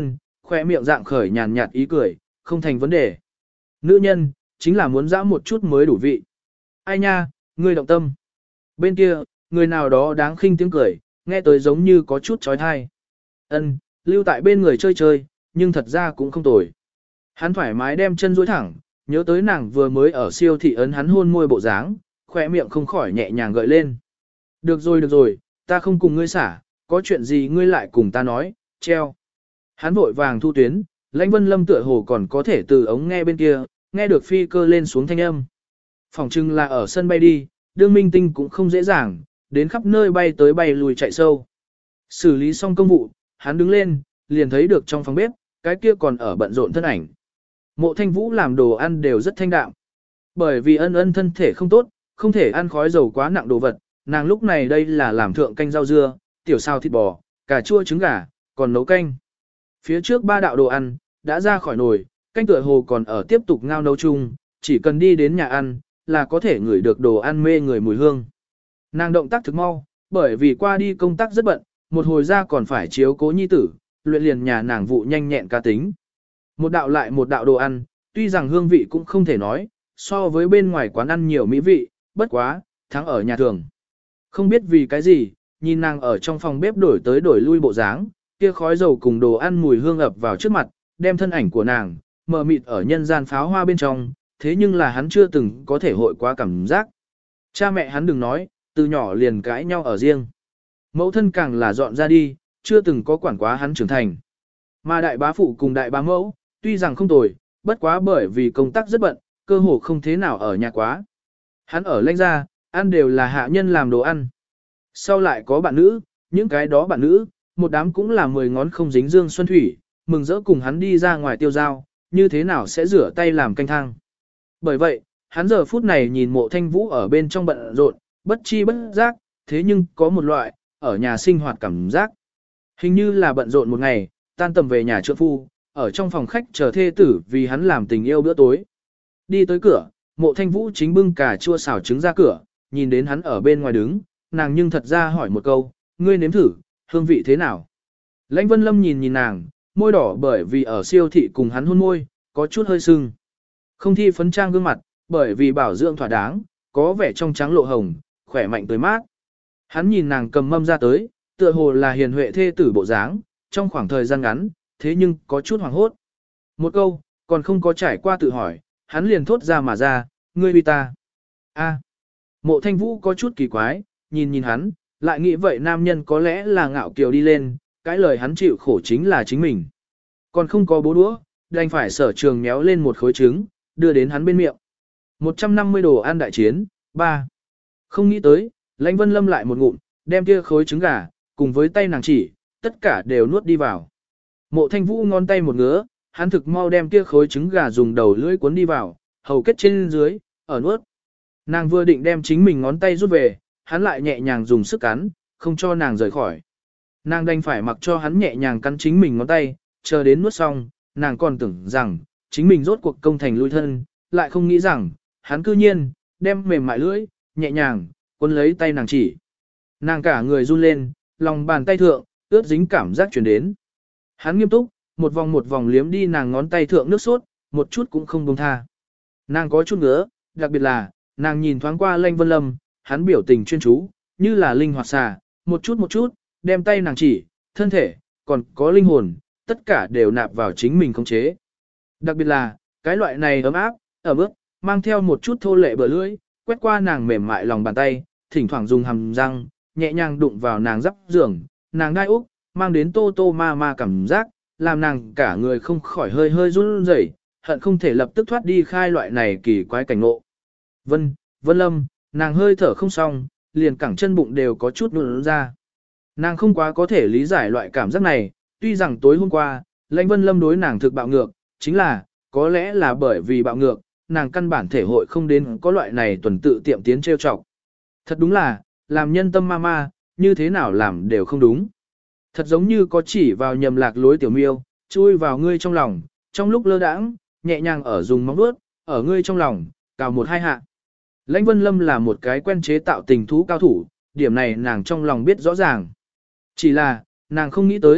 khoe miệng dạng khởi nhàn nhạt ý cười, không thành vấn đề. Nữ nhân, chính là muốn dã một chút mới đủ vị. Ai nha, ngươi động tâm. Bên kia, người nào đó đáng khinh tiếng cười, nghe tới giống như có chút trói thai. Ân, lưu tại bên người chơi chơi, nhưng thật ra cũng không tồi. Hắn thoải mái đem chân duỗi thẳng, nhớ tới nàng vừa mới ở siêu thị ấn hắn hôn môi bộ dáng, khỏe miệng không khỏi nhẹ nhàng gợi lên. Được rồi được rồi, ta không cùng ngươi xả, có chuyện gì ngươi lại cùng ta nói, treo. Hắn vội vàng thu tuyến, Lãnh Vân Lâm tựa hồ còn có thể từ ống nghe bên kia, nghe được phi cơ lên xuống thanh âm. Phòng trưng là ở sân bay đi, đương minh tinh cũng không dễ dàng, đến khắp nơi bay tới bay lùi chạy sâu. Xử lý xong công vụ, hắn đứng lên, liền thấy được trong phòng bếp, cái kia còn ở bận rộn thân ảnh. Mộ Thanh Vũ làm đồ ăn đều rất thanh đạm. Bởi vì ân ân thân thể không tốt, không thể ăn khói dầu quá nặng đồ vật, nàng lúc này đây là làm thượng canh rau dưa, tiểu xào thịt bò, cà chua trứng gà, còn nấu canh. Phía trước ba đạo đồ ăn, đã ra khỏi nồi, canh tựa hồ còn ở tiếp tục ngao nấu chung, chỉ cần đi đến nhà ăn, là có thể ngửi được đồ ăn mê người mùi hương. Nàng động tác thực mau, bởi vì qua đi công tác rất bận, một hồi ra còn phải chiếu cố nhi tử, luyện liền nhà nàng vụ nhanh nhẹn cá tính. Một đạo lại một đạo đồ ăn, tuy rằng hương vị cũng không thể nói, so với bên ngoài quán ăn nhiều mỹ vị, bất quá, thắng ở nhà thường. Không biết vì cái gì, nhìn nàng ở trong phòng bếp đổi tới đổi lui bộ dáng, kia khói dầu cùng đồ ăn mùi hương ập vào trước mặt, đem thân ảnh của nàng, mờ mịt ở nhân gian pháo hoa bên trong, thế nhưng là hắn chưa từng có thể hội quá cảm giác. Cha mẹ hắn đừng nói, từ nhỏ liền cãi nhau ở riêng. Mẫu thân càng là dọn ra đi, chưa từng có quản quá hắn trưởng thành. Mà đại bá phụ cùng đại bá mẫu, tuy rằng không tồi, bất quá bởi vì công tác rất bận, cơ hồ không thế nào ở nhà quá. Hắn ở Lãnh gia, ăn đều là hạ nhân làm đồ ăn. Sau lại có bạn nữ, những cái đó bạn nữ, một đám cũng là mười ngón không dính dương xuân thủy, mừng rỡ cùng hắn đi ra ngoài tiêu giao, như thế nào sẽ rửa tay làm canh thang. Bởi vậy, hắn giờ phút này nhìn Mộ Thanh Vũ ở bên trong bận rộn, bất chi bất giác, thế nhưng có một loại, ở nhà sinh hoạt cảm giác. Hình như là bận rộn một ngày, tan tầm về nhà trượng phu, ở trong phòng khách chờ thê tử vì hắn làm tình yêu bữa tối. Đi tới cửa, Mộ Thanh Vũ chính bưng cà chua xào trứng ra cửa, nhìn đến hắn ở bên ngoài đứng, nàng nhưng thật ra hỏi một câu, ngươi nếm thử, hương vị thế nào? Lãnh Vân Lâm nhìn nhìn nàng, môi đỏ bởi vì ở siêu thị cùng hắn hôn môi, có chút hơi sưng. Không thi phấn trang gương mặt, bởi vì bảo dưỡng thỏa đáng, có vẻ trong trắng lộ hồng, khỏe mạnh tươi mát. Hắn nhìn nàng cầm mâm ra tới, tựa hồ là hiền huệ thê tử bộ dáng, trong khoảng thời gian ngắn, thế nhưng có chút hoảng hốt. Một câu, còn không có trải qua tự hỏi, hắn liền thốt ra mà ra, ngươi bi ta. A. Mộ Thanh Vũ có chút kỳ quái, nhìn nhìn hắn, lại nghĩ vậy nam nhân có lẽ là ngạo kiều đi lên, cái lời hắn chịu khổ chính là chính mình. Còn không có bố đũa, đành phải sở trường méo lên một khối trứng, đưa đến hắn bên miệng. một trăm năm mươi đồ ăn đại chiến, ba. Không nghĩ tới, Lãnh Vân Lâm lại một ngụm, đem kia khối trứng gà, cùng với tay nàng chỉ, tất cả đều nuốt đi vào. Mộ Thanh Vũ ngón tay một ngứa, hắn thực mau đem kia khối trứng gà dùng đầu lưỡi cuốn đi vào, hầu kết trên dưới, ở nuốt. Nàng vừa định đem chính mình ngón tay rút về, hắn lại nhẹ nhàng dùng sức cắn, không cho nàng rời khỏi. Nàng đành phải mặc cho hắn nhẹ nhàng cắn chính mình ngón tay, chờ đến nuốt xong, nàng còn tưởng rằng, chính mình rốt cuộc công thành lui thân, lại không nghĩ rằng, hắn cư nhiên, đem mềm mại lưỡi, nhẹ nhàng, cuốn lấy tay nàng chỉ. Nàng cả người run lên, lòng bàn tay thượng, ướt dính cảm giác chuyển đến. Hắn nghiêm túc, một vòng một vòng liếm đi nàng ngón tay thượng nước sốt, một chút cũng không buông tha. Nàng có chút ngứa, đặc biệt là, nàng nhìn thoáng qua Lãnh Vân Lâm, hắn biểu tình chuyên chú, như là linh hoạt xà, một chút một chút, đem tay nàng chỉ, thân thể, còn có linh hồn, tất cả đều nạp vào chính mình khống chế. Đặc biệt là, cái loại này ấm áp, ở bước, mang theo một chút thô lệ bờ lưỡi, quét qua nàng mềm mại lòng bàn tay, thỉnh thoảng dùng hàm răng, nhẹ nhàng đụng vào nàng giáp giường, nàng đai úc, mang đến tô tô ma ma cảm giác, làm nàng cả người không khỏi hơi hơi run rẩy, hận không thể lập tức thoát đi khai loại này kỳ quái cảnh ngộ. Vân, Vân Lâm, nàng hơi thở không xong, liền cẳng chân bụng đều có chút nụn ra. Nàng không quá có thể lý giải loại cảm giác này, tuy rằng tối hôm qua, Lãnh Vân Lâm đối nàng thực bạo ngược, chính là, có lẽ là bởi vì bạo ngược, nàng căn bản thể hội không đến có loại này tuần tự tiệm tiến trêu chọc. Thật đúng là, làm nhân tâm ma ma, như thế nào làm đều không đúng. Thật giống như có chỉ vào nhầm lạc lối tiểu miêu, chui vào ngươi trong lòng, trong lúc lơ đãng, nhẹ nhàng ở dùng móng vuốt, ở ngươi trong lòng, cào một hai hạ. Lãnh Vân Lâm là một cái quen chế tạo tình thú cao thủ, điểm này nàng trong lòng biết rõ ràng. Chỉ là, nàng không nghĩ tới,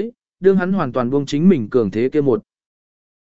đương hắn hoàn toàn buông chính mình cường thế kia một.